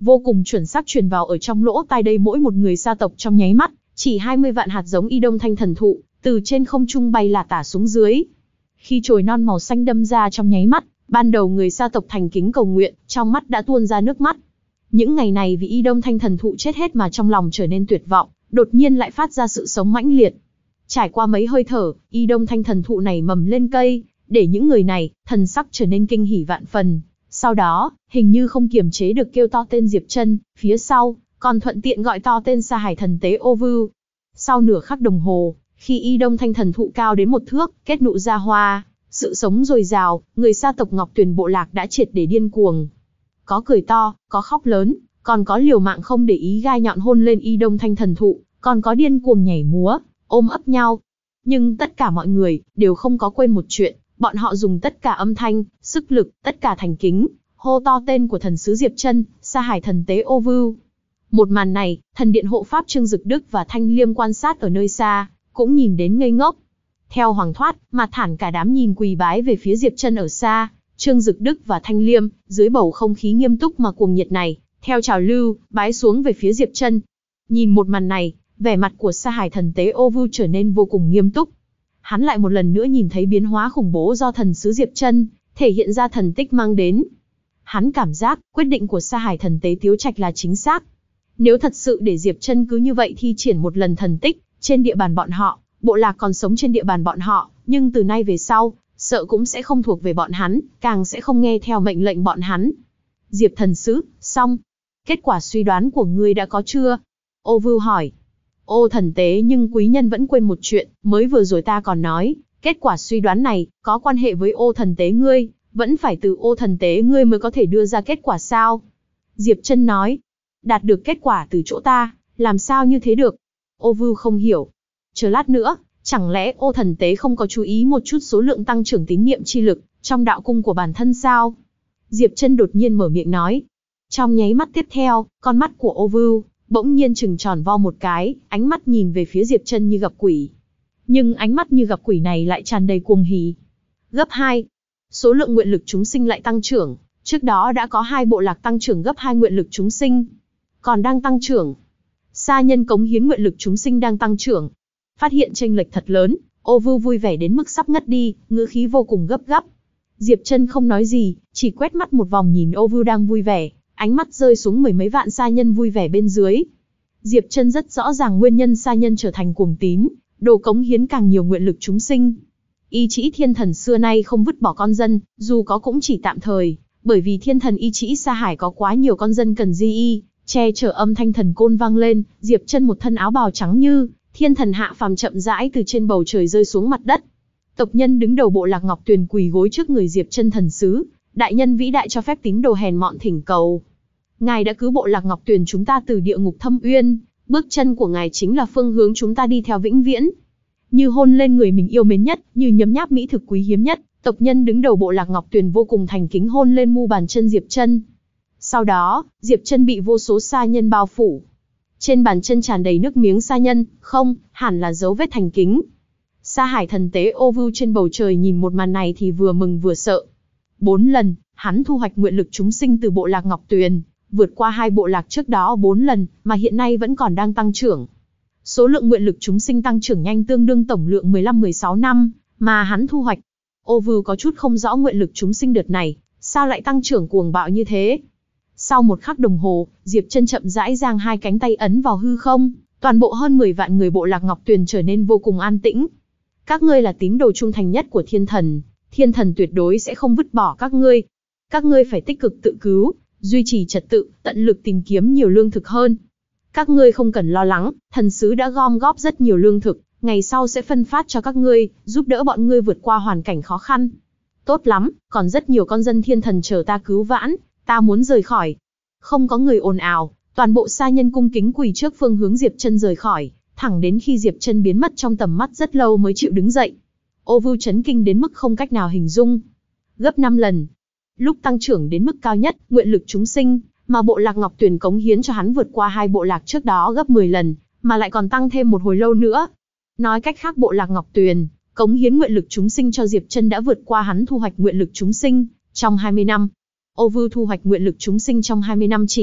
[SPEAKER 1] vô cùng chuẩn xác truyền vào ở trong lỗ tai đây mỗi một người gia tộc trong nháy mắt, chỉ 20 vạn hạt giống Y Đông Thanh Thần Thụ, từ trên không trung bay là tả xuống dưới. Khi chồi non màu xanh đâm ra trong nháy mắt, ban đầu người gia tộc thành kính cầu nguyện, trong mắt đã tuôn ra nước mắt. Những ngày này vì Y Đông Thanh Thần Thụ chết hết mà trong lòng trở nên tuyệt vọng, đột nhiên lại phát ra sự sống mãnh liệt. Trải qua mấy hơi thở, Y Đông Thanh Thần Thụ này mầm lên cây, để những người này, thần sắc trở nên kinh hỉ vạn phần. Sau đó, hình như không kiềm chế được kêu to tên Diệp Chân, phía sau, còn thuận tiện gọi to tên Sa Hải Thần Tế Ô Vưu. Sau nửa khắc đồng hồ, khi Y Đông Thanh Thần Thụ cao đến 1 thước, kết nụ ra hoa, sự sống dồi dào, người gia tộc Ngọc Tuyền bộ lạc đã triệt để điên cuồng. Có cười to, có khóc lớn, còn có liều mạng không để ý gai nhọn hôn lên Y Đông Thanh Thần Thụ, còn có điên cuồng nhảy múa, ôm ấp nhau. Nhưng tất cả mọi người đều không có quên một chuyện, bọn họ dùng tất cả âm thanh, sức lực, tất cả thành kính, hô to tên của thần sứ Diệp Chân, Sa Hải Thần Tế Ô Vưu. Một màn này, thần điện hộ pháp Trương Dực Đức và Thanh Liêm quan sát ở nơi xa, cũng nhìn đến ngây ngốc. Theo Hoàng Thoát, mà thản cả đám nhìn quỳ bái về phía Diệp Chân ở xa, Trương Dực Đức và Thanh Liêm, dưới bầu không khí nghiêm túc mà cuồng nhiệt này, theo trào lưu, bái xuống về phía Diệp Chân. Nhìn một màn này, vẻ mặt của Sa Hải Thần Tế Ô Vưu trở nên vô cùng nghiêm túc. Hắn lại một lần nữa nhìn thấy biến hóa khủng bố do thần sứ Diệp Chân thể hiện ra thần tích mang đến. Hắn cảm giác, quyết định của Sa Hải Thần Tế Tiếu Trạch là chính xác. Nếu thật sự để Diệp Chân cứ như vậy thi triển một lần thần tích, trên địa bàn bọn họ, bộ lạc còn sống trên địa bàn bọn họ, nhưng từ nay về sau, sợ cũng sẽ không thuộc về bọn hắn, càng sẽ không nghe theo mệnh lệnh bọn hắn. Diệp thần sứ, xong. Kết quả suy đoán của ngươi đã có chưa? Ô Vưu hỏi. Ô thần tế, nhưng quý nhân vẫn quên một chuyện, mới vừa rồi ta còn nói, kết quả suy đoán này, có quan hệ với ô thần tế ngươi, vẫn phải từ ô thần tế ngươi mới có thể đưa ra kết quả sao? Diệp Chân nói. Đạt được kết quả từ chỗ ta, làm sao như thế được? Ô Vưu không hiểu. Chờ lát nữa, chẳng lẽ ô thần tế không có chú ý một chút số lượng tăng trưởng tín niệm chi lực trong đạo cung của bản thân sao? Diệp Chân đột nhiên mở miệng nói. Trong nháy mắt tiếp theo, con mắt của Ô Vưu bỗng nhiên trừng tròn vo một cái, ánh mắt nhìn về phía Diệp Chân như gặp quỷ. Nhưng ánh mắt như gặp quỷ này lại tràn đầy cuồng hỉ. Gấp 2. Số lượng nguyện lực chúng sinh lại tăng trưởng, trước đó đã có 2 bộ lạc tăng trưởng gấp 2 nguyện lực chúng sinh, còn đang tăng trưởng. Sa nhân cống hiến nguyện lực chúng sinh đang tăng trưởng. Phát hiện chênh lệch thật lớn, Ô Vưu vui vẻ đến mức sắp ngất đi, ngữ khí vô cùng gấp gáp. Diệp Chân không nói gì, chỉ quét mắt một vòng nhìn Ô Vưu đang vui vẻ, ánh mắt rơi xuống mười mấy vạn sa nhân vui vẻ bên dưới. Diệp Chân rất rõ ràng nguyên nhân sa nhân trở thành cuồng tín, đồ cống hiến càng nhiều nguyện lực chúng sinh. Y Trĩ Thiên Thần xưa nay không vứt bỏ con dân, dù có cũng chỉ tạm thời, bởi vì Thiên Thần Y Trĩ Sa Hải có quá nhiều con dân cần di y, che chở. Âm thanh thần côn vang lên, Diệp Chân một thân áo bào trắng như thiên thần hạ phàm chậm rãi từ trên bầu trời rơi xuống mặt đất. Tộc nhân đứng đầu bộ lạc Ngọc Tuyền quỳ gối trước người Diệp Chân thần sứ, đại nhân vĩ đại cho phép tín đồ hèn mọn thỉnh cầu. Ngài đã cứu bộ lạc Ngọc Tuyền chúng ta từ địa ngục thâm uyên, bước chân của ngài chính là phương hướng chúng ta đi theo vĩnh viễn. Như hôn lên người mình yêu mến nhất, như nhấm nháp mỹ thực quý hiếm nhất, tộc nhân đứng đầu bộ lạc Ngọc Tuyền vô cùng thành kính hôn lên mu bàn chân Diệp Chân. Sau đó, Diệp Chân bị vô số sa nhân bao phủ. Trên bàn chân tràn đầy nước miếng sa nhân, không, hẳn là dấu vết thành kính. Sa Hải Thần Tế Ô Vưu trên bầu trời nhìn một màn này thì vừa mừng vừa sợ. 4 lần, hắn thu hoạch nguyện lực chúng sinh từ bộ lạc Ngọc Tuyền, vượt qua 2 bộ lạc trước đó 4 lần, mà hiện nay vẫn còn đang tăng trưởng. Số lượng nguyện lực chúng sinh tăng trưởng nhanh tương đương tổng lượng 15-16 năm, mà hắn thu hoạch. Ô Vưu có chút không rõ nguyện lực chúng sinh đợt này, sao lại tăng trưởng cuồng bạo như thế. Sau một khắc đồng hồ, Diệp Chân chậm rãi giang 2 cánh tay ấn vào hư không, toàn bộ hơn 10 vạn người bộ lạc Ngọc Tuyền trở nên vô cùng an tĩnh. Các ngươi là tín đồ trung thành nhất của thiên thần tuyệt đối sẽ không vứt bỏ các ngươi. Các ngươi phải tích cực tự cứu, duy trì trật tự, tận lực tìm kiếm nhiều lương thực hơn. Các ngươi không cần lo lắng, thần sứ đã gom góp rất nhiều lương thực, ngày sau sẽ phân phát cho các ngươi, giúp đỡ bọn ngươi vượt qua hoàn cảnh khó khăn. Tốt lắm, còn rất nhiều con dân thiên thần chờ ta cứu vãn, ta muốn rời khỏi. Không có người ồn ào, toàn bộ sa nhân cung kính quỳ trước phương hướng Diệp Chân rời khỏi, thẳng đến khi Diệp Chân biến mất trong tầm mắt rất lâu mới chịu đứng dậy. Ô Vưu chấn kinh đến mức không cách nào hình dung. Gấp 5 lần. Lúc tăng trưởng đến mức cao nhất, nguyện lực chúng sinh, mà bộ lạc Ngọc Tuyền cống hiến cho hắn vượt qua 2 bộ lạc trước đó gấp 10 lần, mà lại còn tăng thêm một hồi lâu nữa. Nói cách khác bộ lạc Ngọc Tuyền, cống hiến nguyện lực chúng sinh cho Diệp Chân đã vượt qua hắn thu hoạch nguyện lực chúng sinh, trong 20 năm. Ô Vưu thu hoạch nguyện lực chúng sinh trong 20 năm chỉ,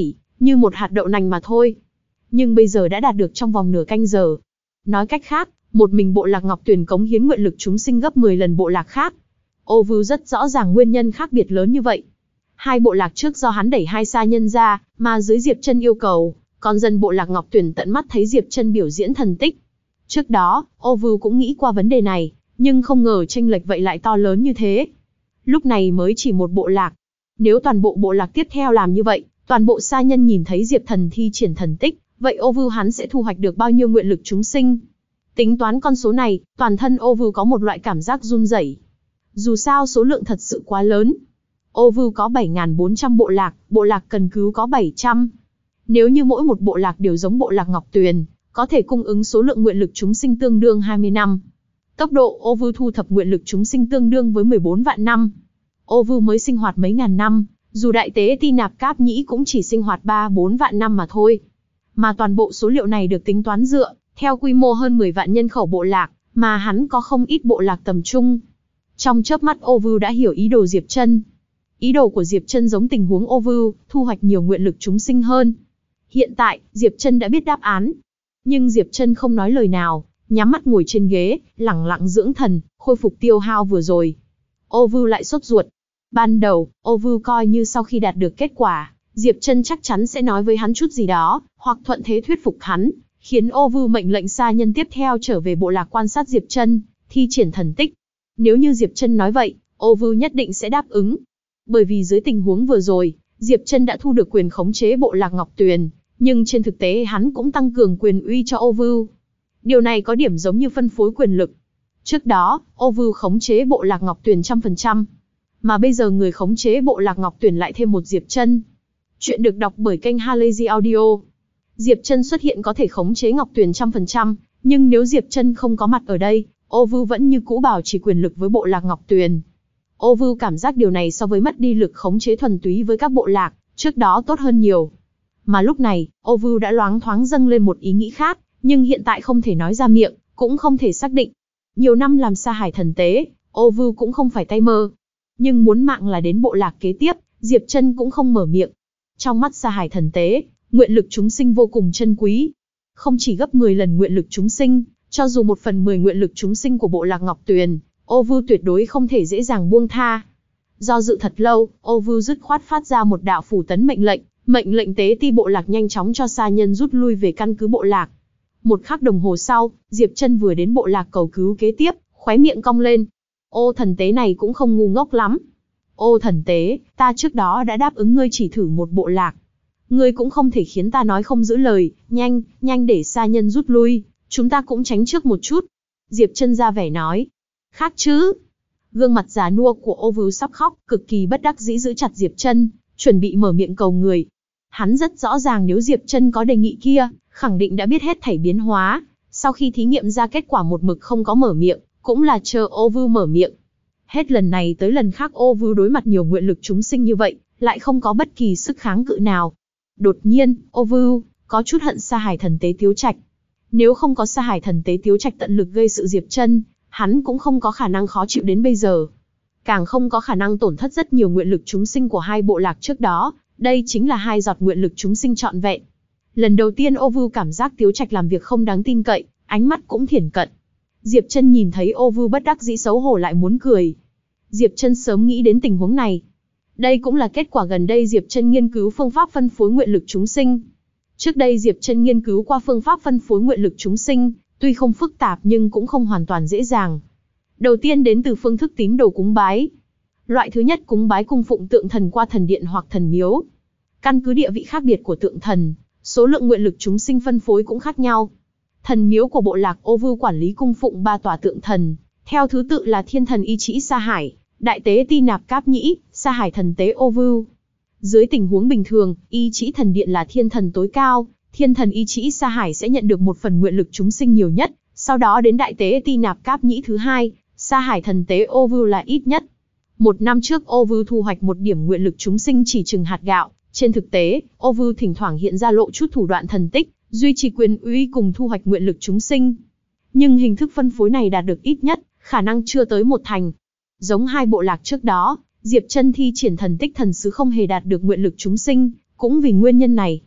[SPEAKER 1] như một hạt đậu nành mà thôi. Nhưng bây giờ đã đạt được trong vòng nửa canh giờ. Nói cách khác, một mình bộ lạc Ngọc Tuyền cống hiến nguyện lực chúng sinh gấp 10 lần bộ lạc khác. Ô Vưu rất rõ ràng nguyên nhân khác biệt lớn như vậy. Hai bộ lạc trước do hắn đẩy hai sa nhân ra, mà dưới Diệp Chân yêu cầu, còn dân bộ lạc Ngọc Tuyền tận mắt thấy Diệp Chân biểu diễn thần tích. Trước đó, Ô Vưu cũng nghĩ qua vấn đề này, nhưng không ngờ chênh lệch vậy lại to lớn như thế. Lúc này mới chỉ một bộ lạc. Nếu toàn bộ bộ lạc tiếp theo làm như vậy, toàn bộ sa nhân nhìn thấy Diệp Thần thi triển thần tích, vậy Ô Vưu hắn sẽ thu hoạch được bao nhiêu nguyện lực chúng sinh? Tính toán con số này, toàn thân Ô Vưu có một loại cảm giác run rẩy. Dù sao số lượng thật sự quá lớn. Ô Vưu có 7.400 bộ lạc cần cứu có 700. Nếu như mỗi một bộ lạc đều giống bộ lạc Ngọc Tuyền, có thể cung ứng số lượng nguyện lực chúng sinh tương đương 20 năm. Tốc độ Ô Vưu thu thập nguyện lực chúng sinh tương đương với 14 vạn năm. Ô Vưu mới sinh hoạt mấy ngàn năm, dù đại tế Ti Nạp Cáp Nhĩ cũng chỉ sinh hoạt 3-4 vạn năm mà thôi. Mà toàn bộ số liệu này được tính toán dựa theo quy mô hơn 10 vạn nhân khẩu bộ lạc, mà hắn có không ít bộ lạc tầm trung. Trong chớp mắt Ô Vưu đã hiểu ý đồ Diệp Chân. Ý đồ của Diệp Chân giống tình huống Ô Vưu, thu hoạch nhiều nguyện lực chúng sinh hơn. Hiện tại, Diệp Chân đã biết đáp án. Nhưng Diệp Chân không nói lời nào, nhắm mắt ngồi trên ghế, lẳng lặng dưỡng thần, khôi phục tiêu hao vừa rồi. Ô Vưu lại sốt ruột. Ban đầu, Ô Vưu coi như sau khi đạt được kết quả, Diệp Chân chắc chắn sẽ nói với hắn chút gì đó, hoặc thuận thế thuyết phục hắn, khiến Ô Vưu mệnh lệnh sa nhân tiếp theo trở về bộ lạc quan sát Diệp Chân, thi triển thần tích. Nếu như Diệp Chân nói vậy, Ô Vưu nhất định sẽ đáp ứng. Bởi vì dưới tình huống vừa rồi, Diệp Chân đã thu được quyền khống chế bộ lạc Ngọc Tuyền, nhưng trên thực tế hắn cũng tăng cường quyền uy cho Ô Vưu. Điều này có điểm giống như phân phối quyền lực. Trước đó, Ô Vưu khống chế bộ lạc Ngọc Tuyền 100%, mà bây giờ người khống chế bộ lạc Ngọc Tuyền lại thêm một Diệp Chân. Chuyện được đọc bởi kênh Halazy Audio. Diệp Chân xuất hiện có thể khống chế Ngọc Tuyền 100%, nhưng nếu Diệp Chân không có mặt ở đây, Ô Vưu vẫn như cũ bảo trì quyền lực với bộ lạc Ngọc Tuyền. Ô Vưu cảm giác điều này so với mất đi lực khống chế thuần túy với các bộ lạc trước đó tốt hơn nhiều. Mà lúc này, Ô Vưu đã loáng thoáng dâng lên một ý nghĩ khác, nhưng hiện tại không thể nói ra miệng, cũng không thể xác định. Nhiều năm làm sa hải thần tế, Ô Vưu cũng không phải tay mơ. Nhưng muốn mạng là đến bộ lạc kế tiếp, Diệp Chân cũng không mở miệng. Trong mắt sa hải thần tế, nguyện lực chúng sinh vô cùng chân quý. Không chỉ gấp 10 lần nguyện lực chúng sinh, cho dù 1/10 nguyện lực chúng sinh của bộ lạc Ngọc Tuyền, Ô Vưu tuyệt đối không thể dễ dàng buông tha. Do dự thật lâu, Ô Vưu dứt khoát phát ra một đạo phủ tấn mệnh lệnh tế ti bộ lạc nhanh chóng cho sa nhân rút lui về căn cứ bộ lạc. Một khắc đồng hồ sau, Diệp Chân vừa đến bộ lạc cầu cứu kế tiếp, khóe miệng cong lên. Ô thần tế này cũng không ngu ngốc lắm. Ô thần tế, ta trước đó đã đáp ứng ngươi chỉ thử một bộ lạc. Ngươi cũng không thể khiến ta nói không giữ lời, nhanh để sa nhân rút lui, chúng ta cũng tránh trước một chút. Diệp Chân ra vẻ nói. Khác chứ. Gương mặt già nua của Ô Vưu sắp khóc, cực kỳ bất đắc dĩ giữ chặt Diệp Chân, chuẩn bị mở miệng cầu người. Hắn rất rõ ràng nếu Diệp Chân có đề nghị kia, khẳng định đã biết hết thảy biến hóa. Sau khi thí nghiệm ra kết quả một mực không có mở miệng, cũng là chờ Ô Vưu mở miệng. Hết lần này tới lần khác Ô Vưu đối mặt nhiều nguyện lực chúng sinh như vậy, lại không có bất kỳ sức kháng cự nào. Đột nhiên, Ô Vưu có chút hận sa hải thần tế Tiếu Trạch. Nếu không có sa hải thần tế Tiếu Trạch tận lực gây sự Diệp Chân, hắn cũng không có khả năng khó chịu đến bây giờ. Càng không có khả năng tổn thất rất nhiều nguyện lực chúng sinh của hai bộ lạc trước đó, đây chính là 2 giọt nguyện lực chúng sinh trọn vẹn. Lần đầu tiên Ô Vưu cảm giác Tiếu Trạch làm việc không đáng tin cậy, ánh mắt cũng thiển cận. Diệp Chân nhìn thấy Ô Vưu bất đắc dĩ xấu hổ lại muốn cười. Diệp Chân sớm nghĩ đến tình huống này. Đây cũng là kết quả gần đây Diệp Chân nghiên cứu phương pháp phân phối nguyện lực chúng sinh. Trước đây Diệp Chân nghiên cứu qua phương pháp phân phối nguyện lực chúng sinh, tuy không phức tạp nhưng cũng không hoàn toàn dễ dàng. Đầu tiên đến từ phương thức tín đồ cúng bái. Loại thứ nhất cúng bái cung phụng tượng thần qua thần điện hoặc thần miếu. Căn cứ địa vị khác biệt của tượng thần, số lượng nguyện lực chúng sinh phân phối cũng khác nhau. Thần miếu của bộ lạc Ô Vưu quản lý cung phụng 3 tòa tượng thần, theo thứ tự là Thiên thần Y Trĩ Sa Hải, Đại tế Ti Nạp Cáp Nhĩ, Sa Hải thần tế Ô Vưu. Dưới tình huống bình thường, Y Trĩ thần điện là thiên thần tối cao, Thiên thần Y Trĩ Sa Hải sẽ nhận được một phần nguyện lực chúng sinh nhiều nhất, sau đó đến Đại tế Ti Nạp Cáp Nhĩ thứ hai, Sa Hải thần tế Ô Vưu là ít nhất. Một năm trước Ô Vưu thu hoạch một điểm nguyện lực chúng sinh chỉ chừng hạt gạo. Trên thực tế, Ô Vưu thỉnh thoảng hiện ra lộ chút thủ đoạn thần tích, duy trì quyền uy cùng thu hoạch nguyện lực chúng sinh. Nhưng hình thức phân phối này đạt được ít nhất, khả năng chưa tới 1/10. Giống hai bộ lạc trước đó, Diệp Chân thi triển thần tích thần sứ không hề đạt được nguyện lực chúng sinh, cũng vì nguyên nhân này.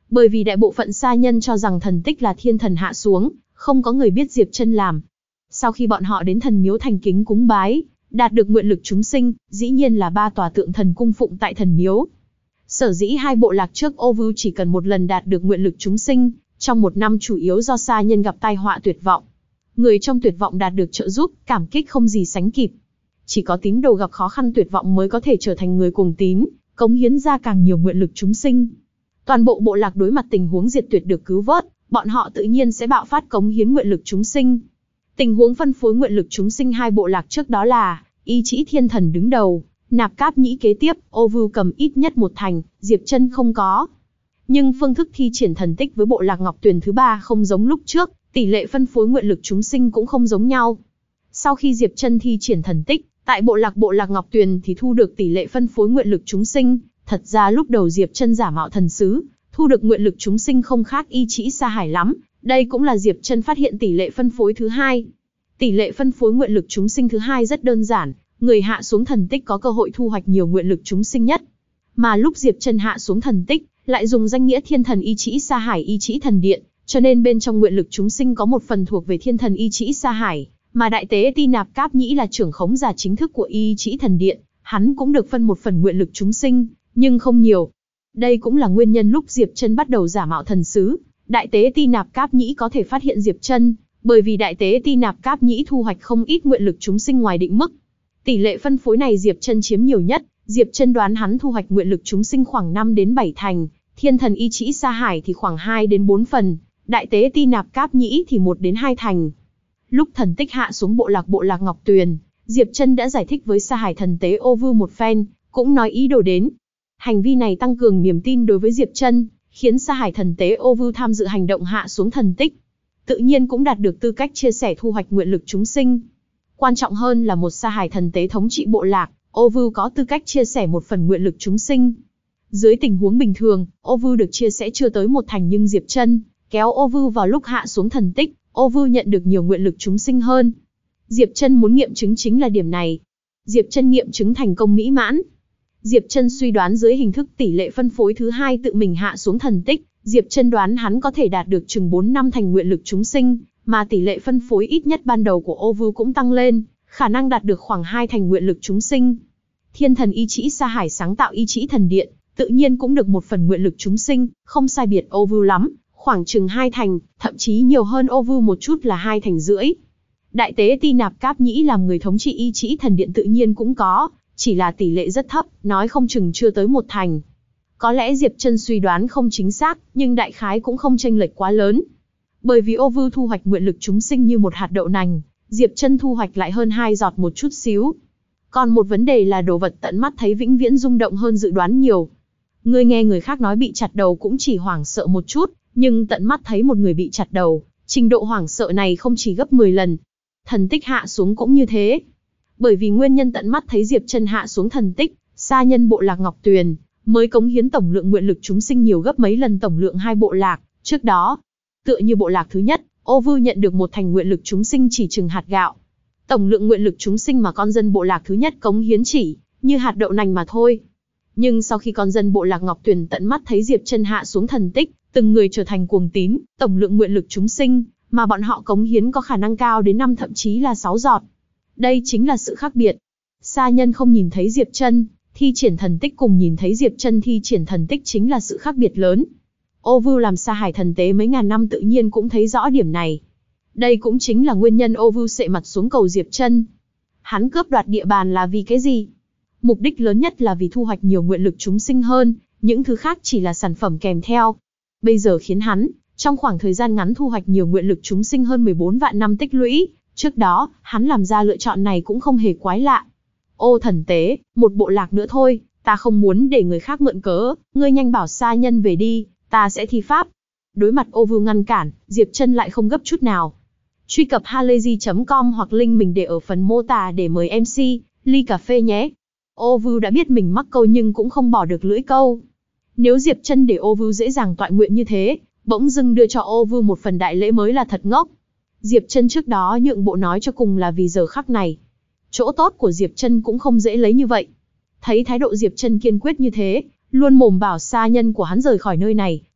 [SPEAKER 1] bởi vì đại bộ phận sa nhân cho rằng thần tích là thiên thần hạ xuống, không có người biết Diệp Chân làm. Sau khi bọn họ đến thần miếu thành kính cúng bái, đạt được nguyện lực chúng sinh, dĩ nhiên là 3 tòa tượng thần cung phụng tại thần miếu. Sở dĩ hai bộ lạc trước ô vưu chỉ cần một lần đạt được nguyện lực chúng sinh, trong một năm chủ yếu do sa nhân gặp tai họa tuyệt vọng. Người trong tuyệt vọng đạt được trợ giúp, cảm kích không gì sánh kịp. Chỉ có tín đồ gặp khó khăn tuyệt vọng mới có thể trở thành người cuồng tín, cống hiến ra càng nhiều nguyện lực chúng sinh. Toàn bộ bộ lạc đối mặt tình huống diệt tuyệt được cứu vớt, bọn họ tự nhiên sẽ bạo phát cống hiến nguyện lực chúng sinh. Tình huống phân phối nguyện lực chúng sinh hai bộ lạc trước đó là, Y Trĩ Thiên Thần đứng đầu, Nạp Cáp Nhĩ kế tiếp, Ô Vưu cầm ít nhất 1 thành, Diệp Chân không có. Nhưng phương thức thi triển thần tích với bộ lạc Ngọc Tuyền thứ 3 không giống lúc trước, tỷ lệ phân phối nguyện lực chúng sinh cũng không giống nhau. Sau khi Diệp Chân thi triển thần tích, tại bộ lạc Ngọc Tuyền thì thu được tỷ lệ phân phối nguyện lực chúng sinh. Thật ra lúc đầu Diệp Chân giả mạo thần sứ, thu được nguyện lực chúng sinh không khác Y Trĩ Sa Hải lắm, đây cũng là Diệp Chân phát hiện tỷ lệ phân phối thứ 2. Tỷ lệ phân phối nguyện lực chúng sinh thứ 2 rất đơn giản, người hạ xuống thần tích có cơ hội thu hoạch nhiều nguyện lực chúng sinh nhất. Mà lúc Diệp Chân hạ xuống thần tích, lại dùng danh nghĩa thiên thần Y Trĩ Sa Hải Y Trĩ Thần Điện, cho nên bên trong nguyện lực chúng sinh có một phần thuộc về thiên thần Y Trĩ Sa Hải, mà đại tế Ti Nạp Cáp Nhĩ là trưởng khống giả chính thức của Y Trĩ Thần Điện, hắn cũng được phân một phần nguyện lực chúng sinh, nhưng không nhiều. Đây cũng là nguyên nhân lúc Diệp Chân bắt đầu giả mạo thần sứ, đại tế Ti Nạp Cáp Nhĩ có thể phát hiện Diệp Chân, bởi vì đại tế Ti Nạp Cáp Nhĩ thu hoạch không ít nguyện lực chúng sinh ngoài định mức. Tỷ lệ phân phối này Diệp Chân chiếm nhiều nhất, Diệp Chân đoán hắn thu hoạch nguyện lực chúng sinh khoảng 5 đến 7 thành, thiên thần Y Trĩ Sa Hải thì khoảng 2 đến 4 phần, đại tế Ti Nạp Cáp Nhĩ thì 1 đến 2 thành. Lúc thần tích hạ xuống bộ lạc Ngọc Tuyền, Diệp Chân đã giải thích với Sa Hải thần tế Ô Vưu một phen, cũng nói ý đồ đến. Hành vi này tăng cường niềm tin đối với Diệp Chân, khiến Sa Hải thần tế Ô Vưu tham dự hành động hạ xuống thần tích. Tự nhiên cũng đạt được tư cách chia sẻ thu hoạch nguyện lực chúng sinh. Quan trọng hơn là một Sa Hải thần tế thống trị bộ lạc, Ô Vưu có tư cách chia sẻ một phần nguyện lực chúng sinh. Dưới tình huống bình thường, Ô Vưu được chia sẻ chưa tới 1 thành nhưng Diệp Chân kéo Ô Vưu vào lúc hạ xuống thần tích, Ô Vưu nhận được nhiều nguyện lực chúng sinh hơn. Diệp Chân muốn nghiệm chứng chính là điểm này. Diệp Chân nghiệm chứng thành công mỹ mãn. Diệp Chân suy đoán dưới hình thức tỷ lệ phân phối thứ 2 tự mình hạ xuống thần tích, Diệp Chân đoán hắn có thể đạt được chừng 4-5 thành nguyện lực chúng sinh, mà tỷ lệ phân phối ít nhất ban đầu của Ô Vưu cũng tăng lên, khả năng đạt được khoảng 2 thành nguyện lực chúng sinh. Thiên thần Y Trĩ Sa Hải sáng tạo Y Trĩ Thần Điện, tự nhiên cũng được một phần nguyện lực chúng sinh, không sai biệt Ô Vưu lắm, khoảng chừng 2 thành, thậm chí nhiều hơn Ô Vưu một chút là 2 thành rưỡi. Đại tế Ti Nạp Cáp Nhĩ làm người thống trị Y Trĩ Thần Điện tự nhiên cũng có, chỉ là tỷ lệ rất thấp, nói không chừng chưa tới 1 thành. Có lẽ Diệp Chân suy đoán không chính xác, nhưng đại khái cũng không chênh lệch quá lớn. Bởi vì Ô Vưu thu hoạch nguyện lực chúng sinh như một hạt đậu nành, Diệp Chân thu hoạch lại hơn 2 giọt một chút xíu. Còn một vấn đề là đồ vật tận mắt thấy vĩnh viễn rung động hơn dự đoán nhiều. Ngươi nghe người khác nói bị chặt đầu cũng chỉ hoảng sợ một chút, nhưng tận mắt thấy một người bị chặt đầu, trình độ hoảng sợ này không chỉ gấp 10 lần. Thần tích hạ xuống cũng như thế. Bởi vì nguyên nhân tận mắt thấy Diệp Chân hạ xuống thần tích, sa nhân bộ lạc Ngọc Tuyền mới cống hiến tổng lượng nguyện lực chúng sinh nhiều gấp mấy lần tổng lượng hai bộ lạc trước đó. Tựa như bộ lạc thứ nhất, Ô Vưu nhận được 1 thành nguyện lực chúng sinh chỉ chừng hạt gạo. Tổng lượng nguyện lực chúng sinh mà con dân bộ lạc thứ nhất cống hiến chỉ như hạt đậu nành mà thôi. Nhưng sau khi con dân bộ lạc Ngọc Tuyền tận mắt thấy Diệp Chân hạ xuống thần tích, từng người trở thành cuồng tín, tổng lượng nguyện lực chúng sinh mà bọn họ cống hiến có khả năng cao đến 5 thậm chí là 6 giọt. Đây chính là sự khác biệt. Sa nhân không nhìn thấy Diệp Chân thi triển thần tích cùng nhìn thấy Diệp Chân thi triển thần tích chính là sự khác biệt lớn. Ô Vưu làm Sa Hải thần tế mấy ngàn năm tự nhiên cũng thấy rõ điểm này. Đây cũng chính là nguyên nhân Ô Vưu sệ mặt xuống cầu Diệp Chân. Hắn cướp đoạt địa bàn là vì cái gì? Mục đích lớn nhất là vì thu hoạch nhiều nguyện lực chúng sinh hơn, những thứ khác chỉ là sản phẩm kèm theo. Bây giờ khiến hắn, trong khoảng thời gian ngắn thu hoạch nhiều nguyện lực chúng sinh hơn 14 vạn năm tích lũy, trước đó, hắn làm ra lựa chọn này cũng không hề quái lạ. Ô thần tế, một bộ lạc nữa thôi, ta không muốn để người khác mượn cớ, ngươi nhanh bảo sa nhân về đi, ta sẽ thi pháp. Đối mặt Ô Vưu ngăn cản, Diệp Chân lại không gấp chút nào. Truy cập halayzi.com hoặc link mình để ở phần mô tả để mời MC, ly cà phê nhé. Ô Vưu đã biết mình mắc câu nhưng cũng không bỏ được lưỡi câu. Nếu Diệp Chân để Ô Vưu dễ dàng toại nguyện như thế, bỗng dưng đưa cho Ô Vưu một phần đại lễ mới là thật ngốc. Diệp Chân trước đó nhượng bộ nói cho cùng là vì giờ khắc này. Chỗ tốt của Diệp Chân cũng không dễ lấy như vậy. Thấy thái độ Diệp Chân kiên quyết như thế, luôn mồm bảo sa nhân của hắn rời khỏi nơi này,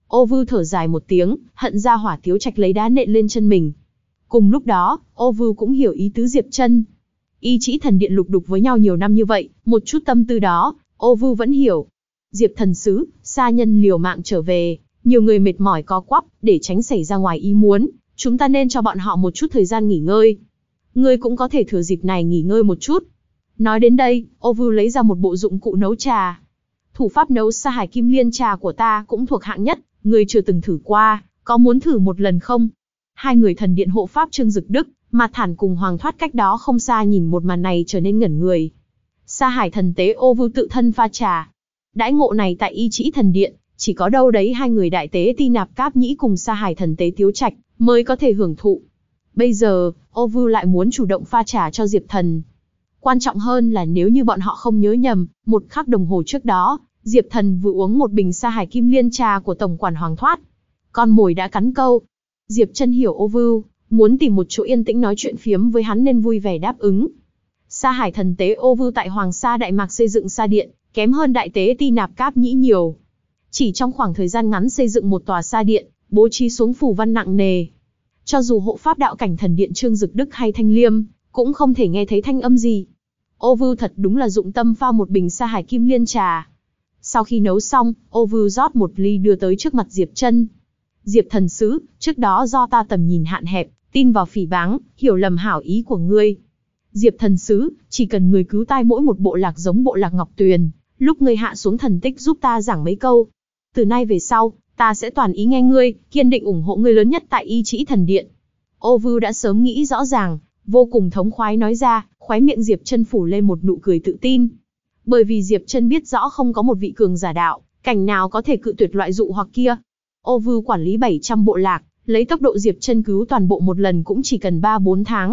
[SPEAKER 1] Ô Vưu thở dài một tiếng, hận ra hỏa Tiếu Trạch lấy đá nện lên chân mình. Cùng lúc đó, Ô Vưu cũng hiểu ý tứ Diệp Trân. Y Trĩ Thần Điện lục đục với nhau nhiều năm như vậy, một chút tâm tư đó, Ô Vưu vẫn hiểu. Diệp thần sứ, sa nhân liều mạng trở về, nhiều người mệt mỏi co quắp, để tránh xảy ra ngoài ý muốn, chúng ta nên cho bọn họ một chút thời gian nghỉ ngơi. Ngươi cũng có thể thừa dịp này nghỉ ngơi một chút. Nói đến đây, Ô Vưu lấy ra một bộ dụng cụ nấu trà. Thủ pháp nấu Sa Hải Kim Liên trà của ta cũng thuộc hạng nhất, ngươi chưa từng thử qua, có muốn thử một lần không? Hai người thần điện hộ pháp Trương Dực Đức, Mạt Thản cùng Hoàng Thoát cách đó không xa nhìn một màn này trở nên ngẩn người. Sa Hải thần tế Ô Vưu tự thân pha trà. Đãi ngộ này tại Y Trĩ Thần Điện, chỉ có đâu đấy hai người đại tế Ti Nạp Cáp Nhĩ cùng Sa Hải thần tế Tiếu Trạch mới có thể hưởng thụ. Bây giờ, Ô Vưu lại muốn chủ động pha trà cho Diệp Thần. Quan trọng hơn là nếu như bọn họ không nhớ nhầm, một khắc đồng hồ trước đó, Diệp Thần vừa uống một bình Sa Hải Kim Liên trà của tổng quản Hoàng Thoát. Con mồi đã cắn câu. Diệp Trân hiểu Ô Vưu muốn tìm một chỗ yên tĩnh nói chuyện phiếm với hắn nên vui vẻ đáp ứng. Sa Hải thần tế Ô Vưu tại Hoàng Sa Đại Mạc xây dựng sa điện, kém hơn đại tế Ti Nạp Cáp Nhĩ nhiều. Chỉ trong khoảng thời gian ngắn xây dựng một tòa sa điện, bố trí xuống phù văn nặng nề. Cho dù hộ pháp đạo cảnh thần điện Trương Dực Đức hay Thanh Liêm, cũng không thể nghe thấy thanh âm gì. Ô Vưu thật đúng là dụng tâm pha một bình Sa Hải Kim Liên trà. Sau khi nấu xong, Ô Vưu rót một ly đưa tới trước mặt Diệp Trân. Diệp thần sứ, trước đó do ta tầm nhìn hạn hẹp, tin vào phỉ báng, hiểu lầm hảo ý của ngươi. Diệp thần sứ, chỉ cần ngươi cứu tai mỗi một bộ lạc giống bộ lạc Ngọc Tuyền, lúc ngươi hạ xuống thần tích giúp ta giảng mấy câu. Từ nay về sau, ta sẽ toàn ý nghe ngươi, kiên định ủng hộ ngươi lớn nhất tại Y Trĩ Thần Điện. Ô Vưu đã sớm nghĩ rõ ràng, vô cùng thống khoái nói ra, khóe miệng Diệp Trân phủ lên một nụ cười tự tin. Bởi vì Diệp Trân biết rõ không có một vị cường giả đạo, cảnh nào có thể cự tuyệt loại dụ hoặc kia. Ô Vưu quản lý 700 bộ lạc, lấy tốc độ Diệp Trân cứu toàn bộ một lần cũng chỉ cần 3-4 tháng.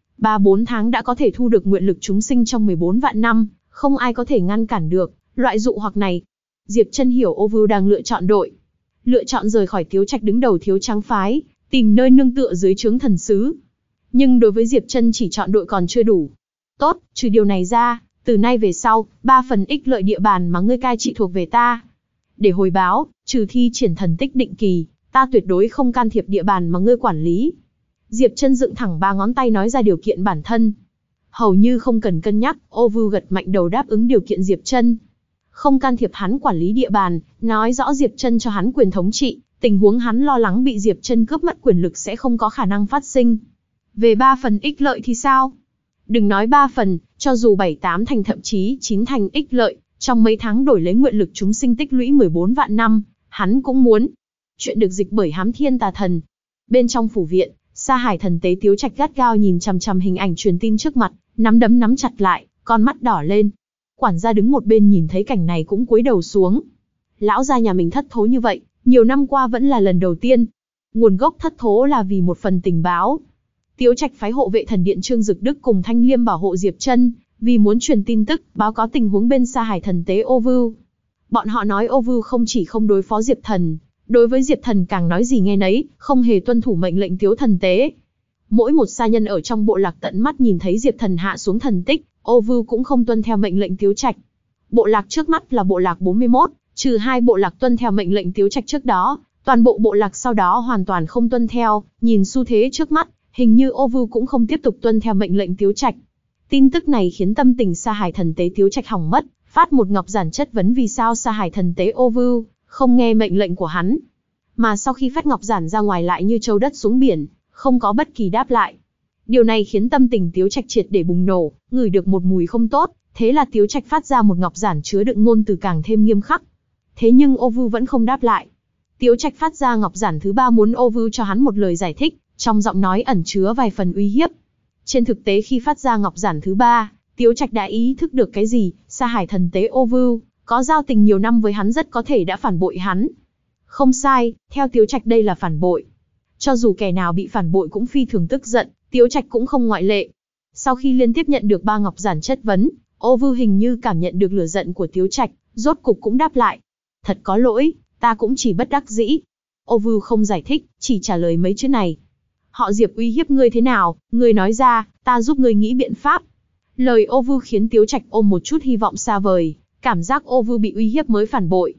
[SPEAKER 1] 3-4 tháng đã có thể thu được nguyện lực chúng sinh trong 14 vạn năm, không ai có thể ngăn cản được loại dụ hoặc này. Diệp Trân hiểu Ô Vưu đang lựa chọn đội. Lựa chọn rời khỏi Tiếu Trạch đứng đầu Thiếu Trắng phái, tìm nơi nương tựa dưới trướng thần sứ. Nhưng đối với Diệp Trân chỉ chọn đội còn chưa đủ. Tốt, trừ điều này ra, từ nay về sau, 3 phần ích lợi địa bàn mà ngươi cai trị thuộc về ta. Để hồi báo, trừ thi triển thần tích định kỳ, ta tuyệt đối không can thiệp địa bàn mà ngươi quản lý. Diệp Trân dựng thẳng 3 ngón tay nói ra điều kiện bản thân. Hầu như không cần cân nhắc, Ô Vưu gật mạnh đầu đáp ứng điều kiện Diệp Trân. Không can thiệp hắn quản lý địa bàn, nói rõ Diệp Trân cho hắn quyền thống trị, tình huống hắn lo lắng bị Diệp Trân cướp mất quyền lực sẽ không có khả năng phát sinh. Về 3 phần ích lợi thì sao? Đừng nói 3 phần, cho dù 7-8 thành thậm chí 9 thành ích lợi, trong mấy tháng đổi lấy nguyện lực chúng sinh tích lũy 14 vạn năm, hắn cũng muốn. Chuyện được dịch bởi Hám Thiên Tà Thần. Bên trong phủ viện, Sa Hải thần tế Tiếu Trạch gắt gao nhìn chằm chằm hình ảnh truyền tin trước mặt, nắm đấm nắm chặt lại, con mắt đỏ lên. Quản gia đứng một bên nhìn thấy cảnh này cũng cúi đầu xuống. Lão gia nhà mình thất thố như vậy, nhiều năm qua vẫn là lần đầu tiên. Nguồn gốc thất thố là vì một phần tình báo. Tiếu Trạch phái hộ vệ thần điện Trương Dực Đức cùng Thanh Liêm bảo hộ Diệp Trân, vì muốn truyền tin tức, báo cáo tình huống bên Sa Hải thần tế Ô Vưu. Bọn họ nói Ô Vưu không chỉ không đối phó Diệp Thần, đối với Diệp Thần càng nói gì nghe nấy, không hề tuân thủ mệnh lệnh Tiếu thần tế. Mỗi một sa nhân ở trong bộ lạc tận mắt nhìn thấy Diệp Thần hạ xuống thần tích, Ô Vưu cũng không tuân theo mệnh lệnh Tiếu Trạch. Bộ lạc trước mắt là bộ lạc 41, trừ 2 bộ lạc tuân theo mệnh lệnh Tiếu Trạch trước đó, toàn bộ bộ lạc sau đó hoàn toàn không tuân theo. Nhìn xu thế trước mắt, hình như Ô Vưu cũng không tiếp tục tuân theo mệnh lệnh Tiếu Trạch. Tin tức này khiến tâm tình Sa Hải thần tế Tiếu Trạch hỏng mất, phát một ngọc giản chất vấn vì sao Sa Hải thần tế Ô Vưu không nghe mệnh lệnh của hắn. Mà sau khi phát ngọc giản ra ngoài lại như châu đất xuống biển, không có bất kỳ đáp lại. Điều này khiến tâm tình Tiếu Trạch triệt để bùng nổ, ngửi được một mùi không tốt, thế là Tiếu Trạch phát ra một ngọc giản chứa đựng ngôn từ càng thêm nghiêm khắc. Thế nhưng Ô Vưu vẫn không đáp lại. Tiếu Trạch phát ra ngọc giản thứ 3 muốn Ô Vưu cho hắn một lời giải thích, trong giọng nói ẩn chứa vài phần uy hiếp. Trên thực tế khi phát ra ngọc giản thứ 3, Tiếu Trạch đã ý thức được cái gì, Sa Hải thần tế Ô Vưu có giao tình nhiều năm với hắn rất có thể đã phản bội hắn. Không sai, theo Tiếu Trạch đây là phản bội. Cho dù kẻ nào bị phản bội cũng phi thường tức giận, Tiếu Trạch cũng không ngoại lệ. Sau khi liên tiếp nhận được 3 ngọc giản chất vấn, Ô Vưu hình như cảm nhận được lửa giận của Tiếu Trạch, rốt cục cũng đáp lại. Thật có lỗi, ta cũng chỉ bất đắc dĩ. Ô Vưu không giải thích, chỉ trả lời mấy chữ này. Họ Diệp uy hiếp ngươi thế nào, ngươi nói ra, ta giúp ngươi nghĩ biện pháp. Lời Ô Vưu khiến Tiếu Trạch ôm một chút hy vọng xa vời, cảm giác Ô Vưu bị uy hiếp mới phản bội.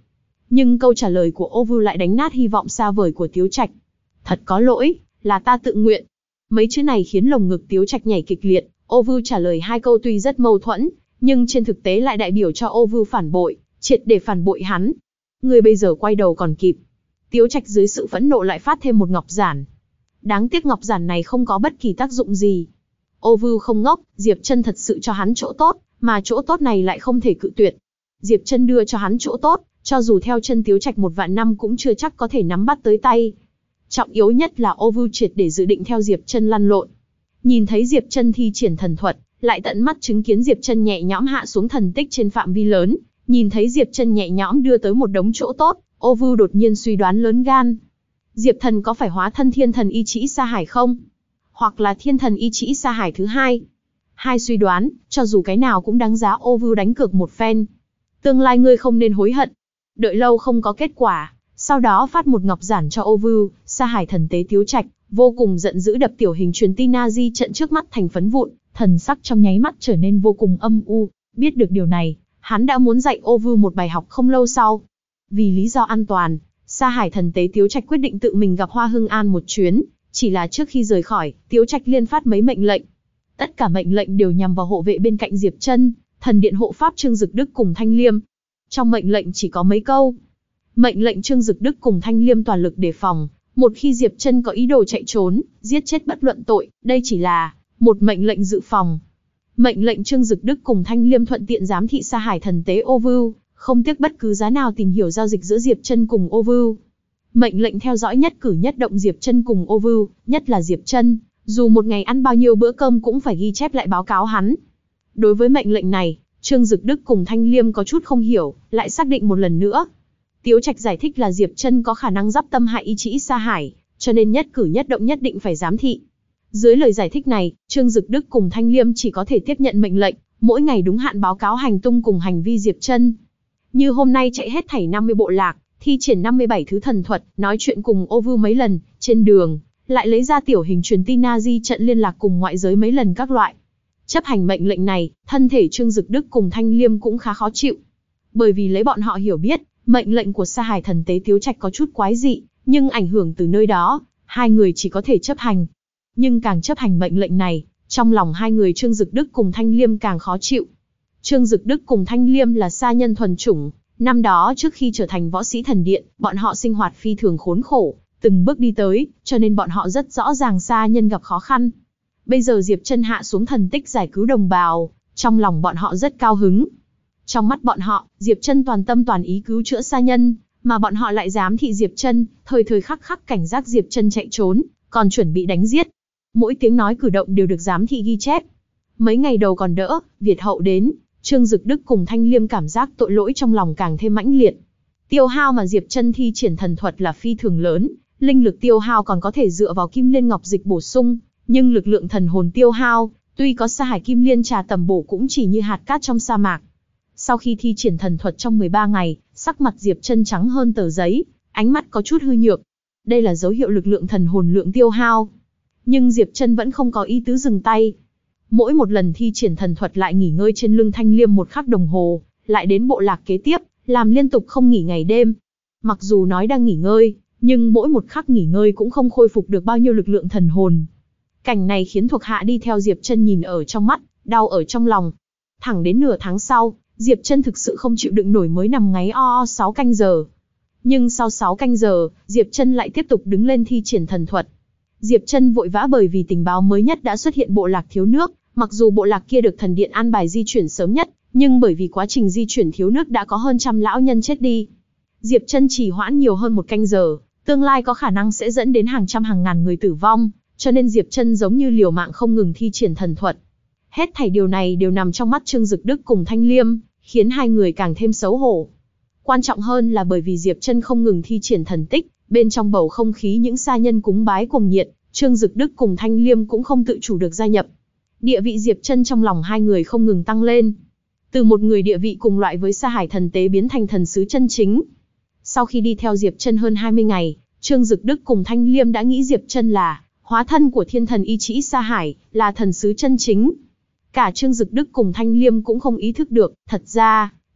[SPEAKER 1] Nhưng câu trả lời của Ô Vưu lại đánh nát hy vọng xa vời của Tiếu Trạch. Thật có lỗi, là ta tự nguyện. Mấy chữ này khiến lồng ngực Tiếu Trạch nhảy kịch liệt. Ô Vưu trả lời hai câu tuy rất mâu thuẫn, nhưng trên thực tế lại đại biểu cho Ô Vưu phản bội, triệt để phản bội hắn. Người bây giờ quay đầu còn kịp. Tiếu Trạch dưới sự phẫn nộ lại phát thêm một ngọc giản. Đáng tiếc ngọc giản này không có bất kỳ tác dụng gì. Ô Vưu không ngốc, Diệp Trân thật sự cho hắn chỗ tốt, mà chỗ tốt này lại không thể cự tuyệt. Diệp Trân đưa cho hắn chỗ tốt, cho dù theo chân Tiếu Trạch 1 vạn năm cũng chưa chắc có thể nắm bắt tới tay. Trọng yếu nhất là Ô Vưu triệt để dự định theo Diệp Trân lăn lộn. Nhìn thấy Diệp Trân thi triển thần thuật, lại tận mắt chứng kiến Diệp Trân nhẹ nhõm hạ xuống thần tích trên phạm vi lớn, nhìn thấy Diệp Trân nhẹ nhõm đưa tới một đống chỗ tốt, Ô Vưu đột nhiên suy đoán lớn gan. Diệp Thần có phải hóa thân thiên thần Y Trĩ Sa Hải không? Hoặc là thiên thần Y Trĩ Sa Hải thứ hai? Hai suy đoán, cho dù cái nào cũng đáng giá Ô Vưu đánh cược một phen. Tương lai ngươi không nên hối hận. Đợi lâu không có kết quả, sau đó phát một ngọc giản cho Ô Vưu, Sa Hải thần tế Tiếu Trạch vô cùng giận dữ đập tiểu hình truyền tin Nazi trận trước mắt thành phấn vụn, thần sắc trong nháy mắt trở nên vô cùng âm u. Biết được điều này, hắn đã muốn dạy Ô Vưu một bài học không lâu sau. Vì lý do an toàn, Sa Hải thần tế Tiếu Trạch quyết định tự mình gặp Hoa Hưng An một chuyến, chỉ là trước khi rời khỏi, Tiếu Trạch liên phát mấy mệnh lệnh. Tất cả mệnh lệnh đều nhằm vào hộ vệ bên cạnh Diệp Trân, thần điện hộ pháp Trương Dực Đức cùng Thanh Liêm. Trong mệnh lệnh chỉ có mấy câu. Mệnh lệnh Trương Dực Đức cùng Thanh Liêm toàn lực đề phòng, một khi Diệp Trân có ý đồ chạy trốn, giết chết bất luận tội, đây chỉ là một mệnh lệnh dự phòng. Mệnh lệnh Trương Dực Đức cùng Thanh Liêm thuận tiện giám thị Sa Hải thần tế Ô Vưu, không tiếc bất cứ giá nào tìm hiểu giao dịch giữa Diệp Trân cùng Ô Vưu. Mệnh lệnh theo dõi nhất cử nhất động Diệp Trân cùng Ô Vưu, nhất là Diệp Trân, dù một ngày ăn bao nhiêu bữa cơm cũng phải ghi chép lại báo cáo hắn. Đối với mệnh lệnh này, Trương Dực Đức cùng Thanh Liêm có chút không hiểu, lại xác định một lần nữa. Tiếu Trạch giải thích là Diệp Trân có khả năng giáp tâm hại Y Trĩ Sa Hải, cho nên nhất cử nhất động nhất định phải giám thị. Dưới lời giải thích này, Trương Dực Đức cùng Thanh Liêm chỉ có thể tiếp nhận mệnh lệnh, mỗi ngày đúng hạn báo cáo hành tung cùng hành vi Diệp Trân. Như hôm nay chạy hết thảy 50 bộ lạc, thi triển 57 thứ thần thuật, nói chuyện cùng Ô Vưu mấy lần, trên đường, lại lấy ra tiểu hình truyền tin Nazi trận liên lạc cùng ngoại giới mấy lần các loại. Chấp hành mệnh lệnh này, thân thể Trương Dực Đức cùng Thanh Liêm cũng khá khó chịu. Bởi vì lấy bọn họ hiểu biết, mệnh lệnh của Sa Hải thần tế Tiếu Trạch có chút quái dị, nhưng ảnh hưởng từ nơi đó, hai người chỉ có thể chấp hành. Nhưng càng chấp hành mệnh lệnh này, trong lòng hai người Trương Dực Đức cùng Thanh Liêm càng khó chịu. Trương Dực Đức cùng Thanh Liêm là sa nhân thuần chủng, năm đó trước khi trở thành võ sĩ thần điện, bọn họ sinh hoạt phi thường khốn khổ, từng bước đi tới, cho nên bọn họ rất rõ ràng sa nhân gặp khó khăn. Bây giờ Diệp Trân hạ xuống thần tích giải cứu đồng bào, trong lòng bọn họ rất cao hứng. Trong mắt bọn họ, Diệp Trân toàn tâm toàn ý cứu chữa sa nhân, mà bọn họ lại giám thị Diệp Trân, thời thời khắc khắc cảnh giác Diệp Trân chạy trốn, còn chuẩn bị đánh giết. Mỗi tiếng nói cử động đều được giám thị ghi chép. Mấy ngày đầu còn đỡ, Việt hậu đến, Trương Dực Đức cùng Thanh Liêm cảm giác tội lỗi trong lòng càng thêm mãnh liệt. Tiêu hao mà Diệp Trân thi triển thần thuật là phi thường lớn, linh lực tiêu hao còn có thể dựa vào Kim Liên Ngọc Dịch bổ sung, nhưng lực lượng thần hồn tiêu hao, tuy có Sa Hải Kim Liên trà tầm bổ cũng chỉ như hạt cát trong sa mạc. Sau khi thi triển thần thuật trong 13 ngày, sắc mặt Diệp Trân trắng hơn tờ giấy, ánh mắt có chút hư nhược. Đây là dấu hiệu lực lượng thần hồn lượng tiêu hao. Nhưng Diệp Trân vẫn không có ý tứ dừng tay. Mỗi một lần thi triển thần thuật lại nghỉ ngơi trên lưng Thanh Liêm 1 khắc đồng hồ, lại đến bộ lạc kế tiếp, làm liên tục không nghỉ ngày đêm. Mặc dù nói đang nghỉ ngơi, nhưng mỗi 1 khắc nghỉ ngơi cũng không khôi phục được bao nhiêu lực lượng thần hồn. Cảnh này khiến thuộc hạ đi theo Diệp Trân nhìn ở trong mắt, đau ở trong lòng. Thẳng đến nửa tháng sau, Diệp Trân thực sự không chịu đựng nổi mới nằm ngáy 6 canh giờ. Nhưng sau 6 canh giờ, Diệp Trân lại tiếp tục đứng lên thi triển thần thuật. Diệp Trân vội vã bởi vì tình báo mới nhất đã xuất hiện bộ lạc thiếu nước, mặc dù bộ lạc kia được thần điện an bài di chuyển sớm nhất, nhưng bởi vì quá trình di chuyển thiếu nước đã có hơn 100 lão nhân chết đi. Diệp Trân trì hoãn nhiều hơn 1 canh giờ, tương lai có khả năng sẽ dẫn đến hàng trăm hàng ngàn người tử vong, cho nên Diệp Trân giống như liều mạng không ngừng thi triển thần thuật. Hết thảy điều này đều nằm trong mắt Trương Dực Đức cùng Thanh Liêm, khiến hai người càng thêm xấu hổ. Quan trọng hơn là bởi vì Diệp Trân không ngừng thi triển thần tích, bên trong bầu không khí những sa nhân cúng bái cuồng nhiệt, Trương Dực Đức cùng Thanh Liêm cũng không tự chủ được gia nhập. Địa vị Diệp Trân trong lòng hai người không ngừng tăng lên. Từ một người địa vị cùng loại với Sa Hải thần tế biến thành thần sứ chân chính. Sau khi đi theo Diệp Trân hơn 20 ngày, Trương Dực Đức cùng Thanh Liêm đã nghĩ Diệp Trân là hóa thân của thiên thần Y Trĩ Sa Hải, là thần sứ chân chính. Cả Trương Dực Đức cùng Thanh Liêm cũng không ý thức được, thật ra,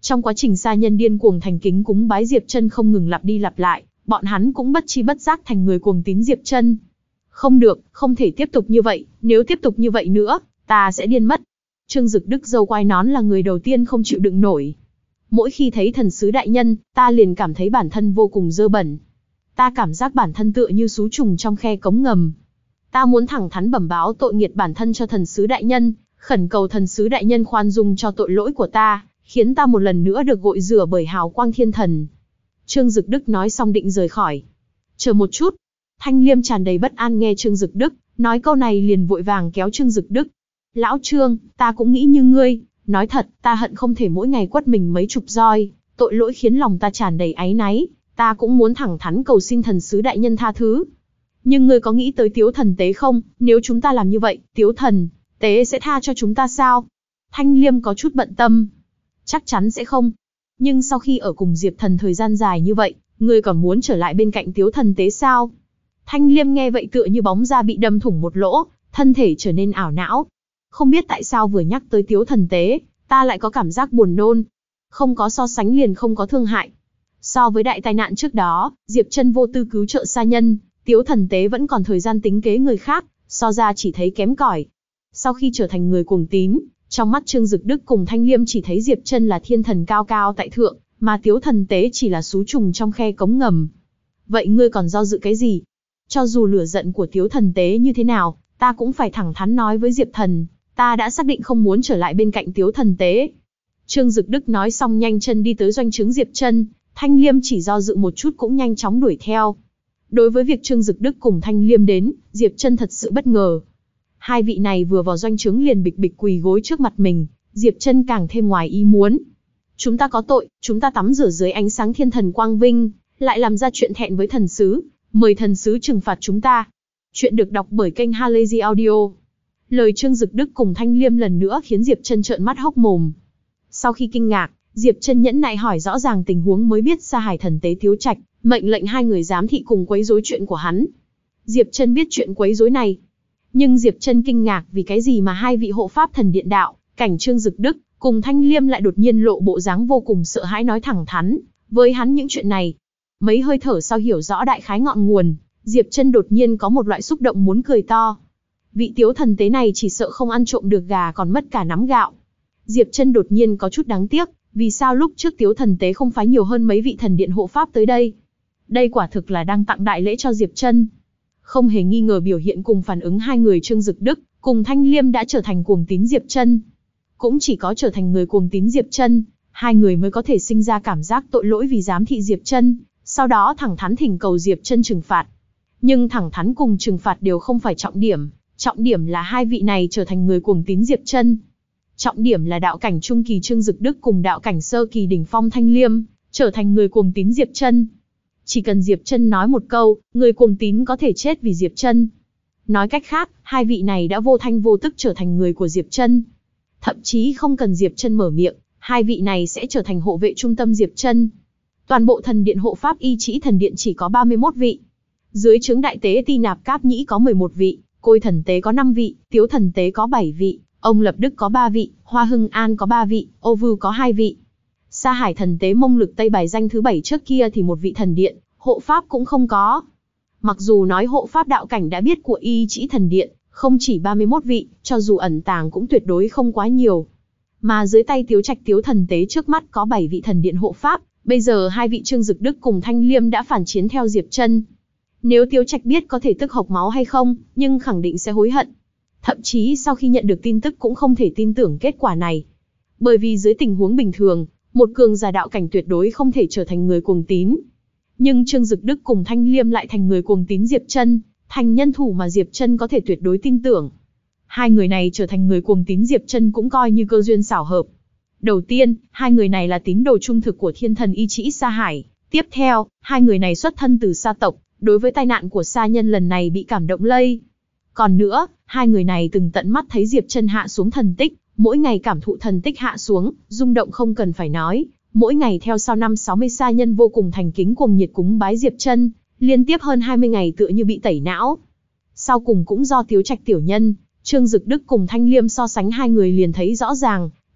[SPEAKER 1] Trong quá trình sa nhân điên cuồng thành kính cúng bái Diệp Chân không ngừng lặp đi lặp lại, bọn hắn cũng bất chi bất giác thành người cuồng tín Diệp Chân. Không được, không thể tiếp tục như vậy, nếu tiếp tục như vậy nữa, ta sẽ điên mất. Trương Dực Đức râu quai nón là người đầu tiên không chịu đựng nổi. Mỗi khi thấy thần sứ đại nhân, ta liền cảm thấy bản thân vô cùng dơ bẩn. Ta cảm giác bản thân tựa như sú trùng trong khe cống ngầm. Ta muốn thẳng thắn bẩm báo tội nghiệt bản thân cho thần sứ đại nhân, khẩn cầu thần sứ đại nhân khoan dung cho tội lỗi của ta, khiến ta một lần nữa được gội rửa bởi hào quang thiên thần. Trương Dực Đức nói xong định rời khỏi. Chờ một chút. Thanh Liêm tràn đầy bất an nghe Trương Dực Đức nói câu này liền vội vàng kéo Trương Dực Đức. Lão Trương, ta cũng nghĩ như ngươi, nói thật, ta hận không thể mỗi ngày quất mình mấy chục roi, tội lỗi khiến lòng ta tràn đầy áy náy, ta cũng muốn thẳng thắn cầu xin thần sứ đại nhân tha thứ. Nhưng ngươi có nghĩ tới Tiếu Thần Tế không, nếu chúng ta làm như vậy, Tiếu Thần Tế sẽ tha cho chúng ta sao? Thanh Liêm có chút bận tâm. Chắc chắn sẽ không. Nhưng sau khi ở cùng Diệp Thần thời gian dài như vậy, ngươi còn muốn trở lại bên cạnh Tiếu Thần Tế sao? Thanh Liêm nghe vậy tựa như bóng da bị đâm thủng một lỗ, thân thể trở nên ảo não. Không biết tại sao vừa nhắc tới Tiếu Thần Tế, ta lại có cảm giác buồn nôn. Không có so sánh liền không có thương hại. So với đại tai nạn trước đó, Diệp Chân vô tư cứu trợ sa nhân, Tiếu Thần Tế vẫn còn thời gian tính kế người khác, so ra chỉ thấy kém cỏi. Sau khi trở thành người cuồng tín, trong mắt Trương Dực Đức cùng Thanh Liêm chỉ thấy Diệp Chân là thiên thần cao cao tại thượng, mà Tiếu Thần Tế chỉ là sú trùng trong khe cống ngầm. Vậy ngươi còn do dự cái gì? Cho dù lửa giận của Tiếu Thần Tế như thế nào, ta cũng phải thẳng thắn nói với Diệp Thần, ta đã xác định không muốn trở lại bên cạnh Tiếu Thần Tế. Trương Dực Đức nói xong nhanh chân đi tới doanh trướng Diệp Chân, Thanh Liêm chỉ do dự một chút cũng nhanh chóng đuổi theo. Đối với việc Trương Dực Đức cùng Thanh Liêm đến, Diệp Chân thật sự bất ngờ. Hai vị này vừa vào doanh trướng liền bịch bịch quỳ gối trước mặt mình, Diệp Chân càng thêm ngoài ý muốn. Chúng ta có tội, chúng ta tắm rửa dưới ánh sáng thiên thần quang vinh, lại làm ra chuyện thẹn với thần sứ, mời thần sứ trừng phạt chúng ta. Chuyện được đọc bởi kênh Halazy Audio. Lời Trương Dực Đức cùng Thanh Liêm lần nữa khiến Diệp Chân trợn mắt hốc mồm. Sau khi kinh ngạc, Diệp Chân nhẫn nại hỏi rõ ràng tình huống mới biết Sa Hải Thần Tế Tiếu Trạch mệnh lệnh hai người giám thị cùng quấy rối chuyện của hắn. Diệp Chân biết chuyện quấy rối này, nhưng Diệp Chân kinh ngạc vì cái gì mà hai vị hộ pháp thần điện đạo, cảnh Trương Dực Đức cùng Thanh Liêm lại đột nhiên lộ bộ dáng vô cùng sợ hãi nói thẳng thắn với hắn những chuyện này. Mấy hơi thở sau hiểu rõ đại khái ngọn nguồn, Diệp Chân đột nhiên có một loại xúc động muốn cười to. Vị Tiếu Thần Tế này chỉ sợ không ăn trộm được gà còn mất cả nắm gạo. Diệp Chân đột nhiên có chút đáng tiếc, vì sao lúc trước Tiếu Thần Tế không phái nhiều hơn mấy vị thần điện hộ pháp tới đây? Đây quả thực là đang tặng đại lễ cho Diệp Chân. Không hề nghi ngờ biểu hiện cùng phản ứng hai người Trương Dực Đức cùng Thanh Liêm đã trở thành cuồng tín Diệp Chân. Cũng chỉ có trở thành người cuồng tín Diệp Chân, hai người mới có thể sinh ra cảm giác tội lỗi vì giám thị Diệp Chân, sau đó thẳng thắn thỉnh cầu Diệp Chân trừng phạt. Nhưng thẳng thắn cùng trừng phạt đều không phải trọng điểm là hai vị này trở thành người cuồng tín Diệp Chân. Trọng điểm là đạo cảnh trung kỳ Trương Dực Đức cùng đạo cảnh sơ kỳ đỉnh phong Thanh Liêm trở thành người cuồng tín Diệp Chân. Chỉ cần Diệp Chân nói một câu, người cuồng tín có thể chết vì Diệp Chân. Nói cách khác, hai vị này đã vô thanh vô tức trở thành người của Diệp Chân. Thậm chí không cần Diệp Chân mở miệng, hai vị này sẽ trở thành hộ vệ trung tâm Diệp Chân. Toàn bộ thần điện hộ pháp Y Trĩ thần điện chỉ có 31 vị. Dưới trướng đại tế Ti Nạp Cáp Nhĩ có 11 vị, Côi Thần Tế có 5 vị, Tiếu Thần Tế có 7 vị, Ông Lập Đức có 3 vị, Hoa Hưng An có 3 vị, Ô Vưu có 2 vị. Sa Hải Thần Tế Mông Lực Tây bài danh thứ 7 trước kia thì một vị thần điện hộ pháp cũng không có. Mặc dù nói hộ pháp đạo cảnh đã biết của Y Trĩ thần điện không chỉ 31 vị, cho dù ẩn tàng cũng tuyệt đối không quá nhiều. Mà dưới tay Tiếu Trạch Tiếu Thần Tế trước mắt có 7 vị thần điện hộ pháp, bây giờ hai vị Trương Dực Đức cùng Thanh Liêm đã phản chiến theo Diệp Chân. Nếu Tiếu Trạch biết có thể tức hộc máu hay không, nhưng khẳng định sẽ hối hận. Thậm chí sau khi nhận được tin tức cũng không thể tin tưởng kết quả này. Bởi vì dưới tình huống bình thường, một cường giả đạo cảnh tuyệt đối không thể trở thành người cuồng tín. Nhưng Trương Dực Đức cùng Thanh Liêm lại thành người cuồng tín Diệp Chân, thành nhân thủ mà Diệp Chân có thể tuyệt đối tin tưởng. Hai người này trở thành người cuồng tín Diệp Chân cũng coi như cơ duyên xảo hợp. Đầu tiên, hai người này là tín đồ trung thực của thiên thần Y Trĩ Sa Hải. Tiếp theo, hai người này xuất thân từ Sa tộc, đối với tai nạn của Sa nhân lần này bị cảm động lây. Còn nữa, hai người này từng tận mắt thấy Diệp Chân hạ xuống thần tích, mỗi ngày cảm thụ thần tích hạ xuống, rung động không cần phải nói. Mỗi ngày theo sau năm 60 sa nhân vô cùng thành kính cuồng nhiệt cúng bái Diệp Chân, liên tiếp hơn 20 ngày tựa như bị tẩy não. Sau cùng cũng do Tiếu Trạch tiểu nhân, Trương Dực Đức cùng Thanh Liêm so sánh hai người liền thấy rõ ràng,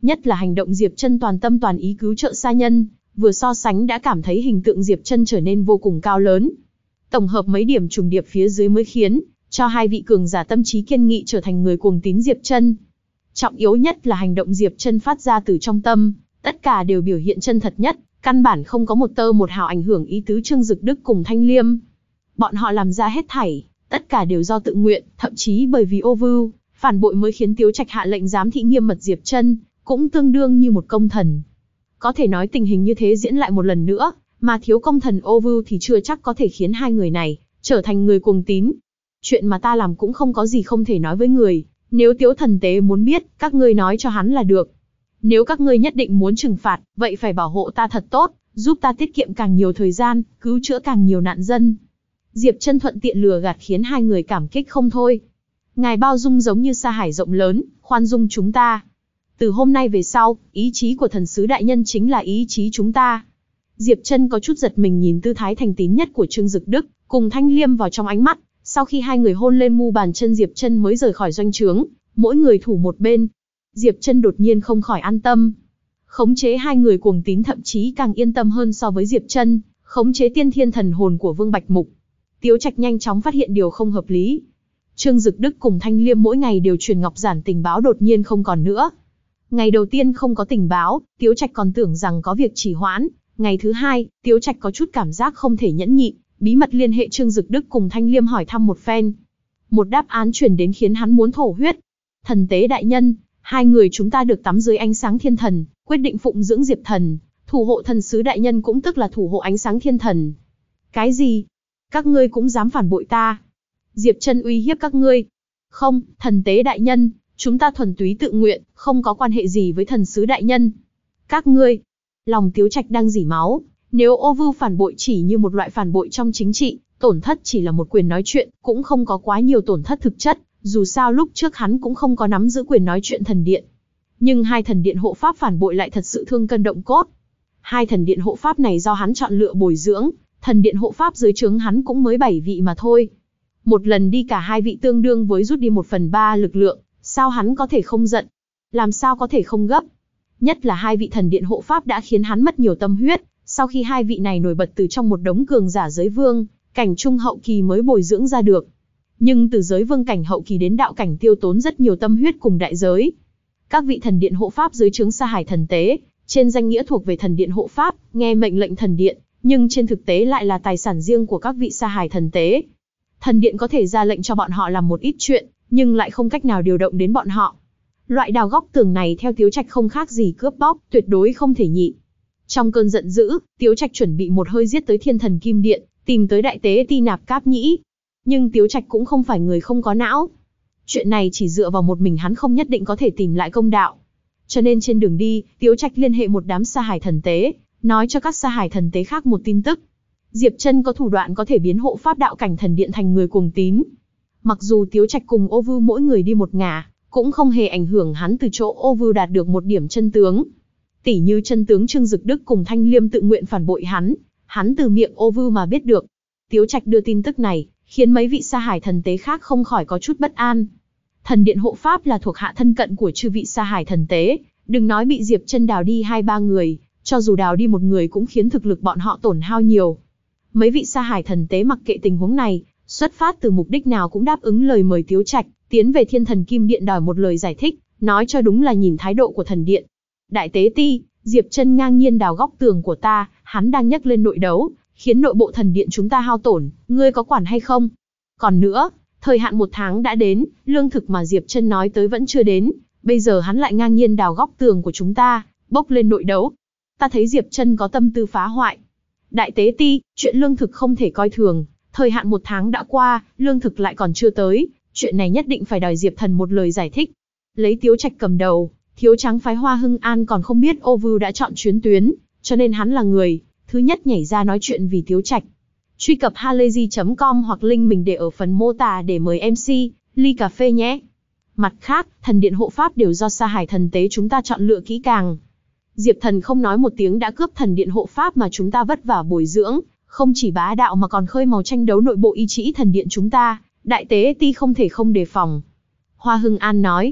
[SPEAKER 1] Nhất là hành động Diệp Chân toàn tâm toàn ý cứu trợ sa nhân, vừa so sánh đã cảm thấy hình tượng Diệp Chân trở nên vô cùng cao lớn. Tổng hợp mấy điểm trùng điệp phía dưới mới khiến cho hai vị cường giả tâm trí kiên nghị trở thành người cuồng tín Diệp Chân. Trọng yếu nhất là hành động Diệp Chân phát ra từ trong tâm, tất cả đều biểu hiện chân thật nhất, căn bản không có một tơ một hào ảnh hưởng ý tứ Trương Dực Đức cùng Thanh Liêm. Bọn họ làm ra hết thảy, tất cả đều do tự nguyện, thậm chí bởi vì ô vưu, phản bội mới khiến Tiếu Trạch hạ lệnh giám thị nghiêm mật Diệp Chân, cũng tương đương như một công thần. Có thể nói tình hình như thế diễn lại một lần nữa, mà thiếu công thần ô vưu thì chưa chắc có thể khiến hai người này trở thành người cuồng tín. Chuyện mà ta làm cũng không có gì không thể nói với người, nếu Tiếu thần tế muốn biết, các ngươi nói cho hắn là được. Nếu các ngươi nhất định muốn trừng phạt, vậy phải bảo hộ ta thật tốt, giúp ta tiết kiệm càng nhiều thời gian, cứu chữa càng nhiều nạn dân. Diệp Chân thuận tiện lừa gạt khiến hai người cảm kích không thôi. Ngài bao dung giống như sa hải rộng lớn, khoan dung chúng ta. Từ hôm nay về sau, ý chí của thần sứ đại nhân chính là ý chí chúng ta. Diệp Chân có chút giật mình nhìn tư thái thành tín nhất của Trương Dực Đức, cùng Thanh Liêm vào trong ánh mắt. Sau khi hai người hôn lên mu bàn chân Diệp Chân mới rời khỏi doanh trướng, mỗi người thủ một bên. Diệp Chân đột nhiên không khỏi an tâm. Khống chế hai người cuồng tín thậm chí càng yên tâm hơn so với Diệp Chân, khống chế tiên thiên thần hồn của Vương Bạch Mục. Tiếu Trạch nhanh chóng phát hiện điều không hợp lý. Trương Dực Đức cùng Thanh Liêm mỗi ngày đều truyền ngọc giản tình báo đột nhiên không còn nữa. Ngày đầu tiên không có tình báo, Tiếu Trạch còn tưởng rằng có việc trì hoãn. Ngày thứ hai, Tiếu Trạch có chút cảm giác không thể nhẫn nhịn, bí mật liên hệ Trương Dực Đức cùng Thanh Liêm hỏi thăm một phen. Một đáp án truyền đến khiến hắn muốn thổ huyết. Thần tế đại nhân, hai người chúng ta được tắm dưới ánh sáng thiên thần, quyết định phụng dưỡng Diệp thần, thủ hộ thần sứ đại nhân cũng tức là thủ hộ ánh sáng thiên thần. Cái gì? Các ngươi cũng dám phản bội ta? Diệp Chân uy hiếp các ngươi? Không, thần tế đại nhân, chúng ta thuần túy tự nguyện, không có quan hệ gì với thần sứ đại nhân. Các ngươi? Lòng Tiếu Trạch đang rỉ máu, nếu ô vưu phản bội chỉ như một loại phản bội trong chính trị, tổn thất chỉ là một quyền nói chuyện, cũng không có quá nhiều tổn thất thực chất, dù sao lúc trước hắn cũng không có nắm giữ quyền nói chuyện thần điện. Nhưng hai thần điện hộ pháp phản bội lại thật sự thương cân động cốt. Hai thần điện hộ pháp này do hắn chọn lựa bồi dưỡng, thần điện hộ pháp dưới trướng hắn cũng mới 7 vị mà thôi. Một lần đi cả hai vị tương đương với rút đi 1/3 lực lượng, sao hắn có thể không giận? Làm sao có thể không gấp? Nhất là hai vị thần điện hộ pháp đã khiến hắn mất nhiều tâm huyết, sau khi hai vị này nổi bật từ trong một đống cường giả giới vương, cảnh trung hậu kỳ mới bồi dưỡng ra được. Nhưng từ giới vương cảnh hậu kỳ đến đạo cảnh tiêu tốn rất nhiều tâm huyết cùng đại giới. Các vị thần điện hộ pháp dưới trướng Sa Hải thần tế, trên danh nghĩa thuộc về thần điện hộ pháp, nghe mệnh lệnh thần điện, nhưng trên thực tế lại là tài sản riêng của các vị Sa Hải thần tế. Thần điện có thể ra lệnh cho bọn họ làm một ít chuyện, nhưng lại không cách nào điều động đến bọn họ. Loại đào góc tường này theo Tiếu Trạch không khác gì cướp bóc, tuyệt đối không thể nhịn. Trong cơn giận dữ, Tiếu Trạch chuẩn bị một hơi giết tới Thiên Thần Kim Điện, tìm tới đại tế Ti Nạp Cáp Nhĩ. Nhưng Tiếu Trạch cũng không phải người không có não. Chuyện này chỉ dựa vào một mình hắn không nhất định có thể tìm lại công đạo. Cho nên trên đường đi, Tiếu Trạch liên hệ một đám Sa Hải thần tế, nói cho các Sa Hải thần tế khác một tin tức. Diệp Chân có thủ đoạn có thể biến hộ pháp đạo cảnh thần điện thành người cuồng tín. Mặc dù Tiếu Trạch cùng Ô Vưu mỗi người đi một ngả, cũng không hề ảnh hưởng hắn từ chỗ Ô Vưu đạt được một điểm chân tướng. Tỉ như chân tướng Trương Dực Đức cùng Thanh Liêm tự nguyện phản bội hắn từ miệng Ô Vưu mà biết được. Tiếu Trạch đưa tin tức này, khiến mấy vị Sa Hải thần tế khác không khỏi có chút bất an. Thần điện hộ pháp là thuộc hạ thân cận của chư vị Sa Hải thần tế, đừng nói bị Diệp Chân đào đi 2-3 người, cho dù đào đi một người cũng khiến thực lực bọn họ tổn hao nhiều. Mấy vị Sa Hải thần tế mặc kệ tình huống này, xuất phát từ mục đích nào cũng đáp ứng lời mời Tiếu Trạch, tiến về Thiên Thần Kim Điện đòi một lời giải thích, nói cho đúng là nhìn thái độ của thần điện. Đại tế Ti, Diệp Chân ngang nhiên đào góc tường của ta, hắn đang nhắc lên nội đấu, khiến nội bộ thần điện chúng ta hao tổn, ngươi có quản hay không? Còn nữa, thời hạn 1 tháng đã đến, lương thực mà Diệp Chân nói tới vẫn chưa đến, bây giờ hắn lại ngang nhiên đào góc tường của chúng ta, bốc lên nội đấu. Ta thấy Diệp Chân có tâm tư phá hoại. Đại tế Ti, chuyện lương thực không thể coi thường, thời hạn 1 tháng đã qua, lương thực lại còn chưa tới, chuyện này nhất định phải đòi Diệp Thần một lời giải thích. Lấy Tiếu Trạch cầm đầu, thiếu trắng phái Hoa Hưng An còn không biết Ô Vưu đã chọn chuyến tuyến, cho nên hắn là người thứ nhất nhảy ra nói chuyện vì Tiếu Trạch. Truy cập halayzi.com hoặc link mình để ở phần mô tả để mời MC ly cà phê nhé. Mặt khác, thần điện hộ pháp đều do Sa Hải thần tế chúng ta chọn lựa kỹ càng. Diệp Thần không nói một tiếng đã cướp thần điện hộ pháp mà chúng ta vất vả bồi dưỡng, không chỉ bá đạo mà còn khơi mào tranh đấu nội bộ ý chí thần điện chúng ta, đại tế Ti không thể không đề phòng. Hoa Hưng An nói,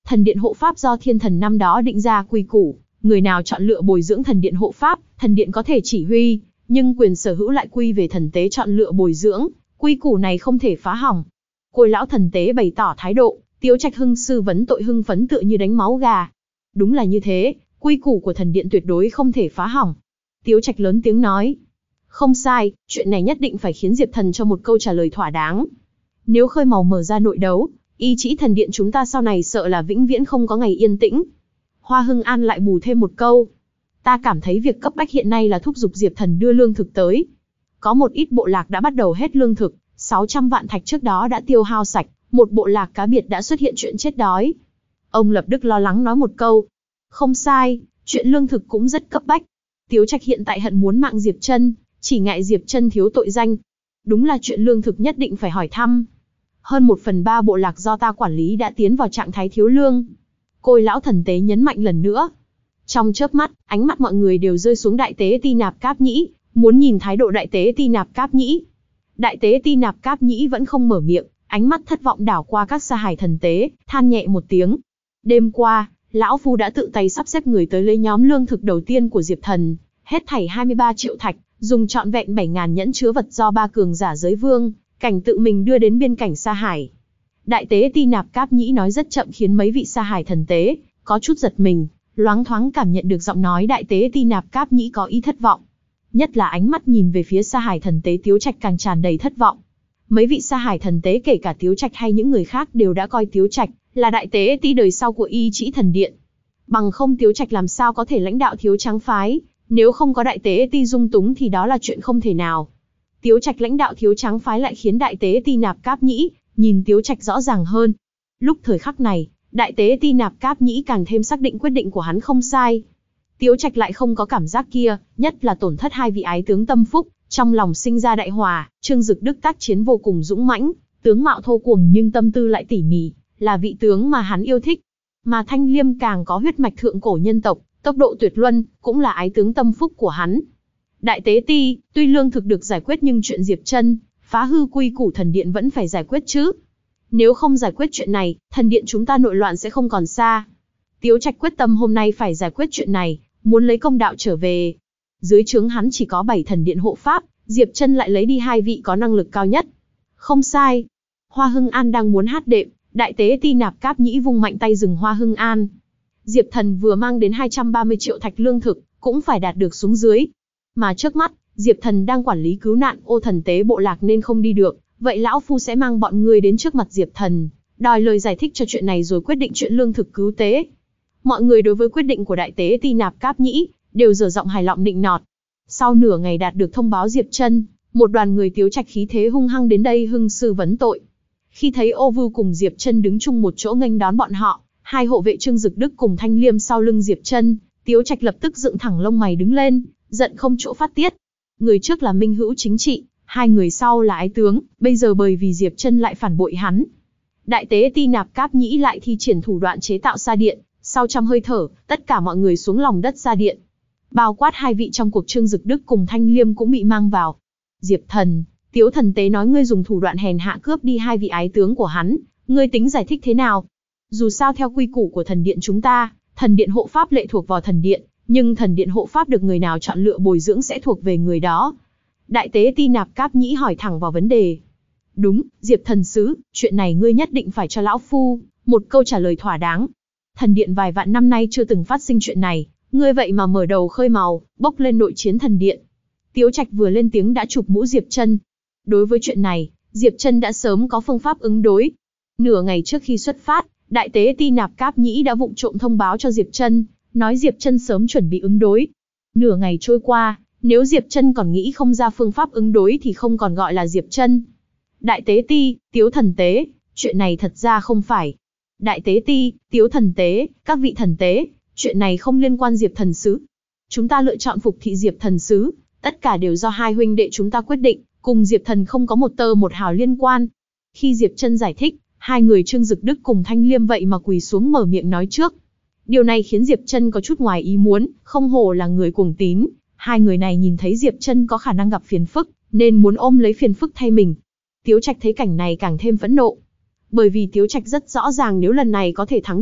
[SPEAKER 1] Thần điện hộ pháp do thiên thần năm đó định ra quy củ, người nào chọn lựa bồi dưỡng thần điện hộ pháp, thần điện có thể chỉ huy, nhưng quyền sở hữu lại quy về thần tế chọn lựa bồi dưỡng, quy củ này không thể phá hỏng. Côi lão thần tế bày tỏ thái độ, Tiếu Trạch hưng sư vấn tội hưng phấn tựa như đánh máu gà. Đúng là như thế, quy củ của thần điện tuyệt đối không thể phá hỏng. Tiếu Trạch lớn tiếng nói. Không sai, chuyện này nhất định phải khiến Diệp Thần cho một câu trả lời thỏa đáng. Nếu khơi mào mở ra nội đấu, ý chí thần điện chúng ta sau này sợ là vĩnh viễn không có ngày yên tĩnh. Hoa Hưng An lại bù thêm một câu. Ta cảm thấy việc cấp bách hiện nay là thúc giục Diệp Thần đưa lương thực tới. Có một ít bộ lạc đã bắt đầu hết lương thực, 600 vạn thạch trước đó đã tiêu hao sạch, một bộ lạc cá biệt đã xuất hiện chuyện chết đói. Ông Lập Đức lo lắng nói một câu. Không sai, chuyện lương thực cũng rất cấp bách. Tiếu Trạch hiện tại hận muốn mạng Diệp Trân, chỉ ngại Diệp Trân thiếu tội danh. Đúng là chuyện lương thực nhất định phải hỏi thăm. Hơn 1/3 bộ lạc do ta quản lý đã tiến vào trạng thái thiếu lương. Côi lão thần tế nhấn mạnh lần nữa. Trong chớp mắt, ánh mắt mọi người đều rơi xuống đại tế Ti Nạp Cáp Nhĩ, muốn nhìn thái độ đại tế Ti Nạp Cáp Nhĩ. Đại tế Ti Nạp Cáp Nhĩ vẫn không mở miệng, ánh mắt thất vọng đảo qua các sa hài thần tế, than nhẹ một tiếng. Đêm qua, lão phu đã tự tay sắp xếp người tới lấy nhóm lương thực đầu tiên của Diệp Thần, hết thảy 23 triệu thạch, dùng trọn vẹn 7.000 nhẫn chứa vật do 3 cường giả giới vương, cảnh tự mình đưa đến biên cảnh sa hải. Đại tế Ti Nạp Cáp Nhĩ nói rất chậm khiến mấy vị sa hải thần tế có chút giật mình, loáng thoáng cảm nhận được giọng nói đại tế Ti Nạp Cáp Nhĩ có ý thất vọng. Nhất là ánh mắt nhìn về phía sa hải thần tế Tiếu Trạch càng tràn đầy thất vọng. Mấy vị sa hải thần tế kể cả Tiếu Trạch hay những người khác đều đã coi Tiếu Trạch là đại tế Ti đời sau của Y Chỉ Thần Điện. Bằng không Tiếu Trạch làm sao có thể lãnh đạo Thiếu Trắng phái, nếu không có đại tế Ti dung túng thì đó là chuyện không thể nào. Tiếu Trạch lãnh đạo Thiếu Trắng phái lại khiến đại tế Ti Nạp Cáp Nhĩ nhìn Tiếu Trạch rõ ràng hơn. Lúc thời khắc này, đại tế Ti Nạp Cáp Nhĩ càng thêm xác định quyết định của hắn không sai. Tiếu Trạch lại không có cảm giác kia, nhất là tổn thất 2 vị ái tướng tâm phúc, trong lòng sinh ra đại hòa. Trương Dực Đức tác chiến vô cùng dũng mãnh, tướng mạo thô cuồng nhưng tâm tư lại tỉ mỉ, là vị tướng mà hắn yêu thích. Mà Thanh Liêm càng có huyết mạch thượng cổ nhân tộc, tốc độ tuyệt luân, cũng là ái tướng tâm phúc của hắn. Đại tế Ti, tuy lương thực được giải quyết nhưng chuyện Diệp Trân phá hư quy củ thần điện vẫn phải giải quyết chứ. Nếu không giải quyết chuyện này, thần điện chúng ta nội loạn sẽ không còn xa. Tiếu Trạch quyết tâm hôm nay phải giải quyết chuyện này, muốn lấy công đạo trở về. Dưới trướng hắn chỉ có 7 thần điện hộ pháp, Diệp Trân lại lấy đi 2 vị có năng lực cao nhất. Không sai. Hoa Hưng An đang muốn hát đệm, đại tế Ti Nạp Cáp Nhĩ vung mạnh tay dừng Hoa Hưng An. Diệp Thần vừa mang đến 230 triệu thạch lương thực, cũng phải đạt được xuống dưới. Mà trước mắt, Diệp Thần đang quản lý cứu nạn ô thần tế bộ lạc nên không đi được, vậy lão phu sẽ mang bọn ngươi đến trước mặt Diệp Thần, đòi lời giải thích cho chuyện này rồi quyết định chuyện lương thực cứu tế. Mọi người đối với quyết định của đại tế Ti Nạp Cáp Nhĩ đều dở giọng hài lòng nịnh nọt. Sau nửa ngày đạt được thông báo Diệp Trân, một đoàn người Tiếu Trạch khí thế hung hăng đến đây hưng sư vấn tội. Khi thấy Ô Vưu cùng Diệp Trân đứng chung một chỗ nghênh đón bọn họ, 2 hộ vệ Trương Dực Đức cùng Thanh Liêm sau lưng Diệp Trân, Tiếu Trạch lập tức dựng thẳng lông mày đứng lên, giận không chỗ phát tiết. Người trước là minh hữu chính trị, 2 người sau là ái tướng, bây giờ bởi vì Diệp Trân lại phản bội hắn. Đại tế Ti Nạp Cáp Nhĩ lại thi triển thủ đoạn chế tạo sa điện, sau trăm hơi thở, tất cả mọi người xuống lòng đất sa điện. Bao quát 2 vị trong cuộc Trương Dực Đức cùng Thanh Liêm cũng bị mang vào. Diệp Thần, Tiếu thần tế nói ngươi dùng thủ đoạn hèn hạ cướp đi 2 vị ái tướng của hắn, ngươi tính giải thích thế nào? Dù sao theo quy củ của thần điện chúng ta, thần điện hộ pháp lệ thuộc vào thần điện, nhưng thần điện hộ pháp được người nào chọn lựa bồi dưỡng sẽ thuộc về người đó. Đại tế Ti Nạp Cáp Nhĩ hỏi thẳng vào vấn đề. Đúng, Diệp thần sứ, chuyện này ngươi nhất định phải cho lão phu một câu trả lời thỏa đáng. Thần điện vài vạn năm nay chưa từng phát sinh chuyện này, ngươi vậy mà mở đầu khơi mào, bốc lên nội chiến thần điện. Tiếu Trạch vừa lên tiếng đã chụp mũ Diệp Trân. Đối với chuyện này, Diệp Trân đã sớm có phương pháp ứng đối. Nửa ngày trước khi xuất phát, đại tế Ti Nạp Cáp Nhĩ đã vụng trộm thông báo cho Diệp Trân, nói Diệp Trân sớm chuẩn bị ứng đối. Nửa ngày trôi qua, nếu Diệp Trân còn nghĩ không ra phương pháp ứng đối thì không còn gọi là Diệp Trân. Đại tế Ti, Tiếu thần tế, chuyện này thật ra không phải. Đại tế Ti, Tiếu thần tế, các vị thần tế, chuyện này không liên quan Diệp thần sứ. Chúng ta lựa chọn phục thị Diệp thần sứ, tất cả đều do 2 huynh đệ chúng ta quyết định, cùng Diệp thần không có một tơ một hào liên quan. Khi Diệp Trân giải thích, 2 người Trương Dực Đức cùng Thanh Liêm vậy mà quỳ xuống mở miệng nói trước. Điều này khiến Diệp Trân có chút ngoài ý muốn, không hổ là người cuồng tín. 2 người này nhìn thấy Diệp Trân có khả năng gặp phiền phức, nên muốn ôm lấy phiền phức thay mình. Tiếu Trạch thấy cảnh này càng thêm phẫn nộ. Bởi vì Tiếu Trạch rất rõ ràng nếu lần này có thể thắng được,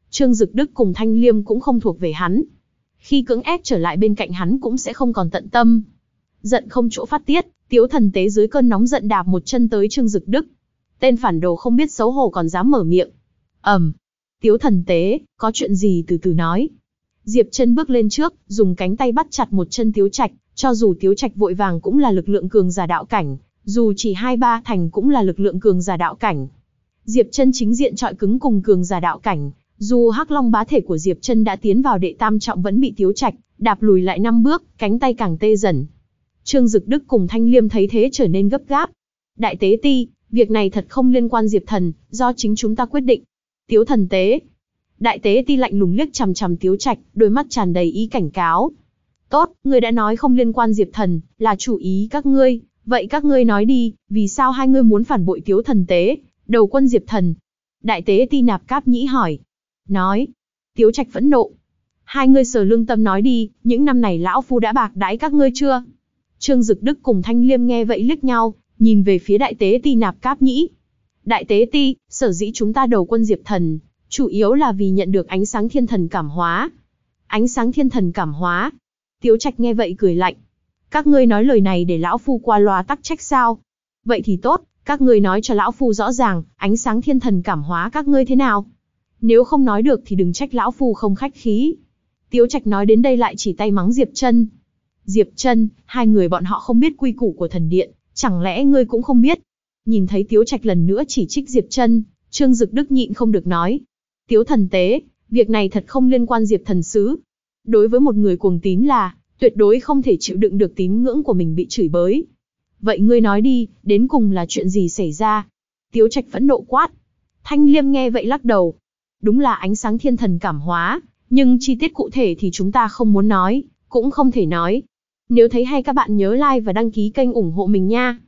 [SPEAKER 1] Trương Dực Đức cùng Thanh Liêm cũng không thuộc về hắn. Khi cưỡng ép trở lại bên cạnh hắn cũng sẽ không còn tận tâm. Giận không chỗ phát tiết, Tiếu Thần Tế dưới cơn nóng giận đạp một chân tới Trương Dực Đức. Tên phản đồ không biết xấu hổ còn dám mở miệng. Tiếu Thần Tế, có chuyện gì từ từ nói. Diệp Chân bước lên trước, dùng cánh tay bắt chặt một chân Tiếu Trạch, cho dù Tiếu Trạch vội vàng cũng là lực lượng cường giả đạo cảnh, dù chỉ 2-3 thành cũng là lực lượng cường giả đạo cảnh. Diệp Chân chính diện chọi cứng cùng cường giả đạo cảnh, dù Hắc Long bá thể của Diệp Chân đã tiến vào đệ tam trọng vẫn bị Tiếu Trạch đạp lùi lại 5 bước, cánh tay càng tê dần. Trương Dực Đức cùng Thanh Liêm thấy thế trở nên gấp gáp. Đại tế ti, việc này thật không liên quan Diệp Thần, do chính chúng ta quyết định. Tiếu Thần Tế. Đại tế ti lạnh lùng liếc chằm chằm Tiếu Trạch, đôi mắt tràn đầy ý cảnh cáo. Tốt, ngươi đã nói không liên quan Diệp Thần, là chủ ý các ngươi, vậy các ngươi nói đi, vì sao hai ngươi muốn phản bội Tiếu Thần Tế, đầu quân Diệp Thần? Đại tế ti Nạp Cáp Nhĩ hỏi. Nói. Tiếu Trạch phẫn nộ. Hai ngươi sờ lương tâm nói đi, những năm này lão phu đã bạc đãi các ngươi chưa? Trương Dực Đức cùng Thanh Liêm nghe vậy liếc nhau, nhìn về phía đại tế ti Nạp Cáp Nhĩ. Đại tế ti, sở dĩ chúng ta đầu quân Diệp Thần, chủ yếu là vì nhận được ánh sáng thiên thần cảm hóa. Ánh sáng thiên thần cảm hóa. Tiếu Trạch nghe vậy cười lạnh. Các ngươi nói lời này để lão phu qua loa tắc trách sao? Vậy thì tốt, các ngươi nói cho lão phu rõ ràng, ánh sáng thiên thần cảm hóa các ngươi thế nào? Nếu không nói được thì đừng trách lão phu không khách khí. Tiếu Trạch nói đến đây lại chỉ tay mắng Diệp Chân. Diệp Chân, hai người bọn họ không biết quy củ của thần điện, chẳng lẽ ngươi cũng không biết? Nhìn thấy Tiếu Trạch lần nữa chỉ trích Diệp Chân, Trương Dực Đức nhịn không được nói. Tiếu Thần Tế, việc này thật không liên quan Diệp Thần Sứ. Đối với một người cuồng tín là, tuyệt đối không thể chịu đựng được tín ngưỡng của mình bị chửi bới. Vậy ngươi nói đi, đến cùng là chuyện gì xảy ra? Tiếu Trạch phẫn nộ quát. Thanh Liêm nghe vậy lắc đầu. Đúng là ánh sáng thiên thần cảm hóa, nhưng chi tiết cụ thể thì chúng ta không muốn nói, cũng không thể nói. Nếu thấy hay các bạn nhớ like và đăng ký kênh ủng hộ mình nha.